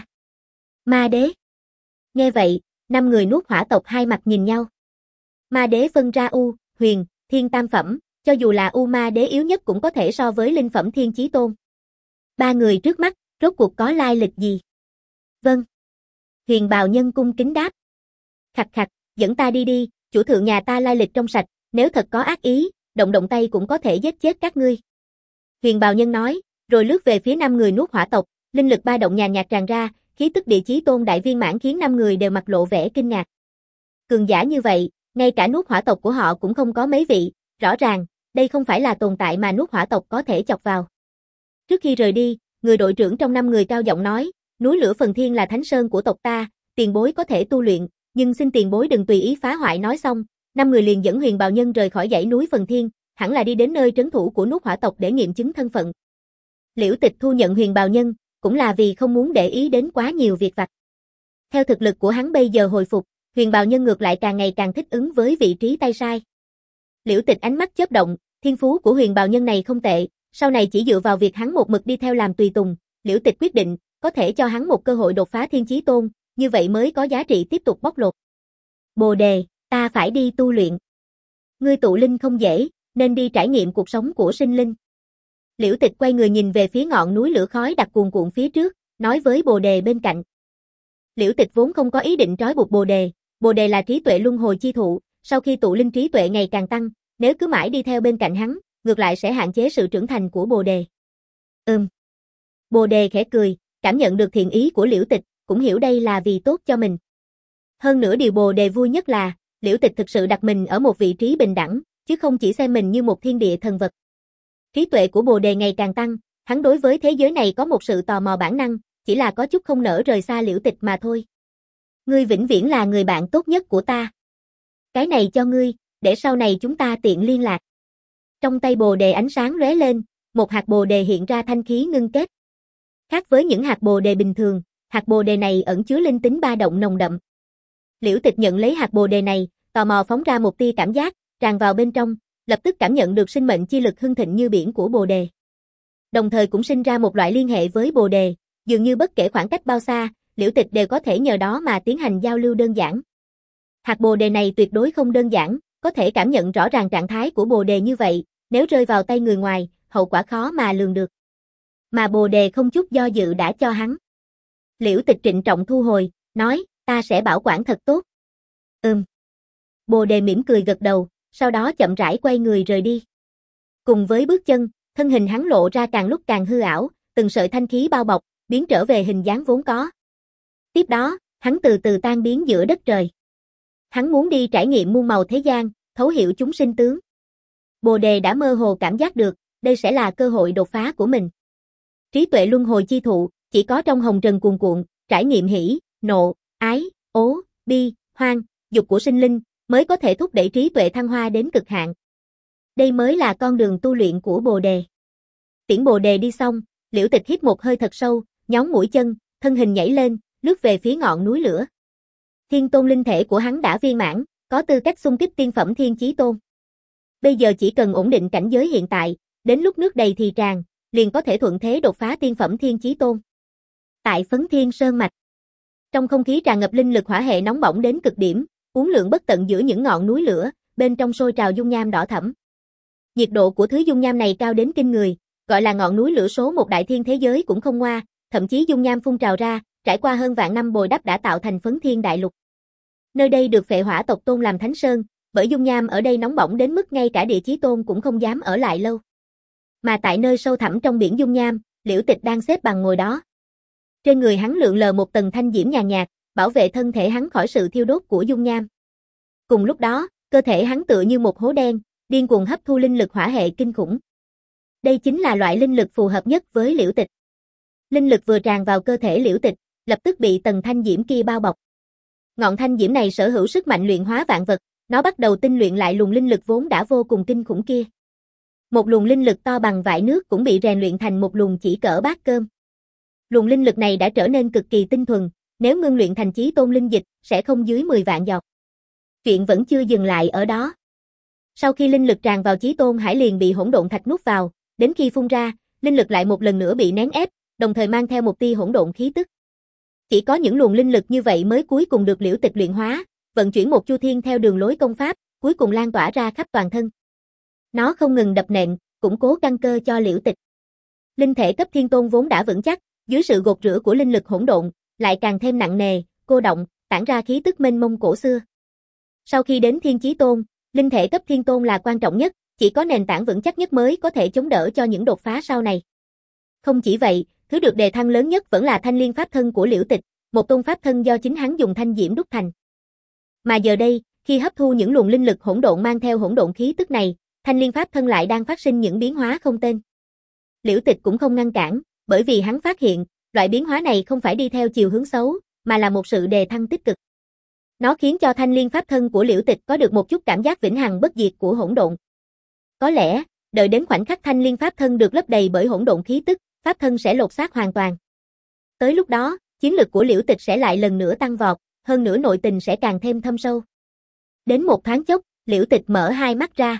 Ma đế. Nghe vậy, năm người nuốt hỏa tộc hai mặt nhìn nhau. Ma đế phân ra U, Huyền, Thiên tam phẩm, cho dù là U ma đế yếu nhất cũng có thể so với linh phẩm Thiên Chí Tôn. Ba người trước mắt, rốt cuộc có lai lịch gì? Vâng. Huyền Bào nhân cung kính đáp. Khặt khặt, dẫn ta đi đi, chủ thượng nhà ta lai lịch trong sạch, nếu thật có ác ý, động động tay cũng có thể giết chết các ngươi. Huyền Bào nhân nói, rồi lướt về phía năm người nuốt hỏa tộc, linh lực ba động nhàn nhạt tràn ra, khí tức địa chí tôn đại viên mãn khiến năm người đều mặt lộ vẻ kinh ngạc. Cường giả như vậy, ngay cả nuốt hỏa tộc của họ cũng không có mấy vị, rõ ràng, đây không phải là tồn tại mà nuốt hỏa tộc có thể chọc vào. Trước khi rời đi, người đội trưởng trong năm người cao giọng nói, núi lửa phần thiên là thánh sơn của tộc ta, tiền bối có thể tu luyện, nhưng xin tiền bối đừng tùy ý phá hoại. Nói xong, năm người liền dẫn Huyền Bào nhân rời khỏi dãy núi phần thiên, hẳn là đi đến nơi trấn thủ của nuốt hỏa tộc để nghiệm chứng thân phận. Liễu Tịch thu nhận Huyền Bào nhân, cũng là vì không muốn để ý đến quá nhiều việc vặt. Theo thực lực của hắn bây giờ hồi phục, Huyền Bào nhân ngược lại càng ngày càng thích ứng với vị trí tay sai. Liễu Tịch ánh mắt chớp động, thiên phú của Huyền Bào nhân này không tệ, sau này chỉ dựa vào việc hắn một mực đi theo làm tùy tùng, Liễu Tịch quyết định, có thể cho hắn một cơ hội đột phá Thiên Chí Tôn, như vậy mới có giá trị tiếp tục bóc lột. Bồ đề, ta phải đi tu luyện. Ngươi tụ linh không dễ, nên đi trải nghiệm cuộc sống của sinh linh. Liễu Tịch quay người nhìn về phía ngọn núi lửa khói đặc cuồn cuộn phía trước, nói với Bồ đề bên cạnh. Liễu Tịch vốn không có ý định trói buộc Bồ đề, Bồ đề là trí tuệ luân hồi chi thụ, sau khi tụ linh trí tuệ ngày càng tăng, nếu cứ mãi đi theo bên cạnh hắn, ngược lại sẽ hạn chế sự trưởng thành của Bồ đề. Ừm. Bồ đề khẽ cười, cảm nhận được thiện ý của Liễu Tịch, cũng hiểu đây là vì tốt cho mình. Hơn nữa điều Bồ đề vui nhất là, Liễu Tịch thực sự đặt mình ở một vị trí bình đẳng, chứ không chỉ xem mình như một thiên địa thần vật. Trí tuệ của Bồ đề ngày càng tăng, hắn đối với thế giới này có một sự tò mò bản năng, chỉ là có chút không nỡ rời xa Liễu Tịch mà thôi. Ngươi vĩnh viễn là người bạn tốt nhất của ta. Cái này cho ngươi, để sau này chúng ta tiện liên lạc. Trong tay Bồ đề ánh sáng lóe lên, một hạt Bồ đề hiện ra thanh khí ngưng kết. Khác với những hạt Bồ đề bình thường, hạt Bồ đề này ẩn chứa linh tính ba động nồng đậm. Liễu Tịch nhận lấy hạt Bồ đề này, tò mò phóng ra một tia cảm giác, tràn vào bên trong, lập tức cảm nhận được sinh mệnh chi lực hưng thịnh như biển của Bồ đề. Đồng thời cũng sinh ra một loại liên hệ với Bồ đề, dường như bất kể khoảng cách bao xa, Liễu Tịch đều có thể nhờ đó mà tiến hành giao lưu đơn giản. Hạt Bồ đề này tuyệt đối không đơn giản, có thể cảm nhận rõ ràng trạng thái của Bồ đề như vậy, nếu rơi vào tay người ngoài, hậu quả khó mà lường được. Mà Bồ đề không chút do dự đã cho hắn. Liễu Tịch trịnh trọng thu hồi, nói, ta sẽ bảo quản thật tốt. Ừm. Bồ đề mỉm cười gật đầu, sau đó chậm rãi quay người rời đi. Cùng với bước chân, thân hình hắn lộ ra càng lúc càng hư ảo, từng sợi thanh khí bao bọc, biến trở về hình dáng vốn có. Tiếp đó, hắn từ từ tan biến giữa đất trời. Hắn muốn đi trải nghiệm muôn màu thế gian, thấu hiểu chúng sinh tướng. Bồ đề đã mơ hồ cảm giác được, đây sẽ là cơ hội đột phá của mình. Trí tuệ luân hồi chi thụ, chỉ có trong hồng trần cuồn cuộn, trải nghiệm hỉ, nộ, ái, ố, bi, hoang, dục của sinh linh, mới có thể thúc đẩy trí tuệ thăng hoa đến cực hạn. Đây mới là con đường tu luyện của Bồ đề. Tiễn Bồ đề đi xong, Liễu Tịch hít một hơi thật sâu, nhón mũi chân, thân hình nhảy lên, lướt về phía ngọn núi lửa. Thiên tôn linh thể của hắn đã viên mãn, có tư cách xung kích tiên phẩm Thiên Chí Tôn. Bây giờ chỉ cần ổn định cảnh giới hiện tại, đến lúc nước đầy thì tràn, liền có thể thuận thế đột phá tiên phẩm Thiên Chí Tôn. Tại Phấn Thiên Sơn Mạch, trong không khí tràn ngập linh lực hỏa hệ nóng bỏng đến cực điểm, uốn lượn bất tận giữa những ngọn núi lửa, bên trong sôi trào dung nham đỏ thẫm. Nhiệt độ của thứ dung nham này cao đến kinh người, gọi là ngọn núi lửa số một đại thiên thế giới cũng không ngoa, thậm chí dung nham phun trào ra, trải qua hơn vạn năm bồi đắp đã tạo thành Phấn Thiên Đại Lục. Nơi đây được Phệ Hỏa tộc tôn làm thánh sơn, bởi dung nham ở đây nóng bỏng đến mức ngay cả Địa Chí Tôn cũng không dám ở lại lâu. Mà tại nơi sâu thẳm trong biển dung nham, Liễu Tịch đang xếp bằng ngồi đó. Trên người hắn lượn lờ một tầng thanh diễm nhàn nhạt, bảo vệ thân thể hắn khỏi sự thiêu đốt của dung nham. Cùng lúc đó, cơ thể hắn tựa như một hố đen, điên cuồng hấp thu linh lực hỏa hệ kinh khủng. Đây chính là loại linh lực phù hợp nhất với Liễu Tịch. Linh lực vừa tràn vào cơ thể Liễu Tịch, lập tức bị tầng thanh diễm kia bao bọc. Ngọn thanh diễm này sở hữu sức mạnh luyện hóa vạn vật, nó bắt đầu tinh luyện lại luồng linh lực vốn đã vô cùng kinh khủng kia. Một luồng linh lực to bằng vại nước cũng bị rèn luyện thành một luồng chỉ cỡ bát cơm. Luồng linh lực này đã trở nên cực kỳ tinh thuần, nếu ngưng luyện thành chí tôn linh dịch, sẽ không dưới mười vạn giọt. Chuyện vẫn chưa dừng lại ở đó. Sau khi linh lực tràn vào chí tôn hải liền bị hỗn độn thạch nuốt vào, đến khi phun ra, linh lực lại một lần nữa bị nén ép, đồng thời mang theo một tia hỗn độn khí tức. Chỉ có những luồng linh lực như vậy mới cuối cùng được Liễu Tịch luyện hóa, vận chuyển một chu thiên theo đường lối công pháp, cuối cùng lan tỏa ra khắp toàn thân. Nó không ngừng đập nện, củng cố căn cơ cho Liễu Tịch. Linh thể cấp thiên tôn vốn đã vững chắc, dưới sự gột rửa của linh lực hỗn độn, lại càng thêm nặng nề, cô động, tản ra khí tức mênh mông cổ xưa. Sau khi đến thiên chí tôn, linh thể cấp thiên tôn là quan trọng nhất, chỉ có nền tảng vững chắc nhất mới có thể chống đỡ cho những đột phá sau này. Không chỉ vậy, thứ được đề thăng lớn nhất vẫn là Thanh Liên Pháp Thân của Liễu Tịch, một tôn pháp thân do chính hắn dùng thanh diễm đúc thành. Mà giờ đây, khi hấp thu những luồng linh lực hỗn độn mang theo hỗn độn khí tức này, Thanh Liên Pháp Thân lại đang phát sinh những biến hóa không tên. Liễu Tịch cũng không ngăn cản, bởi vì hắn phát hiện, loại biến hóa này không phải đi theo chiều hướng xấu, mà là một sự đề thăng tích cực. Nó khiến cho Thanh Liên Pháp Thân của Liễu Tịch có được một chút cảm giác vĩnh hằng bất diệt của hỗn độn. Có lẽ, đợi đến khoảnh khắc Thanh Liên Pháp Thân được lấp đầy bởi hỗn độn khí tức, Pháp Thân sẽ lột xác hoàn toàn. Tới lúc đó, chiến lực của Liễu Tịch sẽ lại lần nữa tăng vọt, hơn nữa nội tình sẽ càng thêm thâm sâu. Đến một thoáng chốc, Liễu Tịch mở hai mắt ra.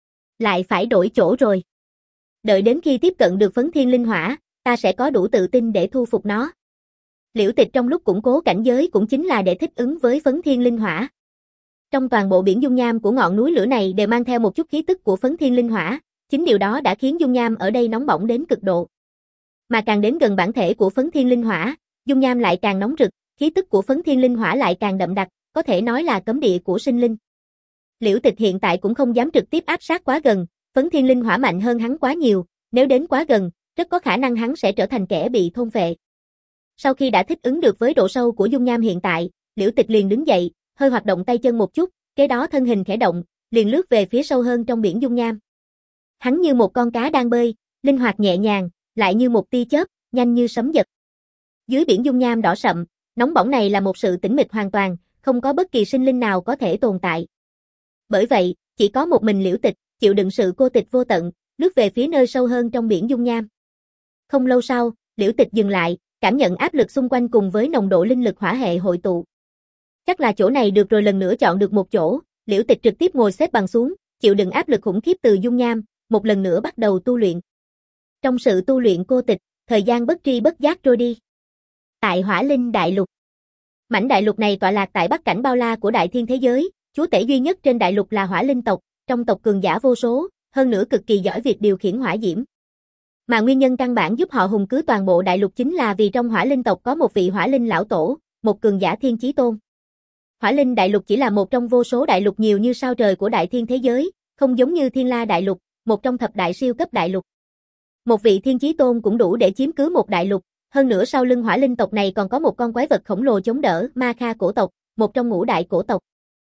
Lại phải đổi chỗ rồi. Đợi đến khi tiếp cận được Phấn Thiên Linh Hỏa, ta sẽ có đủ tự tin để thu phục nó. Liễu Tịch trong lúc củng cố cảnh giới cũng chính là để thích ứng với Phấn Thiên Linh Hỏa. Trong toàn bộ biển dung nham của ngọn núi lửa này đều mang theo một chút khí tức của Phấn Thiên Linh Hỏa, chính điều đó đã khiến dung nham ở đây nóng bỏng đến cực độ. Mà càng đến gần bản thể của Phấn Thiên Linh Hỏa, dung nham lại càng nóng rực, khí tức của Phấn Thiên Linh Hỏa lại càng đậm đặc, có thể nói là cấm địa của sinh linh. Liễu Tịch hiện tại cũng không dám trực tiếp áp sát quá gần, Phấn Thiên Linh Hỏa mạnh hơn hắn quá nhiều, nếu đến quá gần, rất có khả năng hắn sẽ trở thành kẻ bị thôn phệ. Sau khi đã thích ứng được với độ sâu của dung nham hiện tại, Liễu Tịch liền đứng dậy, hơi hoạt động tay chân một chút, kế đó thân hình khẽ động, liền lướt về phía sâu hơn trong biển dung nham. Hắn như một con cá đang bơi, linh hoạt nhẹ nhàng, lại như một tia chớp, nhanh như sấm giật. Dưới biển dung nham đỏ sậm, nóng bỏng này là một sự tĩnh mịch hoàn toàn, không có bất kỳ sinh linh nào có thể tồn tại. Bởi vậy, chỉ có một mình Liễu Tịch, chịu đựng sự cô tịch vô tận, lướt về phía nơi sâu hơn trong biển dung nham. Không lâu sau, Liễu Tịch dừng lại, cảm nhận áp lực xung quanh cùng với nồng độ linh lực hỏa hệ hội tụ. Chắc là chỗ này được rồi, lần nữa chọn được một chỗ, Liễu Tịch trực tiếp ngồi xếp bằng xuống, chịu đựng áp lực khủng khiếp từ dung nham, một lần nữa bắt đầu tu luyện. Trong sự tu luyện cô tịch, thời gian bất tri bất giác trôi đi. Tại Hỏa Linh Đại Lục. Mảnh đại lục này tọa lạc tại bắc cảnh bao la của đại thiên thế giới, chúa tể duy nhất trên đại lục là Hỏa Linh tộc, trong tộc cường giả vô số, hơn nữa cực kỳ giỏi việc điều khiển hỏa diễm. Mà nguyên nhân căn bản giúp họ hùng cứ toàn bộ đại lục chính là vì trong Hỏa Linh tộc có một vị Hỏa Linh lão tổ, một cường giả thiên chí tôn. Hỏa Linh đại lục chỉ là một trong vô số đại lục nhiều như sao trời của đại thiên thế giới, không giống như Thiên La đại lục, một trong thập đại siêu cấp đại lục. Một vị thiên chí tôn cũng đủ để chiếm cứ một đại lục, hơn nữa sau lưng Hỏa Linh tộc này còn có một con quái vật khổng lồ chống đỡ, Ma Kha cổ tộc, một trong ngũ đại cổ tộc.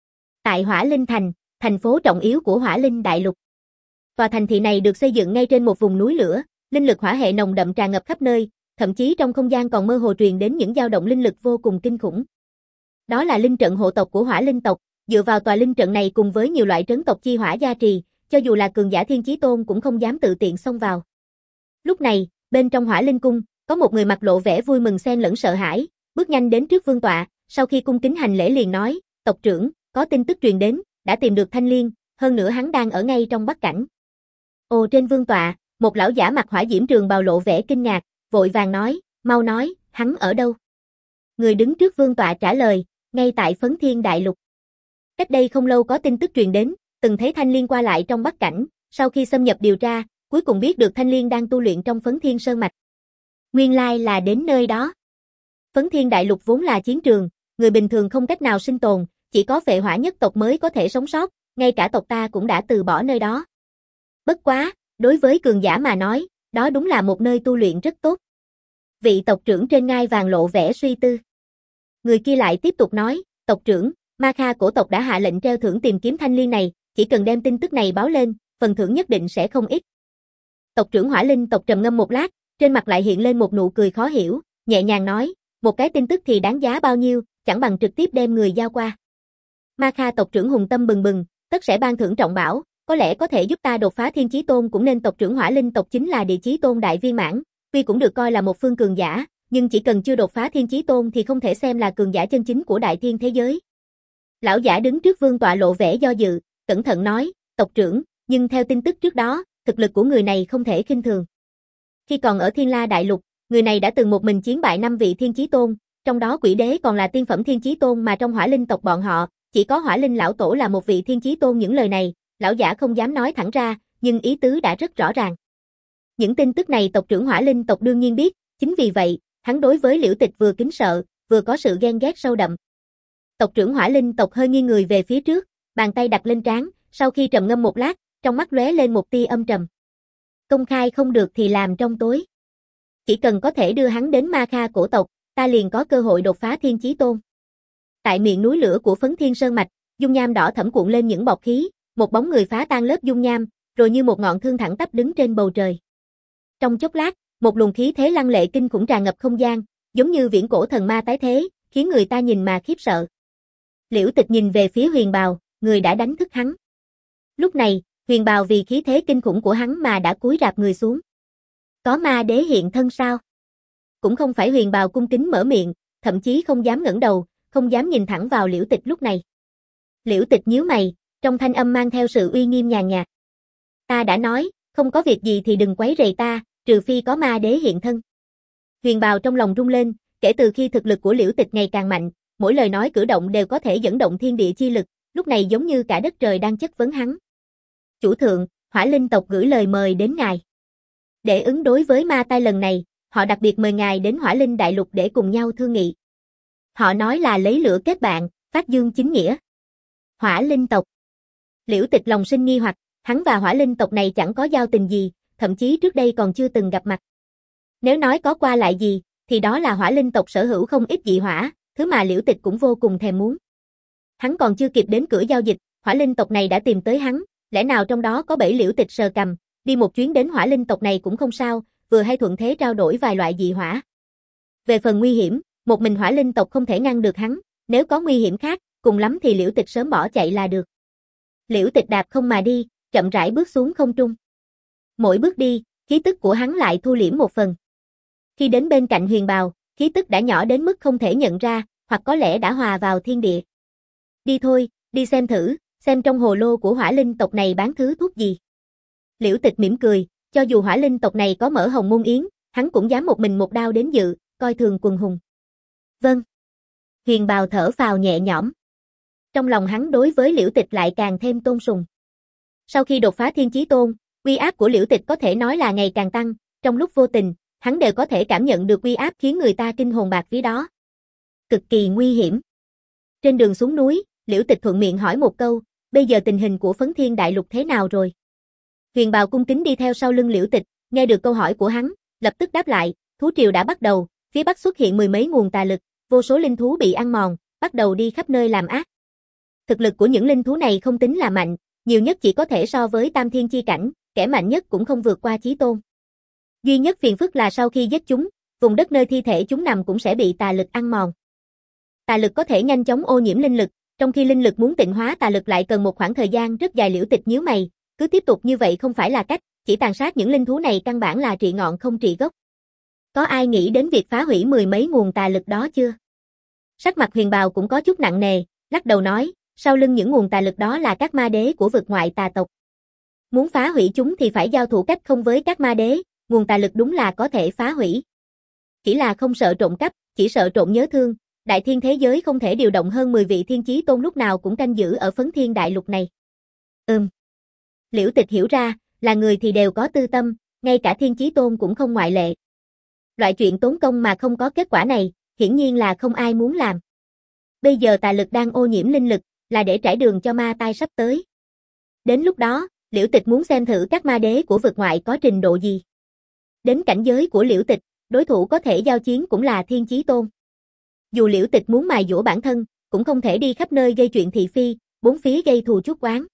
Tại Hỏa Linh thành, thành phố trọng yếu của Hỏa Linh đại lục. Tòa thành thị này được xây dựng ngay trên một vùng núi lửa, linh lực hỏa hệ nồng đậm tràn ngập khắp nơi, thậm chí trong không gian còn mơ hồ truyền đến những dao động linh lực vô cùng kinh khủng. Đó là linh trận hộ tộc của Hỏa Linh tộc, dựa vào tòa linh trận này cùng với nhiều loại trấn tộc chi hỏa gia trì, cho dù là cường giả thiên chí tôn cũng không dám tự tiện xông vào. Lúc này, bên trong Hỏa Linh cung, có một người mặt lộ vẻ vui mừng xen lẫn sợ hãi, bước nhanh đến trước vương tọa, sau khi cung kính hành lễ liền nói, tộc trưởng, có tin tức truyền đến, đã tìm được Thanh Liên, hơn nữa hắn đang ở ngay trong bắc cảnh. Ồ, trên vương tọa, một lão giả mặc hỏa diễm trường bào lộ vẻ kinh ngạc, vội vàng nói, mau nói, hắn ở đâu? Người đứng trước vương tọa trả lời, ngay tại Phấn Thiên Đại Lục. Cách đây không lâu có tin tức truyền đến, từng thấy Thanh Liên qua lại trong Bắc Cảnh, sau khi xâm nhập điều tra, cuối cùng biết được Thanh Liên đang tu luyện trong Phấn Thiên Sơn Mạch. Nguyên lai là đến nơi đó. Phấn Thiên Đại Lục vốn là chiến trường, người bình thường không cách nào sinh tồn, chỉ có Phệ Hỏa nhất tộc mới có thể sống sót, ngay cả tộc ta cũng đã từ bỏ nơi đó. Bất quá, đối với cường giả mà nói, đó đúng là một nơi tu luyện rất tốt. Vị tộc trưởng trên ngai vàng lộ vẻ suy tư. Người kia lại tiếp tục nói, tộc trưởng, Ma Kha cổ tộc đã hạ lệnh treo thưởng tìm kiếm Thanh Liên này, chỉ cần đem tin tức này báo lên, phần thưởng nhất định sẽ không ít. Tộc trưởng Hỏa Linh tộc trầm ngâm một lát, trên mặt lại hiện lên một nụ cười khó hiểu, nhẹ nhàng nói, một cái tin tức thì đáng giá bao nhiêu, chẳng bằng trực tiếp đem người giao qua. Ma Kha tộc trưởng hùng tâm bừng bừng, tất sẽ ban thưởng trọng bảo, có lẽ có thể giúp ta đột phá Thiên Chí Tôn, cũng nên tộc trưởng Hỏa Linh tộc chính là Địa Chí Tôn đại viên mãn, tuy cũng được coi là một phương cường giả, nhưng chỉ cần chưa đột phá Thiên Chí Tôn thì không thể xem là cường giả chân chính của đại thiên thế giới. Lão giả đứng trước vương tọa lộ vẻ do dự, cẩn thận nói, tộc trưởng, nhưng theo tin tức trước đó, thực lực của người này không thể khinh thường. Khi còn ở Thiên La Đại Lục, người này đã từng một mình chiến bại năm vị Thiên Chí Tôn, trong đó Quỷ Đế còn là tiên phẩm Thiên Chí Tôn, mà trong Hỏa Linh tộc bọn họ, chỉ có Hỏa Linh lão tổ là một vị Thiên Chí Tôn. Những lời này, lão giả không dám nói thẳng ra, nhưng ý tứ đã rất rõ ràng. Những tin tức này tộc trưởng Hỏa Linh tộc đương nhiên biết, chính vì vậy, hắn đối với Liễu Tịch vừa kính sợ, vừa có sự ghen ghét sâu đậm. Tộc trưởng Hỏa Linh tộc hơi nghiêng người về phía trước, bàn tay đặt lên trán, sau khi trầm ngâm một lát, trong mắt lóe lên một tia âm trầm. Công khai không được thì làm trong tối. Chỉ cần có thể đưa hắn đến Ma Kha cổ tộc, ta liền có cơ hội đột phá Thiên Chí Tôn. Tại miệng núi lửa của Phấn Thiên Sơn Mạch, dung nham đỏ thẫm cuộn lên những bọt khí, một bóng người phá tan lớp dung nham, rồi như một ngọn thương thẳng tắp đứng trên bầu trời. Trong chốc lát, một luồng khí thế lăng lệ kinh khủng tràn ngập không gian, giống như viễn cổ thần ma tái thế, khiến người ta nhìn mà khiếp sợ. Liễu Tịch nhìn về phía Huyền Bào, người đã đánh thức hắn. Lúc này, Huyền Bào vì khí thế kinh khủng của hắn mà đã cúi rạp người xuống. Có ma đế hiện thân sao? Cũng không phải. Huyền Bào cung kính mở miệng, thậm chí không dám ngẩng đầu, không dám nhìn thẳng vào Liễu Tịch lúc này. Liễu Tịch nhíu mày, trong thanh âm mang theo sự uy nghiêm nhàn nhạt. Ta đã nói, không có việc gì thì đừng quấy rầy ta, trừ phi có ma đế hiện thân. Huyền Bào trong lòng rung lên, kể từ khi thực lực của Liễu Tịch ngày càng mạnh, mỗi lời nói cử động đều có thể dẫn động thiên địa chi lực, lúc này giống như cả đất trời đang chất vấn hắn. Chủ thượng, Hỏa Linh tộc gửi lời mời đến ngài. Để ứng đối với ma tai lần này, họ đặc biệt mời ngài đến Hỏa Linh Đại Lục để cùng nhau thương nghị. Họ nói là lấy lửa kết bạn, phát dương chính nghĩa. Hỏa Linh tộc. Liễu Tịch lòng sinh nghi hoặc, hắn và Hỏa Linh tộc này chẳng có giao tình gì, thậm chí trước đây còn chưa từng gặp mặt. Nếu nói có qua lại gì, thì đó là Hỏa Linh tộc sở hữu không ít dị hỏa, thứ mà Liễu Tịch cũng vô cùng thèm muốn. Hắn còn chưa kịp đến cửa giao dịch, Hỏa Linh tộc này đã tìm tới hắn, lẽ nào trong đó có bẫy? Liễu Tịch sờ cằm, đi một chuyến đến Hỏa Linh tộc này cũng không sao, vừa hay thuận thế trao đổi vài loại dị hỏa. Về phần nguy hiểm, một mình Hỏa Linh tộc không thể ngăn được hắn, nếu có nguy hiểm khác, cùng lắm thì Liễu Tịch sớm bỏ chạy là được. Liễu Tịch đạp không mà đi, chậm rãi bước xuống không trung. Mỗi bước đi, khí tức của hắn lại thu liễm một phần. Khi đến bên cạnh Huyền Bào, khí tức đã nhỏ đến mức không thể nhận ra, hoặc có lẽ đã hòa vào thiên địa. Đi thôi, đi xem thử, xem trong hồ lô của Hỏa Linh tộc này bán thứ thuốc gì. Liễu Tịch mỉm cười, cho dù Hỏa Linh tộc này có mở Hồng Môn Yến, hắn cũng dám một mình một đao đến dự, coi thường quần hùng. Vâng. Huyền Bào thở phào nhẹ nhõm. Trong lòng hắn đối với Liễu Tịch lại càng thêm tôn sùng. Sau khi đột phá Thiên Chí Tôn, uy áp của Liễu Tịch có thể nói là ngày càng tăng, trong lúc vô tình, hắn đều có thể cảm nhận được uy áp khiến người ta kinh hồn bạt vía đó. Cực kỳ nguy hiểm. Trên đường xuống núi, Liễu Tịch thuận miệng hỏi một câu, bây giờ tình hình của Phấn Thiên Đại Lục thế nào rồi? Huyền Bào cung kính đi theo sau lưng Liễu Tịch, nghe được câu hỏi của hắn, lập tức đáp lại, thú triều đã bắt đầu, phía bắc xuất hiện mười mấy nguồn tà lực, vô số linh thú bị ăn mòn, bắt đầu đi khắp nơi làm ác. Thực lực của những linh thú này không tính là mạnh, nhiều nhất chỉ có thể so với Tam Thiên chi cảnh, kẻ mạnh nhất cũng không vượt qua Chí Tôn. Duy nhất phiền phức là sau khi giết chúng, vùng đất nơi thi thể chúng nằm cũng sẽ bị tà lực ăn mòn. Tà lực có thể nhanh chóng ô nhiễm linh lực, trong khi linh lực muốn tịnh hóa tà lực lại cần một khoảng thời gian rất dài. Liễu Tịch nhíu mày, cứ tiếp tục như vậy không phải là cách, chỉ tàn sát những linh thú này căn bản là trị ngọn không trị gốc. Có ai nghĩ đến việc phá hủy mười mấy nguồn tà lực đó chưa? Sắc mặt Huyền Bào cũng có chút nặng nề, lắc đầu nói, sau lưng những nguồn tà lực đó là các ma đế của vực ngoại tà tộc. Muốn phá hủy chúng thì phải giao thủ cách không với các ma đế, nguồn tà lực đúng là có thể phá hủy. Chỉ là không sợ trộm cắp, chỉ sợ trộm nhớ thương, Đại thiên thế giới không thể điều động hơn mười vị thiên chí tôn lúc nào cũng canh giữ ở phấn thiên đại lục này. Ừm. Liễu Tịch hiểu ra, là người thì đều có tư tâm, ngay cả thiên chí tôn cũng không ngoại lệ. Loại chuyện tốn công mà không có kết quả này, hiển nhiên là không ai muốn làm. Bây giờ tà lực đang ô nhiễm linh lực, là để trải đường cho ma tai sắp tới. Đến lúc đó, Liễu Tịch muốn xem thử các ma đế của vực ngoại có trình độ gì. Đến cảnh giới của Liễu Tịch, đối thủ có thể giao chiến cũng là thiên chí tôn. Dù Liễu Tịch muốn mài dũa bản thân, cũng không thể đi khắp nơi gây chuyện thị phi, bốn phía gây thù chuốc oán.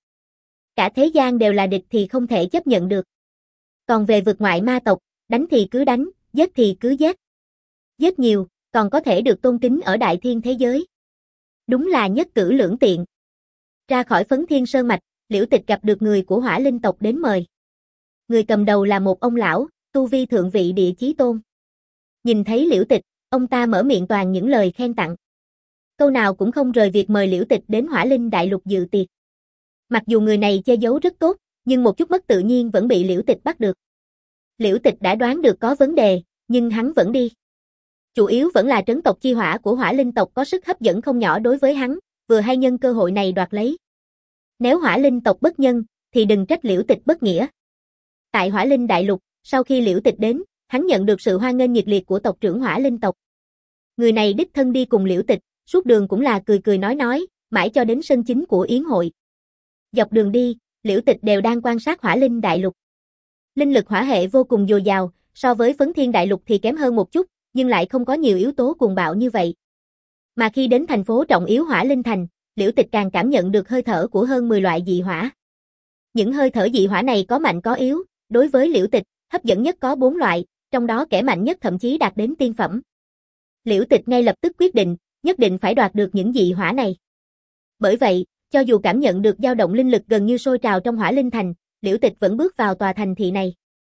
Cả thế gian đều là địch thì không thể chấp nhận được. Còn về vực ngoại ma tộc, đánh thì cứ đánh, giết thì cứ giết. Giết nhiều, còn có thể được tôn kính ở đại thiên thế giới. Đúng là nhất cử lưỡng tiện. Ra khỏi phấn thiên sơn mạch, Liễu Tịch gặp được người của hỏa linh tộc đến mời. Người cầm đầu là một ông lão, tu vi thượng vị địa chí tôn. Nhìn thấy Liễu Tịch, ông ta mở miệng toàn những lời khen tặng. Câu nào cũng không rời việc mời Liễu Tịch đến hỏa linh đại lục dự tiệc. Mặc dù người này che giấu rất tốt, nhưng một chút mất tự nhiên vẫn bị Liễu Tịch bắt được. Liễu Tịch đã đoán được có vấn đề, nhưng hắn vẫn đi. Chủ yếu vẫn là trấn tộc chi hỏa của hỏa linh tộc có sức hấp dẫn không nhỏ đối với hắn, vừa hay nhân cơ hội này đoạt lấy. Nếu hỏa linh tộc bất nhân, thì đừng trách Liễu Tịch bất nghĩa. Tại hỏa linh đại lục, sau khi Liễu Tịch đến, hắn nhận được sự hoan nghênh nhiệt liệt của tộc trưởng hỏa linh tộc. Người này đích thân đi cùng Liễu Tịch, suốt đường cũng là cười cười nói nói, mãi cho đến sân chính của yến hội. Dọc đường đi, Liễu Tịch đều đang quan sát hỏa linh đại lục. Linh lực hỏa hệ vô cùng dồi dào, so với phấn thiên đại lục thì kém hơn một chút, nhưng lại không có nhiều yếu tố cuồng bạo như vậy. Mà khi đến thành phố trọng yếu hỏa linh thành, Liễu Tịch càng cảm nhận được hơi thở của hơn mười loại dị hỏa. Những hơi thở dị hỏa này có mạnh có yếu, đối với Liễu Tịch, hấp dẫn nhất có bốn loại, trong đó kẻ mạnh nhất thậm chí đạt đến tiên phẩm. Liễu Tịch ngay lập tức quyết định, nhất định phải đoạt được những dị hỏa này. Bởi vậy, cho dù cảm nhận được dao động linh lực gần như sôi trào trong hỏa linh thành, Liễu Tịch vẫn bước vào tòa thành thị này.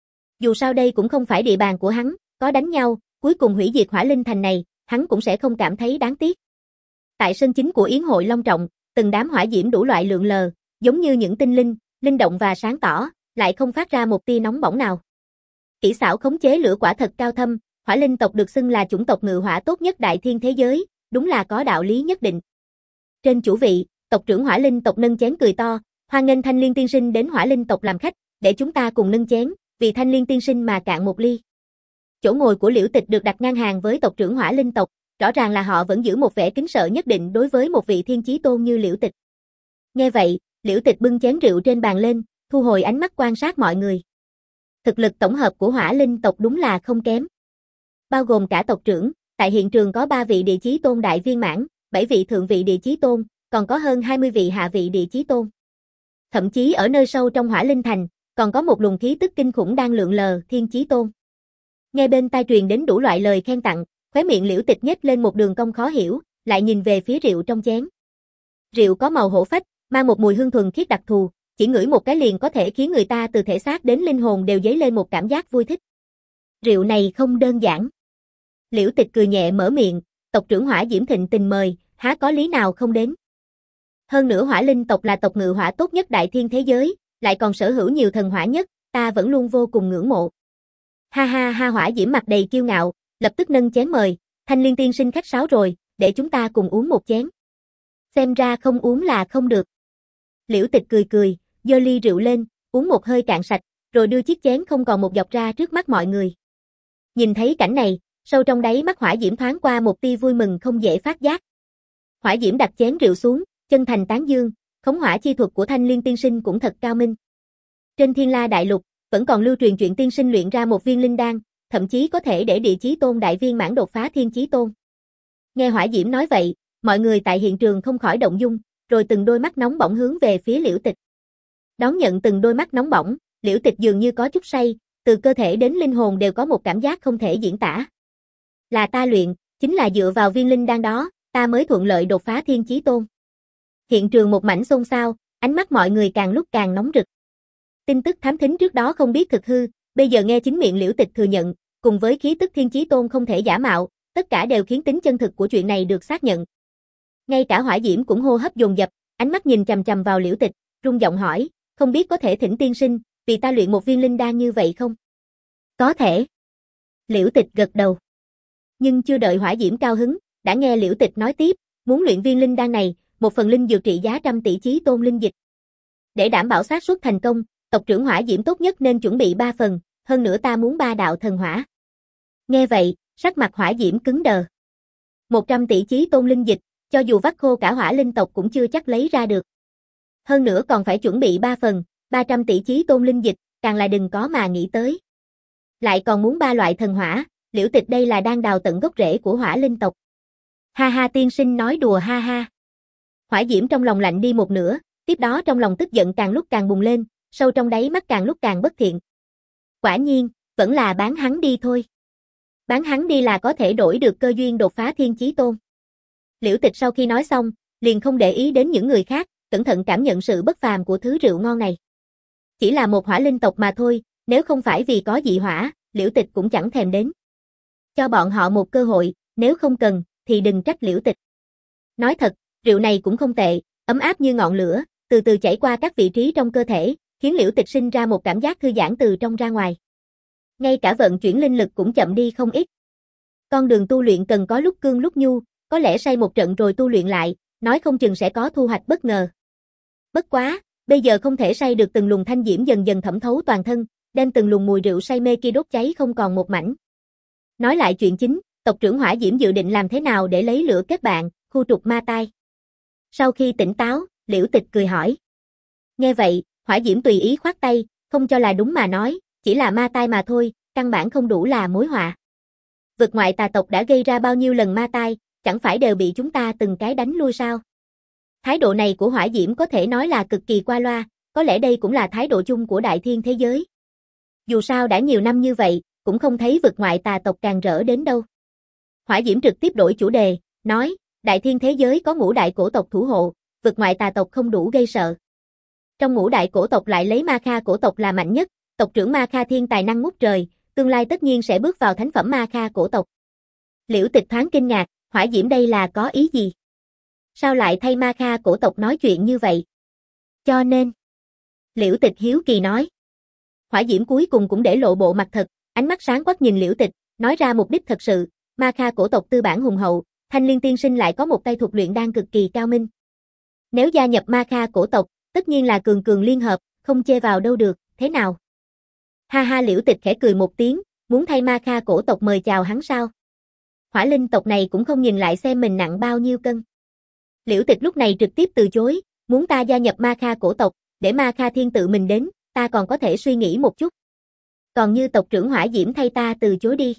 Dù sao đây cũng không phải địa bàn của hắn, có đánh nhau, cuối cùng hủy diệt hỏa linh thành này, hắn cũng sẽ không cảm thấy đáng tiếc. Tại sân chính của yến hội long trọng, từng đám hỏa diễm đủ loại lượn lờ, giống như những tinh linh, linh động và sáng tỏ, lại không phát ra một tia nóng bỏng nào. Kỹ xảo khống chế lửa quả thật cao thâm, hỏa linh tộc được xưng là chủng tộc ngự hỏa tốt nhất đại thiên thế giới, đúng là có đạo lý nhất định. Trên chủ vị, tộc trưởng hỏa linh tộc nâng chén cười to, hoan nghênh Thanh Liên tiên sinh đến hỏa linh tộc làm khách, để chúng ta cùng nâng chén, vì Thanh Liên tiên sinh mà cạn một ly. Chỗ ngồi của Liễu Tịch được đặt ngang hàng với tộc trưởng hỏa linh tộc, rõ ràng là họ vẫn giữ một vẻ kính sợ nhất định đối với một vị thiên chí tôn như Liễu Tịch. Nghe vậy, Liễu Tịch bưng chén rượu trên bàn lên, thu hồi ánh mắt quan sát mọi người. Thực lực tổng hợp của hỏa linh tộc đúng là không kém. Bao gồm cả tộc trưởng, tại hiện trường có ba vị địa chí tôn đại viên mãn, bảy vị thượng vị địa chí tôn, còn có hơn hai mươi vị hạ vị địa chí tôn. Thậm chí ở nơi sâu trong hỏa linh thành, còn có một luồng khí tức kinh khủng đang lượn lờ, thiên chí tôn. Nghe bên tai truyền đến đủ loại lời khen tặng, khóe miệng Liễu Tịch nhếch lên một đường cong khó hiểu, lại nhìn về phía rượu trong chén. Rượu có màu hổ phách, mang một mùi hương thuần khiết đặc thù, chỉ ngửi một cái liền có thể khiến người ta từ thể xác đến linh hồn đều dấy lên một cảm giác vui thích. Rượu này không đơn giản. Liễu Tịch cười nhẹ mở miệng, tộc trưởng hỏa diễm thịnh tình mời, há có lý nào không đến. Hơn nữa hỏa linh tộc là tộc ngự hỏa tốt nhất đại thiên thế giới, lại còn sở hữu nhiều thần hỏa nhất, ta vẫn luôn vô cùng ngưỡng mộ. Ha ha ha, hỏa diễm mặt đầy kiêu ngạo, lập tức nâng chén mời, Thanh Liên tiên sinh khách sáo rồi, để chúng ta cùng uống một chén. Xem ra không uống là không được. Liễu Tịch cười cười, giơ ly rượu lên, uống một hơi cạn sạch, rồi đưa chiếc chén không còn một giọt ra trước mắt mọi người. Nhìn thấy cảnh này, sâu trong đáy mắt hỏa diễm thoáng qua một tia vui mừng không dễ phát giác. Hỏa diễm đặt chén rượu xuống, chân thành tán dương, khống hỏa chi thuật của Thanh Liên tiên sinh cũng thật cao minh. Trên Thiên La đại lục, vẫn còn lưu truyền chuyện tiên sinh luyện ra một viên linh đan, thậm chí có thể để địa chí tôn đại viên mãn đột phá thiên chí tôn. Nghe hỏa diễm nói vậy, mọi người tại hiện trường không khỏi động dung, rồi từng đôi mắt nóng bỏng hướng về phía Liễu Tịch. Đón nhận từng đôi mắt nóng bỏng, Liễu Tịch dường như có chút say, từ cơ thể đến linh hồn đều có một cảm giác không thể diễn tả. Là ta luyện, chính là dựa vào viên linh đan đó, ta mới thuận lợi đột phá thiên chí tôn. Hiện trường một mảnh xôn xao, ánh mắt mọi người càng lúc càng nóng rực. Tin tức thám thính trước đó không biết thực hư, bây giờ nghe chính miệng Liễu Tịch thừa nhận, cùng với khí tức thiên chí tôn không thể giả mạo, tất cả đều khiến tính chân thực của chuyện này được xác nhận. Ngay cả hỏa diễm cũng hô hấp dồn dập, ánh mắt nhìn chằm chằm vào Liễu Tịch, rung giọng hỏi, không biết có thể thỉnh tiên sinh, vì ta luyện một viên linh đan như vậy không? Có thể. Liễu Tịch gật đầu. Nhưng chưa đợi hỏa diễm cao hứng, đã nghe Liễu Tịch nói tiếp, muốn luyện viên linh đan này, một phần linh dược trị giá trăm tỷ chí tôn linh dịch. Để đảm bảo xác suất thành công, tộc trưởng hỏa diễm tốt nhất nên chuẩn bị ba phần, hơn nữa ta muốn ba đạo thần hỏa. Nghe vậy, sắc mặt hỏa diễm cứng đờ. một trăm tỷ chí tôn linh dịch, cho dù vắt khô cả hỏa linh tộc cũng chưa chắc lấy ra được. Hơn nữa còn phải chuẩn bị ba phần, ba trăm tỷ chí tôn linh dịch, càng là đừng có mà nghĩ tới. Lại còn muốn ba loại thần hỏa, Liễu Tịch đây là đang đào tận gốc rễ của hỏa linh tộc. Ha ha, tiên sinh nói đùa ha ha. Hỏa diễm trong lòng lạnh đi một nửa, tiếp đó trong lòng tức giận càng lúc càng bùng lên, sâu trong đáy mắt càng lúc càng bất thiện. Quả nhiên, vẫn là bán hắn đi thôi. Bán hắn đi là có thể đổi được cơ duyên đột phá thiên chí tôn. Liễu Tịch sau khi nói xong, liền không để ý đến những người khác, cẩn thận cảm nhận sự bất phàm của thứ rượu ngon này. Chỉ là một hỏa linh tộc mà thôi, nếu không phải vì có dị hỏa, Liễu Tịch cũng chẳng thèm đến. Cho bọn họ một cơ hội, nếu không cần, thì đừng trách Liễu Tịch. Nói thật, rượu này cũng không tệ, ấm áp như ngọn lửa, từ từ chảy qua các vị trí trong cơ thể, khiến Liễu Tịch sinh ra một cảm giác thư giãn từ trong ra ngoài. Ngay cả vận chuyển linh lực cũng chậm đi không ít. Con đường tu luyện cần có lúc cương lúc nhu, có lẽ say một trận rồi tu luyện lại, nói không chừng sẽ có thu hoạch bất ngờ. Bất quá, bây giờ không thể say được từng luồng thanh diễm dần dần thẩm thấu toàn thân, đem từng luồng mùi rượu say mê kia đốt cháy không còn một mảnh. Nói lại chuyện chính, tộc trưởng hỏa diễm dự định làm thế nào để lấy lửa kết bạn, khu trục ma tai. Sau khi tỉnh táo, Liễu Tịch cười hỏi. Nghe vậy, hỏa diễm tùy ý khoát tay, không cho là đúng mà nói, chỉ là ma tai mà thôi, căn bản không đủ là mối họa. Vực ngoại tà tộc đã gây ra bao nhiêu lần ma tai, chẳng phải đều bị chúng ta từng cái đánh lui sao? Thái độ này của hỏa diễm có thể nói là cực kỳ qua loa, có lẽ đây cũng là thái độ chung của đại thiên thế giới. Dù sao đã nhiều năm như vậy, cũng không thấy vực ngoại tà tộc càng rỡ đến đâu. Hỏa diễm trực tiếp đổi chủ đề, nói, đại thiên thế giới có ngũ đại cổ tộc thủ hộ, vực ngoại tà tộc không đủ gây sợ. Trong ngũ đại cổ tộc lại lấy Ma Kha cổ tộc là mạnh nhất, tộc trưởng Ma Kha thiên tài năng ngút trời, tương lai tất nhiên sẽ bước vào thánh phẩm Ma Kha cổ tộc. Liễu Tịch thoáng kinh ngạc, hỏa diễm đây là có ý gì? Sao lại thay Ma Kha cổ tộc nói chuyện như vậy? Cho nên, Liễu Tịch hiếu kỳ nói. Hỏa diễm cuối cùng cũng để lộ bộ mặt thật, ánh mắt sáng quắc nhìn Liễu Tịch, nói ra mục đích thật sự, Ma Kha cổ tộc tư bản hùng hậu, Thanh Liên tiên sinh lại có một tay thuật luyện đan cực kỳ cao minh. Nếu gia nhập Ma Kha cổ tộc, tất nhiên là cường cường liên hợp, không chê vào đâu được, thế nào? Ha ha, Liễu Tịch khẽ cười một tiếng, muốn thay Ma Kha cổ tộc mời chào hắn sao? Hỏa linh tộc này cũng không nhìn lại xem mình nặng bao nhiêu cân. Liễu Tịch lúc này trực tiếp từ chối, muốn ta gia nhập Ma Kha cổ tộc, để Ma Kha thiên tự mình đến, ta còn có thể suy nghĩ một chút. Còn như tộc trưởng hỏa diễm thay ta từ chối đi.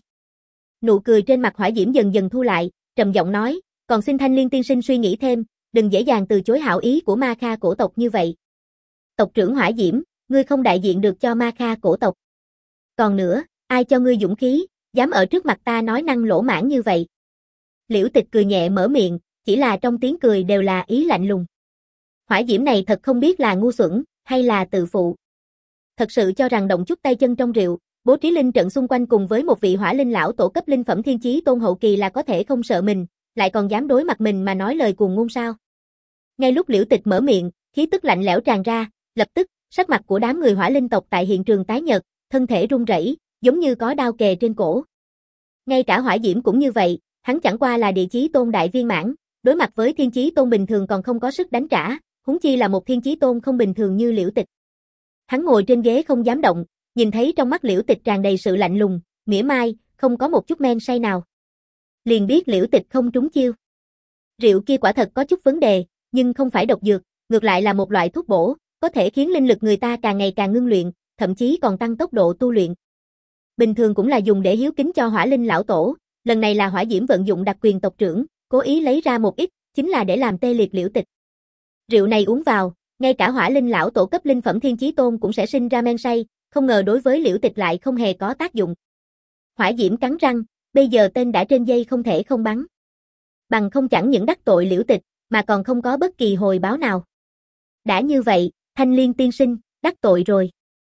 Nụ cười trên mặt hỏa diễm dần dần thu lại, trầm giọng nói, còn xin Thanh Liên tiên sinh suy nghĩ thêm, đừng dễ dàng từ chối hảo ý của Ma Kha cổ tộc như vậy. Tộc trưởng hỏa diễm, ngươi không đại diện được cho Ma Kha cổ tộc. Còn nữa, ai cho ngươi dũng khí, dám ở trước mặt ta nói năng lỗ mãng như vậy. Liễu Tịch cười nhẹ mở miệng, chỉ là trong tiếng cười đều là ý lạnh lùng. Hỏa diễm này thật không biết là ngu xuẩn, hay là tự phụ. Thật sự cho rằng động chút tay chân trong rượu, bố trí linh trận xung quanh cùng với một vị hỏa linh lão tổ cấp linh phẩm thiên chí tôn hậu kỳ là có thể không sợ mình, lại còn dám đối mặt mình mà nói lời cuồng ngôn sao. Ngay lúc Liễu Tịch mở miệng, khí tức lạnh lẽo tràn ra, lập tức, sắc mặt của đám người hỏa linh tộc tại hiện trường tái nhợt, thân thể run rẩy, giống như có đao kề trên cổ. Ngay cả hỏa diễm cũng như vậy, hắn chẳng qua là địa chí tôn đại viên mãn, đối mặt với thiên chí tôn bình thường còn không có sức đánh trả, huống chi là một thiên chí tôn không bình thường như Liễu Tịch. Hắn ngồi trên ghế không dám động, nhìn thấy trong mắt Liễu Tịch tràn đầy sự lạnh lùng, mỉa mai, không có một chút men say nào. Liền biết Liễu Tịch không trúng chiêu. Rượu kia quả thật có chút vấn đề, nhưng không phải độc dược, ngược lại là một loại thuốc bổ, có thể khiến linh lực người ta càng ngày càng ngưng luyện, thậm chí còn tăng tốc độ tu luyện. Bình thường cũng là dùng để hiếu kính cho hỏa linh lão tổ, lần này là hỏa diễm vận dụng đặc quyền tộc trưởng, cố ý lấy ra một ít, chính là để làm tê liệt Liễu Tịch. Rượu này uống vào, ngay cả hỏa linh lão tổ cấp linh phẩm thiên chí tôn cũng sẽ sinh ra men say, không ngờ đối với Liễu Tịch lại không hề có tác dụng. Hỏa diễm cắn răng, bây giờ tên đã trên dây không thể không bắn. Bằng không chẳng những đắc tội Liễu Tịch, mà còn không có bất kỳ hồi báo nào. Đã như vậy, Thanh Liên tiên sinh, đắc tội rồi.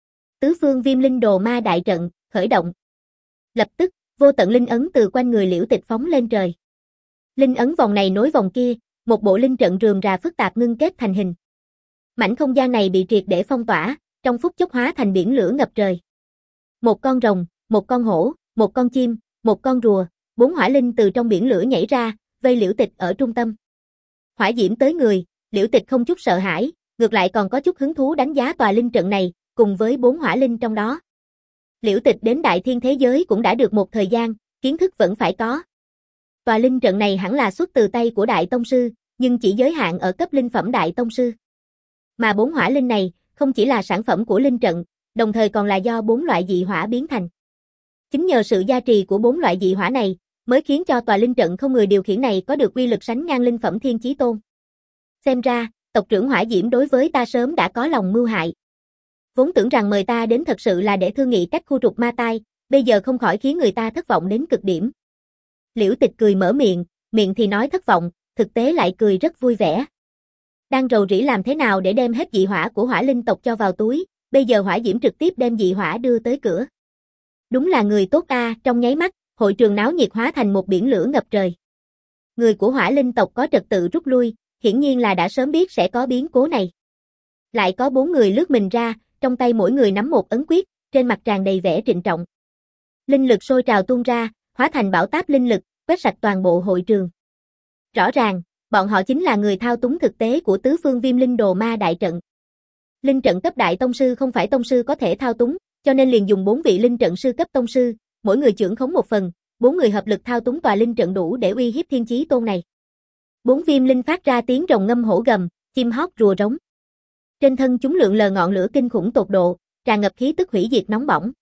Tứ phương viêm linh đồ ma đại trận, khởi động. Lập tức, vô tận linh ấn từ quanh người Liễu Tịch phóng lên trời. Linh ấn vòng này nối vòng kia, một bộ linh trận rườm rà phức tạp ngưng kết thành hình. Mảnh không gian này bị triệt để phong tỏa, trong phút chốc hóa thành biển lửa ngập trời. Một con rồng, một con hổ, một con chim, một con rùa, bốn hỏa linh từ trong biển lửa nhảy ra, vây Liễu Tịch ở trung tâm. Hỏa diễm tới người, Liễu Tịch không chút sợ hãi, ngược lại còn có chút hứng thú đánh giá tòa linh trận này, cùng với bốn hỏa linh trong đó. Liễu Tịch đến đại thiên thế giới cũng đã được một thời gian, kiến thức vẫn phải có. Tòa linh trận này hẳn là xuất từ tay của đại tông sư, nhưng chỉ giới hạn ở cấp linh phẩm đại tông sư. Mà bốn hỏa linh này, không chỉ là sản phẩm của linh trận, đồng thời còn là do bốn loại dị hỏa biến thành. Chính nhờ sự gia trì của bốn loại dị hỏa này, mới khiến cho tòa linh trận không người điều khiển này có được uy lực sánh ngang linh phẩm Thiên Chí Tôn. Xem ra, tộc trưởng Hỏa Diễm đối với ta sớm đã có lòng mưu hại. Vốn tưởng rằng mời ta đến thật sự là để thương nghị cách khu trục ma tai, bây giờ không khỏi khiến người ta thất vọng đến cực điểm. Liễu Tịch cười mở miệng, miệng thì nói thất vọng, thực tế lại cười rất vui vẻ. Đang rầu rĩ làm thế nào để đem hết dị hỏa của hỏa linh tộc cho vào túi, bây giờ Hỏa Diễm trực tiếp đem dị hỏa đưa tới cửa. Đúng là người tốt a, à, trong nháy mắt, hội trường náo nhiệt hóa thành một biển lửa ngập trời. Người của hỏa linh tộc có trật tự rút lui, hiển nhiên là đã sớm biết sẽ có biến cố này. Lại có bốn người lướt mình ra, trong tay mỗi người nắm một ấn quyết, trên mặt tràn đầy vẻ trịnh trọng. Linh lực sôi trào tuôn ra, hóa thành bão táp linh lực, quét sạch toàn bộ hội trường. Rõ ràng, bọn họ chính là người thao túng thực tế của tứ phương Viêm Linh Đồ Ma đại trận. Linh trận cấp đại tông sư không phải tông sư có thể thao túng, cho nên liền dùng bốn vị linh trận sư cấp tông sư, mỗi người trưởng khống một phần, bốn người hợp lực thao túng tòa linh trận đủ để uy hiếp Thiên Chí Tôn này. Bốn viêm linh phát ra tiếng rồng ngâm hổ gầm, chim hót rùa rống. Trên thân chúng lượn lờ ngọn lửa kinh khủng tột độ, tràn ngập khí tức hủy diệt nóng bỏng.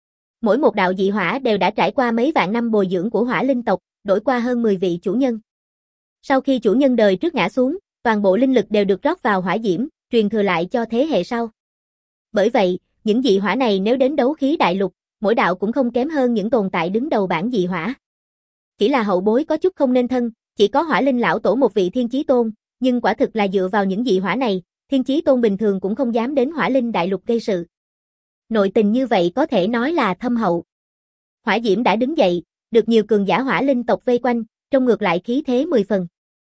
Mỗi một đạo dị hỏa đều đã trải qua mấy vạn năm bồi dưỡng của hỏa linh tộc, đổi qua hơn mười vị chủ nhân. Sau khi chủ nhân đời trước ngã xuống, toàn bộ linh lực đều được rót vào hỏa diễm, truyền thừa lại cho thế hệ sau. Bởi vậy, những dị hỏa này nếu đến đấu khí đại lục, mỗi đạo cũng không kém hơn những tồn tại đứng đầu bảng dị hỏa. Chỉ là hậu bối có chút không nên thân, chỉ có hỏa linh lão tổ một vị Thiên Chí Tôn, nhưng quả thực là dựa vào những dị hỏa này, Thiên Chí Tôn bình thường cũng không dám đến hỏa linh đại lục gây sự. Nội tình như vậy có thể nói là thâm hậu. Hỏa Diễm đã đứng dậy, được nhiều cường giả hỏa linh tộc vây quanh, trông ngược lại khí thế mười phần.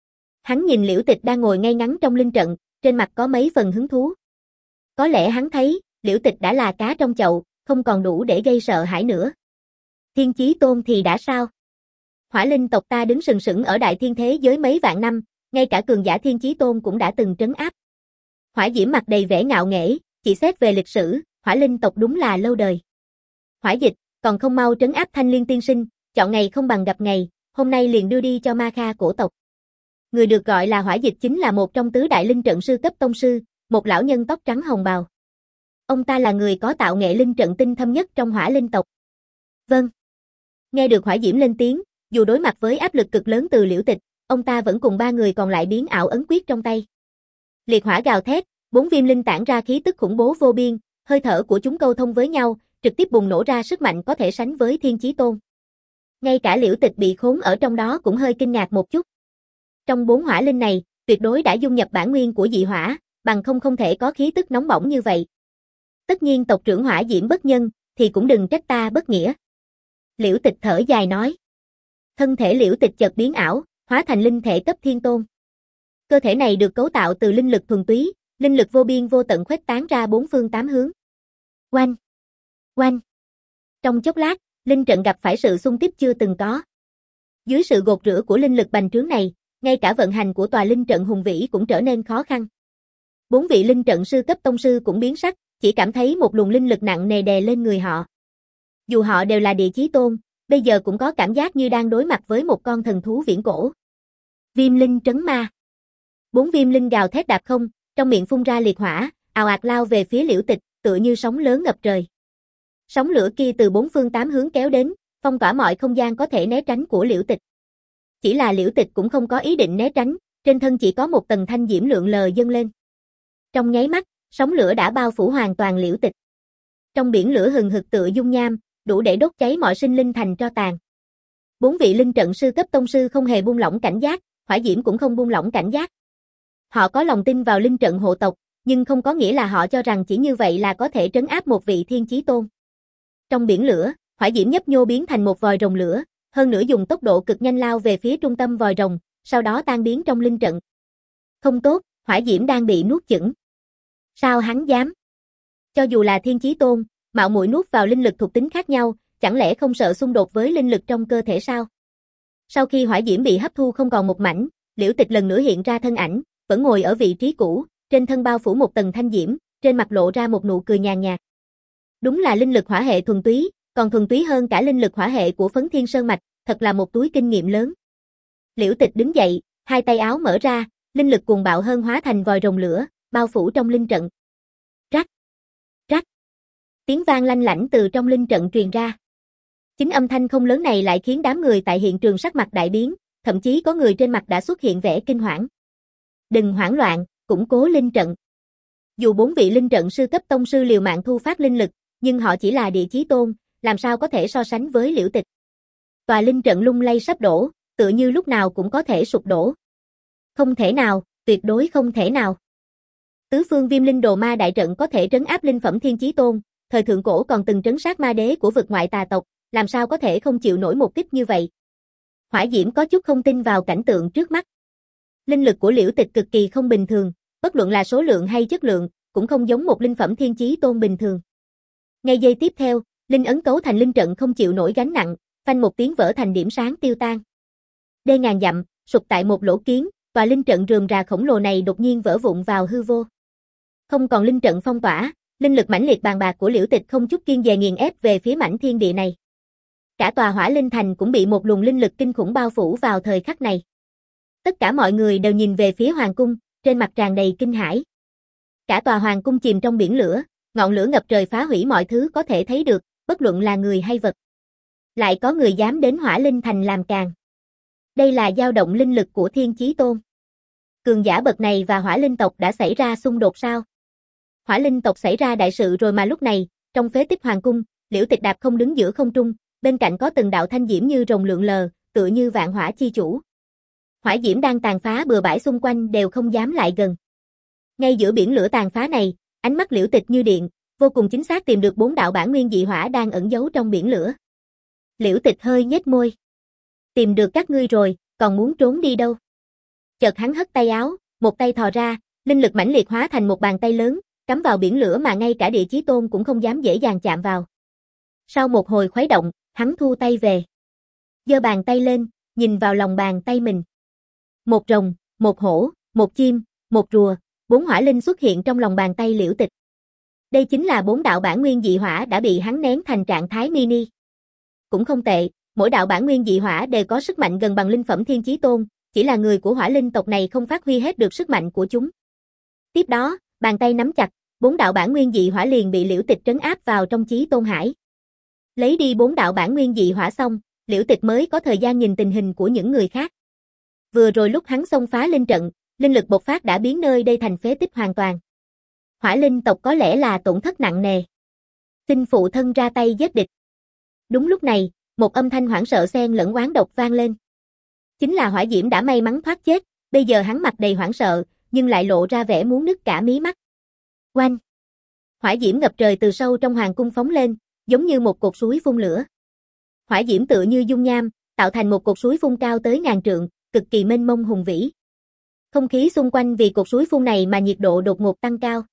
Hắn nhìn Liễu Tịch đang ngồi ngay ngắn trong linh trận, trên mặt có mấy phần hứng thú. Có lẽ hắn thấy, Liễu Tịch đã là cá trong chậu, không còn đủ để gây sợ hãi nữa. Thiên Chí Tôn thì đã sao? Hỏa linh tộc ta đứng sừng sững ở đại thiên thế giới mấy vạn năm, ngay cả cường giả Thiên Chí Tôn cũng đã từng trấn áp. Hỏa Diễm mặt đầy vẻ ngạo nghễ, chỉ xét về lịch sử, hỏa linh tộc đúng là lâu đời. Hỏa Dịch, còn không mau trấn áp Thanh Liên tiên sinh, chọn ngày không bằng gặp ngày, hôm nay liền đưa đi cho Ma Kha cổ tộc. Người được gọi là Hỏa Dịch chính là một trong tứ đại linh trận sư cấp tông sư, một lão nhân tóc trắng hồng bào. Ông ta là người có tạo nghệ linh trận tinh thâm nhất trong hỏa linh tộc. Vâng. Nghe được Hỏa Diễm lên tiếng, dù đối mặt với áp lực cực lớn từ Liễu Tịch, ông ta vẫn cùng ba người còn lại biến ảo ấn quyết trong tay. Liệt hỏa gào thét, bốn viêm linh tản ra khí tức khủng bố vô biên, hơi thở của chúng câu thông với nhau, trực tiếp bùng nổ ra sức mạnh có thể sánh với Thiên Chí Tôn. Ngay cả Liễu Tịch bị khốn ở trong đó cũng hơi kinh ngạc một chút. Trong bốn hỏa linh này, tuyệt đối đã dung nhập bản nguyên của dị hỏa, bằng không không thể có khí tức nóng bỏng như vậy. Tất nhiên tộc trưởng Hỏa Diễm bất nhân, thì cũng đừng trách ta bất nghĩa. Liễu Tịch thở dài nói. Thân thể Liễu Tịch chợt biến ảo, hóa thành linh thể cấp thiên tôn. Cơ thể này được cấu tạo từ linh lực thuần túy, linh lực vô biên vô tận khuếch tán ra bốn phương tám hướng. Oanh! Oanh! Trong chốc lát, linh trận gặp phải sự xung kích chưa từng có. Dưới sự gột rửa của linh lực bành trướng này, ngay cả vận hành của tòa linh trận hùng vĩ cũng trở nên khó khăn. Bốn vị linh trận sư cấp tông sư cũng biến sắc, chỉ cảm thấy một luồng linh lực nặng nề đè lên người họ. Dù họ đều là địa chí tôn, bây giờ cũng có cảm giác như đang đối mặt với một con thần thú viễn cổ. Viêm linh trấn ma. Bốn viêm linh gào thét đạp không, trong miệng phun ra liệt hỏa, ào ạt lao về phía Liễu Tịch, tựa như sóng lớn ngập trời. Sóng lửa kia từ bốn phương tám hướng kéo đến, phong tỏa mọi không gian có thể né tránh của Liễu Tịch. Chỉ là Liễu Tịch cũng không có ý định né tránh, trên thân chỉ có một tầng thanh diễm lượn lờ dâng lên. Trong nháy mắt, sóng lửa đã bao phủ hoàn toàn Liễu Tịch. Trong biển lửa hừng hực tựa dung nham, đủ để đốt cháy mọi sinh linh thành tro tàn. Bốn vị linh trận sư cấp tông sư không hề buông lỏng cảnh giác, Hỏa Diễm cũng không buông lỏng cảnh giác. Họ có lòng tin vào linh trận hộ tộc, nhưng không có nghĩa là họ cho rằng chỉ như vậy là có thể trấn áp một vị Thiên Chí Tôn. Trong biển lửa, Hỏa Diễm nhấp nhô biến thành một vòi rồng lửa, hơn nữa dùng tốc độ cực nhanh lao về phía trung tâm vòi rồng, sau đó tan biến trong linh trận. Không tốt, Hỏa Diễm đang bị nuốt chửng. Sao hắn dám? Cho dù là Thiên Chí Tôn, mạo muội nuốt vào linh lực thuộc tính khác nhau, chẳng lẽ không sợ xung đột với linh lực trong cơ thể sao? Sau khi hỏa diễm bị hấp thu không còn một mảnh, Liễu Tịch lần nữa hiện ra thân ảnh, vẫn ngồi ở vị trí cũ, trên thân bao phủ một tầng thanh diễm, trên mặt lộ ra một nụ cười nhàn nhạt. Đúng là linh lực hỏa hệ thuần túy, còn thuần túy hơn cả linh lực hỏa hệ của Phấn Thiên Sơn Mạch, thật là một túi kinh nghiệm lớn. Liễu Tịch đứng dậy, hai tay áo mở ra, linh lực cuồng bạo hơn hóa thành vòi rồng lửa, bao phủ trong linh trận. Rắc, rắc. Tiếng vang lanh lảnh từ trong linh trận truyền ra. Chính âm thanh không lớn này lại khiến đám người tại hiện trường sắc mặt đại biến, thậm chí có người trên mặt đã xuất hiện vẻ kinh hoảng. Đừng hoảng loạn, củng cố linh trận. Dù bốn vị linh trận sư cấp tông sư liều mạng thu phát linh lực, nhưng họ chỉ là địa chí tôn, làm sao có thể so sánh với Liễu Tịch. Tòa linh trận lung lay sắp đổ, tựa như lúc nào cũng có thể sụp đổ. Không thể nào, tuyệt đối không thể nào. Tứ phương Viêm Linh Đồ Ma đại trận có thể trấn áp linh phẩm thiên chí tôn, thời thượng cổ còn từng trấn sát ma đế của vực ngoại tà tộc, làm sao có thể không chịu nổi một kích như vậy. Hỏa Diễm có chút không tin vào cảnh tượng trước mắt. Linh lực của Liễu Tịch cực kỳ không bình thường, bất luận là số lượng hay chất lượng, cũng không giống một linh phẩm thiên chí tôn bình thường. Ngay giây tiếp theo, linh ấn cấu thành linh trận không chịu nổi gánh nặng, phanh một tiếng vỡ thành điểm sáng tiêu tan. Đê ngàn dặm, sụp tại một lỗ kiến, tòa linh trận rườm rà khổng lồ này đột nhiên vỡ vụn vào hư vô. Không còn linh trận phong tỏa, linh lực mãnh liệt bàn bạc của Liễu Tịch không chút kiêng dè nghiền ép về phía mảnh thiên địa này. Cả tòa Hỏa Linh Thành cũng bị một luồng linh lực kinh khủng bao phủ vào thời khắc này. Tất cả mọi người đều nhìn về phía hoàng cung, trên mặt tràn đầy kinh hãi. Cả tòa hoàng cung chìm trong biển lửa, ngọn lửa ngập trời phá hủy mọi thứ có thể thấy được, bất luận là người hay vật. Lại có người dám đến Hỏa Linh Thành làm càn. Đây là dao động linh lực của Thiên Chí Tôn. Cường giả bậc này và Hỏa Linh tộc đã xảy ra xung đột sao? Hỏa Linh tộc xảy ra đại sự rồi mà lúc này, trong phế tích hoàng cung, Liễu Tịch đạp không đứng giữa không trung, bên cạnh có từng đạo thanh diễm như rồng lượn lờ, tựa như vạn hỏa chi chủ. Hỏa diễm đang tàn phá bừa bãi xung quanh đều không dám lại gần. Ngay giữa biển lửa tàn phá này, ánh mắt Liễu Tịch như điện, vô cùng chính xác tìm được bốn đạo bản nguyên dị hỏa đang ẩn giấu trong biển lửa. Liễu Tịch hơi nhếch môi. Tìm được các ngươi rồi, còn muốn trốn đi đâu? Chợt hắn hất tay áo, một tay thò ra, linh lực mãnh liệt hóa thành một bàn tay lớn, cắm vào biển lửa mà ngay cả địa chí tôn cũng không dám dễ dàng chạm vào. Sau một hồi khuấy động, hắn thu tay về. Giơ bàn tay lên, nhìn vào lòng bàn tay mình. Một rồng, một hổ, một chim, một rùa, bốn hỏa linh xuất hiện trong lòng bàn tay Liễu Tịch. Đây chính là bốn đạo bản nguyên dị hỏa đã bị hắn nén thành trạng thái mini. Cũng không tệ, mỗi đạo bản nguyên dị hỏa đều có sức mạnh gần bằng linh phẩm thiên chí tôn, chỉ là người của Hỏa Linh tộc này không phát huy hết được sức mạnh của chúng. Tiếp đó, bàn tay nắm chặt, bốn đạo bản nguyên dị hỏa liền bị Liễu Tịch trấn áp vào trong Chí Tôn Hải. Lấy đi bốn đạo bản nguyên dị hỏa xong, Liễu Tịch mới có thời gian nhìn tình hình của những người khác. Vừa rồi lúc hắn xông phá linh trận, linh lực bộc phát đã biến nơi đây thành phế tích hoàn toàn. Hỏa Linh tộc có lẽ là tổn thất nặng nề. Xin phụ thân ra tay giết địch. Đúng lúc này, một âm thanh hoảng sợ xen lẫn oán độc vang lên. Chính là Hỏa Diễm đã may mắn thoát chết, bây giờ hắn mặt đầy hoảng sợ, nhưng lại lộ ra vẻ muốn nứt cả mí mắt. Oanh! Hỏa Diễm ngập trời từ sâu trong hoàng cung phóng lên, giống như một cột suối phun lửa. Hỏa Diễm tựa như dung nham, tạo thành một cột suối phun cao tới ngàn trượng, cực kỳ mênh mông hùng vĩ. Không khí xung quanh vì cột suối phun này mà nhiệt độ đột ngột tăng cao.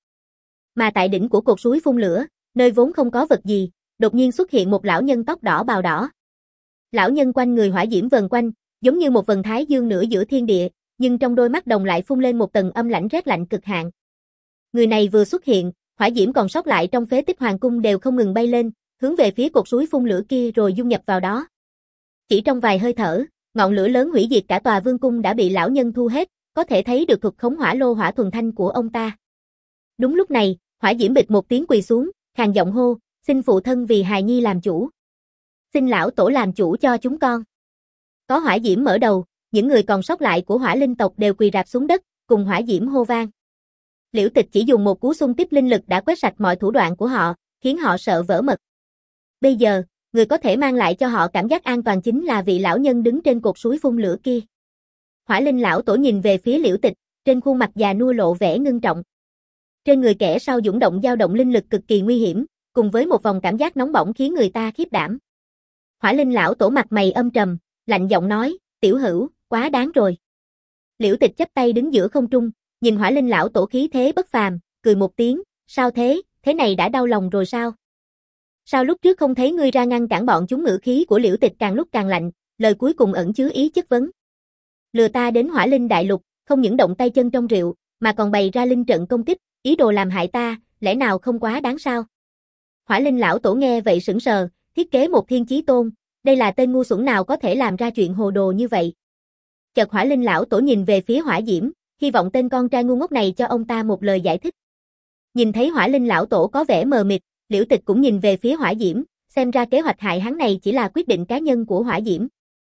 Mà tại đỉnh của cột suối phun lửa, nơi vốn không có vật gì, đột nhiên xuất hiện một lão nhân tóc đỏ bào đỏ. Lão nhân quanh người hỏa diễm vần quanh, giống như một vầng thái dương nửa giữa thiên địa, nhưng trong đôi mắt đồng lại phun lên một tầng âm lãnh rét lạnh cực hạn. Người này vừa xuất hiện, hỏa diễm còn sót lại trong phế tích hoàng cung đều không ngừng bay lên, hướng về phía cột suối phun lửa kia rồi dung nhập vào đó. Chỉ trong vài hơi thở, ngọn lửa lớn hủy diệt cả tòa vương cung đã bị lão nhân thu hết, có thể thấy được thuật khống hỏa lô hỏa thuần thanh của ông ta. Đúng lúc này, hỏa diễm bịch một tiếng quỳ xuống, khàn giọng hô, xin phụ thân vì hài nhi làm chủ. Xin lão tổ làm chủ cho chúng con. Có hỏa diễm mở đầu, những người còn sót lại của hỏa linh tộc đều quỳ rạp xuống đất, cùng hỏa diễm hô vang. Liễu Tịch chỉ dùng một cú xung tiếp linh lực đã quét sạch mọi thủ đoạn của họ, khiến họ sợ vỡ mật. Bây giờ, người có thể mang lại cho họ cảm giác an toàn chính là vị lão nhân đứng trên cột suối phun lửa kia. Hỏa linh lão tổ nhìn về phía Liễu Tịch, trên khuôn mặt già nua lộ vẻ ngưng trọng. Trên người kẻ sau dũng động dao động linh lực cực kỳ nguy hiểm, cùng với một vòng cảm giác nóng bỏng khiến người ta khiếp đảm. Hỏa linh lão tổ mặt mày âm trầm, lạnh giọng nói, tiểu hữu, quá đáng rồi. Liễu Tịch chắp tay đứng giữa không trung, nhìn hỏa linh lão tổ khí thế bất phàm, cười một tiếng, sao thế, thế này đã đau lòng rồi sao? Sao lúc trước không thấy ngươi ra ngăn cản bọn chúng? Ngữ khí của Liễu Tịch càng lúc càng lạnh, lời cuối cùng ẩn chứa ý chất vấn. Lừa ta đến Hỏa Linh Đại Lục, không những động tay chân trong rượu, mà còn bày ra linh trận công kích, ý đồ làm hại ta, lẽ nào không quá đáng sao? Hỏa Linh lão tổ nghe vậy sững sờ, thiết kế một thiên chí tôn, đây là tên ngu xuẩn nào có thể làm ra chuyện hồ đồ như vậy? Chợt Hỏa Linh lão tổ nhìn về phía Hỏa Diễm, hy vọng tên con trai ngu ngốc này cho ông ta một lời giải thích. Nhìn thấy Hỏa Linh lão tổ có vẻ mờ mịt, Liễu Tịch cũng nhìn về phía Hỏa Diễm, xem ra kế hoạch hại hắn này chỉ là quyết định cá nhân của Hỏa Diễm.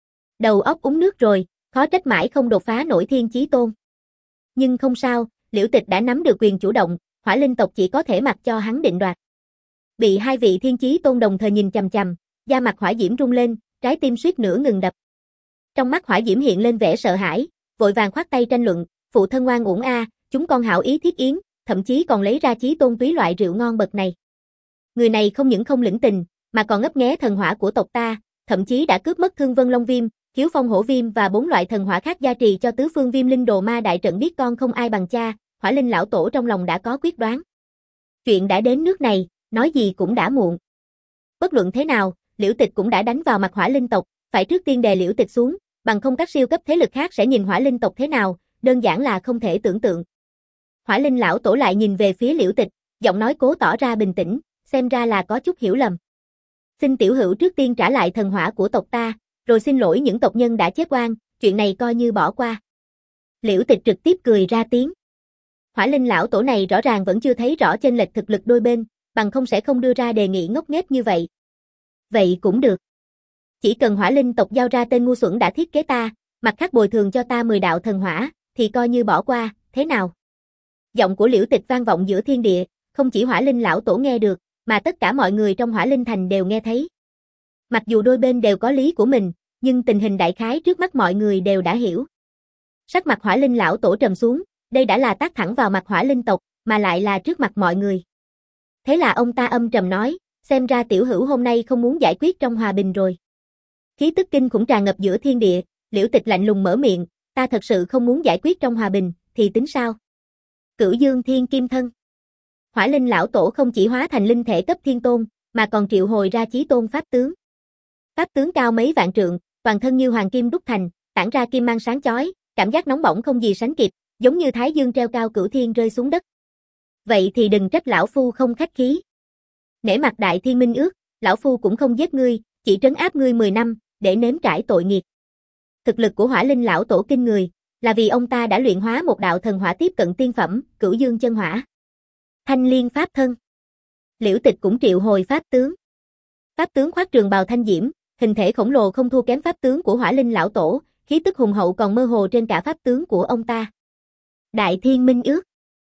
Đầu óc uống nước rồi, khó trách mãi không đột phá nổi thiên chí tôn. Nhưng không sao, Liễu Tịch đã nắm được quyền chủ động, Hỏa Linh tộc chỉ có thể mặc cho hắn định đoạt. Bị hai vị thiên chí tôn đồng thời nhìn chằm chằm, da mặt Hỏa Diễm rung lên, trái tim suýt nữa ngừng đập. Trong mắt Hỏa Diễm hiện lên vẻ sợ hãi, vội vàng khoát tay tranh luận, phụ thân ngoan uổng a, chúng con hảo ý thiết yến, thậm chí còn lấy ra chí tôn túy loại rượu ngon bậc này. Người này không những không lĩnh tình, mà còn ngấp nghé thần hỏa của tộc ta, thậm chí đã cướp mất Thương Vân Long Viêm, Hiếu Phong Hổ Viêm và bốn loại thần hỏa khác gia trì cho tứ phương Viêm Linh Đồ Ma đại trận, biết con không ai bằng cha, Hỏa Linh lão tổ trong lòng đã có quyết đoán. Chuyện đã đến nước này, nói gì cũng đã muộn. Bất luận thế nào, Liễu Tịch cũng đã đánh vào mặt Hỏa Linh tộc, phải trước tiên đè Liễu Tịch xuống, bằng không các siêu cấp thế lực khác sẽ nhìn Hỏa Linh tộc thế nào, đơn giản là không thể tưởng tượng. Hỏa Linh lão tổ lại nhìn về phía Liễu Tịch, giọng nói cố tỏ ra bình tĩnh, xem ra là có chút hiểu lầm. Xin tiểu hữu trước tiên trả lại thần hỏa của tộc ta, rồi xin lỗi những tộc nhân đã chết oan, chuyện này coi như bỏ qua. Liễu Tịch trực tiếp cười ra tiếng. Hỏa Linh lão tổ này rõ ràng vẫn chưa thấy rõ chênh lệch thực lực đôi bên, bằng không sẽ không đưa ra đề nghị ngốc nghếch như vậy. Vậy cũng được. Chỉ cần Hỏa Linh tộc giao ra tên ngu xuẩn đã thiết kế ta, mặt khác bồi thường cho ta mười đạo thần hỏa, thì coi như bỏ qua, thế nào? Giọng của Liễu Tịch vang vọng giữa thiên địa, không chỉ Hỏa Linh lão tổ nghe được, mà tất cả mọi người trong Hỏa Linh thành đều nghe thấy. Mặc dù đôi bên đều có lý của mình, nhưng tình hình đại khái trước mắt mọi người đều đã hiểu. Sắc mặt Hỏa Linh lão tổ trầm xuống, đây đã là tát thẳng vào mặt Hỏa Linh tộc, mà lại là trước mặt mọi người. Thế là ông ta âm trầm nói, xem ra tiểu hữu hôm nay không muốn giải quyết trong hòa bình rồi. Khí tức kinh khủng tràn ngập giữa thiên địa, Liễu Tịch lạnh lùng mở miệng, ta thật sự không muốn giải quyết trong hòa bình, thì tính sao? Cửu Dương Thiên Kim Thân. Hỏa Linh lão tổ không chỉ hóa thành linh thể cấp thiên tôn, mà còn triệu hồi ra chí tôn pháp tướng. Pháp tướng cao mấy vạn trượng, toàn thân như hoàng kim đúc thành, tản ra kim mang sáng chói, cảm giác nóng bỏng không gì sánh kịp, giống như thái dương treo cao cửu thiên rơi xuống đất. Vậy thì đừng trách lão phu không khách khí. Nể mặt đại thiên minh ước, lão phu cũng không giết ngươi, chỉ trấn áp ngươi mười năm, để nếm trải tội nghiệp. Thực lực của Hỏa Linh lão tổ kinh người, là vì ông ta đã luyện hóa một đạo thần hỏa tiếp cận tiên phẩm, Cửu Dương chân hỏa. Thanh Liên pháp thân. Liễu Tịch cũng triệu hồi pháp tướng. Pháp tướng khoác trường bào thanh diễm, hình thể khổng lồ không thua kém pháp tướng của Hỏa Linh lão tổ, khí tức hùng hậu còn mơ hồ trên cả pháp tướng của ông ta. Đại thiên minh ước.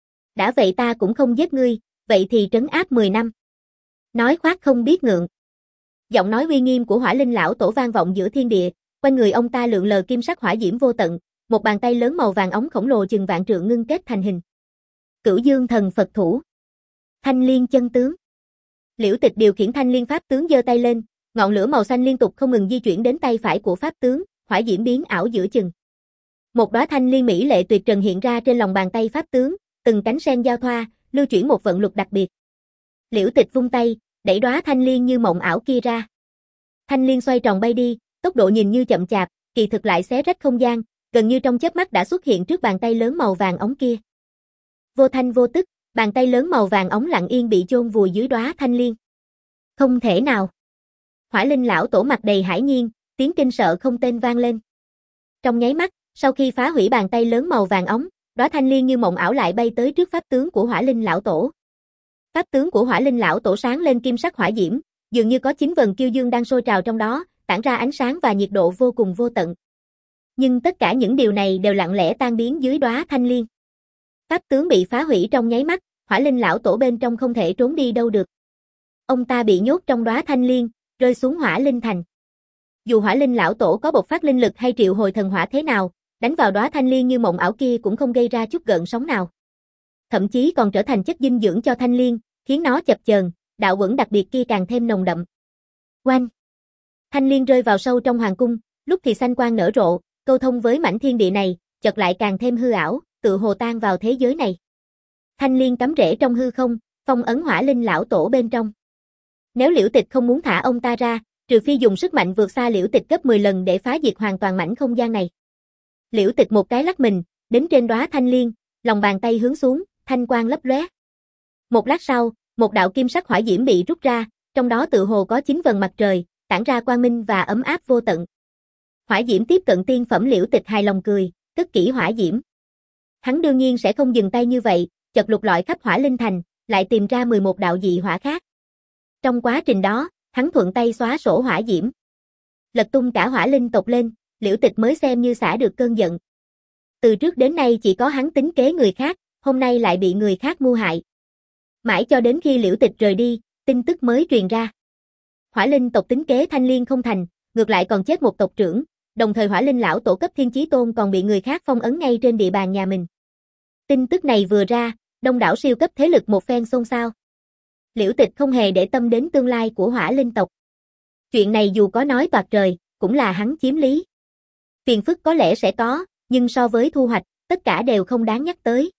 Đã vậy ta cũng không giết ngươi, vậy thì trấn áp mười năm. Nói khoác không biết ngượng. Giọng nói uy nghiêm của Hỏa Linh lão tổ vang vọng giữa thiên địa, quanh người ông ta lượn lờ kim sắc hỏa diễm vô tận, một bàn tay lớn màu vàng óng khổng lồ chừng vạn trượng ngưng kết thành hình. Cửu Dương thần Phật thủ. Thanh Liên chân tướng. Liễu Tịch điều khiển Thanh Liên pháp tướng giơ tay lên, ngọn lửa màu xanh liên tục không ngừng di chuyển đến tay phải của pháp tướng, hỏa diễm biến ảo giữa chừng. Một đóa thanh liên mỹ lệ tuyệt trần hiện ra trên lòng bàn tay pháp tướng, từng cánh sen giao thoa, lưu chuyển một vận luật đặc biệt. Liễu Tịch vung tay, đẩy đóa thanh liên như mộng ảo kia ra. Thanh liên xoay tròn bay đi, tốc độ nhìn như chậm chạp, kỳ thực lại xé rách không gian, gần như trong chớp mắt đã xuất hiện trước bàn tay lớn màu vàng óng kia. Vô thanh vô tức, bàn tay lớn màu vàng óng lặng yên bị chôn vùi dưới đóa thanh liên. Không thể nào. Hỏa Linh lão tổ mặt đầy hãi nhiên, tiếng kinh sợ không tên vang lên. Trong nháy mắt, sau khi phá hủy bàn tay lớn màu vàng óng, đóa thanh liên như mộng ảo lại bay tới trước pháp tướng của Hỏa Linh lão tổ. Pháp tướng của Hỏa Linh lão tổ sáng lên kim sắc hỏa diễm, dường như có chín vầng kiêu dương đang sôi trào trong đó, tản ra ánh sáng và nhiệt độ vô cùng vô tận. Nhưng tất cả những điều này đều lặng lẽ tan biến dưới đóa thanh liên. Pháp tướng bị phá hủy trong nháy mắt, Hỏa Linh lão tổ bên trong không thể trốn đi đâu được. Ông ta bị nhốt trong đóa thanh liên, rơi xuống Hỏa Linh thành. Dù Hỏa Linh lão tổ có bộc phát linh lực hay triệu hồi thần hỏa thế nào, đánh vào đóa thanh liên như mộng ảo kia cũng không gây ra chút gợn sóng nào. Thậm chí còn trở thành chất dinh dưỡng cho thanh liên, khiến nó chập chờn, đạo vẫn đặc biệt kia càng thêm nồng đậm. Oanh! Thanh liên rơi vào sâu trong hoàng cung, lúc thì xanh quang nở rộ, câu thông với mảnh thiên địa này, chợt lại càng thêm hư ảo, tự hồ tan vào thế giới này. Thanh liên cắm rễ trong hư không, phong ấn Hỏa Linh lão tổ bên trong. Nếu Liễu Tịch không muốn thả ông ta ra, Trừ phi dùng sức mạnh vượt xa Liễu Tịch gấp mười lần để phá diệt hoàn toàn mảnh không gian này. Liễu Tịch một cái lắc mình, đến trên đóa thanh liên, lòng bàn tay hướng xuống, thanh quang lấp lóe. Một lát sau, một đạo kim sắc hỏa diễm bị rút ra, trong đó tự hồ có chín vầng mặt trời, tản ra quang minh và ấm áp vô tận. Hỏa diễm tiếp cận tiên phẩm. Liễu Tịch hài lòng cười, cất kỹ hỏa diễm. Hắn đương nhiên sẽ không dừng tay như vậy, chợt lục lọi khắp Hỏa Linh Thành, lại tìm ra mười một đạo dị hỏa khác. Trong quá trình đó, hắn thuận tay xóa sổ hỏa diễm, lật tung cả Hỏa Linh tộc lên, Liễu Tịch mới xem như xả được cơn giận. Từ trước đến nay chỉ có hắn tính kế người khác, hôm nay lại bị người khác mưu hại. Mãi cho đến khi Liễu Tịch rời đi, tin tức mới truyền ra. Hỏa Linh tộc tính kế thanh liên không thành, ngược lại còn chết một tộc trưởng, đồng thời Hỏa Linh lão tổ cấp Thiên Chí Tôn còn bị người khác phong ấn ngay trên địa bàn nhà mình. Tin tức này vừa ra, đông đảo siêu cấp thế lực một phen xôn xao. Liễu Tịch không hề để tâm đến tương lai của Hỏa Linh tộc. Chuyện này dù có nói toạc trời, cũng là hắn chiếm lý. Phiền phức có lẽ sẽ có, nhưng so với thu hoạch, tất cả đều không đáng nhắc tới.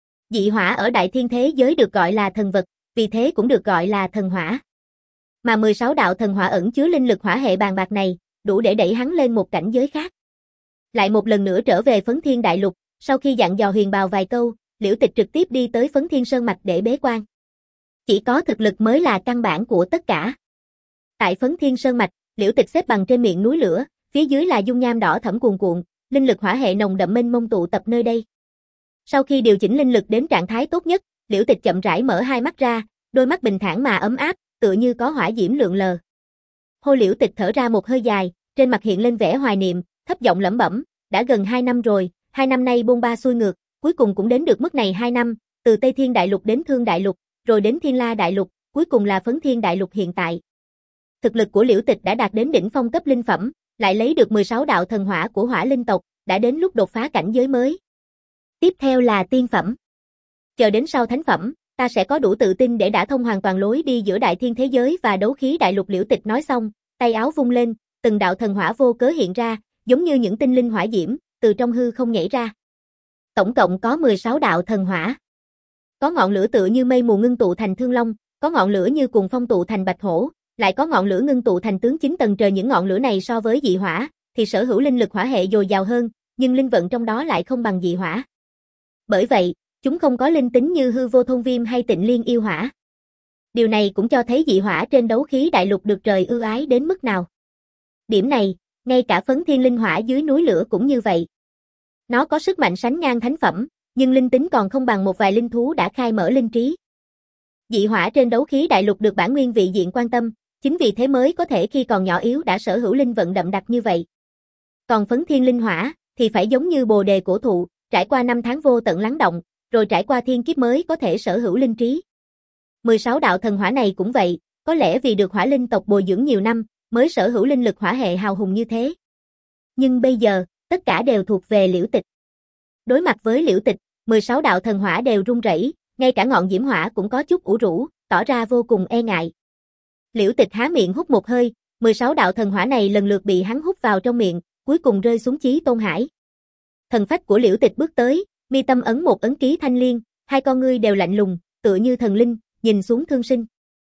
Dị hỏa ở đại thiên thế giới được gọi là thần vật, vì thế cũng được gọi là thần hỏa. Mà mười sáu đạo thần hỏa ẩn chứa linh lực hỏa hệ bàn bạc này, đủ để đẩy hắn lên một cảnh giới khác. Lại một lần nữa trở về Phấn Thiên Đại Lục, sau khi dặn dò Huyền Bào vài câu, Liễu Tịch trực tiếp đi tới Phấn Thiên Sơn mạch để bế quan. Chỉ có thực lực mới là căn bản của tất cả. Tại Phấn Thiên Sơn mạch, Liễu Tịch xếp bằng trên miệng núi lửa, phía dưới là dung nham đỏ thẫm cuồn cuộn, linh lực hỏa hệ nồng đậm mênh mông tụ tập nơi đây. Sau khi điều chỉnh linh lực đến trạng thái tốt nhất, Liễu Tịch chậm rãi mở hai mắt ra, đôi mắt bình thản mà ấm áp, tựa như có hỏa diễm lượn lờ. Hôi Liễu Tịch thở ra một hơi dài, trên mặt hiện lên vẻ hoài niệm, thấp giọng lẩm bẩm, đã gần hai năm rồi, hai năm nay bôn ba xuôi ngược, cuối cùng cũng đến được mức này hai năm, từ Tây Thiên Đại Lục đến Thương Đại Lục, rồi đến Thiên La Đại Lục, cuối cùng là Phấn Thiên Đại Lục hiện tại. Thực lực của Liễu Tịch đã đạt đến đỉnh phong cấp linh phẩm, lại lấy được mười sáu đạo thần hỏa của Hỏa Linh tộc, đã đến lúc đột phá cảnh giới mới. Tiếp theo là tiên phẩm. Chờ đến sau thánh phẩm, ta sẽ có đủ tự tin để đả thông hoàn toàn lối đi giữa đại thiên thế giới và đấu khí đại lục. Liễu Tịch nói xong, tay áo vung lên, từng đạo thần hỏa vô cớ hiện ra, giống như những tinh linh hỏa diễm, từ trong hư không nhảy ra. Tổng cộng có mười sáu đạo thần hỏa. Có ngọn lửa tựa như mây mù ngưng tụ thành thương long, có ngọn lửa như cuồng phong tụ thành bạch hổ, lại có ngọn lửa ngưng tụ thành tướng chín tầng trời. Những ngọn lửa này so với dị hỏa, thì sở hữu linh lực hỏa hệ dồi dào hơn, nhưng linh vận trong đó lại không bằng dị hỏa. Bởi vậy, chúng không có linh tính như hư vô thôn viêm hay tịnh liên yêu hỏa. Điều này cũng cho thấy dị hỏa trên đấu khí đại lục được trời ưu ái đến mức nào. Điểm này, ngay cả Phấn Thiên Linh Hỏa dưới núi lửa cũng như vậy. Nó có sức mạnh sánh ngang thánh phẩm, nhưng linh tính còn không bằng một vài linh thú đã khai mở linh trí. Dị hỏa trên đấu khí đại lục được bản nguyên vị diện quan tâm, chính vì thế mới có thể khi còn nhỏ yếu đã sở hữu linh vận đậm đặc như vậy. Còn Phấn Thiên Linh Hỏa thì phải giống như bồ đề cổ thụ, trải qua năm tháng vô tận lắng động, rồi trải qua thiên kiếp mới có thể sở hữu linh trí. mười sáu đạo thần hỏa này cũng vậy, có lẽ vì được Hỏa Linh tộc bồi dưỡng nhiều năm, mới sở hữu linh lực hỏa hệ hào hùng như thế. Nhưng bây giờ, tất cả đều thuộc về Liễu Tịch. Đối mặt với Liễu Tịch, mười sáu đạo thần hỏa đều run rẩy, ngay cả ngọn diễm hỏa cũng có chút ủ rũ, tỏ ra vô cùng e ngại. Liễu Tịch há miệng hút một hơi, mười sáu đạo thần hỏa này lần lượt bị hắn hút vào trong miệng, cuối cùng rơi xuống Chí Tôn Hải. Thần phách của Liễu Tịch bước tới, mi tâm ấn một ấn ký thanh liên, hai con ngươi đều lạnh lùng, tựa như thần linh, nhìn xuống thương sinh.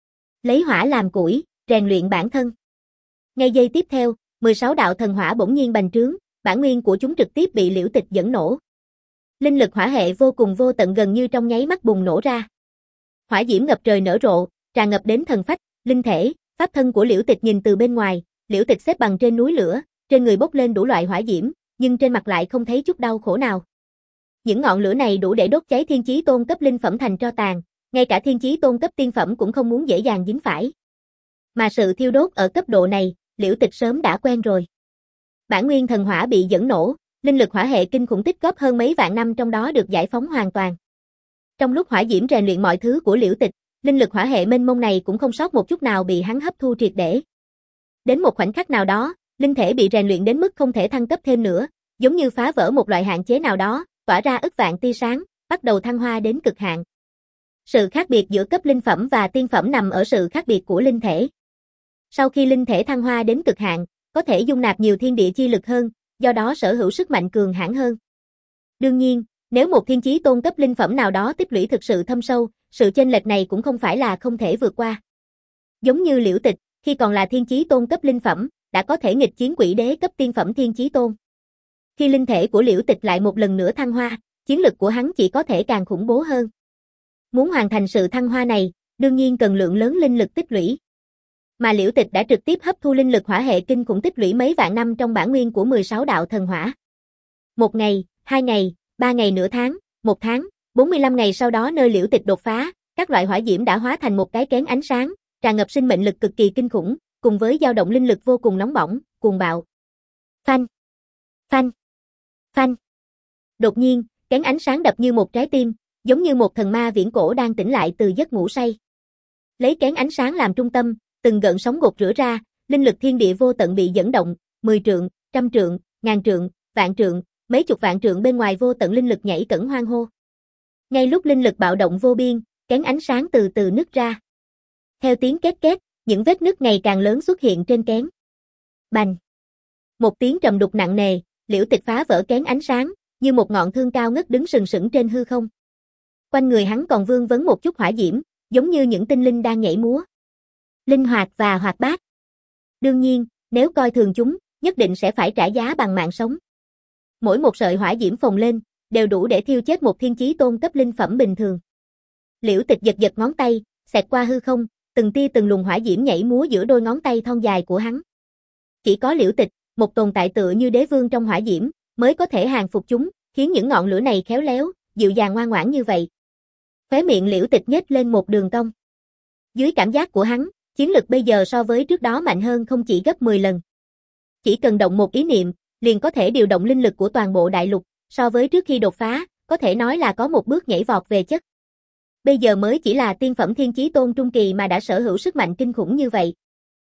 Lấy hỏa làm củi, rèn luyện bản thân. Ngay giây tiếp theo, mười sáu đạo thần hỏa bỗng nhiên bành trướng, bản nguyên của chúng trực tiếp bị Liễu Tịch dẫn nổ. Linh lực hỏa hệ vô cùng vô tận gần như trong nháy mắt bùng nổ ra. Hỏa diễm ngập trời nở rộ, tràn ngập đến thần phách, linh thể, pháp thân của Liễu Tịch. Nhìn từ bên ngoài, Liễu Tịch xếp bằng trên núi lửa, trên người bốc lên đủ loại hỏa diễm, nhưng trên mặt lại không thấy chút đau khổ nào. Những ngọn lửa này đủ để đốt cháy Thiên Chí Tôn cấp linh phẩm thành tro tàn, ngay cả Thiên Chí Tôn cấp tiên phẩm cũng không muốn dễ dàng dính phải. Mà sự thiêu đốt ở cấp độ này, Liễu Tịch sớm đã quen rồi. Bản nguyên thần hỏa bị dẫn nổ, linh lực hỏa hệ kinh khủng tích góp hơn mấy vạn năm trong đó được giải phóng hoàn toàn. Trong lúc hỏa diễm rèn luyện mọi thứ của Liễu Tịch, linh lực hỏa hệ mênh mông này cũng không sót một chút nào bị hắn hấp thu triệt để. Đến một khoảnh khắc nào đó, linh thể bị rèn luyện đến mức không thể thăng cấp thêm nữa, giống như phá vỡ một loại hạn chế nào đó, tỏa ra ức vạn tia sáng, bắt đầu thăng hoa đến cực hạn. Sự khác biệt giữa cấp linh phẩm và tiên phẩm nằm ở sự khác biệt của linh thể. Sau khi linh thể thăng hoa đến cực hạn, có thể dung nạp nhiều thiên địa chi lực hơn, do đó sở hữu sức mạnh cường hãn hơn. Đương nhiên, nếu một Thiên Chí Tôn cấp linh phẩm nào đó tích lũy thực sự thâm sâu, sự chênh lệch này cũng không phải là không thể vượt qua. Giống như Liễu Tịch, Khi còn là thiên chí tôn cấp linh phẩm, đã có thể nghịch chiến quỷ đế cấp tiên phẩm thiên chí tôn. Khi linh thể của Liễu Tịch lại một lần nữa thăng hoa, chiến lực của hắn chỉ có thể càng khủng bố hơn. Muốn hoàn thành sự thăng hoa này, đương nhiên cần lượng lớn linh lực tích lũy. Mà Liễu Tịch đã trực tiếp hấp thu linh lực hỏa hệ kinh khủng tích lũy mấy vạn năm trong bản nguyên của mười sáu đạo thần hỏa. Một ngày, hai ngày, ba ngày nửa tháng, một tháng, bốn mươi lăm ngày sau đó nơi Liễu Tịch đột phá, các loại hỏa diễm đã hóa thành một cái kén ánh sáng, tràn ngập sinh mệnh lực cực kỳ kinh khủng, cùng với dao động linh lực vô cùng nóng bỏng, cuồng bạo. Phanh, phanh, phanh. Đột nhiên, kén ánh sáng đập như một trái tim, giống như một thần ma viễn cổ đang tỉnh lại từ giấc ngủ say. Lấy kén ánh sáng làm trung tâm, từng gợn sóng gột rửa ra, linh lực thiên địa vô tận bị dẫn động, mười trượng, trăm trượng, ngàn trượng, vạn trượng, mấy chục vạn trượng bên ngoài vô tận linh lực nhảy cẫng hoan hô. Ngay lúc linh lực bạo động vô biên, kén ánh sáng từ từ nứt ra. Theo tiếng két két, những vết nứt ngày càng lớn xuất hiện trên kén. Bành! Một tiếng trầm đục nặng nề, Liễu Tịch phá vỡ kén ánh sáng, như một ngọn thương cao ngất đứng sừng sững trên hư không. Quanh người hắn còn vương vấn một chút hỏa diễm, giống như những tinh linh đang nhảy múa. Linh hoạt và hoạt bát. Đương nhiên, nếu coi thường chúng, nhất định sẽ phải trả giá bằng mạng sống. Mỗi một sợi hỏa diễm phồng lên, đều đủ để thiêu chết một thiên chí tôn cấp linh phẩm bình thường. Liễu Tịch giật giật ngón tay, xẹt qua hư không, từng tia từng luồng hỏa diễm nhảy múa giữa đôi ngón tay thon dài của hắn. Chỉ có Liễu Tịch, một tồn tại tựa như đế vương trong hỏa diễm, mới có thể hàng phục chúng, khiến những ngọn lửa này khéo léo, dịu dàng ngoan ngoãn như vậy. Khóe miệng Liễu Tịch nhếch lên một đường cong. Dưới cảm giác của hắn, chiến lực bây giờ so với trước đó mạnh hơn không chỉ gấp mười lần. Chỉ cần động một ý niệm, liền có thể điều động linh lực của toàn bộ đại lục, so với trước khi đột phá, có thể nói là có một bước nhảy vọt về chất. Bây giờ mới chỉ là tiên phẩm thiên chí tôn trung kỳ mà đã sở hữu sức mạnh kinh khủng như vậy.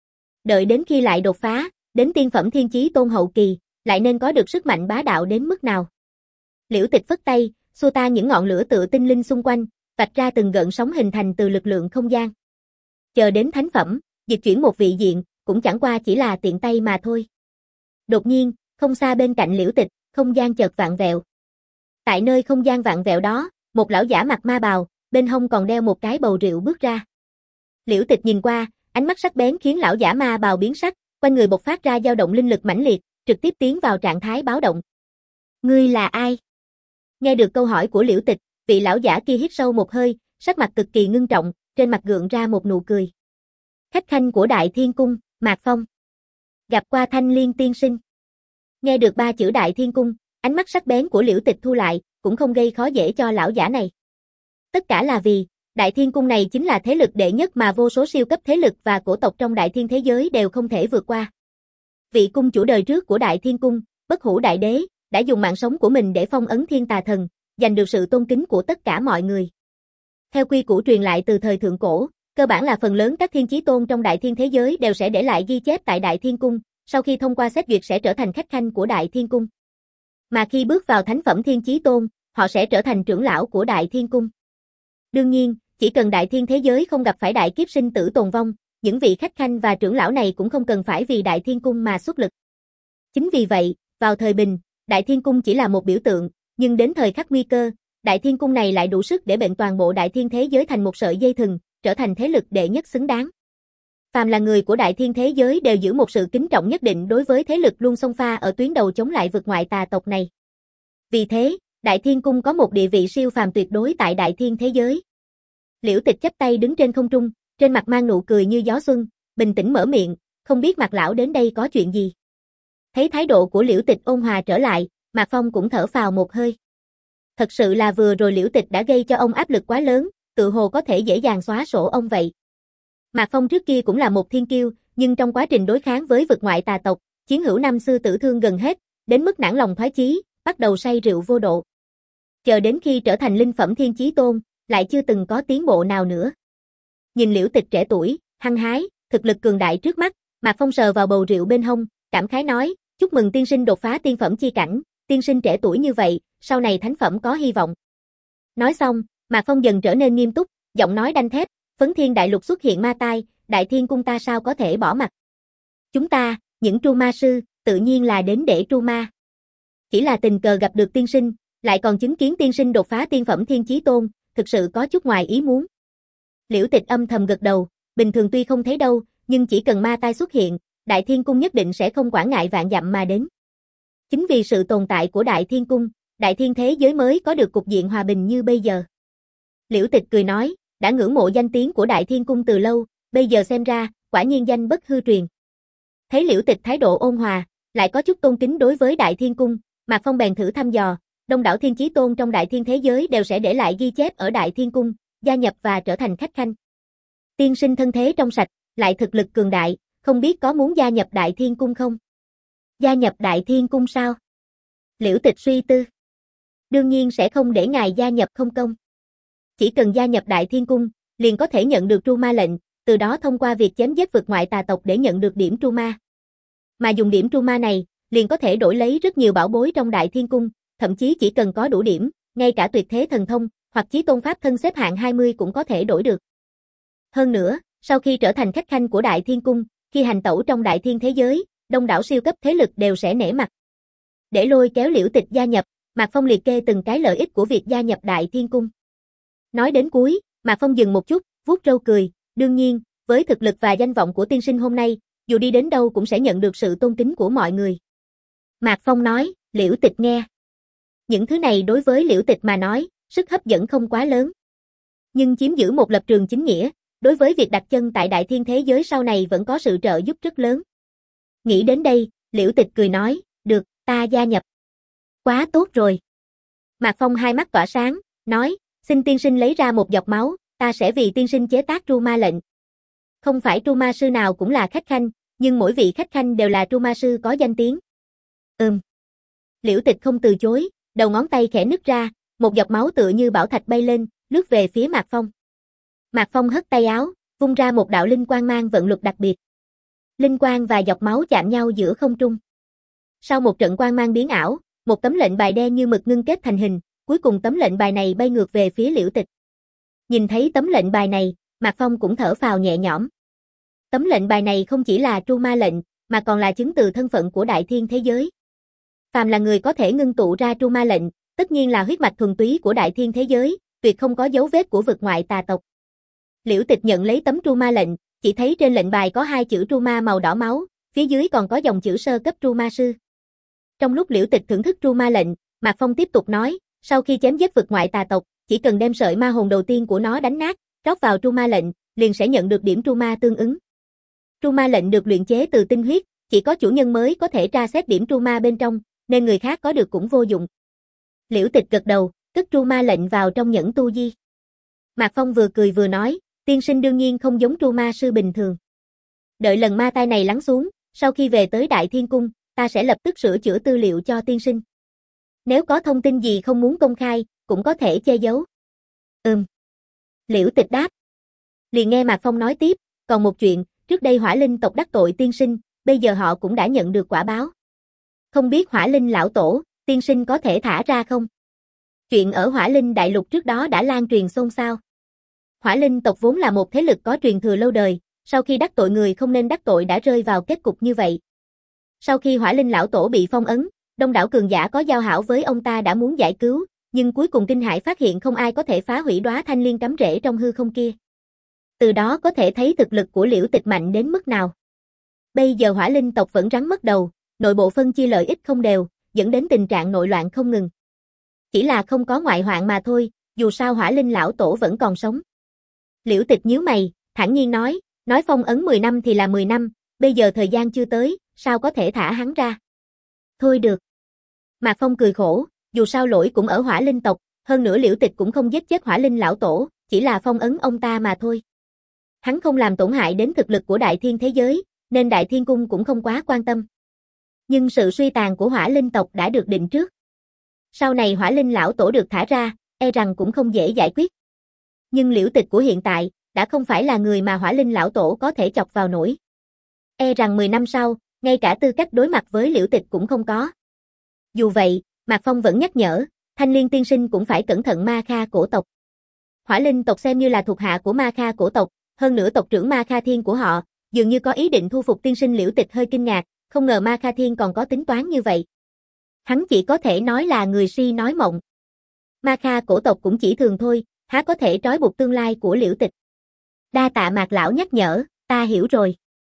Đợi đến khi lại đột phá, đến tiên phẩm thiên chí tôn hậu kỳ, lại nên có được sức mạnh bá đạo đến mức nào. Liễu Tịch phất tay, xua tan những ngọn lửa tựa tinh linh xung quanh, vạch ra từng gợn sóng hình thành từ lực lượng không gian. Chờ đến thánh phẩm, dịch chuyển một vị diện, cũng chẳng qua chỉ là tiện tay mà thôi. Đột nhiên, không xa bên cạnh Liễu Tịch, không gian chợt vặn vẹo. Tại nơi không gian vặn vẹo đó, một lão giả mặc ma bào, bên hông còn đeo một cái bầu rượu bước ra. Liễu Tịch nhìn qua, ánh mắt sắc bén khiến lão giả ma bào biến sắc, quanh người bộc phát ra dao động linh lực mãnh liệt, trực tiếp tiến vào trạng thái báo động. Ngươi là ai? Nghe được câu hỏi của Liễu Tịch, vị lão giả kia hít sâu một hơi, sắc mặt cực kỳ ngưng trọng, trên mặt gượng ra một nụ cười. Khách khanh của Đại Thiên Cung, Mạc Phong. Gặp qua Thanh Liên tiên sinh. Nghe được ba chữ Đại Thiên Cung, ánh mắt sắc bén của Liễu Tịch thu lại, cũng không gây khó dễ cho lão giả này. Tất cả là vì, Đại Thiên Cung này chính là thế lực đệ nhất mà vô số siêu cấp thế lực và cổ tộc trong Đại Thiên thế giới đều không thể vượt qua. Vị cung chủ đời trước của Đại Thiên Cung, Bất Hủ Đại Đế, đã dùng mạng sống của mình để phong ấn Thiên Tà Thần, giành được sự tôn kính của tất cả mọi người. Theo quy củ truyền lại từ thời thượng cổ, cơ bản là phần lớn các thiên chí tôn trong Đại Thiên thế giới đều sẽ để lại ghi chép tại Đại Thiên Cung, sau khi thông qua xét duyệt sẽ trở thành khách khanh của Đại Thiên Cung. Mà khi bước vào thánh phẩm thiên chí tôn, họ sẽ trở thành trưởng lão của Đại Thiên Cung. Đương nhiên, chỉ cần Đại Thiên thế giới không gặp phải đại kiếp sinh tử tồn vong, những vị khách khanh và trưởng lão này cũng không cần phải vì Đại Thiên Cung mà xuất lực. Chính vì vậy, vào thời bình, Đại Thiên Cung chỉ là một biểu tượng, nhưng đến thời khắc nguy cơ, Đại Thiên Cung này lại đủ sức để bệnh toàn bộ Đại Thiên thế giới thành một sợi dây thừng, trở thành thế lực đệ nhất xứng đáng. Phàm là người của Đại Thiên thế giới đều giữ một sự kính trọng nhất định đối với thế lực luôn xông pha ở tuyến đầu chống lại vực ngoại tà tộc này. Vì thế, Đại Thiên Cung có một địa vị siêu phàm tuyệt đối tại Đại Thiên thế giới. Liễu Tịch chắp tay đứng trên không trung, trên mặt mang nụ cười như gió xuân, bình tĩnh mở miệng, không biết Mạc lão đến đây có chuyện gì. Thấy thái độ của Liễu Tịch ôn hòa trở lại, Mạc Phong cũng thở phào một hơi. Thật sự là vừa rồi Liễu Tịch đã gây cho ông áp lực quá lớn, tự hồ có thể dễ dàng xóa sổ ông vậy. Mạc Phong trước kia cũng là một thiên kiêu, nhưng trong quá trình đối kháng với vực ngoại tà tộc, chiến hữu năm xưa tử thương gần hết, đến mức nản lòng thoái chí, bắt đầu say rượu vô độ. Chờ đến khi trở thành linh phẩm thiên chí tôn, lại chưa từng có tiến bộ nào nữa. Nhìn Liễu Tịch trẻ tuổi, hăng hái, thực lực cường đại trước mắt, Mạc Phong sờ vào bầu rượu bên hông, cảm khái nói, chúc mừng tiên sinh đột phá tiên phẩm chi cảnh, tiên sinh trẻ tuổi như vậy, sau này thánh phẩm có hy vọng. Nói xong, Mạc Phong dần trở nên nghiêm túc, giọng nói đanh thép, Phấn Thiên Đại Lục xuất hiện ma tai, Đại Thiên Cung ta sao có thể bỏ mặt. Chúng ta, những tru ma sư, tự nhiên là đến để tru ma. Chỉ là tình cờ gặp được tiên sinh, lại còn chứng kiến tiên sinh đột phá tiên phẩm thiên chí tôn, thực sự có chút ngoài ý muốn. Liễu Tịch âm thầm gật đầu, bình thường tuy không thấy đâu, nhưng chỉ cần ma tai xuất hiện, Đại Thiên Cung nhất định sẽ không quản ngại vạn dặm mà đến. Chính vì sự tồn tại của Đại Thiên Cung, Đại Thiên thế giới mới có được cục diện hòa bình như bây giờ. Liễu Tịch cười nói, đã ngưỡng mộ danh tiếng của Đại Thiên Cung từ lâu, bây giờ xem ra, quả nhiên danh bất hư truyền. Thấy Liễu Tịch thái độ ôn hòa, lại có chút tôn kính đối với Đại Thiên Cung, Mạc Phong bèn thử thăm dò, đông đảo thiên chí tôn trong Đại Thiên thế giới đều sẽ để lại ghi chép ở Đại Thiên Cung, gia nhập và trở thành khách khanh. Tiên sinh thân thế trong sạch, lại thực lực cường đại, không biết có muốn gia nhập Đại Thiên Cung không? Gia nhập Đại Thiên Cung sao? Liễu Tịch suy tư. Đương nhiên sẽ không để ngài gia nhập không công. Chỉ cần gia nhập Đại Thiên Cung, liền có thể nhận được tru ma lệnh, từ đó thông qua việc chém giết vực ngoại tà tộc để nhận được điểm tru ma. Mà dùng điểm tru ma này, liền có thể đổi lấy rất nhiều bảo bối trong Đại Thiên Cung, thậm chí chỉ cần có đủ điểm, ngay cả tuyệt thế thần thông, hoặc chí tôn pháp thân xếp hạng hai mươi cũng có thể đổi được. Hơn nữa, sau khi trở thành khách khanh của Đại Thiên Cung, khi hành tẩu trong Đại Thiên thế giới, đông đảo siêu cấp thế lực đều sẽ nể mặt. Để lôi kéo Liễu Tịch gia nhập, Mạc Phong liệt kê từng cái lợi ích của việc gia nhập Đại Thiên Cung. Nói đến cuối, Mạc Phong dừng một chút, vuốt râu cười, đương nhiên, với thực lực và danh vọng của tiên sinh hôm nay, dù đi đến đâu cũng sẽ nhận được sự tôn kính của mọi người. Mạc Phong nói, Liễu Tịch nghe. Những thứ này đối với Liễu Tịch mà nói, sức hấp dẫn không quá lớn. Nhưng chiếm giữ một lập trường chính nghĩa, đối với việc đặt chân tại Đại Thiên thế giới sau này vẫn có sự trợ giúp rất lớn. Nghĩ đến đây, Liễu Tịch cười nói, được, ta gia nhập. Quá tốt rồi. Mạc Phong hai mắt tỏa sáng, nói, xin tiên sinh lấy ra một giọt máu, ta sẽ vì tiên sinh chế tác tru ma lệnh. Không phải tru ma sư nào cũng là khách khanh, nhưng mỗi vị khách khanh đều là tru ma sư có danh tiếng. Ừm. Liễu Tịch không từ chối, đầu ngón tay khẽ nứt ra, một giọt máu tựa như bảo thạch bay lên, lướt về phía Mạc Phong. Mạc Phong hất tay áo, vung ra một đạo linh quang mang vận luật đặc biệt. Linh quang và giọt máu chạm nhau giữa không trung. Sau một trận quang mang biến ảo, một tấm lệnh bài đen như mực ngưng kết thành hình, cuối cùng tấm lệnh bài này bay ngược về phía Liễu Tịch. Nhìn thấy tấm lệnh bài này, Mạc Phong cũng thở phào nhẹ nhõm. Tấm lệnh bài này không chỉ là tru ma lệnh, mà còn là chứng từ thân phận của Đại Thiên thế giới. Phàm là người có thể ngưng tụ ra tru ma lệnh, tất nhiên là huyết mạch thuần túy của Đại Thiên thế giới, tuyệt không có dấu vết của vực ngoại tà tộc. Liễu Tịch nhận lấy tấm tru ma lệnh, chỉ thấy trên lệnh bài có hai chữ tru ma màu đỏ máu, phía dưới còn có dòng chữ sơ cấp tru ma sư. Trong lúc Liễu Tịch thưởng thức tru ma lệnh, Mạc Phong tiếp tục nói, sau khi chém giết vực ngoại tà tộc, chỉ cần đem sợi ma hồn đầu tiên của nó đánh nát, rót vào tru ma lệnh, liền sẽ nhận được điểm tru ma tương ứng. Tru ma lệnh được luyện chế từ tinh huyết, chỉ có chủ nhân mới có thể tra xét điểm tru ma bên trong, nên người khác có được cũng vô dụng. Liễu Tịch gật đầu, cất tru ma lệnh vào trong nhẫn tu di. Mạc Phong vừa cười vừa nói, tiên sinh đương nhiên không giống tru ma sư bình thường. Đợi lần ma tai này lắng xuống, sau khi về tới Đại Thiên Cung, ta sẽ lập tức sửa chữa tư liệu cho tiên sinh. Nếu có thông tin gì không muốn công khai, cũng có thể che giấu. Ừm. Liễu Tịch đáp. Liền nghe Mạc Phong nói tiếp, còn một chuyện, trước đây Hỏa Linh tộc đắc tội tiên sinh, bây giờ họ cũng đã nhận được quả báo. Không biết Hỏa Linh lão tổ, tiên sinh có thể thả ra không? Chuyện ở Hỏa Linh đại lục trước đó đã lan truyền xôn xao. Hỏa Linh tộc vốn là một thế lực có truyền thừa lâu đời, sau khi đắc tội người không nên đắc tội đã rơi vào kết cục như vậy. Sau khi Hỏa Linh lão tổ bị phong ấn, đông đảo cường giả có giao hảo với ông ta đã muốn giải cứu, nhưng cuối cùng kinh hãi phát hiện không ai có thể phá hủy đóa thanh liên cắm rễ trong hư không kia. Từ đó có thể thấy thực lực của Liễu Tịch mạnh đến mức nào. Bây giờ Hỏa Linh tộc vẫn rắn mất đầu, nội bộ phân chia lợi ích không đều, dẫn đến tình trạng nội loạn không ngừng. Chỉ là không có ngoại hoạn mà thôi, dù sao Hỏa Linh lão tổ vẫn còn sống. Liễu Tịch nhíu mày, thản nhiên nói, nói phong ấn mười năm thì là mười năm, bây giờ thời gian chưa tới, sao có thể thả hắn ra? Thôi được. Mạc Phong cười khổ, dù sao lỗi cũng ở Hỏa Linh tộc, hơn nữa Liễu Tịch cũng không giết chết Hỏa Linh lão tổ, chỉ là phong ấn ông ta mà thôi. Hắn không làm tổn hại đến thực lực của Đại Thiên thế giới, nên Đại Thiên Cung cũng không quá quan tâm. Nhưng sự suy tàn của Hỏa Linh tộc đã được định trước. Sau này Hỏa Linh lão tổ được thả ra, e rằng cũng không dễ giải quyết. Nhưng Liễu Tịch của hiện tại, đã không phải là người mà Hỏa Linh lão tổ có thể chọc vào nổi. E rằng mười năm sau, ngay cả tư cách đối mặt với Liễu Tịch cũng không có. Dù vậy, Mạc Phong vẫn nhắc nhở, Thanh Liên tiên sinh cũng phải cẩn thận Ma Kha cổ tộc. Hỏa Linh tộc xem như là thuộc hạ của Ma Kha cổ tộc, hơn nữa tộc trưởng Ma Kha Thiên của họ, dường như có ý định thu phục tiên sinh. Liễu Tịch hơi kinh ngạc, không ngờ Ma Kha Thiên còn có tính toán như vậy. Hắn chỉ có thể nói là người si nói mộng. Ma Kha cổ tộc cũng chỉ thường thôi, há có thể trói buộc tương lai của Liễu Tịch. Đa tạ Mạc lão nhắc nhở, ta hiểu rồi.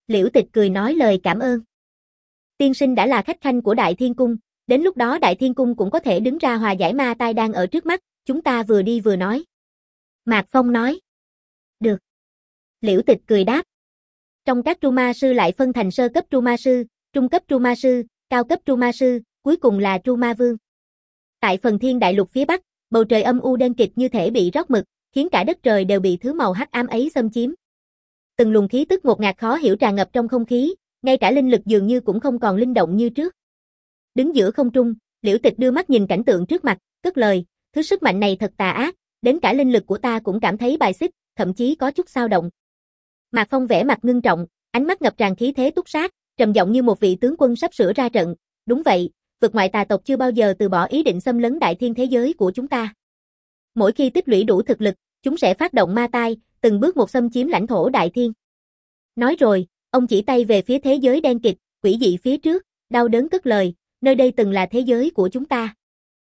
Liễu Tịch cười nói lời cảm ơn. Tiên sinh đã là khách khanh của Đại Thiên Cung, đến lúc đó Đại Thiên Cung cũng có thể đứng ra hòa giải ma tai đang ở trước mắt, chúng ta vừa đi vừa nói. Mạc Phong nói. Được. Liễu Tịch cười đáp. Trong các Tru Ma Sư lại phân thành sơ cấp Tru Ma Sư, trung cấp Tru Ma Sư, cao cấp Tru Ma Sư, cuối cùng là Tru Ma Vương. Tại phần thiên đại lục phía bắc, bầu trời âm u đen kịt như thể bị rót mực, khiến cả đất trời đều bị thứ màu hắc ám ấy xâm chiếm. Từng luồng khí tức ngột ngạt khó hiểu tràn ngập trong không khí, ngay cả linh lực dường như cũng không còn linh động như trước. Đứng giữa không trung, Liễu Tịch đưa mắt nhìn cảnh tượng trước mặt, cất lời, thứ sức mạnh này thật tà ác, đến cả linh lực của ta cũng cảm thấy bài xích, thậm chí có chút dao động. Mạc Phong vẻ mặt ngưng trọng, ánh mắt ngập tràn khí thế túc sát, trầm giọng như một vị tướng quân sắp sửa ra trận. Đúng vậy, vực ngoại tà tộc chưa bao giờ từ bỏ ý định xâm lấn đại thiên thế giới của chúng ta. Mỗi khi tích lũy đủ thực lực, chúng sẽ phát động ma tai, từng bước một xâm chiếm lãnh thổ đại thiên. Nói rồi, ông chỉ tay về phía thế giới đen kịt, quỷ dị phía trước, đau đớn cất lời, nơi đây từng là thế giới của chúng ta.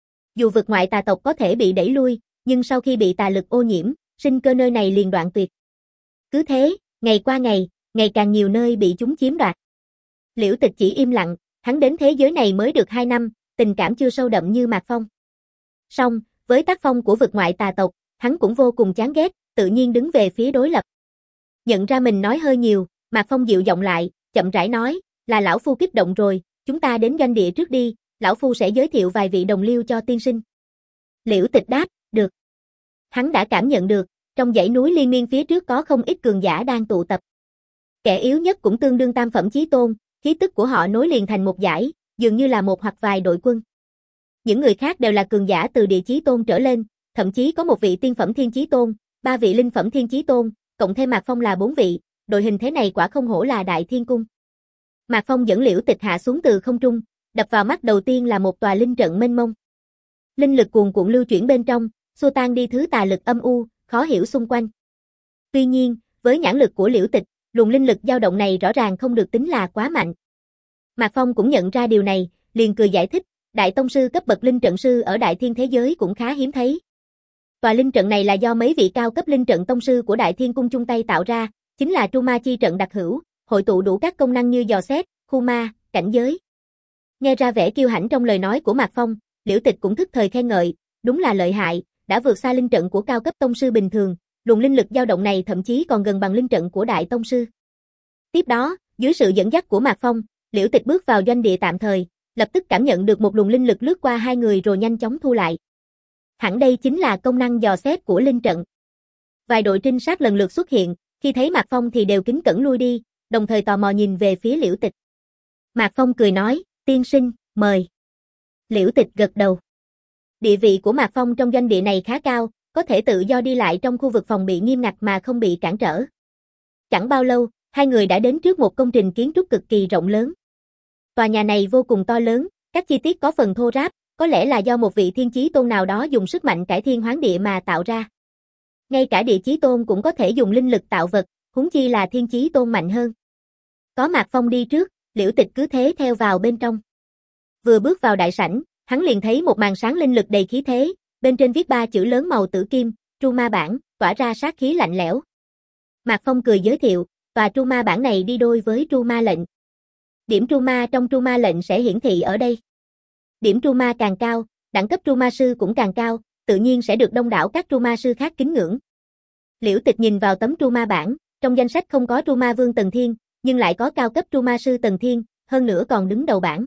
Dù vực ngoại tà tộc có thể bị đẩy lui, nhưng sau khi bị tà lực ô nhiễm, sinh cơ nơi này liền đoạn tuyệt. Cứ thế, ngày qua ngày, ngày càng nhiều nơi bị chúng chiếm đoạt. Liễu Tịch chỉ im lặng, hắn đến thế giới này mới được hai năm, tình cảm chưa sâu đậm như Mạc Phong. Song, với tác phong của vực ngoại tà tộc, hắn cũng vô cùng chán ghét, tự nhiên đứng về phía đối lập. Nhận ra mình nói hơi nhiều, Mạc Phong dịu giọng lại, chậm rãi nói, là lão phu kích động rồi, chúng ta đến doanh địa trước đi, lão phu sẽ giới thiệu vài vị đồng liêu cho tiên sinh. Liễu Tịch đáp, được. Hắn đã cảm nhận được, trong dãy núi liên miên phía trước có không ít cường giả đang tụ tập. Kẻ yếu nhất cũng tương đương tam phẩm chí tôn, khí tức của họ nối liền thành một dải, dường như là một hoặc vài đội quân. Những người khác đều là cường giả từ địa chí tôn trở lên, thậm chí có một vị tiên phẩm thiên chí tôn, ba vị linh phẩm thiên chí tôn, cộng thêm Mạc Phong là bốn vị, đội hình thế này quả không hổ là Đại Thiên Cung. Mạc Phong dẫn Liễu Tịch hạ xuống từ không trung, đập vào mắt đầu tiên là một tòa linh trận mênh mông. Linh lực cuồn cuộn lưu chuyển bên trong, xua tan đi thứ tà lực âm u, khó hiểu xung quanh. Tuy nhiên, với nhãn lực của Liễu Tịch, luồng linh lực dao động này rõ ràng không được tính là quá mạnh. Mạc Phong cũng nhận ra điều này, liền cười giải thích, đại tông sư cấp bậc linh trận sư ở đại thiên thế giới cũng khá hiếm thấy. Tòa linh trận này là do mấy vị cao cấp linh trận tông sư của Đại Thiên Cung chung tay tạo ra, chính là Tru Ma chi trận đặc hữu, hội tụ đủ các công năng như dò xét, khu ma, cảnh giới. Nghe ra vẻ kiêu hãnh trong lời nói của Mạc Phong, Liễu Tịch cũng thức thời khen ngợi, đúng là lợi hại, đã vượt xa linh trận của cao cấp tông sư bình thường, luồng linh lực dao động này thậm chí còn gần bằng linh trận của đại tông sư. Tiếp đó, dưới sự dẫn dắt của Mạc Phong, Liễu Tịch bước vào doanh địa tạm thời, lập tức cảm nhận được một luồng linh lực lướt qua hai người rồi nhanh chóng thu lại. Hẳn đây chính là công năng dò xét của linh trận. Vài đội trinh sát lần lượt xuất hiện, khi thấy Mạc Phong thì đều kính cẩn lui đi, đồng thời tò mò nhìn về phía Liễu Tịch. Mạc Phong cười nói, tiên sinh, mời. Liễu Tịch gật đầu. Địa vị của Mạc Phong trong doanh địa này khá cao, có thể tự do đi lại trong khu vực phòng bị nghiêm ngặt mà không bị cản trở. Chẳng bao lâu, hai người đã đến trước một công trình kiến trúc cực kỳ rộng lớn. Tòa nhà này vô cùng to lớn, các chi tiết có phần thô ráp, có lẽ là do một vị thiên chí tôn nào đó dùng sức mạnh cải thiên hoán địa mà tạo ra. Ngay cả địa chí tôn cũng có thể dùng linh lực tạo vật, huống chi là thiên chí tôn mạnh hơn. Có Mạc Phong đi trước, Liễu Tịch cứ thế theo vào bên trong. Vừa bước vào đại sảnh, hắn liền thấy một màn sáng linh lực đầy khí thế, bên trên viết ba chữ lớn màu tử kim, Tru Ma Bản, tỏa ra sát khí lạnh lẽo. Mạc Phong cười giới thiệu, tòa Tru Ma Bản này đi đôi với Tru Ma lệnh. Điểm Tru Ma trong Tru Ma lệnh sẽ hiển thị ở đây. Điểm Tru Ma càng cao, đẳng cấp Tru Ma sư cũng càng cao, tự nhiên sẽ được đông đảo các Tru Ma sư khác kính ngưỡng. Liễu Tịch nhìn vào tấm Tru Ma Bản, trong danh sách không có Tru Ma Vương Tầng Thiên, nhưng lại có cao cấp Tru Ma sư Tầng Thiên, hơn nữa còn đứng đầu bảng.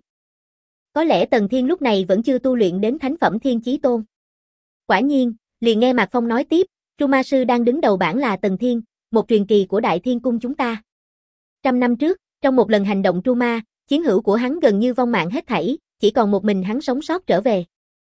Có lẽ Tầng Thiên lúc này vẫn chưa tu luyện đến thánh phẩm Thiên Chí Tôn. Quả nhiên, liền nghe Mạc Phong nói tiếp, Tru Ma sư đang đứng đầu bảng là Tầng Thiên, một truyền kỳ của Đại Thiên Cung chúng ta. Trăm năm trước, trong một lần hành động Tru Ma, chiến hữu của hắn gần như vong mạng hết thảy, chỉ còn một mình hắn sống sót trở về.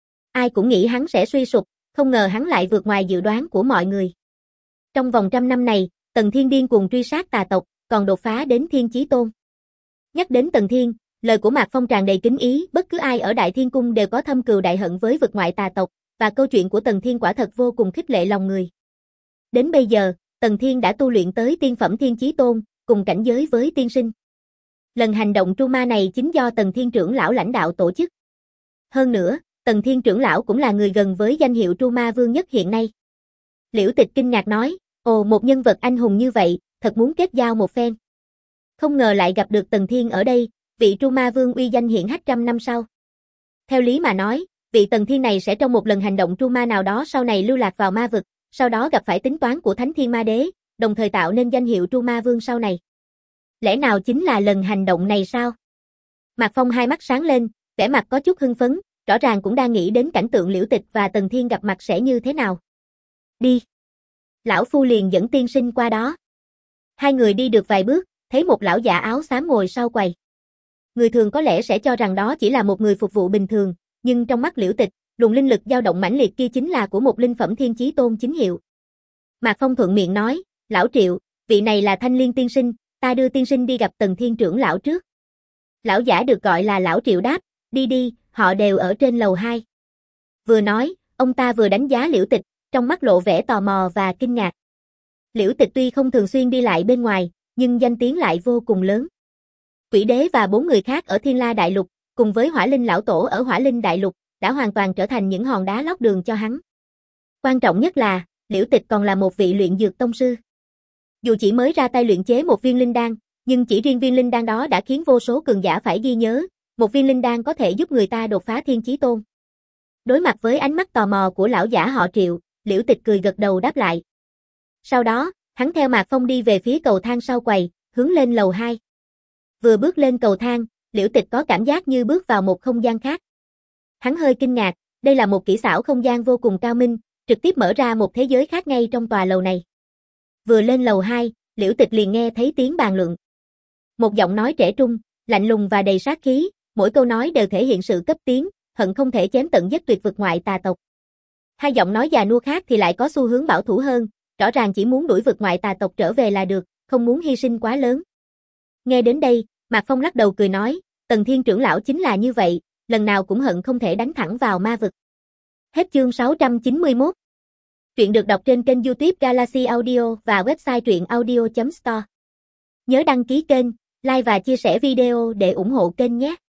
Ai cũng nghĩ hắn sẽ suy sụp, không ngờ hắn lại vượt ngoài dự đoán của mọi người. Trong vòng trăm năm này, Tầng Thiên điên cuồng truy sát tà tộc, còn đột phá đến Thiên Chí Tôn. Nhắc đến Tầng Thiên, lời của Mạc Phong tràn đầy kính ý, bất cứ ai ở Đại Thiên Cung đều có thâm cừu đại hận với vực ngoại tà tộc, và câu chuyện của Tầng Thiên quả thật vô cùng khích lệ lòng người. Đến bây giờ, Tầng Thiên đã tu luyện tới tiên phẩm Thiên Chí Tôn, cùng cảnh giới với tiên sinh. Lần hành động Tru Ma này chính do Tầng Thiên trưởng lão lãnh đạo tổ chức. Hơn nữa, Tầng Thiên trưởng lão cũng là người gần với danh hiệu Tru Ma Vương nhất hiện nay. Liễu Tịch kinh ngạc nói, ồ, một nhân vật anh hùng như vậy, thật muốn kết giao một phen. Không ngờ lại gặp được Tần Thiên ở đây, vị Tru Ma Vương uy danh hiển hách trăm năm sau. Theo lý mà nói, vị Tần Thiên này sẽ trong một lần hành động tru ma nào đó sau này lưu lạc vào ma vực, sau đó gặp phải tính toán của Thánh Thiên Ma Đế, đồng thời tạo nên danh hiệu Tru Ma Vương sau này. Lẽ nào chính là lần hành động này sao? Mạc Phong hai mắt sáng lên, vẻ mặt có chút hưng phấn, rõ ràng cũng đang nghĩ đến cảnh tượng Liễu Tịch và Tần Thiên gặp mặt sẽ như thế nào. Đi. Lão Phu liền dẫn tiên sinh qua đó. Hai người đi được vài bước, thấy một lão giả áo xám ngồi sau quầy. Người thường có lẽ sẽ cho rằng đó chỉ là một người phục vụ bình thường, nhưng trong mắt Liễu Tịch, luồng linh lực dao động mãnh liệt kia chính là của một linh phẩm Thiên Chí Tôn chính hiệu. Mạc Phong thuận miệng nói, lão Triệu, vị này là Thanh Liên tiên sinh, ta đưa tiên sinh đi gặp Tần Thiên trưởng lão trước. Lão giả được gọi là lão Triệu đáp, đi đi, họ đều ở trên lầu hai. Vừa nói, ông ta vừa đánh giá Liễu Tịch, trong mắt lộ vẻ tò mò và kinh ngạc. Liễu Tịch tuy không thường xuyên đi lại bên ngoài, nhưng danh tiếng lại vô cùng lớn. Quỷ đế và bốn người khác ở Thiên La Đại Lục, cùng với Hỏa Linh lão tổ ở Hỏa Linh Đại Lục, đã hoàn toàn trở thành những hòn đá lót đường cho hắn. Quan trọng nhất là, Liễu Tịch còn là một vị luyện dược tông sư. Dù chỉ mới ra tay luyện chế một viên linh đan, nhưng chỉ riêng viên linh đan đó đã khiến vô số cường giả phải ghi nhớ, một viên linh đan có thể giúp người ta đột phá Thiên Chí Tôn. Đối mặt với ánh mắt tò mò của lão giả họ Triệu, Liễu Tịch cười gật đầu đáp lại. Sau đó, hắn theo Mạc Phong đi về phía cầu thang sau quầy, hướng lên lầu hai. Vừa bước lên cầu thang, Liễu Tịch có cảm giác như bước vào một không gian khác. Hắn hơi kinh ngạc, đây là một kỹ xảo không gian vô cùng cao minh, trực tiếp mở ra một thế giới khác ngay trong tòa lầu này. Vừa lên lầu hai, Liễu Tịch liền nghe thấy tiếng bàn luận. Một giọng nói trẻ trung, lạnh lùng và đầy sát khí, mỗi câu nói đều thể hiện sự cấp tiến, hận không thể chém tận giết tuyệt vực ngoại tà tộc. Hai giọng nói già nua khác thì lại có xu hướng bảo thủ hơn, rõ ràng chỉ muốn đuổi vực ngoại tà tộc trở về là được, không muốn hy sinh quá lớn. Nghe đến đây, Mạc Phong lắc đầu cười nói, Tần Thiên trưởng lão chính là như vậy, lần nào cũng hận không thể đánh thẳng vào ma vực. Hết chương sáu trăm chín mươi mốt. Truyện được đọc trên kênh YouTube Galaxy Audio và website truyện audio chấm store. Nhớ đăng ký kênh, like và chia sẻ video để ủng hộ kênh nhé.